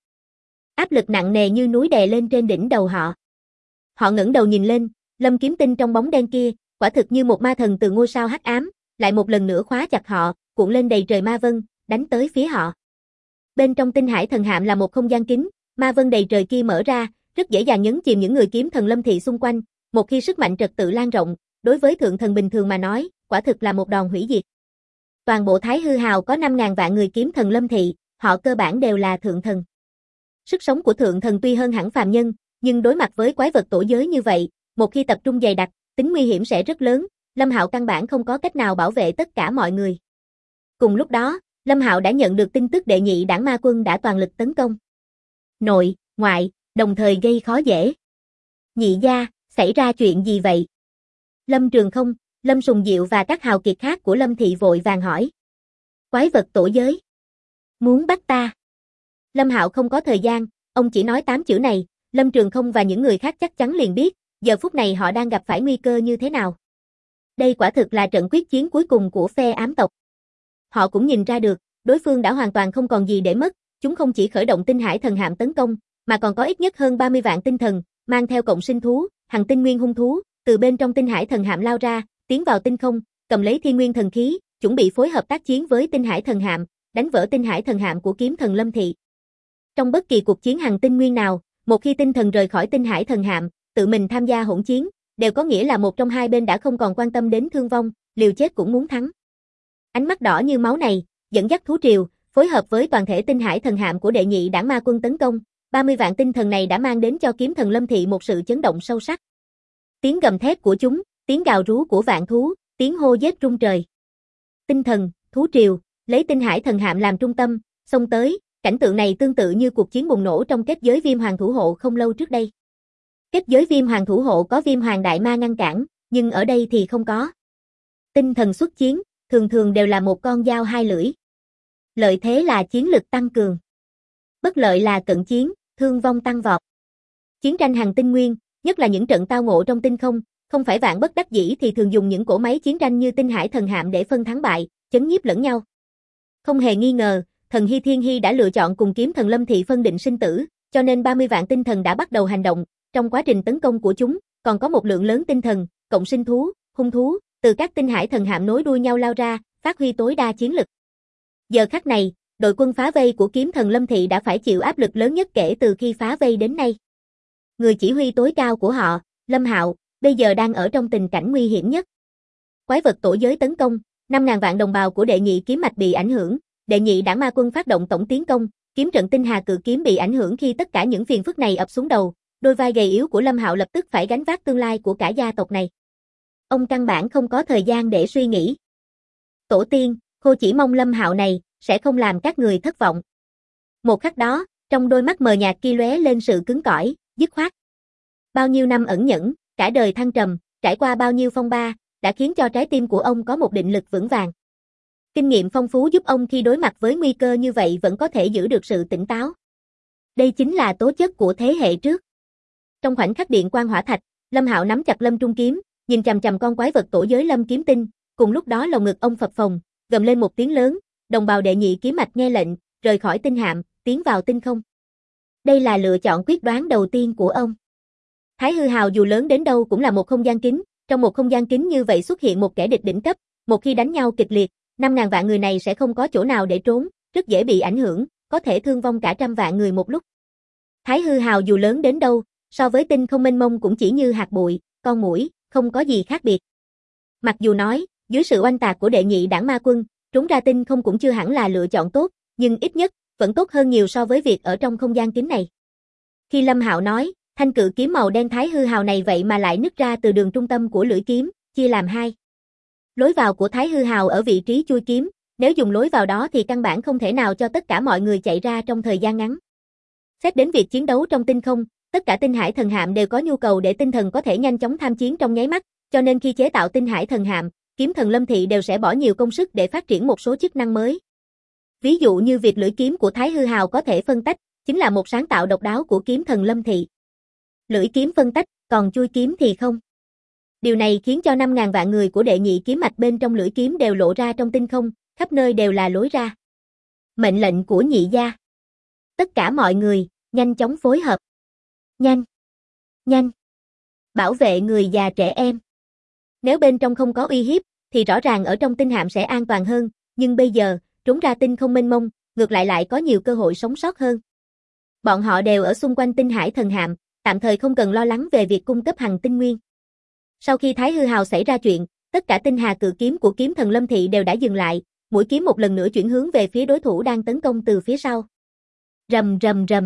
Áp lực nặng nề như núi đè lên trên đỉnh đầu họ. Họ ngẩng đầu nhìn lên, Lâm Kiếm Tinh trong bóng đen kia, quả thực như một ma thần từ ngôi sao hắc ám, lại một lần nữa khóa chặt họ, cuộn lên đầy trời ma vân, đánh tới phía họ. Bên trong Tinh Hải Thần Hạm là một không gian kín, ma vân đầy trời kia mở ra, rất dễ dàng nhấn chìm những người kiếm thần Lâm thị xung quanh, một khi sức mạnh trật tự lan rộng, đối với thượng thần bình thường mà nói, quả thực là một đòn hủy diệt. Toàn bộ Thái Hư Hào có 5.000 vạn người kiếm thần Lâm thị, họ cơ bản đều là thượng thần. Sức sống của thượng thần tuy hơn hẳn phàm nhân, nhưng đối mặt với quái vật tổ giới như vậy, một khi tập trung dày đặc, tính nguy hiểm sẽ rất lớn, Lâm Hạo căn bản không có cách nào bảo vệ tất cả mọi người. Cùng lúc đó, Lâm Hạo đã nhận được tin tức đệ nhị đảng ma quân đã toàn lực tấn công. Nội, ngoại, đồng thời gây khó dễ. Nhị gia, xảy ra chuyện gì vậy? Lâm Trường Không, Lâm Sùng Diệu và các hào kiệt khác của Lâm thị vội vàng hỏi. Quái vật tổ giới. Muốn bắt ta. Lâm Hạo không có thời gian, ông chỉ nói 8 chữ này, Lâm Trường Không và những người khác chắc chắn liền biết, giờ phút này họ đang gặp phải nguy cơ như thế nào. Đây quả thực là trận quyết chiến cuối cùng của phe ám tộc. Họ cũng nhìn ra được, đối phương đã hoàn toàn không còn gì để mất, chúng không chỉ khởi động Tinh Hải Thần Hạm tấn công, mà còn có ít nhất hơn 30 vạn tinh thần, mang theo cộng sinh thú, Hằng Tinh Nguyên hung thú, từ bên trong Tinh Hải Thần Hạm lao ra, tiến vào tinh không, cầm lấy Thiên Nguyên thần khí, chuẩn bị phối hợp tác chiến với Tinh Hải Thần Hạm, đánh vỡ Tinh Hải Thần Hạm của kiếm thần Lâm thị. Trong bất kỳ cuộc chiến Hằng Tinh Nguyên nào, một khi tinh thần rời khỏi Tinh Hải Thần Hạm, tự mình tham gia hỗn chiến, đều có nghĩa là một trong hai bên đã không còn quan tâm đến thương vong, liều chết cũng muốn thắng. Ánh mắt đỏ như máu này, dẫn dắt thú triều, phối hợp với toàn thể Tinh Hải Thần Hạm của đệ nhị đảng ma quân tấn công, 30 vạn tinh thần này đã mang đến cho kiếm thần Lâm thị một sự chấn động sâu sắc. Tiếng gầm thét của chúng, tiếng gào rú của vạn thú, tiếng hô giết rung trời. Tinh thần, thú triều, lấy Tinh Hải Thần Hạm làm trung tâm, xông tới, cảnh tượng này tương tự như cuộc chiến bùng nổ trong kết giới Viêm Hoàng thủ hộ không lâu trước đây. Kết giới Viêm Hoàng thủ hộ có Viêm Hoàng đại ma ngăn cản, nhưng ở đây thì không có. Tinh thần xuất chiến, thường thường đều là một con dao hai lưỡi. Lợi thế là chiến lực tăng cường. Bất lợi là cận chiến, thương vong tăng vọt. Chiến tranh Hằng Tinh Nguyên, nhất là những trận tao ngộ trong tinh không phải vạn bất đắc dĩ thì thường dùng những cỗ máy chiến tranh như Tinh Hải Thần Hạm để phân thắng bại, chấn nhiếp lẫn nhau. Không hề nghi ngờ, thần Hy Thiên Hy đã lựa chọn cùng kiếm thần Lâm thị phân định sinh tử, cho nên 30 vạn tinh thần đã bắt đầu hành động, trong quá trình tấn công của chúng, còn có một lượng lớn tinh thần, cộng sinh thú, hung thú, từ các Tinh Hải Thần Hạm nối đuôi nhau lao ra, phát huy tối đa chiến lực. Giờ khắc này, đội quân phá vây của kiếm thần Lâm thị đã phải chịu áp lực lớn nhất kể từ khi phá vây đến nay. Người chỉ huy tối cao của họ, Lâm Hạo, bây giờ đang ở trong tình cảnh nguy hiểm nhất. Quái vật tổ giới tấn công, 5.000 vạn đồng bào của đệ nhị kiếm mạch bị ảnh hưởng, đệ nhị đảng ma quân phát động tổng tiến công, kiếm trận Tinh Hà cự kiếm bị ảnh hưởng khi tất cả những phiền phức này ập xuống đầu, đôi vai gầy yếu của Lâm Hạo lập tức phải gánh vác tương lai của cả gia tộc này. Ông căn bản không có thời gian để suy nghĩ. Tổ tiên, Khô chỉ mong Lâm Hạo này sẽ không làm các người thất vọng. Một khắc đó, trong đôi mắt mờ nhạt kia lóe lên sự cứng cỏi, dứt khoát. Bao nhiêu năm ẩn nhẫn, cả đời thăng trầm, trải qua bao nhiêu phong ba, đã khiến cho trái tim của ông có một định lực vững vàng. Kinh nghiệm phong phú giúp ông khi đối mặt với nguy cơ như vậy vẫn có thể giữ được sự tỉnh táo. Đây chính là tố chất của thế hệ trước. Trong khoảnh khắc điện quang hỏa thạch, Lâm Hạo nắm chặt Lâm Trung kiếm, nhìn chằm chằm con quái vật tổ giới Lâm Kiếm Tinh, cùng lúc đó lồng ngực ông phập phồng, gầm lên một tiếng lớn, đồng bào đệ nhị kiếm mạch nghe lệnh, rời khỏi tinh hạm, tiến vào tinh không. Đây là lựa chọn quyết đoán đầu tiên của ông. Thái Hư Hào dù lớn đến đâu cũng là một không gian kín, trong một không gian kín như vậy xuất hiện một kẻ địch đỉnh cấp, một khi đánh nhau kịch liệt, 5.000 vạn người này sẽ không có chỗ nào để trốn, rất dễ bị ảnh hưởng, có thể thương vong cả trăm vạn người một lúc. Thái Hư Hào dù lớn đến đâu, so với tinh không mênh mông cũng chỉ như hạt bụi, con muỗi, không có gì khác biệt. Mặc dù nói, dưới sự oanh tạc của đệ nhị đảng ma quân, trốn ra tinh không cũng chưa hẳn là lựa chọn tốt, nhưng ít nhất, vẫn tốt hơn nhiều so với việc ở trong không gian kín này. Khi Lâm Hạo nói, thanh cự kiếm màu đen thái hư hào này vậy mà lại nứt ra từ đường trung tâm của lưỡi kiếm, chia làm hai. Lối vào của thái hư hào ở vị trí chui kiếm, nếu dùng lối vào đó thì căn bản không thể nào cho tất cả mọi người chạy ra trong thời gian ngắn. Xét đến việc chiến đấu trong tinh không, tất cả tinh hải thần hạm đều có nhu cầu để tinh thần có thể nhanh chóng tham chiến trong nháy mắt, cho nên khi chế tạo tinh hải thần hạm, kiếm thần Lâm Thị đều sẽ bỏ nhiều công sức để phát triển một số chức năng mới. Ví dụ như việc lưỡi kiếm của Thái Hư Hào có thể phân tách, chính là một sáng tạo độc đáo của kiếm thần Lâm Thị. Lưỡi kiếm phân tách, còn chui kiếm thì không. Điều này khiến cho 5.000 vạn người của đệ nhị kiếm mạch bên trong lưỡi kiếm đều lộ ra trong tinh không, khắp nơi đều là lối ra. Mệnh lệnh của nhị gia. Tất cả mọi người, nhanh chóng phối hợp. Nhanh! Nhanh! Bảo vệ người già trẻ em. Nếu bên trong không có uy hiếp, thì rõ ràng ở trong tinh hạm sẽ an toàn hơn, nhưng bây giờ, trốn ra tinh không mênh mông, ngược lại có nhiều cơ hội sống sót hơn. Bọn họ đều ở xung quanh tinh hải thần hạm, tạm thời không cần lo lắng về việc cung cấp hằng tinh nguyên. Sau khi Thái Hư Hào xảy ra chuyện, tất cả tinh hà cự kiếm của kiếm thần Lâm Thị đều đã dừng lại, mũi kiếm một lần nữa chuyển hướng về phía đối thủ đang tấn công từ phía sau. Rầm rầm rầm.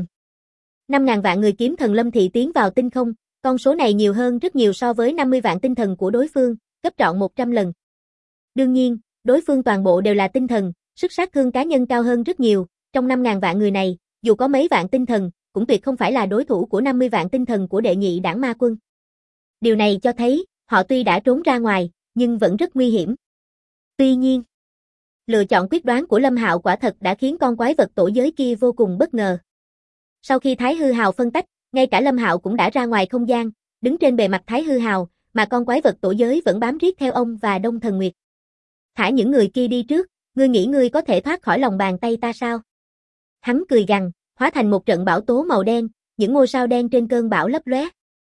5.000 vạn người kiếm thần Lâm Thị tiến vào tinh không, con số này nhiều hơn rất nhiều so với 50 vạn tinh thần của đối phương, gấp trọn 100 lần. Đương nhiên, đối phương toàn bộ đều là tinh thần, sức sát thương cá nhân cao hơn rất nhiều, trong 5.000 vạn người này, dù có mấy vạn tinh thần, cũng tuyệt không phải là đối thủ của 50 vạn tinh thần của đệ nhị đảng ma quân. Điều này cho thấy, họ tuy đã trốn ra ngoài, nhưng vẫn rất nguy hiểm. Tuy nhiên, lựa chọn quyết đoán của Lâm Hạo quả thật đã khiến con quái vật tổ giới kia vô cùng bất ngờ. Sau khi Thái Hư Hào phân tách, ngay cả Lâm Hạo cũng đã ra ngoài không gian, đứng trên bề mặt Thái Hư Hào, mà con quái vật tổ giới vẫn bám riết theo ông và Đông Thần Nguyệt. Thả những người kia đi trước, ngươi nghĩ ngươi có thể thoát khỏi lòng bàn tay ta sao? Hắn cười gằn, hóa thành một trận bão tố màu đen, những ngôi sao đen trên cơn bão lấp lóe.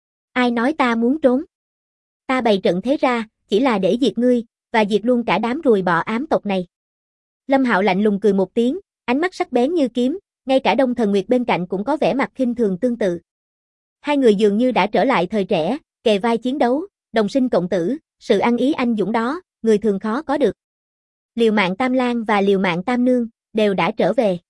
Ai nói ta muốn trốn? Ta bày trận thế ra, chỉ là để diệt ngươi, và diệt luôn cả đám ruồi bọ ám tộc này. Lâm Hạo lạnh lùng cười một tiếng, ánh mắt sắc bén như kiếm, ngay cả Đông Thần Nguyệt bên cạnh cũng có vẻ mặt khinh thường tương tự. Hai người dường như đã trở lại thời trẻ, kề vai chiến đấu, đồng sinh cộng tử, sự ăn ý anh dũng đó, người thường khó có được. Liều mạng Tam Lang và liều mạng Tam Nương đều đã trở về.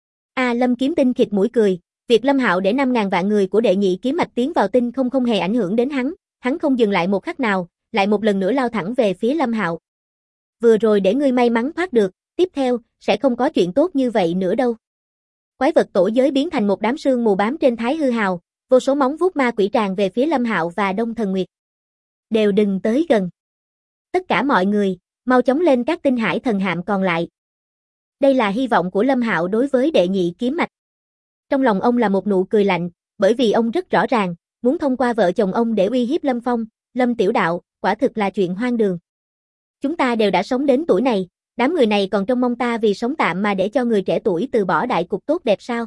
Lâm Kiếm Tinh khịt mũi cười, việc Lâm Hạo để 5.000 vạn người của đệ nhị kiếm mạch tiến vào tinh không hề ảnh hưởng đến hắn không dừng lại một khắc nào, lại một lần nữa lao thẳng về phía Lâm Hạo. Vừa rồi để ngươi may mắn thoát được, tiếp theo sẽ không có chuyện tốt như vậy nữa đâu. Quái vật tổ giới biến thành một đám sương mù bám trên Thái Hư Hào, vô số móng vuốt ma quỷ tràn về phía Lâm Hạo và Đông Thần Nguyệt. Đều đừng tới gần. Tất cả mọi người, mau chóng lên các tinh hải thần hạm còn lại. Đây là hy vọng của Lâm Hạo đối với đệ nhị kiếm mạch. Trong lòng ông là một nụ cười lạnh, bởi vì ông rất rõ ràng, muốn thông qua vợ chồng ông để uy hiếp Lâm Phong, Lâm Tiểu Đạo, quả thực là chuyện hoang đường. Chúng ta đều đã sống đến tuổi này, đám người này còn trông mong ta vì sống tạm mà để cho người trẻ tuổi từ bỏ đại cục tốt đẹp sao?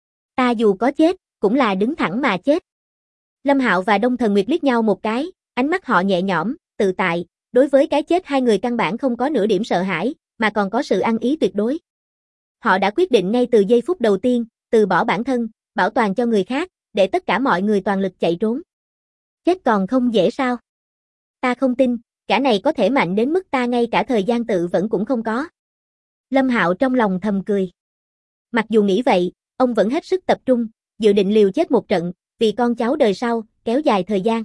Ta dù có chết, cũng là đứng thẳng mà chết. Lâm Hạo và Đông Thần Nguyệt liếc nhau một cái, ánh mắt họ nhẹ nhõm, tự tại, đối với cái chết hai người căn bản không có nửa điểm sợ hãi, mà còn có sự ăn ý tuyệt đối. Họ đã quyết định ngay từ giây phút đầu tiên, từ bỏ bản thân, bảo toàn cho người khác, để tất cả mọi người toàn lực chạy trốn. Chết còn không dễ sao? Ta không tin, gã này có thể mạnh đến mức ta ngay cả thời gian tự vẫn cũng không có. Lâm Hạo trong lòng thầm cười. Mặc dù nghĩ vậy, ông vẫn hết sức tập trung, dự định liều chết một trận, vì con cháu đời sau, kéo dài thời gian.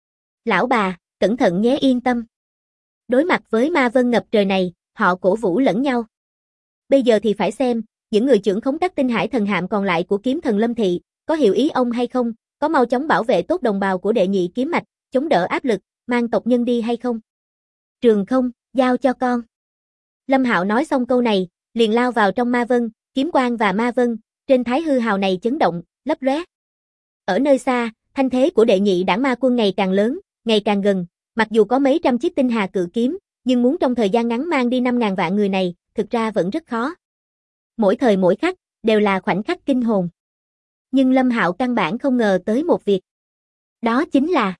Lão bà, cẩn thận nhé, yên tâm. Đối mặt với ma vân ngập trời này, họ cổ vũ lẫn nhau. Bây giờ thì phải xem, những người trưởng khống các tinh hải thần hạm còn lại của kiếm thần Lâm Thị, có hiểu ý ông hay không, có mau chóng bảo vệ tốt đồng bào của đệ nhị kiếm mạch, chống đỡ áp lực, mang tộc nhân đi hay không. Trường Không, giao cho con. Lâm Hạo nói xong câu này, liền lao vào trong ma vân, kiếm quang và ma vân, trên Thái Hư Hào này chấn động, lấp lóe. Ở nơi xa, thanh thế của đệ nhị đảng ma quân ngày càng lớn, ngày càng gần, mặc dù có mấy trăm chiếc tinh hà cự kiếm, nhưng muốn trong thời gian ngắn mang đi 5.000 vạn người này, thực ra vẫn rất khó. Mỗi thời mỗi khắc, đều là khoảnh khắc kinh hồn. Nhưng Lâm Hạo căn bản không ngờ tới một việc. Đó chính là,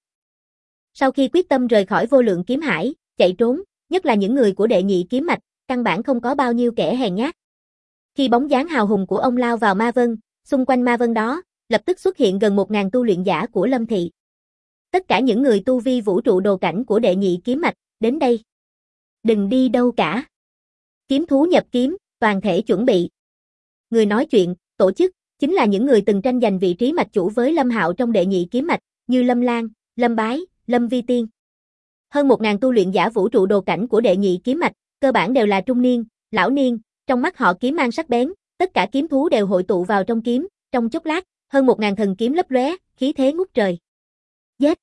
sau khi quyết tâm rời khỏi vô lượng kiếm hải, chạy trốn, nhất là những người của đệ nhị kiếm mạch, căn bản không có bao nhiêu kẻ hèn nhát. Khi bóng dáng hào hùng của ông lao vào ma vân, xung quanh ma vân đó, lập tức xuất hiện gần 1.000 tu luyện giả của Lâm Thị. Tất cả những người tu vi vũ trụ đồ cảnh của đệ nhị kiếm mạch, đến đây. Đừng đi đâu cả. Kiếm thú nhập kiếm, toàn thể chuẩn bị. Người nói chuyện, tổ chức, chính là những người từng tranh giành vị trí mạch chủ với Lâm Hạo trong đệ nhị kiếm mạch, như Lâm Lan, Lâm Bái, Lâm Vi Tiên. Hơn 1000 tu luyện giả vũ trụ đồ cảnh của đệ nhị kiếm mạch, cơ bản đều là trung niên, lão niên, trong mắt họ kiếm mang sắc bén, tất cả kiếm thú đều hội tụ vào trong kiếm, trong chốc lát, hơn 1000 thần kiếm lấp lóe, khí thế ngút trời. Giết!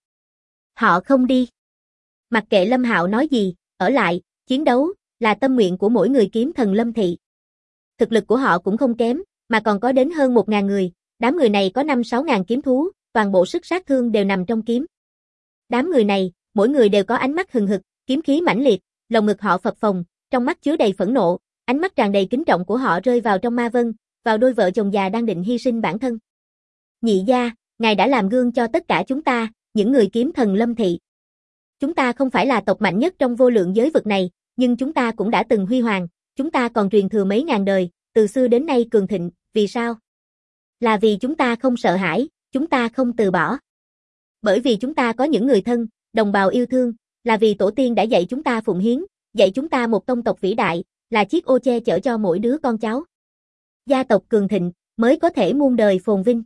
Họ không đi. Mặc kệ Lâm Hạo nói gì, ở lại, chiến đấu, là tâm nguyện của mỗi người kiếm thần Lâm thị. Thực lực của họ cũng không kém, mà còn có đến hơn 1000 người, đám người này có 5-6 ngàn kiếm thú, toàn bộ sức sát thương đều nằm trong kiếm. Đám người này, mỗi người đều có ánh mắt hừng hực, kiếm khí mãnh liệt, lồng ngực họ phập phồng, trong mắt chứa đầy phẫn nộ, ánh mắt tràn đầy kính trọng của họ rơi vào trong Ma Vân, vào đôi vợ chồng già đang định hy sinh bản thân. Nhị gia, ngài đã làm gương cho tất cả chúng ta, những người kiếm thần Lâm thị. Chúng ta không phải là tộc mạnh nhất trong vô lượng giới vực này, nhưng chúng ta cũng đã từng huy hoàng, chúng ta còn truyền thừa mấy ngàn đời, từ xưa đến nay cường thịnh, vì sao? Là vì chúng ta không sợ hãi, chúng ta không từ bỏ. Bởi vì chúng ta có những người thân, đồng bào yêu thương, là vì tổ tiên đã dạy chúng ta phụng hiến, dạy chúng ta một tông tộc vĩ đại, là chiếc ô che chở cho mỗi đứa con cháu. Gia tộc cường thịnh, mới có thể muôn đời phồn vinh.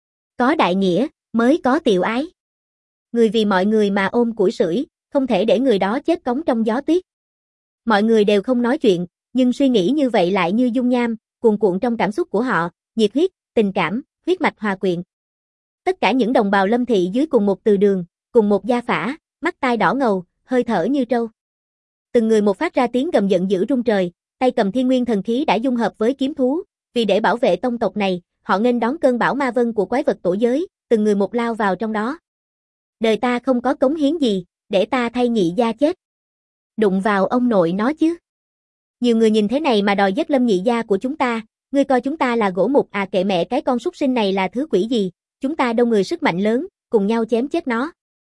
Có đại nghĩa, mới có tiểu ái. Người vì mọi người mà ôm củi sưởi, không thể để người đó chết cóng trong gió tuyết. Mọi người đều không nói chuyện, nhưng suy nghĩ như vậy lại như dung nham, cuồn cuộn trong cảm xúc của họ, nhiệt huyết, tình cảm, huyết mạch hòa quyện. Tất cả những đồng bào Lâm thị dưới cùng một từ đường, cùng một gia phả, mắt tai đỏ ngầu, hơi thở như trâu. Từng người một phát ra tiếng gầm giận dữ rung trời, tay cầm thiên nguyên thần khí đã dung hợp với kiếm thú, vì để bảo vệ tông tộc này, họ nghênh đón cơn bão ma vân của quái vật tổ giới, từng người một lao vào trong đó. Đời ta không có cống hiến gì, để ta thay nhị gia chết. Đụng vào ông nội nó chứ. Nhiều người nhìn thế này mà đòi giết Lâm nhị gia của chúng ta, ngươi coi chúng ta là gỗ mục à, kệ mẹ cái con súc sinh này là thứ quỷ gì, chúng ta đông người sức mạnh lớn, cùng nhau chém chết nó.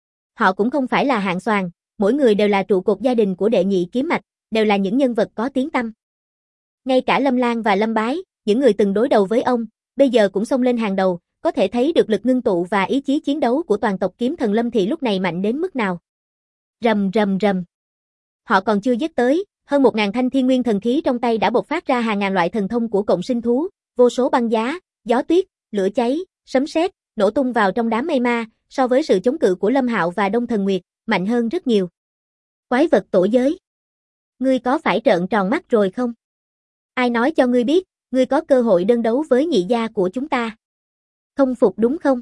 Họ cũng không phải là hạng xoàn, mỗi người đều là trụ cột gia đình của đệ nhị kiếm mạch, đều là những nhân vật có tiếng tăm. Ngay cả Lâm Lan và Lâm Bái, những người từng đối đầu với ông, bây giờ cũng xông lên hàng đầu, có thể thấy được lực ngưng tụ và ý chí chiến đấu của toàn tộc kiếm thần Lâm thị lúc này mạnh đến mức nào. Rầm rầm rầm. Họ còn chưa giết tới, hơn 1000 thanh thiên nguyên thần khí trong tay đã bộc phát ra hàng ngàn loại thần thông của cộng sinh thú, vô số băng giá, gió tuyết, lửa cháy, sấm sét, nổ tung vào trong đám mây ma, so với sự chống cự của Lâm Hạo và Đông Thần Nguyệt, mạnh hơn rất nhiều. Quái vật tổ giới. Ngươi có phải trợn tròn mắt rồi không? Ai nói cho ngươi biết, ngươi có cơ hội đơn đấu với nhị gia của chúng ta? Không phục đúng không?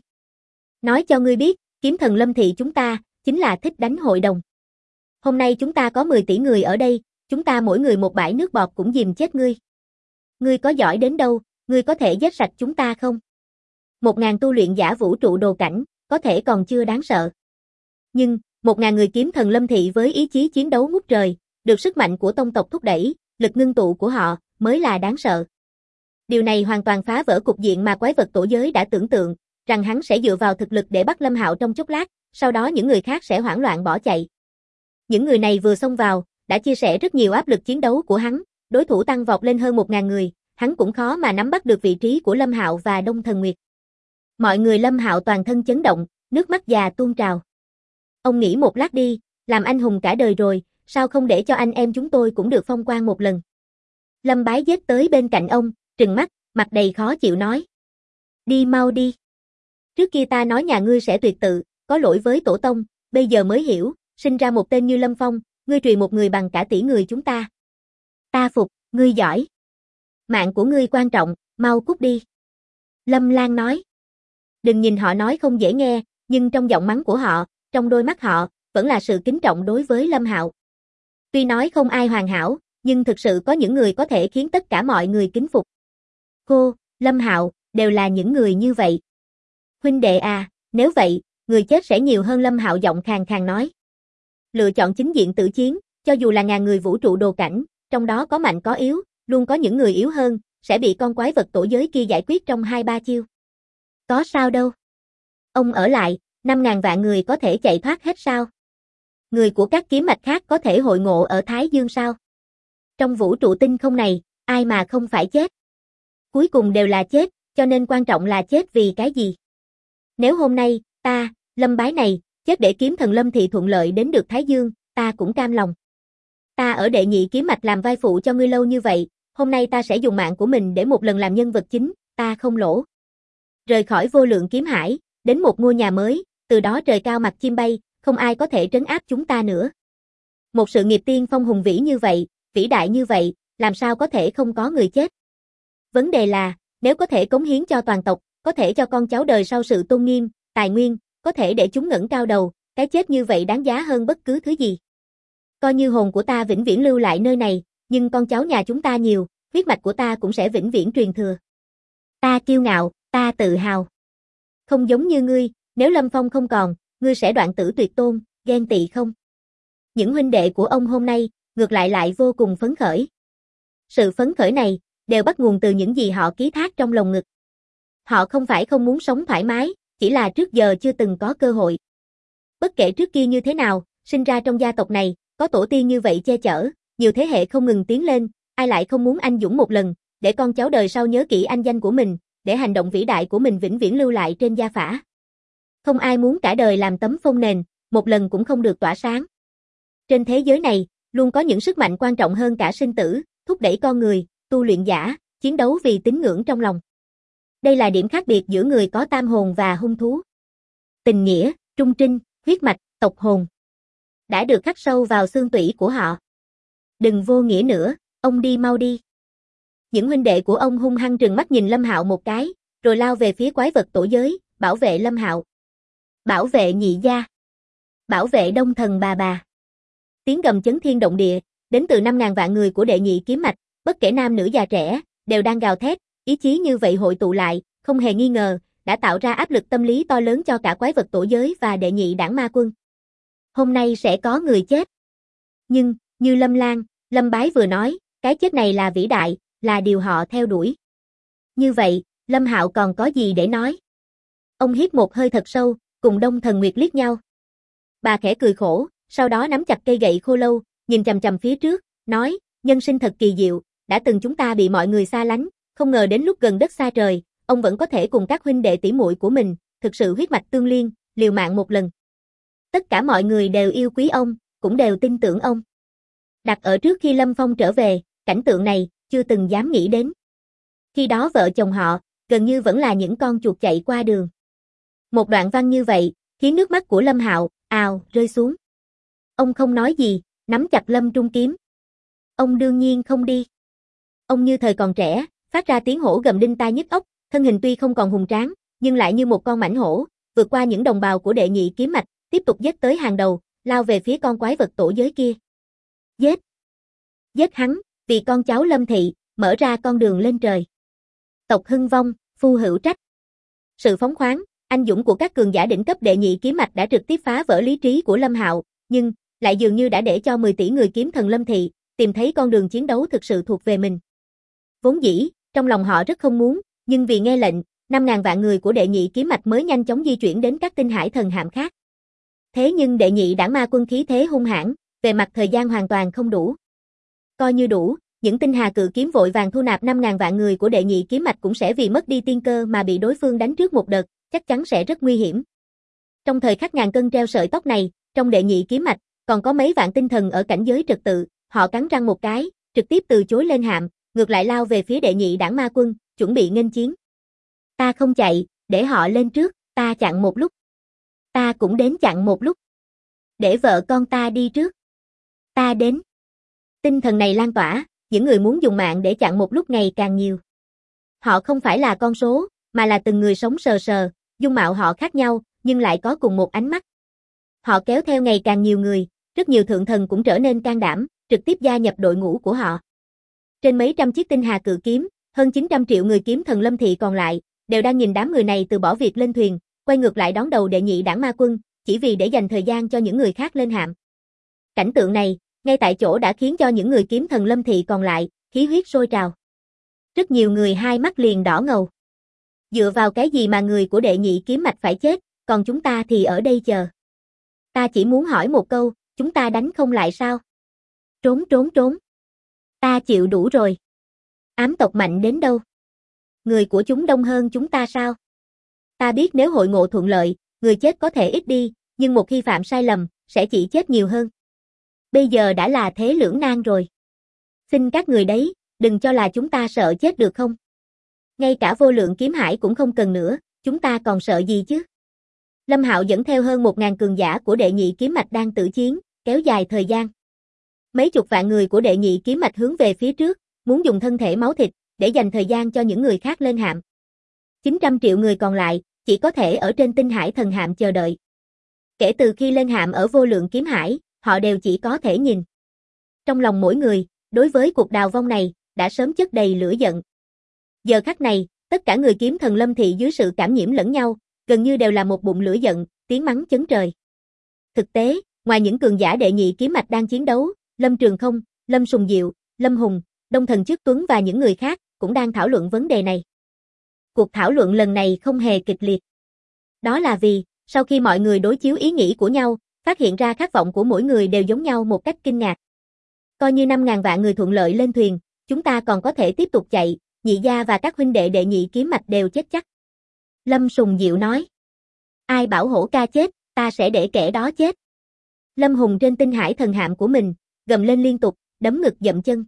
Nói cho ngươi biết, kiếm thần Lâm thị chúng ta, chính là thích đánh hội đồng. Hôm nay chúng ta có 10 tỷ người ở đây, chúng ta mỗi người một bãi nước bọt cũng dìm chết ngươi. Ngươi có giỏi đến đâu, ngươi có thể giết sạch chúng ta không? 1000 tu luyện giả vũ trụ đồ cảnh, có thể còn chưa đáng sợ. Nhưng, 1000 người kiếm thần Lâm thị với ý chí chiến đấu ngút trời, được sức mạnh của tông tộc thúc đẩy, lực ngưng tụ của họ, mới là đáng sợ. Điều này hoàn toàn phá vỡ cục diện mà quái vật tổ giới đã tưởng tượng, rằng hắn sẽ dựa vào thực lực để bắt Lâm Hạo trong chốc lát, sau đó những người khác sẽ hoảng loạn bỏ chạy. Những người này vừa xông vào, đã chia sẻ rất nhiều áp lực chiến đấu của hắn, đối thủ tăng vọt lên hơn 1000 người, hắn cũng khó mà nắm bắt được vị trí của Lâm Hạo và Đông Thần Nguyệt. Mọi người Lâm Hạo toàn thân chấn động, nước mắt già tuôn trào. Ông nghĩ một lát đi, làm anh hùng cả đời rồi, sao không để cho anh em chúng tôi cũng được phong quang một lần. Lâm Bái giết tới bên cạnh ông, trừng mắt, mặt đầy khó chịu nói. Đi mau đi. Trước kia ta nói nhà ngươi sẽ tuyệt tự, có lỗi với tổ tông, bây giờ mới hiểu, sinh ra một tên như Lâm Phong, ngươi truyền một người bằng cả tỷ người chúng ta. Ta phục, ngươi giỏi. Mạng của ngươi quan trọng, mau cút đi. Lâm Lan nói. Đừng nhìn họ nói không dễ nghe, nhưng trong giọng mắng của họ, trong đôi mắt họ, vẫn là sự kính trọng đối với Lâm Hạo. Tuy nói không ai hoàn hảo, nhưng thực sự có những người có thể khiến tất cả mọi người kính phục. Cô, Lâm Hạo, đều là những người như vậy. Huynh đệ à, nếu vậy, người chết sẽ nhiều hơn. Lâm Hạo giọng khàn khàn nói. Lựa chọn chính diện tử chiến, cho dù là ngàn người vũ trụ đồ cảnh, trong đó có mạnh có yếu, luôn có những người yếu hơn, sẽ bị con quái vật tổ giới kia giải quyết trong 2-3 chiêu. Có sao đâu. Ông ở lại, 5000 vạn người có thể chạy thoát hết sao? Người của các kiếm mạch khác có thể hội ngộ ở Thái Dương sao? Trong vũ trụ tinh không này, ai mà không phải chết? Cuối cùng đều là chết, cho nên quan trọng là chết vì cái gì? Nếu hôm nay, ta, Lâm Bái này, chết để kiếm thần Lâm thị thuận lợi đến được Thái Dương, ta cũng cam lòng. Ta ở đệ nhị kiếm mạch làm vai phụ cho ngươi lâu như vậy, hôm nay ta sẽ dùng mạng của mình để một lần làm nhân vật chính, ta không lỗ. Rời khỏi vô lượng kiếm hải, đến một ngôi nhà mới, từ đó trời cao mặt chim bay, không ai có thể trấn áp chúng ta nữa. Một sự nghiệp tiên phong hùng vĩ như vậy, vĩ đại như vậy, làm sao có thể không có người chết? Vấn đề là, nếu có thể cống hiến cho toàn tộc, có thể cho con cháu đời sau sự tôn nghiêm, tài nguyên, có thể để chúng ngẩng cao đầu, cái chết như vậy đáng giá hơn bất cứ thứ gì. Coi như hồn của ta vĩnh viễn lưu lại nơi này, nhưng con cháu nhà chúng ta nhiều, huyết mạch của ta cũng sẽ vĩnh viễn truyền thừa. Ta kiêu ngạo, ta tự hào. Không giống như ngươi, nếu Lâm Phong không còn, ngươi sẽ đoạn tử tuyệt tôn, ghen tị không? Những huynh đệ của ông hôm nay, ngược lại vô cùng phấn khởi. Sự phấn khởi này, đều bắt nguồn từ những gì họ ký thác trong lồng ngực. Họ không phải không muốn sống thoải mái, chỉ là trước giờ chưa từng có cơ hội. Bất kể trước kia như thế nào, sinh ra trong gia tộc này, có tổ tiên như vậy che chở, nhiều thế hệ không ngừng tiến lên, ai lại không muốn anh dũng một lần, để con cháu đời sau nhớ kỹ anh danh của mình, để hành động vĩ đại của mình vĩnh viễn lưu lại trên gia phả. Không ai muốn cả đời làm tấm phông nền, một lần cũng không được tỏa sáng. Trên thế giới này, luôn có những sức mạnh quan trọng hơn cả sinh tử, thúc đẩy con người, tu luyện giả, chiến đấu vì tín ngưỡng trong lòng. Đây là điểm khác biệt giữa người có tam hồn và hung thú. Tình nghĩa, trung trinh, huyết mạch, tộc hồn đã được khắc sâu vào xương tủy của họ. Đừng vô nghĩa nữa, ông đi mau đi. Những huynh đệ của ông hung hăng trừng mắt nhìn Lâm Hạo một cái, rồi lao về phía quái vật tổ giới, bảo vệ Lâm Hạo. Bảo vệ nhị gia. Bảo vệ Đông Thần bà. Tiếng gầm chấn thiên động địa, đến từ 5.000 vạn người của đệ nhị kiếm mạch, bất kể nam nữ già trẻ, đều đang gào thét, ý chí như vậy hội tụ lại, không hề nghi ngờ, đã tạo ra áp lực tâm lý to lớn cho cả quái vật tổ giới và đệ nhị đảng ma quân. Hôm nay sẽ có người chết. Nhưng, như Lâm Lan, Lâm Bái vừa nói, cái chết này là vĩ đại, là điều họ theo đuổi. Như vậy, Lâm Hạo còn có gì để nói? Ông hít một hơi thật sâu, cùng Đông Thần Nguyệt liếc nhau. Bà khẽ cười khổ, sau đó nắm chặt cây gậy khô lâu, nhìn chằm chằm phía trước, nói, nhân sinh thật kỳ diệu, đã từng chúng ta bị mọi người xa lánh, không ngờ đến lúc gần đất xa trời, ông vẫn có thể cùng các huynh đệ tỷ muội của mình, thực sự huyết mạch tương liên, liều mạng một lần. Tất cả mọi người đều yêu quý ông, cũng đều tin tưởng ông. Đặt ở trước khi Lâm Phong trở về, cảnh tượng này, chưa từng dám nghĩ đến. Khi đó vợ chồng họ, gần như vẫn là những con chuột chạy qua đường. Một đoạn văn như vậy, khiến nước mắt của Lâm Hạo, ào, rơi xuống. Ông không nói gì, nắm chặt Lâm Trung kiếm. Ông đương nhiên không đi. Ông như thời còn trẻ, phát ra tiếng hổ gầm đinh tai nhức óc, thân hình tuy không còn hùng tráng, nhưng lại như một con mãnh hổ, vượt qua những đồng bào của đệ nhị kiếm mạch, tiếp tục giết tới hàng đầu, lao về phía con quái vật tổ giới kia. Giết! Giết hắn, vì con cháu Lâm thị, mở ra con đường lên trời. Tộc hưng vong, phu hữu trách. Sự phóng khoáng, anh dũng của các cường giả đỉnh cấp đệ nhị kiếm mạch đã trực tiếp phá vỡ lý trí của Lâm Hạo, nhưng lại dường như đã để cho 10 tỷ người kiếm thần Lâm thị tìm thấy con đường chiến đấu thực sự thuộc về mình. Vốn dĩ, trong lòng họ rất không muốn, nhưng vì nghe lệnh, 5.000 vạn người của đệ nhị kiếm mạch mới nhanh chóng di chuyển đến các tinh hải thần hạm khác. Thế nhưng đệ nhị đảng ma quân khí thế hung hãn, về mặt thời gian hoàn toàn không đủ. Coi như đủ, những tinh hà cự kiếm vội vàng thu nạp 5.000 vạn người của đệ nhị kiếm mạch cũng sẽ vì mất đi tiên cơ mà bị đối phương đánh trước một đợt, chắc chắn sẽ rất nguy hiểm. Trong thời khắc ngàn cân treo sợi tóc này, trong đệ nhị kiếm mạch, còn có mấy vạn tinh thần ở cảnh giới trật tự, họ cắn răng một cái, trực tiếp từ chối lên hạm, ngược lại lao về phía đệ nhị đảng ma quân, chuẩn bị nghênh chiến. Ta không chạy, để họ lên trước, ta chặn một lúc. Ta cũng đến chặn một lúc. Để vợ con ta đi trước. Ta đến. Tinh thần này lan tỏa, những người muốn dùng mạng để chặn một lúc ngày càng nhiều. Họ không phải là con số, mà là từng người sống sờ sờ, dung mạo họ khác nhau, nhưng lại có cùng một ánh mắt. Họ kéo theo ngày càng nhiều người, rất nhiều thượng thần cũng trở nên can đảm, trực tiếp gia nhập đội ngũ của họ. Trên mấy trăm chiếc tinh hà cự kiếm, hơn 900 triệu người kiếm thần Lâm thị còn lại, đều đang nhìn đám người này từ bỏ việc lên thuyền, quay ngược lại đón đầu đệ nhị đảng ma quân, chỉ vì để dành thời gian cho những người khác lên hạm. Cảnh tượng này, ngay tại chỗ đã khiến cho những người kiếm thần Lâm thị còn lại, khí huyết sôi trào. Rất nhiều người hai mắt liền đỏ ngầu. Dựa vào cái gì mà người của đệ nhị kiếm mạch phải chết, còn chúng ta thì ở đây chờ. Ta chỉ muốn hỏi một câu, chúng ta đánh không lại sao? Trốn. Ta chịu đủ rồi. Ám tộc mạnh đến đâu? Người của chúng đông hơn chúng ta sao? Ta biết nếu hội ngộ thuận lợi, người chết có thể ít đi, nhưng một khi phạm sai lầm, sẽ chỉ chết nhiều hơn. Bây giờ đã là thế lưỡng nan rồi. Xin các người đấy, Đừng cho là chúng ta sợ chết được không? Ngay cả vô lượng kiếm hải cũng không cần nữa, chúng ta còn sợ gì chứ? Lâm Hạo dẫn theo hơn 1000 cường giả của đệ nhị kiếm mạch đang tử chiến, kéo dài thời gian. Mấy chục vạn người của đệ nhị kiếm mạch hướng về phía trước, muốn dùng thân thể máu thịt, để dành thời gian cho những người khác lên hạm. 900 triệu người còn lại, chỉ có thể ở trên tinh hải thần hạm chờ đợi. Kể từ khi lên hạm ở vô lượng kiếm hải, họ đều chỉ có thể nhìn. Trong lòng mỗi người, đối với cuộc đào vong này, đã sớm chất đầy lửa giận. Giờ khắc này, tất cả người kiếm thần Lâm Thị dưới sự cảm nhiễm lẫn nhau, gần như đều là một bụng lửa giận, tiếng mắng chấn trời. Thực tế, ngoài những cường giả đệ nhị kiếm mạch đang chiến đấu, Lâm Trường Không, Lâm Sùng Diệu, Lâm Hùng, Đông Thần Trước Tuấn và những người khác cũng đang thảo luận vấn đề này. Cuộc thảo luận lần này không hề kịch liệt. Đó là vì, sau khi mọi người đối chiếu ý nghĩ của nhau, phát hiện ra khát vọng của mỗi người đều giống nhau một cách kinh ngạc. Coi như 5.000 vạn người thuận lợi lên thuyền, chúng ta còn có thể tiếp tục chạy, Nhị gia và các huynh đệ đệ nhị kiếm mạch đều chết chắc. Lâm Sùng Diệu nói. Ai bảo hổ ca chết, ta sẽ để kẻ đó chết. Lâm Hùng trên tinh hải thần hạm của mình, gầm lên liên tục, đấm ngực dậm chân.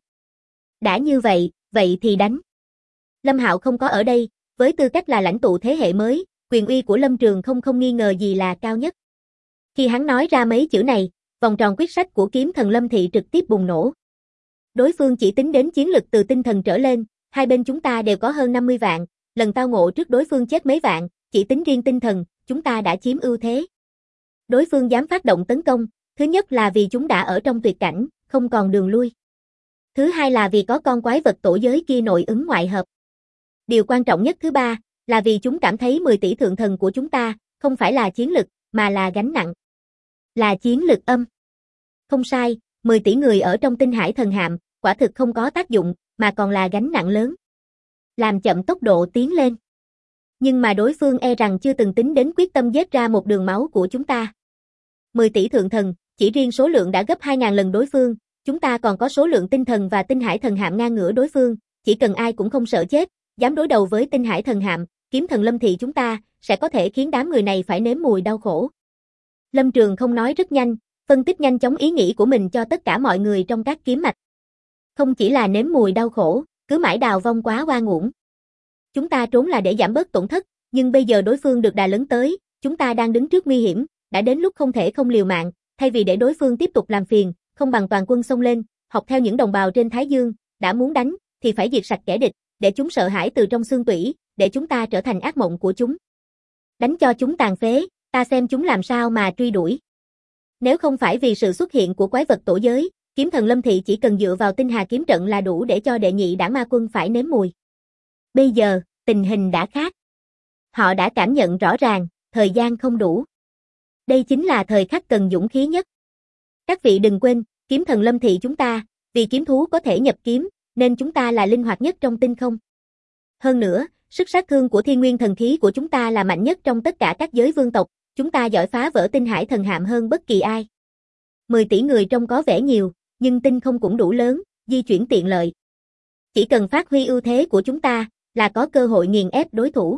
Đã như vậy, vậy thì đánh. Lâm Hạo không có ở đây, với tư cách là lãnh tụ thế hệ mới, quyền uy của Lâm Trường không nghi ngờ gì là cao nhất. Khi hắn nói ra mấy chữ này, vòng tròn quyết sách của kiếm thần Lâm Thị trực tiếp bùng nổ. Đối phương chỉ tính đến chiến lực từ tinh thần trở lên, hai bên chúng ta đều có hơn 50 vạn, lần tao ngộ trước đối phương chết mấy vạn, chỉ tính riêng tinh thần, chúng ta đã chiếm ưu thế. Đối phương dám phát động tấn công, thứ nhất là vì chúng đã ở trong tuyệt cảnh, không còn đường lui. Thứ hai là vì có con quái vật tổ giới kia nội ứng ngoại hợp. Điều quan trọng nhất thứ ba, là vì chúng cảm thấy 10 tỷ thượng thần của chúng ta, không phải là chiến lực, mà là gánh nặng. Là chiến lực âm. Không sai, 10 tỷ người ở trong tinh hải thần hạm, quả thực không có tác dụng, mà còn là gánh nặng lớn. Làm chậm tốc độ tiến lên. Nhưng mà đối phương e rằng chưa từng tính đến quyết tâm giết ra một đường máu của chúng ta. 10 tỷ thượng thần, chỉ riêng số lượng đã gấp 2.000 lần đối phương, chúng ta còn có số lượng tinh thần và tinh hải thần hạm ngang ngửa đối phương, chỉ cần ai cũng không sợ chết, dám đối đầu với tinh hải thần hạm, kiếm thần Lâm Thị chúng ta, sẽ có thể khiến đám người này phải nếm mùi đau khổ. Lâm Trường không nói rất nhanh, phân tích nhanh chóng ý nghĩ của mình cho tất cả mọi người trong các kiếm mạch. Không chỉ là nếm mùi đau khổ, cứ mãi đào vong quá oan uổng. Chúng ta trốn là để giảm bớt tổn thất, nhưng bây giờ đối phương được đà lớn tới, chúng ta đang đứng trước nguy hiểm, đã đến lúc không thể không liều mạng, thay vì để đối phương tiếp tục làm phiền, không bằng toàn quân xông lên, học theo những đồng bào trên Thái Dương, đã muốn đánh, thì phải diệt sạch kẻ địch, để chúng sợ hãi từ trong xương tủy, để chúng ta trở thành ác mộng của chúng. Đánh cho chúng tàn phế, ta xem chúng làm sao mà truy đuổi. Nếu không phải vì sự xuất hiện của quái vật tổ giới, kiếm thần Lâm Thị chỉ cần dựa vào tinh hà kiếm trận là đủ để cho đệ nhị đảng ma quân phải nếm mùi. Bây giờ, tình hình đã khác. Họ đã cảm nhận rõ ràng, thời gian không đủ. Đây chính là thời khắc cần dũng khí nhất. Các vị đừng quên, kiếm thần Lâm Thị chúng ta, vì kiếm thú có thể nhập kiếm, nên chúng ta là linh hoạt nhất trong tinh không. Hơn nữa, sức sát thương của thiên nguyên thần khí của chúng ta là mạnh nhất trong tất cả các giới vương tộc, chúng ta giỏi phá vỡ tinh hải thần hạm hơn bất kỳ ai. 10 tỷ người trông có vẻ nhiều, nhưng tinh không cũng đủ lớn, di chuyển tiện lợi. Chỉ cần phát huy ưu thế của chúng ta, là có cơ hội nghiền ép đối thủ.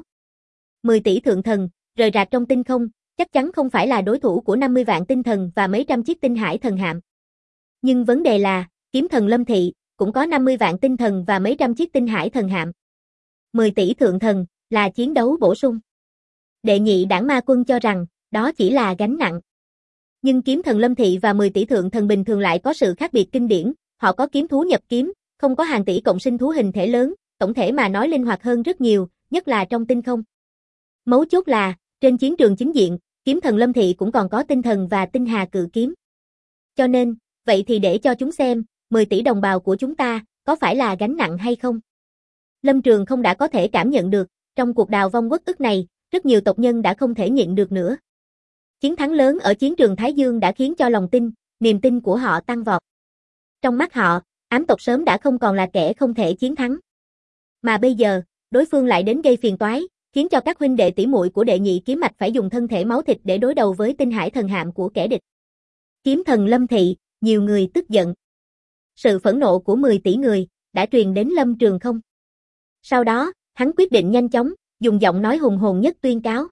10 tỷ thượng thần, rời rạc trong tinh không, chắc chắn không phải là đối thủ của 50 vạn tinh thần và mấy trăm chiếc tinh hải thần hạm. Nhưng vấn đề là, kiếm thần Lâm Thị, cũng có 50 vạn tinh thần và mấy trăm chiếc tinh hải thần hạm. 10 tỷ thượng thần, là chiến đấu bổ sung. Đệ nhị đảng ma quân cho rằng, đó chỉ là gánh nặng. Nhưng kiếm thần Lâm Thị và 10 tỷ thượng thần bình thường lại có sự khác biệt kinh điển, họ có kiếm thú nhập kiếm, không có hàng tỷ cộng sinh thú hình thể lớn, tổng thể mà nói linh hoạt hơn rất nhiều, nhất là trong tinh không. Mấu chốt là, trên chiến trường chính diện, kiếm thần Lâm Thị cũng còn có tinh thần và tinh hà cự kiếm. Cho nên, vậy thì để cho chúng xem, 10 tỷ đồng bào của chúng ta, có phải là gánh nặng hay không? Lâm Trường không đã có thể cảm nhận được, trong cuộc đào vong uất ức này, rất nhiều tộc nhân đã không thể nhịn được nữa. Chiến thắng lớn ở chiến trường Thái Dương đã khiến cho lòng tin, niềm tin của họ tăng vọt. Trong mắt họ, ám tộc sớm đã không còn là kẻ không thể chiến thắng. Mà bây giờ, đối phương lại đến gây phiền toái, khiến cho các huynh đệ tỷ muội của đệ nhị kiếm mạch phải dùng thân thể máu thịt để đối đầu với tinh hải thần hạm của kẻ địch. Kiếm thần Lâm Thị, nhiều người tức giận. Sự phẫn nộ của 10 tỷ người, đã truyền đến Lâm Trường Không. Sau đó, hắn quyết định nhanh chóng, dùng giọng nói hùng hồn nhất tuyên cáo.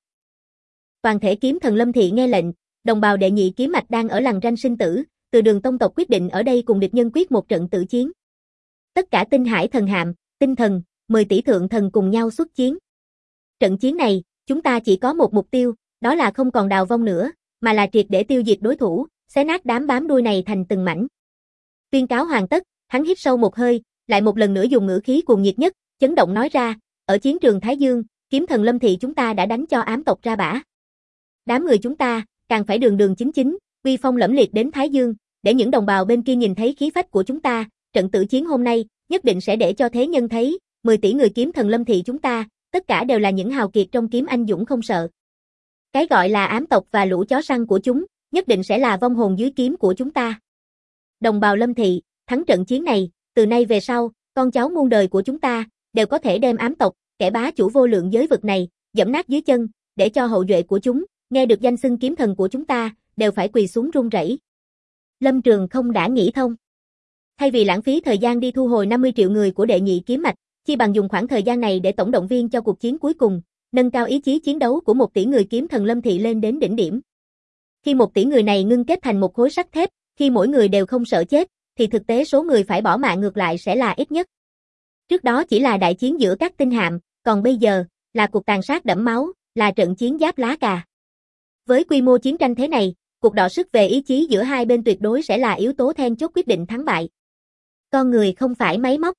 Toàn thể kiếm thần Lâm Thị nghe lệnh, đồng bào đệ nhị kiếm mạch đang ở lằn ranh sinh tử, từ đường tông tộc quyết định ở đây cùng địch nhân quyết một trận tử chiến. Tất cả tinh hải thần hạm, tinh thần, 10 tỷ thượng thần cùng nhau xuất chiến. Trận chiến này, chúng ta chỉ có một mục tiêu, đó là không còn đào vong nữa, mà là triệt để tiêu diệt đối thủ, xé nát đám bám đuôi này thành từng mảnh. Tuyên cáo hoàn tất, hắn hít sâu một hơi, lại một lần nữa dùng ngữ khí cuồng nhiệt nhất, chấn động nói ra, ở chiến trường Thái Dương, kiếm thần Lâm Thị chúng ta đã đánh cho ám tộc ra bả. Đám người chúng ta, càng phải đường đường chính chính, uy phong lẫm liệt đến Thái Dương, để những đồng bào bên kia nhìn thấy khí phách của chúng ta, trận tử chiến hôm nay, nhất định sẽ để cho thế nhân thấy, 10 tỷ người kiếm thần Lâm Thị chúng ta, tất cả đều là những hào kiệt trong kiếm anh dũng không sợ. Cái gọi là ám tộc và lũ chó săn của chúng, nhất định sẽ là vong hồn dưới kiếm của chúng ta. Đồng bào Lâm Thị, thắng trận chiến này, từ nay về sau, con cháu muôn đời của chúng ta, đều có thể đem ám tộc, kẻ bá chủ vô lượng giới vực này, dẫm nát dưới chân, để cho hậu duệ của chúng, nghe được danh xưng kiếm thần của chúng ta, đều phải quỳ xuống run rẩy. Lâm Trường không đã nghĩ thông. Thay vì lãng phí thời gian đi thu hồi 50 triệu người của đệ nhị kiếm mạch, chi bằng dùng khoảng thời gian này để tổng động viên cho cuộc chiến cuối cùng, nâng cao ý chí chiến đấu của 1 tỷ người kiếm thần Lâm Thị lên đến đỉnh điểm. Khi 1 tỷ người này ngưng kết thành một khối sắt thép, khi mỗi người đều không sợ chết, thì thực tế số người phải bỏ mạng ngược lại sẽ là ít nhất. Trước đó chỉ là đại chiến giữa các tinh hạm, còn bây giờ, là cuộc tàn sát đẫm máu, là trận chiến giáp lá cà. Với quy mô chiến tranh thế này, cuộc đọ sức về ý chí giữa hai bên tuyệt đối sẽ là yếu tố then chốt quyết định thắng bại. Con người không phải máy móc.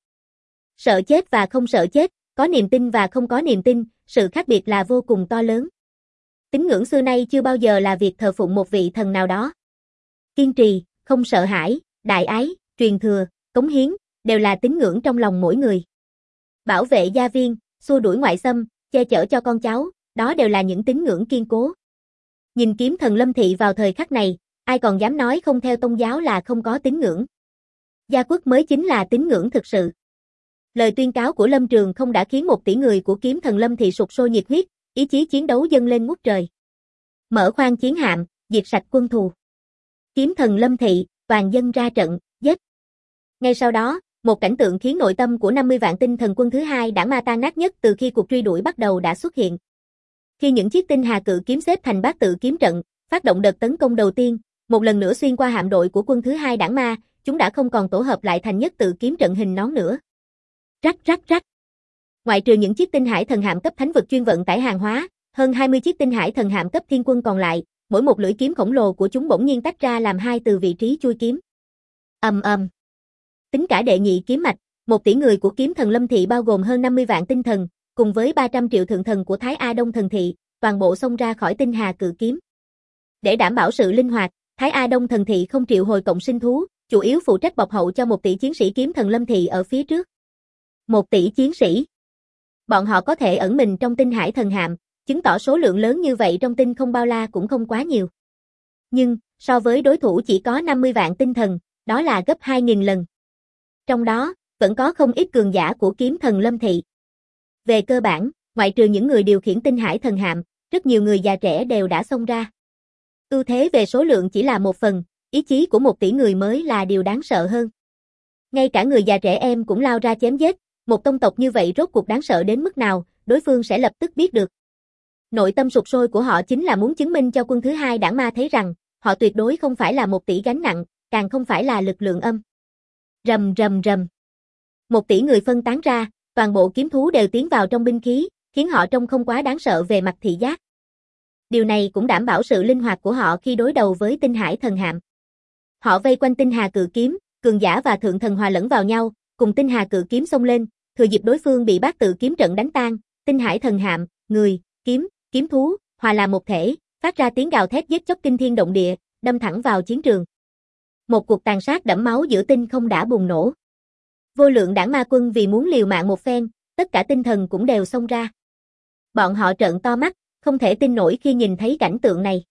Sợ chết và không sợ chết, có niềm tin và không có niềm tin, sự khác biệt là vô cùng to lớn. Tín ngưỡng xưa nay chưa bao giờ là việc thờ phụng một vị thần nào đó. Kiên trì, không sợ hãi, đại ái, truyền thừa, cống hiến, đều là tín ngưỡng trong lòng mỗi người. Bảo vệ gia viên, xua đuổi ngoại xâm, che chở cho con cháu, đó đều là những tín ngưỡng kiên cố. Nhìn kiếm thần Lâm Thị vào thời khắc này, ai còn dám nói không theo tôn giáo là không có tín ngưỡng. Gia quốc mới chính là tín ngưỡng thực sự. Lời tuyên cáo của Lâm Trường không đã khiến 1 tỷ người của kiếm thần Lâm Thị sục sôi nhiệt huyết, ý chí chiến đấu dâng lên ngút trời. Mở khoang chiến hạm, diệt sạch quân thù. Kiếm thần Lâm Thị, toàn dân ra trận, giết. Ngay sau đó, một cảnh tượng khiến nội tâm của 50 vạn tinh thần quân thứ hai đảng ma tan nát nhất từ khi cuộc truy đuổi bắt đầu đã xuất hiện. Khi những chiếc tinh hà cự kiếm xếp thành bát tự kiếm trận, phát động đợt tấn công đầu tiên, một lần nữa xuyên qua hạm đội của quân thứ hai đảng ma, chúng đã không còn tổ hợp lại thành nhất tự kiếm trận hình nón nữa. Rắc rắc rắc. Ngoại trừ những chiếc tinh hải thần hạm cấp thánh vực chuyên vận tải hàng hóa, hơn 20 chiếc tinh hải thần hạm cấp thiên quân còn lại, mỗi một lưỡi kiếm khổng lồ của chúng bỗng nhiên tách ra làm hai từ vị trí chui kiếm. Ầm ầm. Tính cả đệ nhị kiếm mạch, 1 tỷ người của kiếm thần Lâm Thị bao gồm hơn 50 vạn tinh thần, cùng với 300 triệu thượng thần của Thái A Đông thần thị, toàn bộ xông ra khỏi tinh hà cự kiếm. Để đảm bảo sự linh hoạt, Thái A Đông thần thị không triệu hồi cộng sinh thú, chủ yếu phụ trách bọc hậu cho 1 tỷ chiến sĩ kiếm thần Lâm Thị ở phía trước. 1 tỷ chiến sĩ. Bọn họ có thể ẩn mình trong tinh hải thần hạm, chứng tỏ số lượng lớn như vậy trong tinh không bao la cũng không quá nhiều. Nhưng, so với đối thủ chỉ có 50 vạn tinh thần, đó là gấp 2.000 lần. Trong đó, vẫn có không ít cường giả của kiếm thần Lâm Thị. Về cơ bản, ngoại trừ những người điều khiển tinh hải thần hạm, rất nhiều người già trẻ đều đã xông ra. Ưu thế về số lượng chỉ là một phần, ý chí của 1 tỷ người mới là điều đáng sợ hơn. Ngay cả người già trẻ em cũng lao ra chém giết, một tông tộc như vậy rốt cuộc đáng sợ đến mức nào, đối phương sẽ lập tức biết được. Nội tâm sục sôi của họ chính là muốn chứng minh cho quân thứ hai đảng ma thấy rằng, họ tuyệt đối không phải là 1 tỷ gánh nặng, càng không phải là lực lượng âm. Rầm rầm rầm. 1 tỷ người phân tán ra, toàn bộ kiếm thú đều tiến vào trong binh khí, khiến họ trông không quá đáng sợ về mặt thị giác. Điều này cũng đảm bảo sự linh hoạt của họ khi đối đầu với tinh hải thần hạm. Họ vây quanh tinh hà cự kiếm, cường giả và thượng thần hòa lẫn vào nhau, cùng tinh hà cự kiếm xông lên, thừa dịp đối phương bị bát tự kiếm trận đánh tan, tinh hải thần hạm, người, kiếm thú, hòa làm một thể, phát ra tiếng gào thét giết chóc kinh thiên động địa, đâm thẳng vào chiến trường. Một cuộc tàn sát đẫm máu giữa tinh không đã bùng nổ. Vô lượng đảng ma quân vì muốn liều mạng một phen, tất cả tinh thần cũng đều xông ra. Bọn họ trợn to mắt, không thể tin nổi khi nhìn thấy cảnh tượng này.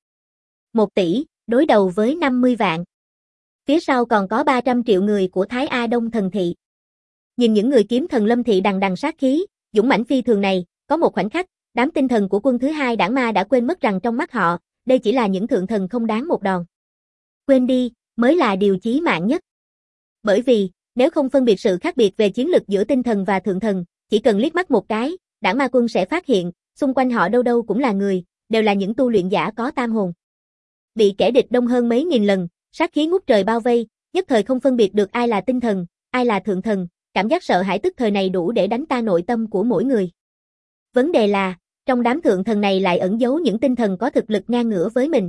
1 tỷ, đối đầu với 50 vạn. Phía sau còn có 300 triệu người của Thái A Đông thần thị. Nhìn những người kiếm thần Lâm Thị đằng đằng sát khí, dũng mãnh phi thường này, có một khoảnh khắc, đám tinh thần của quân thứ hai đảng ma đã quên mất rằng trong mắt họ, đây chỉ là những thượng thần không đáng một đòn. Quên đi, mới là điều chí mạng nhất. Bởi vì, nếu không phân biệt sự khác biệt về chiến lực giữa tinh thần và thượng thần, chỉ cần liếc mắt một cái, đảng ma quân sẽ phát hiện, xung quanh họ đâu đâu cũng là người, đều là những tu luyện giả có tam hồn. Bị kẻ địch đông hơn mấy nghìn lần, sát khí ngút trời bao vây, nhất thời không phân biệt được ai là tinh thần, ai là thượng thần, cảm giác sợ hãi tức thời này đủ để đánh tan nội tâm của mỗi người. Vấn đề là, trong đám thượng thần này lại ẩn giấu những tinh thần có thực lực ngang ngửa với mình.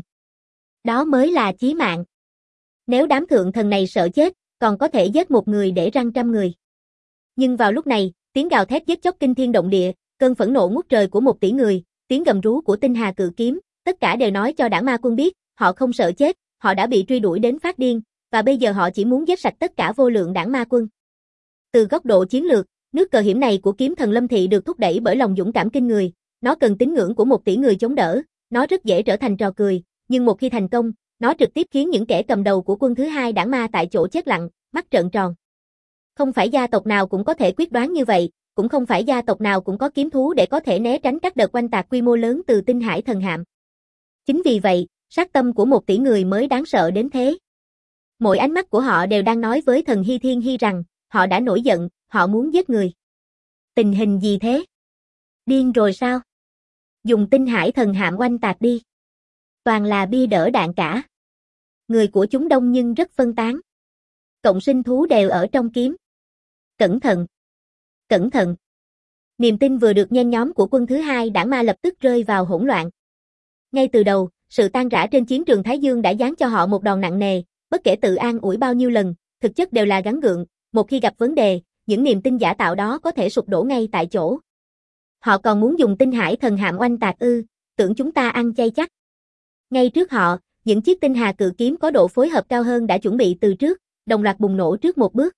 Đó mới là chí mạng. Nếu đám thượng thần này sợ chết, còn có thể giết một người để răn trăm người. Nhưng vào lúc này, tiếng gào thét giết chóc kinh thiên động địa, cơn phẫn nộ ngút trời của 1 tỷ người, tiếng gầm rú của tinh hà cự kiếm, tất cả đều nói cho Đảng Ma Quân biết, họ không sợ chết, họ đã bị truy đuổi đến phát điên, và bây giờ họ chỉ muốn giết sạch tất cả vô lượng Đảng Ma Quân. Từ góc độ chiến lược, nước cờ hiểm này của kiếm thần Lâm Thị được thúc đẩy bởi lòng dũng cảm kinh người, nó cần tín ngưỡng của 1 tỷ người chống đỡ, nó rất dễ trở thành trò cười, nhưng một khi thành công, nó trực tiếp khiến những kẻ cầm đầu của quân thứ hai Đảng Ma tại chỗ chết lặng, mắt trợn tròn. Không phải gia tộc nào cũng có thể quyết đoán như vậy, cũng không phải gia tộc nào cũng có kiếm thú để có thể né tránh các đợt oanh tạc quy mô lớn từ tinh hải thần hạm. Chính vì vậy, sát tâm của 1 tỷ người mới đáng sợ đến thế. Mỗi ánh mắt của họ đều đang nói với thần Hy Thiên Hy rằng, họ đã nổi giận, họ muốn giết người. Tình hình gì thế? Điên rồi sao? Dùng tinh hải thần hạm oanh tạc đi. Toàn là bia đỡ đạn cả. Người của chúng đông nhưng rất phân tán. Cộng sinh thú đều ở trong kiếm. Cẩn thận! Cẩn thận! Niềm tin vừa được nhen nhóm của quân thứ hai Đảng Ma lập tức rơi vào hỗn loạn. Ngay từ đầu, sự tan rã trên chiến trường Thái Dương đã giáng cho họ một đòn nặng nề, bất kể tự an ủi bao nhiêu lần, thực chất đều là gắng gượng, một khi gặp vấn đề, những niềm tin giả tạo đó có thể sụp đổ ngay tại chỗ. Họ còn muốn dùng tinh hải thần hạm oanh tạc ư, tưởng chúng ta ăn chay chắc. Ngay trước họ, những chiếc tinh hà cự kiếm có độ phối hợp cao hơn đã chuẩn bị từ trước, đồng loạt bùng nổ trước một bước.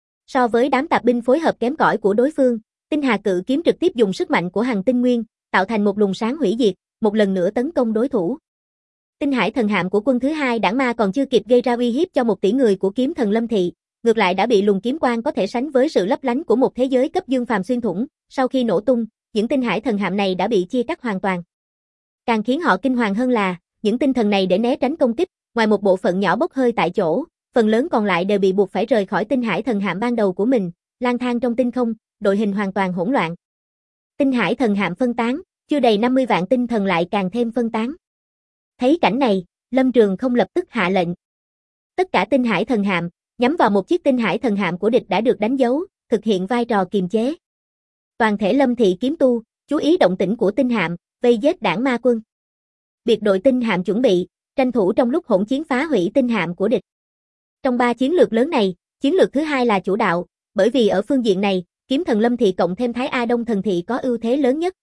So với đám tạp binh phối hợp kém cỏi của đối phương, tinh hà cự kiếm trực tiếp dùng sức mạnh của hằng tinh nguyên, tạo thành một luồng sáng hủy diệt, một lần nữa tấn công đối thủ. Tinh hải thần hạm của quân thứ hai Đảng Ma còn chưa kịp gây ra uy hiếp cho 1 tỷ người của kiếm thần Lâm Thị, ngược lại đã bị luồng kiếm quang có thể sánh với sự lấp lánh của một thế giới cấp dương phàm xuyên thủng. Sau khi nổ tung, những tinh hải thần hạm này đã bị chia cắt hoàn toàn. Càng khiến họ kinh hoàng hơn là, những tinh thần này để né tránh công kích, ngoài một bộ phận nhỏ bốc hơi tại chỗ, phần lớn còn lại đều bị buộc phải rời khỏi tinh hải thần hạm ban đầu của mình, lang thang trong tinh không, đội hình hoàn toàn hỗn loạn. Tinh hải thần hạm phân tán, chưa đầy 50 vạn tinh thần lại càng thêm phân tán. Thấy cảnh này, Lâm Trường không lập tức hạ lệnh. Tất cả tinh hải thần hạm, nhắm vào một chiếc tinh hải thần hạm của địch đã được đánh dấu, thực hiện vai trò kiềm chế. Toàn thể Lâm Thị kiếm tu, chú ý động tĩnh của tinh hạm, vây giết Đảng Ma Quân. Biệt đội tinh hạm chuẩn bị, tranh thủ trong lúc hỗn chiến phá hủy tinh hạm của địch. Trong 3 chiến lược lớn này, chiến lược thứ hai là chủ đạo, bởi vì ở phương diện này, kiếm thần Lâm Thị cộng thêm Thái A Đông thần thị có ưu thế lớn nhất.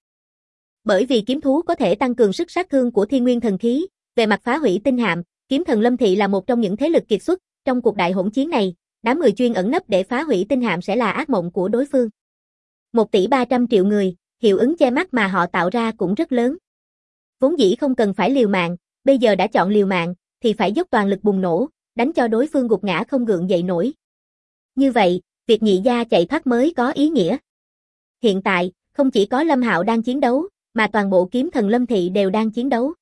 Bởi vì kiếm thú có thể tăng cường sức sát thương của thiên nguyên thần khí, về mặt phá hủy tinh hạm, kiếm thần Lâm Thị là một trong những thế lực kiệt xuất, trong cuộc đại hỗn chiến này, đám người chuyên ẩn nấp để phá hủy tinh hạm sẽ là ác mộng của đối phương. 1 tỷ 300 triệu người, hiệu ứng che mắt mà họ tạo ra cũng rất lớn. Vốn dĩ không cần phải liều mạng, bây giờ đã chọn liều mạng, thì phải dốc toàn lực bùng nổ, đánh cho đối phương gục ngã không gượng dậy nổi. Như vậy, việc nhị gia chạy thoát mới có ý nghĩa. Hiện tại, không chỉ có Lâm Hạo đang chiến đấu, mà toàn bộ kiếm thần Lâm Thị đều đang chiến đấu.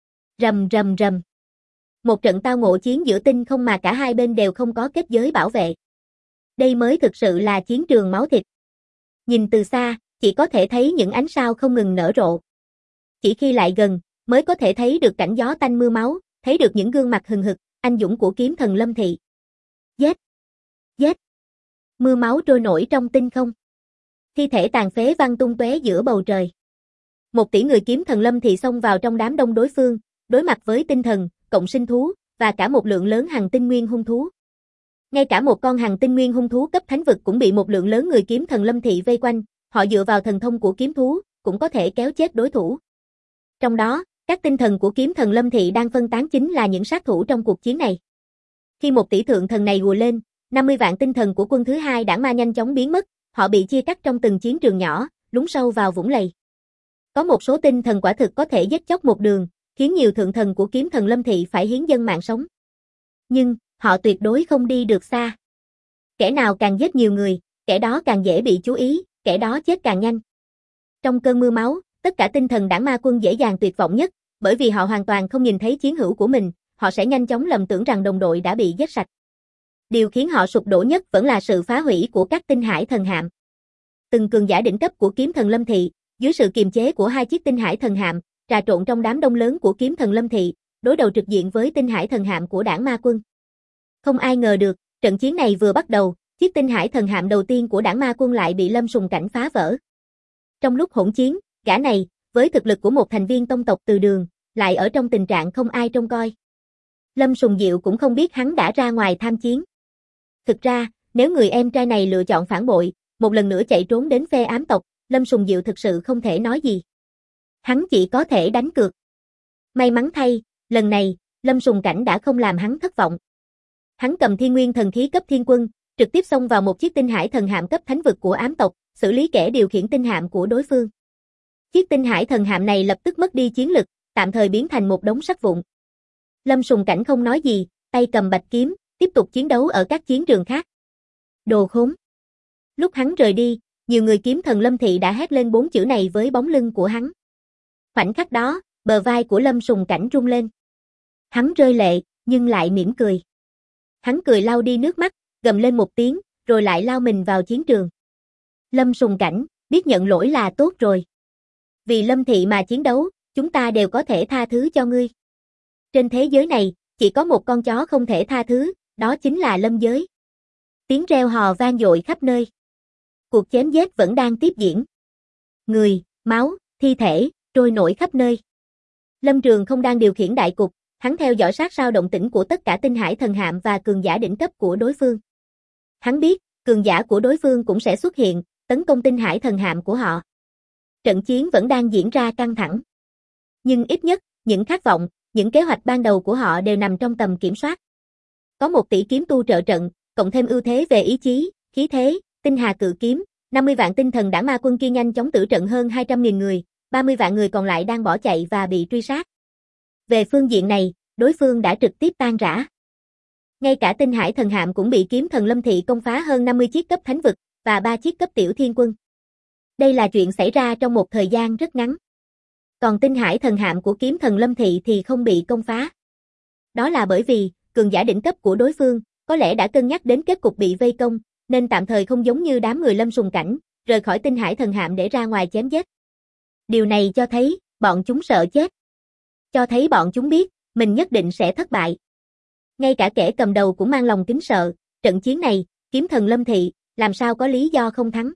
Rầm rầm rầm. Một trận tao ngộ chiến giữa tinh không mà cả hai bên đều không có kết giới bảo vệ. Đây mới thực sự là chiến trường máu thịt. Nhìn từ xa, chỉ có thể thấy những ánh sao không ngừng nở rộ. Chỉ khi lại gần, mới có thể thấy được cảnh gió tanh mưa máu, thấy được những gương mặt hừng hực, anh dũng của kiếm thần Lâm Thị. Giết! Giết! Mưa máu trôi nổi trong tinh không. Thi thể tàn phế văng tung tóe giữa bầu trời. 1 tỷ người kiếm thần Lâm Thị xông vào trong đám đông đối phương, đối mặt với tinh thần, cộng sinh thú, và cả một lượng lớn hằng tinh nguyên hung thú. Ngay cả một con hằng tinh nguyên hung thú cấp thánh vực cũng bị một lượng lớn người kiếm thần Lâm Thị vây quanh, họ dựa vào thần thông của kiếm thú, cũng có thể kéo chết đối thủ. Trong đó, các tinh thần của kiếm thần Lâm Thị đang phân tán chính là những sát thủ trong cuộc chiến này. Khi 1 tỷ thượng thần này hùa lên, 50 vạn tinh thần của quân thứ hai Đảng Ma nhanh chóng biến mất, họ bị chia cắt trong từng chiến trường nhỏ, lún sâu vào vũng lầy. Có một số tinh thần quả thực có thể giết chóc một đường, khiến nhiều thượng thần của kiếm thần Lâm Thị phải hiến dâng mạng sống. Nhưng, họ tuyệt đối không đi được xa. Kẻ nào càng giết nhiều người, kẻ đó càng dễ bị chú ý, kẻ đó chết càng nhanh. Trong cơn mưa máu, tất cả tinh thần Đảng Ma quân dễ dàng tuyệt vọng nhất, bởi vì họ hoàn toàn không nhìn thấy chiến hữu của mình, họ sẽ nhanh chóng lầm tưởng rằng đồng đội đã bị giết sạch. Điều khiến họ sụp đổ nhất vẫn là sự phá hủy của các tinh hải thần hạm. Từng cường giả đỉnh cấp của kiếm thần Lâm Thị, dưới sự kiềm chế của 2 chiếc tinh hải thần hạm, trà trộn trong đám đông lớn của kiếm thần Lâm Thị, đối đầu trực diện với tinh hải thần hạm của Đảng Ma quân. Không ai ngờ được, trận chiến này vừa bắt đầu, Chiếc tinh hải thần hạm đầu tiên của Đảng Ma Quân lại bị Lâm Sùng Cảnh phá vỡ. Trong lúc hỗn chiến, gã này, với thực lực của một thành viên tông tộc Từ Đường, lại ở trong tình trạng không ai trông coi. Lâm Sùng Diệu cũng không biết hắn đã ra ngoài tham chiến. Thực ra, nếu người em trai này lựa chọn phản bội, một lần nữa chạy trốn đến phe ám tộc, Lâm Sùng Diệu thực sự không thể nói gì. Hắn chỉ có thể đánh cược. May mắn thay, lần này, Lâm Sùng Cảnh đã không làm hắn thất vọng. Hắn cầm Thiên Nguyên thần khí cấp thiên quân, trực tiếp xông vào một chiếc tinh hải thần hạm cấp thánh vực của ám tộc, xử lý kẻ điều khiển tinh hạm của đối phương. Chiếc tinh hải thần hạm này lập tức mất đi chiến lực, tạm thời biến thành một đống sắt vụn. Lâm Sùng Cảnh không nói gì, tay cầm bạch kiếm, tiếp tục chiến đấu ở các chiến trường khác. Đồ khốn! Lúc hắn rời đi, nhiều người kiếm thần Lâm Thị đã hét lên 4 chữ này với bóng lưng của hắn. Khoảnh khắc đó, bờ vai của Lâm Sùng Cảnh rung lên. Hắn rơi lệ, nhưng lại mỉm cười. Hắn cười lau đi nước mắt, gầm lên một tiếng, rồi lại lao mình vào chiến trường. Lâm Sùng Cảnh, biết nhận lỗi là tốt rồi. Vì Lâm Thị mà chiến đấu, chúng ta đều có thể tha thứ cho ngươi. Trên thế giới này, chỉ có một con chó không thể tha thứ, đó chính là Lâm Giới. Tiếng reo hò vang dội khắp nơi. Cuộc chém giết vẫn đang tiếp diễn. Người, máu, thi thể, trôi nổi khắp nơi. Lâm Trường không đang điều khiển đại cục, hắn theo dõi sát sao động tĩnh của tất cả tinh hải thần hạm và cường giả đỉnh cấp của đối phương. Hắn biết, cường giả của đối phương cũng sẽ xuất hiện, tấn công tinh hải thần hạm của họ. Trận chiến vẫn đang diễn ra căng thẳng. Nhưng ít nhất, những khát vọng, những kế hoạch ban đầu của họ đều nằm trong tầm kiểm soát. Có 1 tỷ kiếm tu trợ trận, cộng thêm ưu thế về ý chí, khí thế, tinh hà cự kiếm, 50 vạn tinh thần Đảng Ma Quân kia nhanh chóng tử trận hơn 200.000 người, 30 vạn người còn lại đang bỏ chạy và bị truy sát. Về phương diện này, đối phương đã trực tiếp tan rã. Ngay cả tinh hải thần hạm cũng bị kiếm thần Lâm Thị công phá hơn 50 chiếc cấp thánh vực, và 3 chiếc cấp tiểu thiên quân. Đây là chuyện xảy ra trong một thời gian rất ngắn. Còn tinh hải thần hạm của kiếm thần Lâm Thị thì không bị công phá. Đó là bởi vì, cường giả đỉnh cấp của đối phương, có lẽ đã cân nhắc đến kết cục bị vây công, nên tạm thời không giống như đám người Lâm Sùng Cảnh, rời khỏi tinh hải thần hạm để ra ngoài chém giết. Điều này cho thấy, bọn chúng sợ chết. Cho thấy bọn chúng biết, mình nhất định sẽ thất bại. Ngay cả kẻ cầm đầu cũng mang lòng kính sợ, trận chiến này, kiếm thần Lâm Thị, làm sao có lý do không thắng.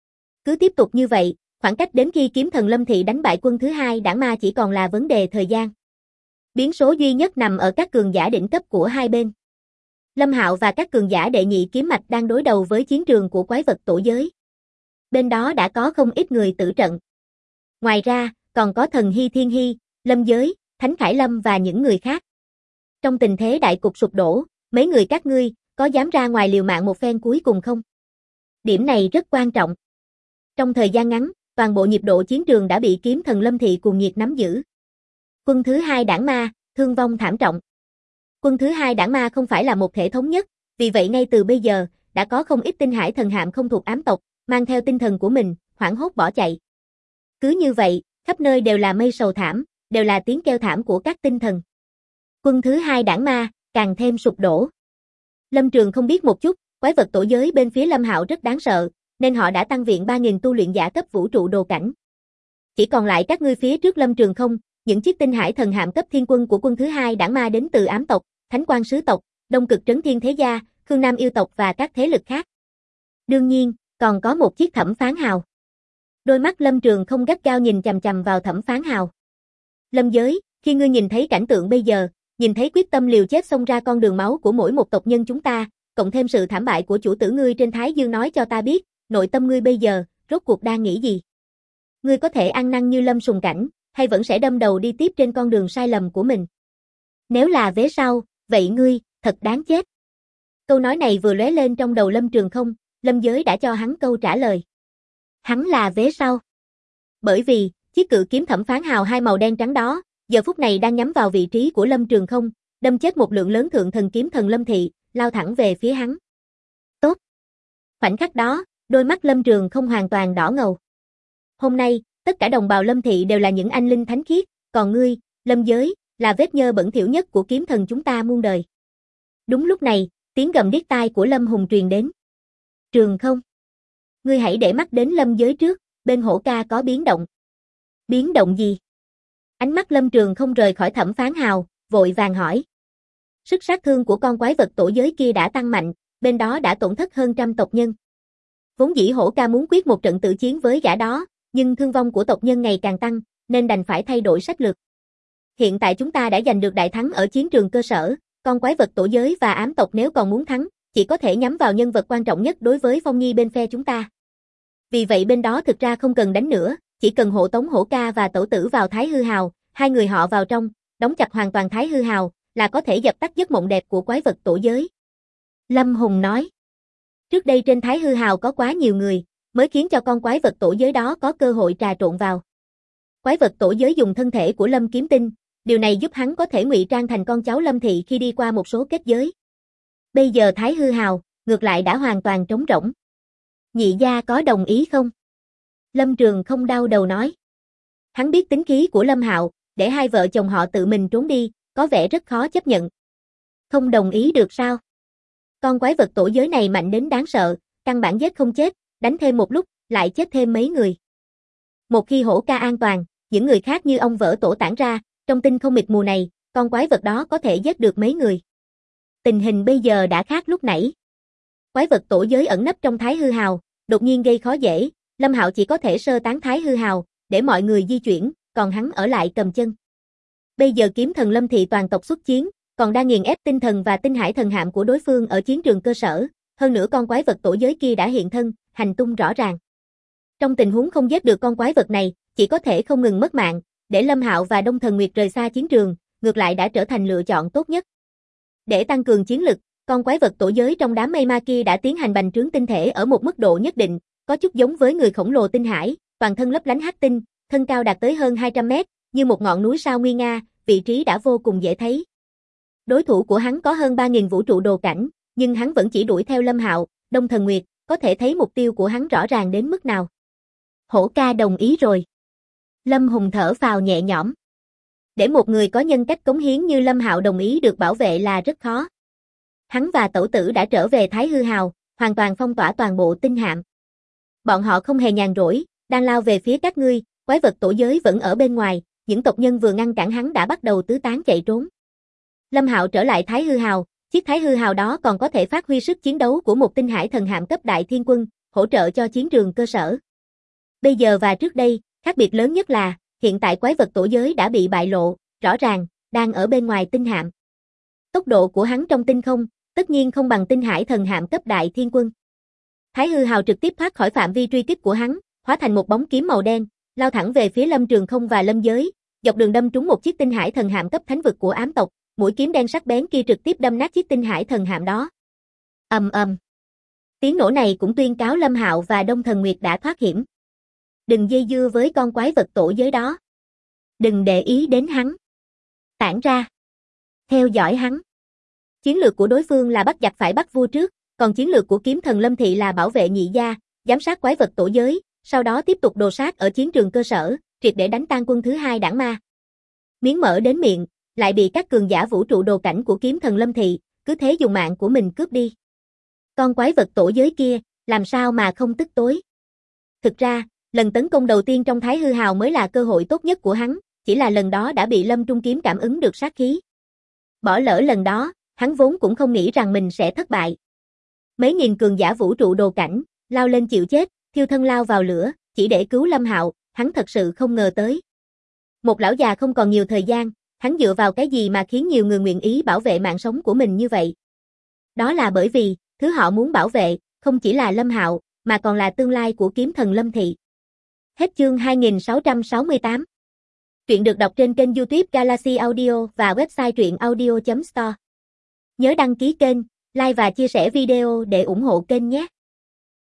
Cứ tiếp tục như vậy, khoảng cách đến khi kiếm thần Lâm Thị đánh bại quân thứ 2 Đảng Ma chỉ còn là vấn đề thời gian. Biến số duy nhất nằm ở các cường giả đỉnh cấp của hai bên. Lâm Hạo và các cường giả đệ nhị kiếm mạch đang đối đầu với chiến trường của quái vật tổ giới. Bên đó đã có không ít người tử trận. Ngoài ra, còn có thần Hy Thiên Hy, Lâm Giới, Thánh Khải Lâm và những người khác. Trong tình thế đại cục sụp đổ, mấy người các ngươi, có dám ra ngoài liều mạng một phen cuối cùng không? Điểm này rất quan trọng. Trong thời gian ngắn, toàn bộ nhịp độ chiến trường đã bị kiếm thần Lâm Thị cuồng nhiệt nắm giữ. Quân thứ 2 Đảng Ma, thương vong thảm trọng. Quân thứ 2 Đảng Ma không phải là một thể thống nhất, vì vậy ngay từ bây giờ, đã có không ít tinh hải thần hạm không thuộc ám tộc, mang theo tinh thần của mình, hoảng hốt bỏ chạy. Cứ như vậy, khắp nơi đều là mây sầu thảm, đều là tiếng kêu thảm của các tinh thần. Quân thứ 2 Đảng Ma, càng thêm sụp đổ. Lâm Trường không biết một chút, quái vật tổ giới bên phía Lâm Hạo rất đáng sợ, nên họ đã tăng viện 3.000 tu luyện giả cấp vũ trụ đồ cảnh. Chỉ còn lại các ngươi phía trước Lâm Trường không, những chiếc tinh hải thần hạm cấp thiên quân của quân thứ 2 Đảng Ma đến từ ám tộc, Thánh Quang sứ tộc, Đông Cực Trấn Thiên Thế Gia, Khương Nam yêu tộc và các thế lực khác. Đương nhiên, còn có một chiếc Thẩm Phán Hào. Đôi mắt Lâm Trường không gắt gao nhìn chằm chằm vào Thẩm Phán Hào. Lâm Giới, khi ngươi nhìn thấy cảnh tượng bây giờ, nhìn thấy quyết tâm liều chết xông ra con đường máu của mỗi một tộc nhân chúng ta, cộng thêm sự thảm bại của chủ tử ngươi trên Thái Dương, nói cho ta biết, nội tâm ngươi bây giờ, rốt cuộc đang nghĩ gì? Ngươi có thể ăn năn như Lâm Sùng Cảnh, hay vẫn sẽ đâm đầu đi tiếp trên con đường sai lầm của mình? Nếu là vế sau, vậy ngươi, thật đáng chết. Câu nói này vừa lóe lên trong đầu Lâm Trường không, Lâm Giới đã cho hắn câu trả lời. Hắn là vế sau. Bởi vì, chiếc cự kiếm Thẩm Phán Hào hai màu đen trắng đó, giờ phút này đang nhắm vào vị trí của Lâm Trường không, đâm chết một lượng lớn thượng thần kiếm thần Lâm Thị, lao thẳng về phía hắn. Tốt. Khoảnh khắc đó, đôi mắt Lâm Trường không hoàn toàn đỏ ngầu. Hôm nay, tất cả đồng bào Lâm Thị đều là những anh linh thánh khiết, còn ngươi, Lâm Giới, là vết nhơ bẩn thỉu nhất của kiếm thần chúng ta muôn đời. Đúng lúc này, tiếng gầm điếc tai của Lâm Hùng truyền đến. Trường không. Ngươi hãy để mắt đến Lâm Giới trước, bên hổ ca có biến động. Biến động gì? Ánh mắt Lâm Trường không rời khỏi Thẩm Phán Hào, vội vàng hỏi. Sức sát thương của con quái vật tổ giới kia đã tăng mạnh, bên đó đã tổn thất hơn 100 tộc nhân. Vốn dĩ Hổ Ca muốn quyết một trận tử chiến với gã đó, nhưng thương vong của tộc nhân ngày càng tăng, nên đành phải thay đổi sách lược. Hiện tại chúng ta đã giành được đại thắng ở chiến trường cơ sở, con quái vật tổ giới và ám tộc nếu còn muốn thắng, chỉ có thể nhắm vào nhân vật quan trọng nhất đối với Phong Nhi bên phe chúng ta. Vì vậy bên đó thực ra không cần đánh nữa, chỉ cần hộ tống Hổ Ca và Tẩu Tử vào Thái Hư Hào, hai người họ vào trong, đóng chặt hoàn toàn Thái Hư Hào, là có thể dập tắt giấc mộng đẹp của quái vật tổ giới. Lâm Hùng nói. Trước đây trên Thái Hư Hào có quá nhiều người, mới khiến cho con quái vật tổ giới đó có cơ hội trà trộn vào. Quái vật tổ giới dùng thân thể của Lâm Kiếm Tinh, điều này giúp hắn có thể ngụy trang thành con cháu Lâm Thị khi đi qua một số kết giới. Bây giờ Thái Hư Hào, ngược lại đã hoàn toàn trống rỗng. Nhị gia có đồng ý không? Lâm Trường không đau đầu nói. Hắn biết tính khí của Lâm Hạo, để hai vợ chồng họ tự mình trốn đi, có vẻ rất khó chấp nhận. Không đồng ý được sao? Con quái vật tổ giới này mạnh đến đáng sợ, căn bản giết không chết, đánh thêm một lúc, lại chết thêm mấy người. Một khi Hổ Ca an toàn, những người khác như ông vỡ tổ tản ra, trong tinh không mịt mù này, con quái vật đó có thể giết được mấy người. Tình hình bây giờ đã khác lúc nãy. Quái vật tổ giới ẩn nấp trong Thái Hư Hào, đột nhiên gây khó dễ, Lâm Hạo chỉ có thể sơ tán Thái Hư Hào, để mọi người di chuyển, còn hắn ở lại cầm chân. Bây giờ kiếm thần Lâm Thị toàn tộc xuất chiến, còn đang nghiền ép tinh thần và tinh hải thần hạm của đối phương ở chiến trường cơ sở, hơn nữa con quái vật tổ giới kia đã hiện thân, hành tung rõ ràng. Trong tình huống không giết được con quái vật này, chỉ có thể không ngừng mất mạng, để Lâm Hạo và Đông Thần Nguyệt rời xa chiến trường, ngược lại đã trở thành lựa chọn tốt nhất. Để tăng cường chiến lực, con quái vật tổ giới trong đám mây ma kia đã tiến hành bành trướng tinh thể ở một mức độ nhất định, có chút giống với người khổng lồ tinh hải, toàn thân lấp lánh hắc tinh, thân cao đạt tới hơn 200 mét, như một ngọn núi sao nguy nga, vị trí đã vô cùng dễ thấy. Đối thủ của hắn có hơn 3.000 vũ trụ đồ cảnh, nhưng hắn vẫn chỉ đuổi theo Lâm Hạo, Đông Thần Nguyệt, có thể thấy mục tiêu của hắn rõ ràng đến mức nào. Hổ Ca đồng ý rồi. Lâm Hùng thở phào nhẹ nhõm. Để một người có nhân cách cống hiến như Lâm Hạo đồng ý được bảo vệ là rất khó. Hắn và Tẩu Tử đã trở về Thái Hư Hào, hoàn toàn phong tỏa toàn bộ tinh hạm. Bọn họ không hề nhàn rỗi, đang lao về phía các ngươi, quái vật tổ giới vẫn ở bên ngoài, những tộc nhân vừa ngăn cản hắn đã bắt đầu tứ tán chạy trốn. Lâm Hạo trở lại Thái Hư Hào, chiếc Thái Hư Hào đó còn có thể phát huy sức chiến đấu của một tinh hải thần hạm cấp đại thiên quân, hỗ trợ cho chiến trường cơ sở. Bây giờ và trước đây, khác biệt lớn nhất là, hiện tại quái vật tổ giới đã bị bại lộ, rõ ràng, đang ở bên ngoài tinh hạm. Tốc độ của hắn trong tinh không, tất nhiên không bằng tinh hải thần hạm cấp đại thiên quân. Thái Hư Hào trực tiếp thoát khỏi phạm vi truy kích của hắn, hóa thành một bóng kiếm màu đen, lao thẳng về phía Lâm Trường Không và Lâm Giới, dọc đường đâm trúng một chiếc tinh hải thần hạm cấp thánh vực của ám tộc, mũi kiếm đen sắc bén kia trực tiếp đâm nát chiếc tinh hải thần hạm đó. Ầm ầm. Tiếng nổ này cũng tuyên cáo Lâm Hạo và Đông Thần Nguyệt đã thoát hiểm. Đừng dây dưa với con quái vật tổ giới đó. Đừng để ý đến hắn. Tản ra. Theo dõi hắn. Chiến lược của đối phương là bắt giặc phải bắt vua trước, còn chiến lược của kiếm thần Lâm Thị là bảo vệ nhị gia, giám sát quái vật tổ giới, sau đó tiếp tục đồ sát ở chiến trường cơ sở, triệt để đánh tan quân thứ hai đảng ma. Miếng mỡ đến miệng, lại bị các cường giả vũ trụ đồ cảnh của kiếm thần Lâm Thị, cứ thế dùng mạng của mình cướp đi. Con quái vật tổ giới kia, làm sao mà không tức tối. Thực ra, lần tấn công đầu tiên trong Thái Hư Hào mới là cơ hội tốt nhất của hắn, chỉ là lần đó đã bị Lâm Trung Kiếm cảm ứng được sát khí. Bỏ lỡ lần đó, hắn vốn cũng không nghĩ rằng mình sẽ thất bại. Mấy nghìn cường giả vũ trụ đồ cảnh, lao lên chịu chết, thiêu thân lao vào lửa, chỉ để cứu Lâm Hạo, hắn thật sự không ngờ tới. Một lão già không còn nhiều thời gian, hắn dựa vào cái gì mà khiến nhiều người nguyện ý bảo vệ mạng sống của mình như vậy? Đó là bởi vì, thứ họ muốn bảo vệ, không chỉ là Lâm Hạo, mà còn là tương lai của kiếm thần Lâm Thị. Hết chương 2668. Truyện được đọc trên kênh YouTube Galaxy Audio và website truyệnaudio.store. Nhớ đăng ký kênh, like và chia sẻ video để ủng hộ kênh nhé.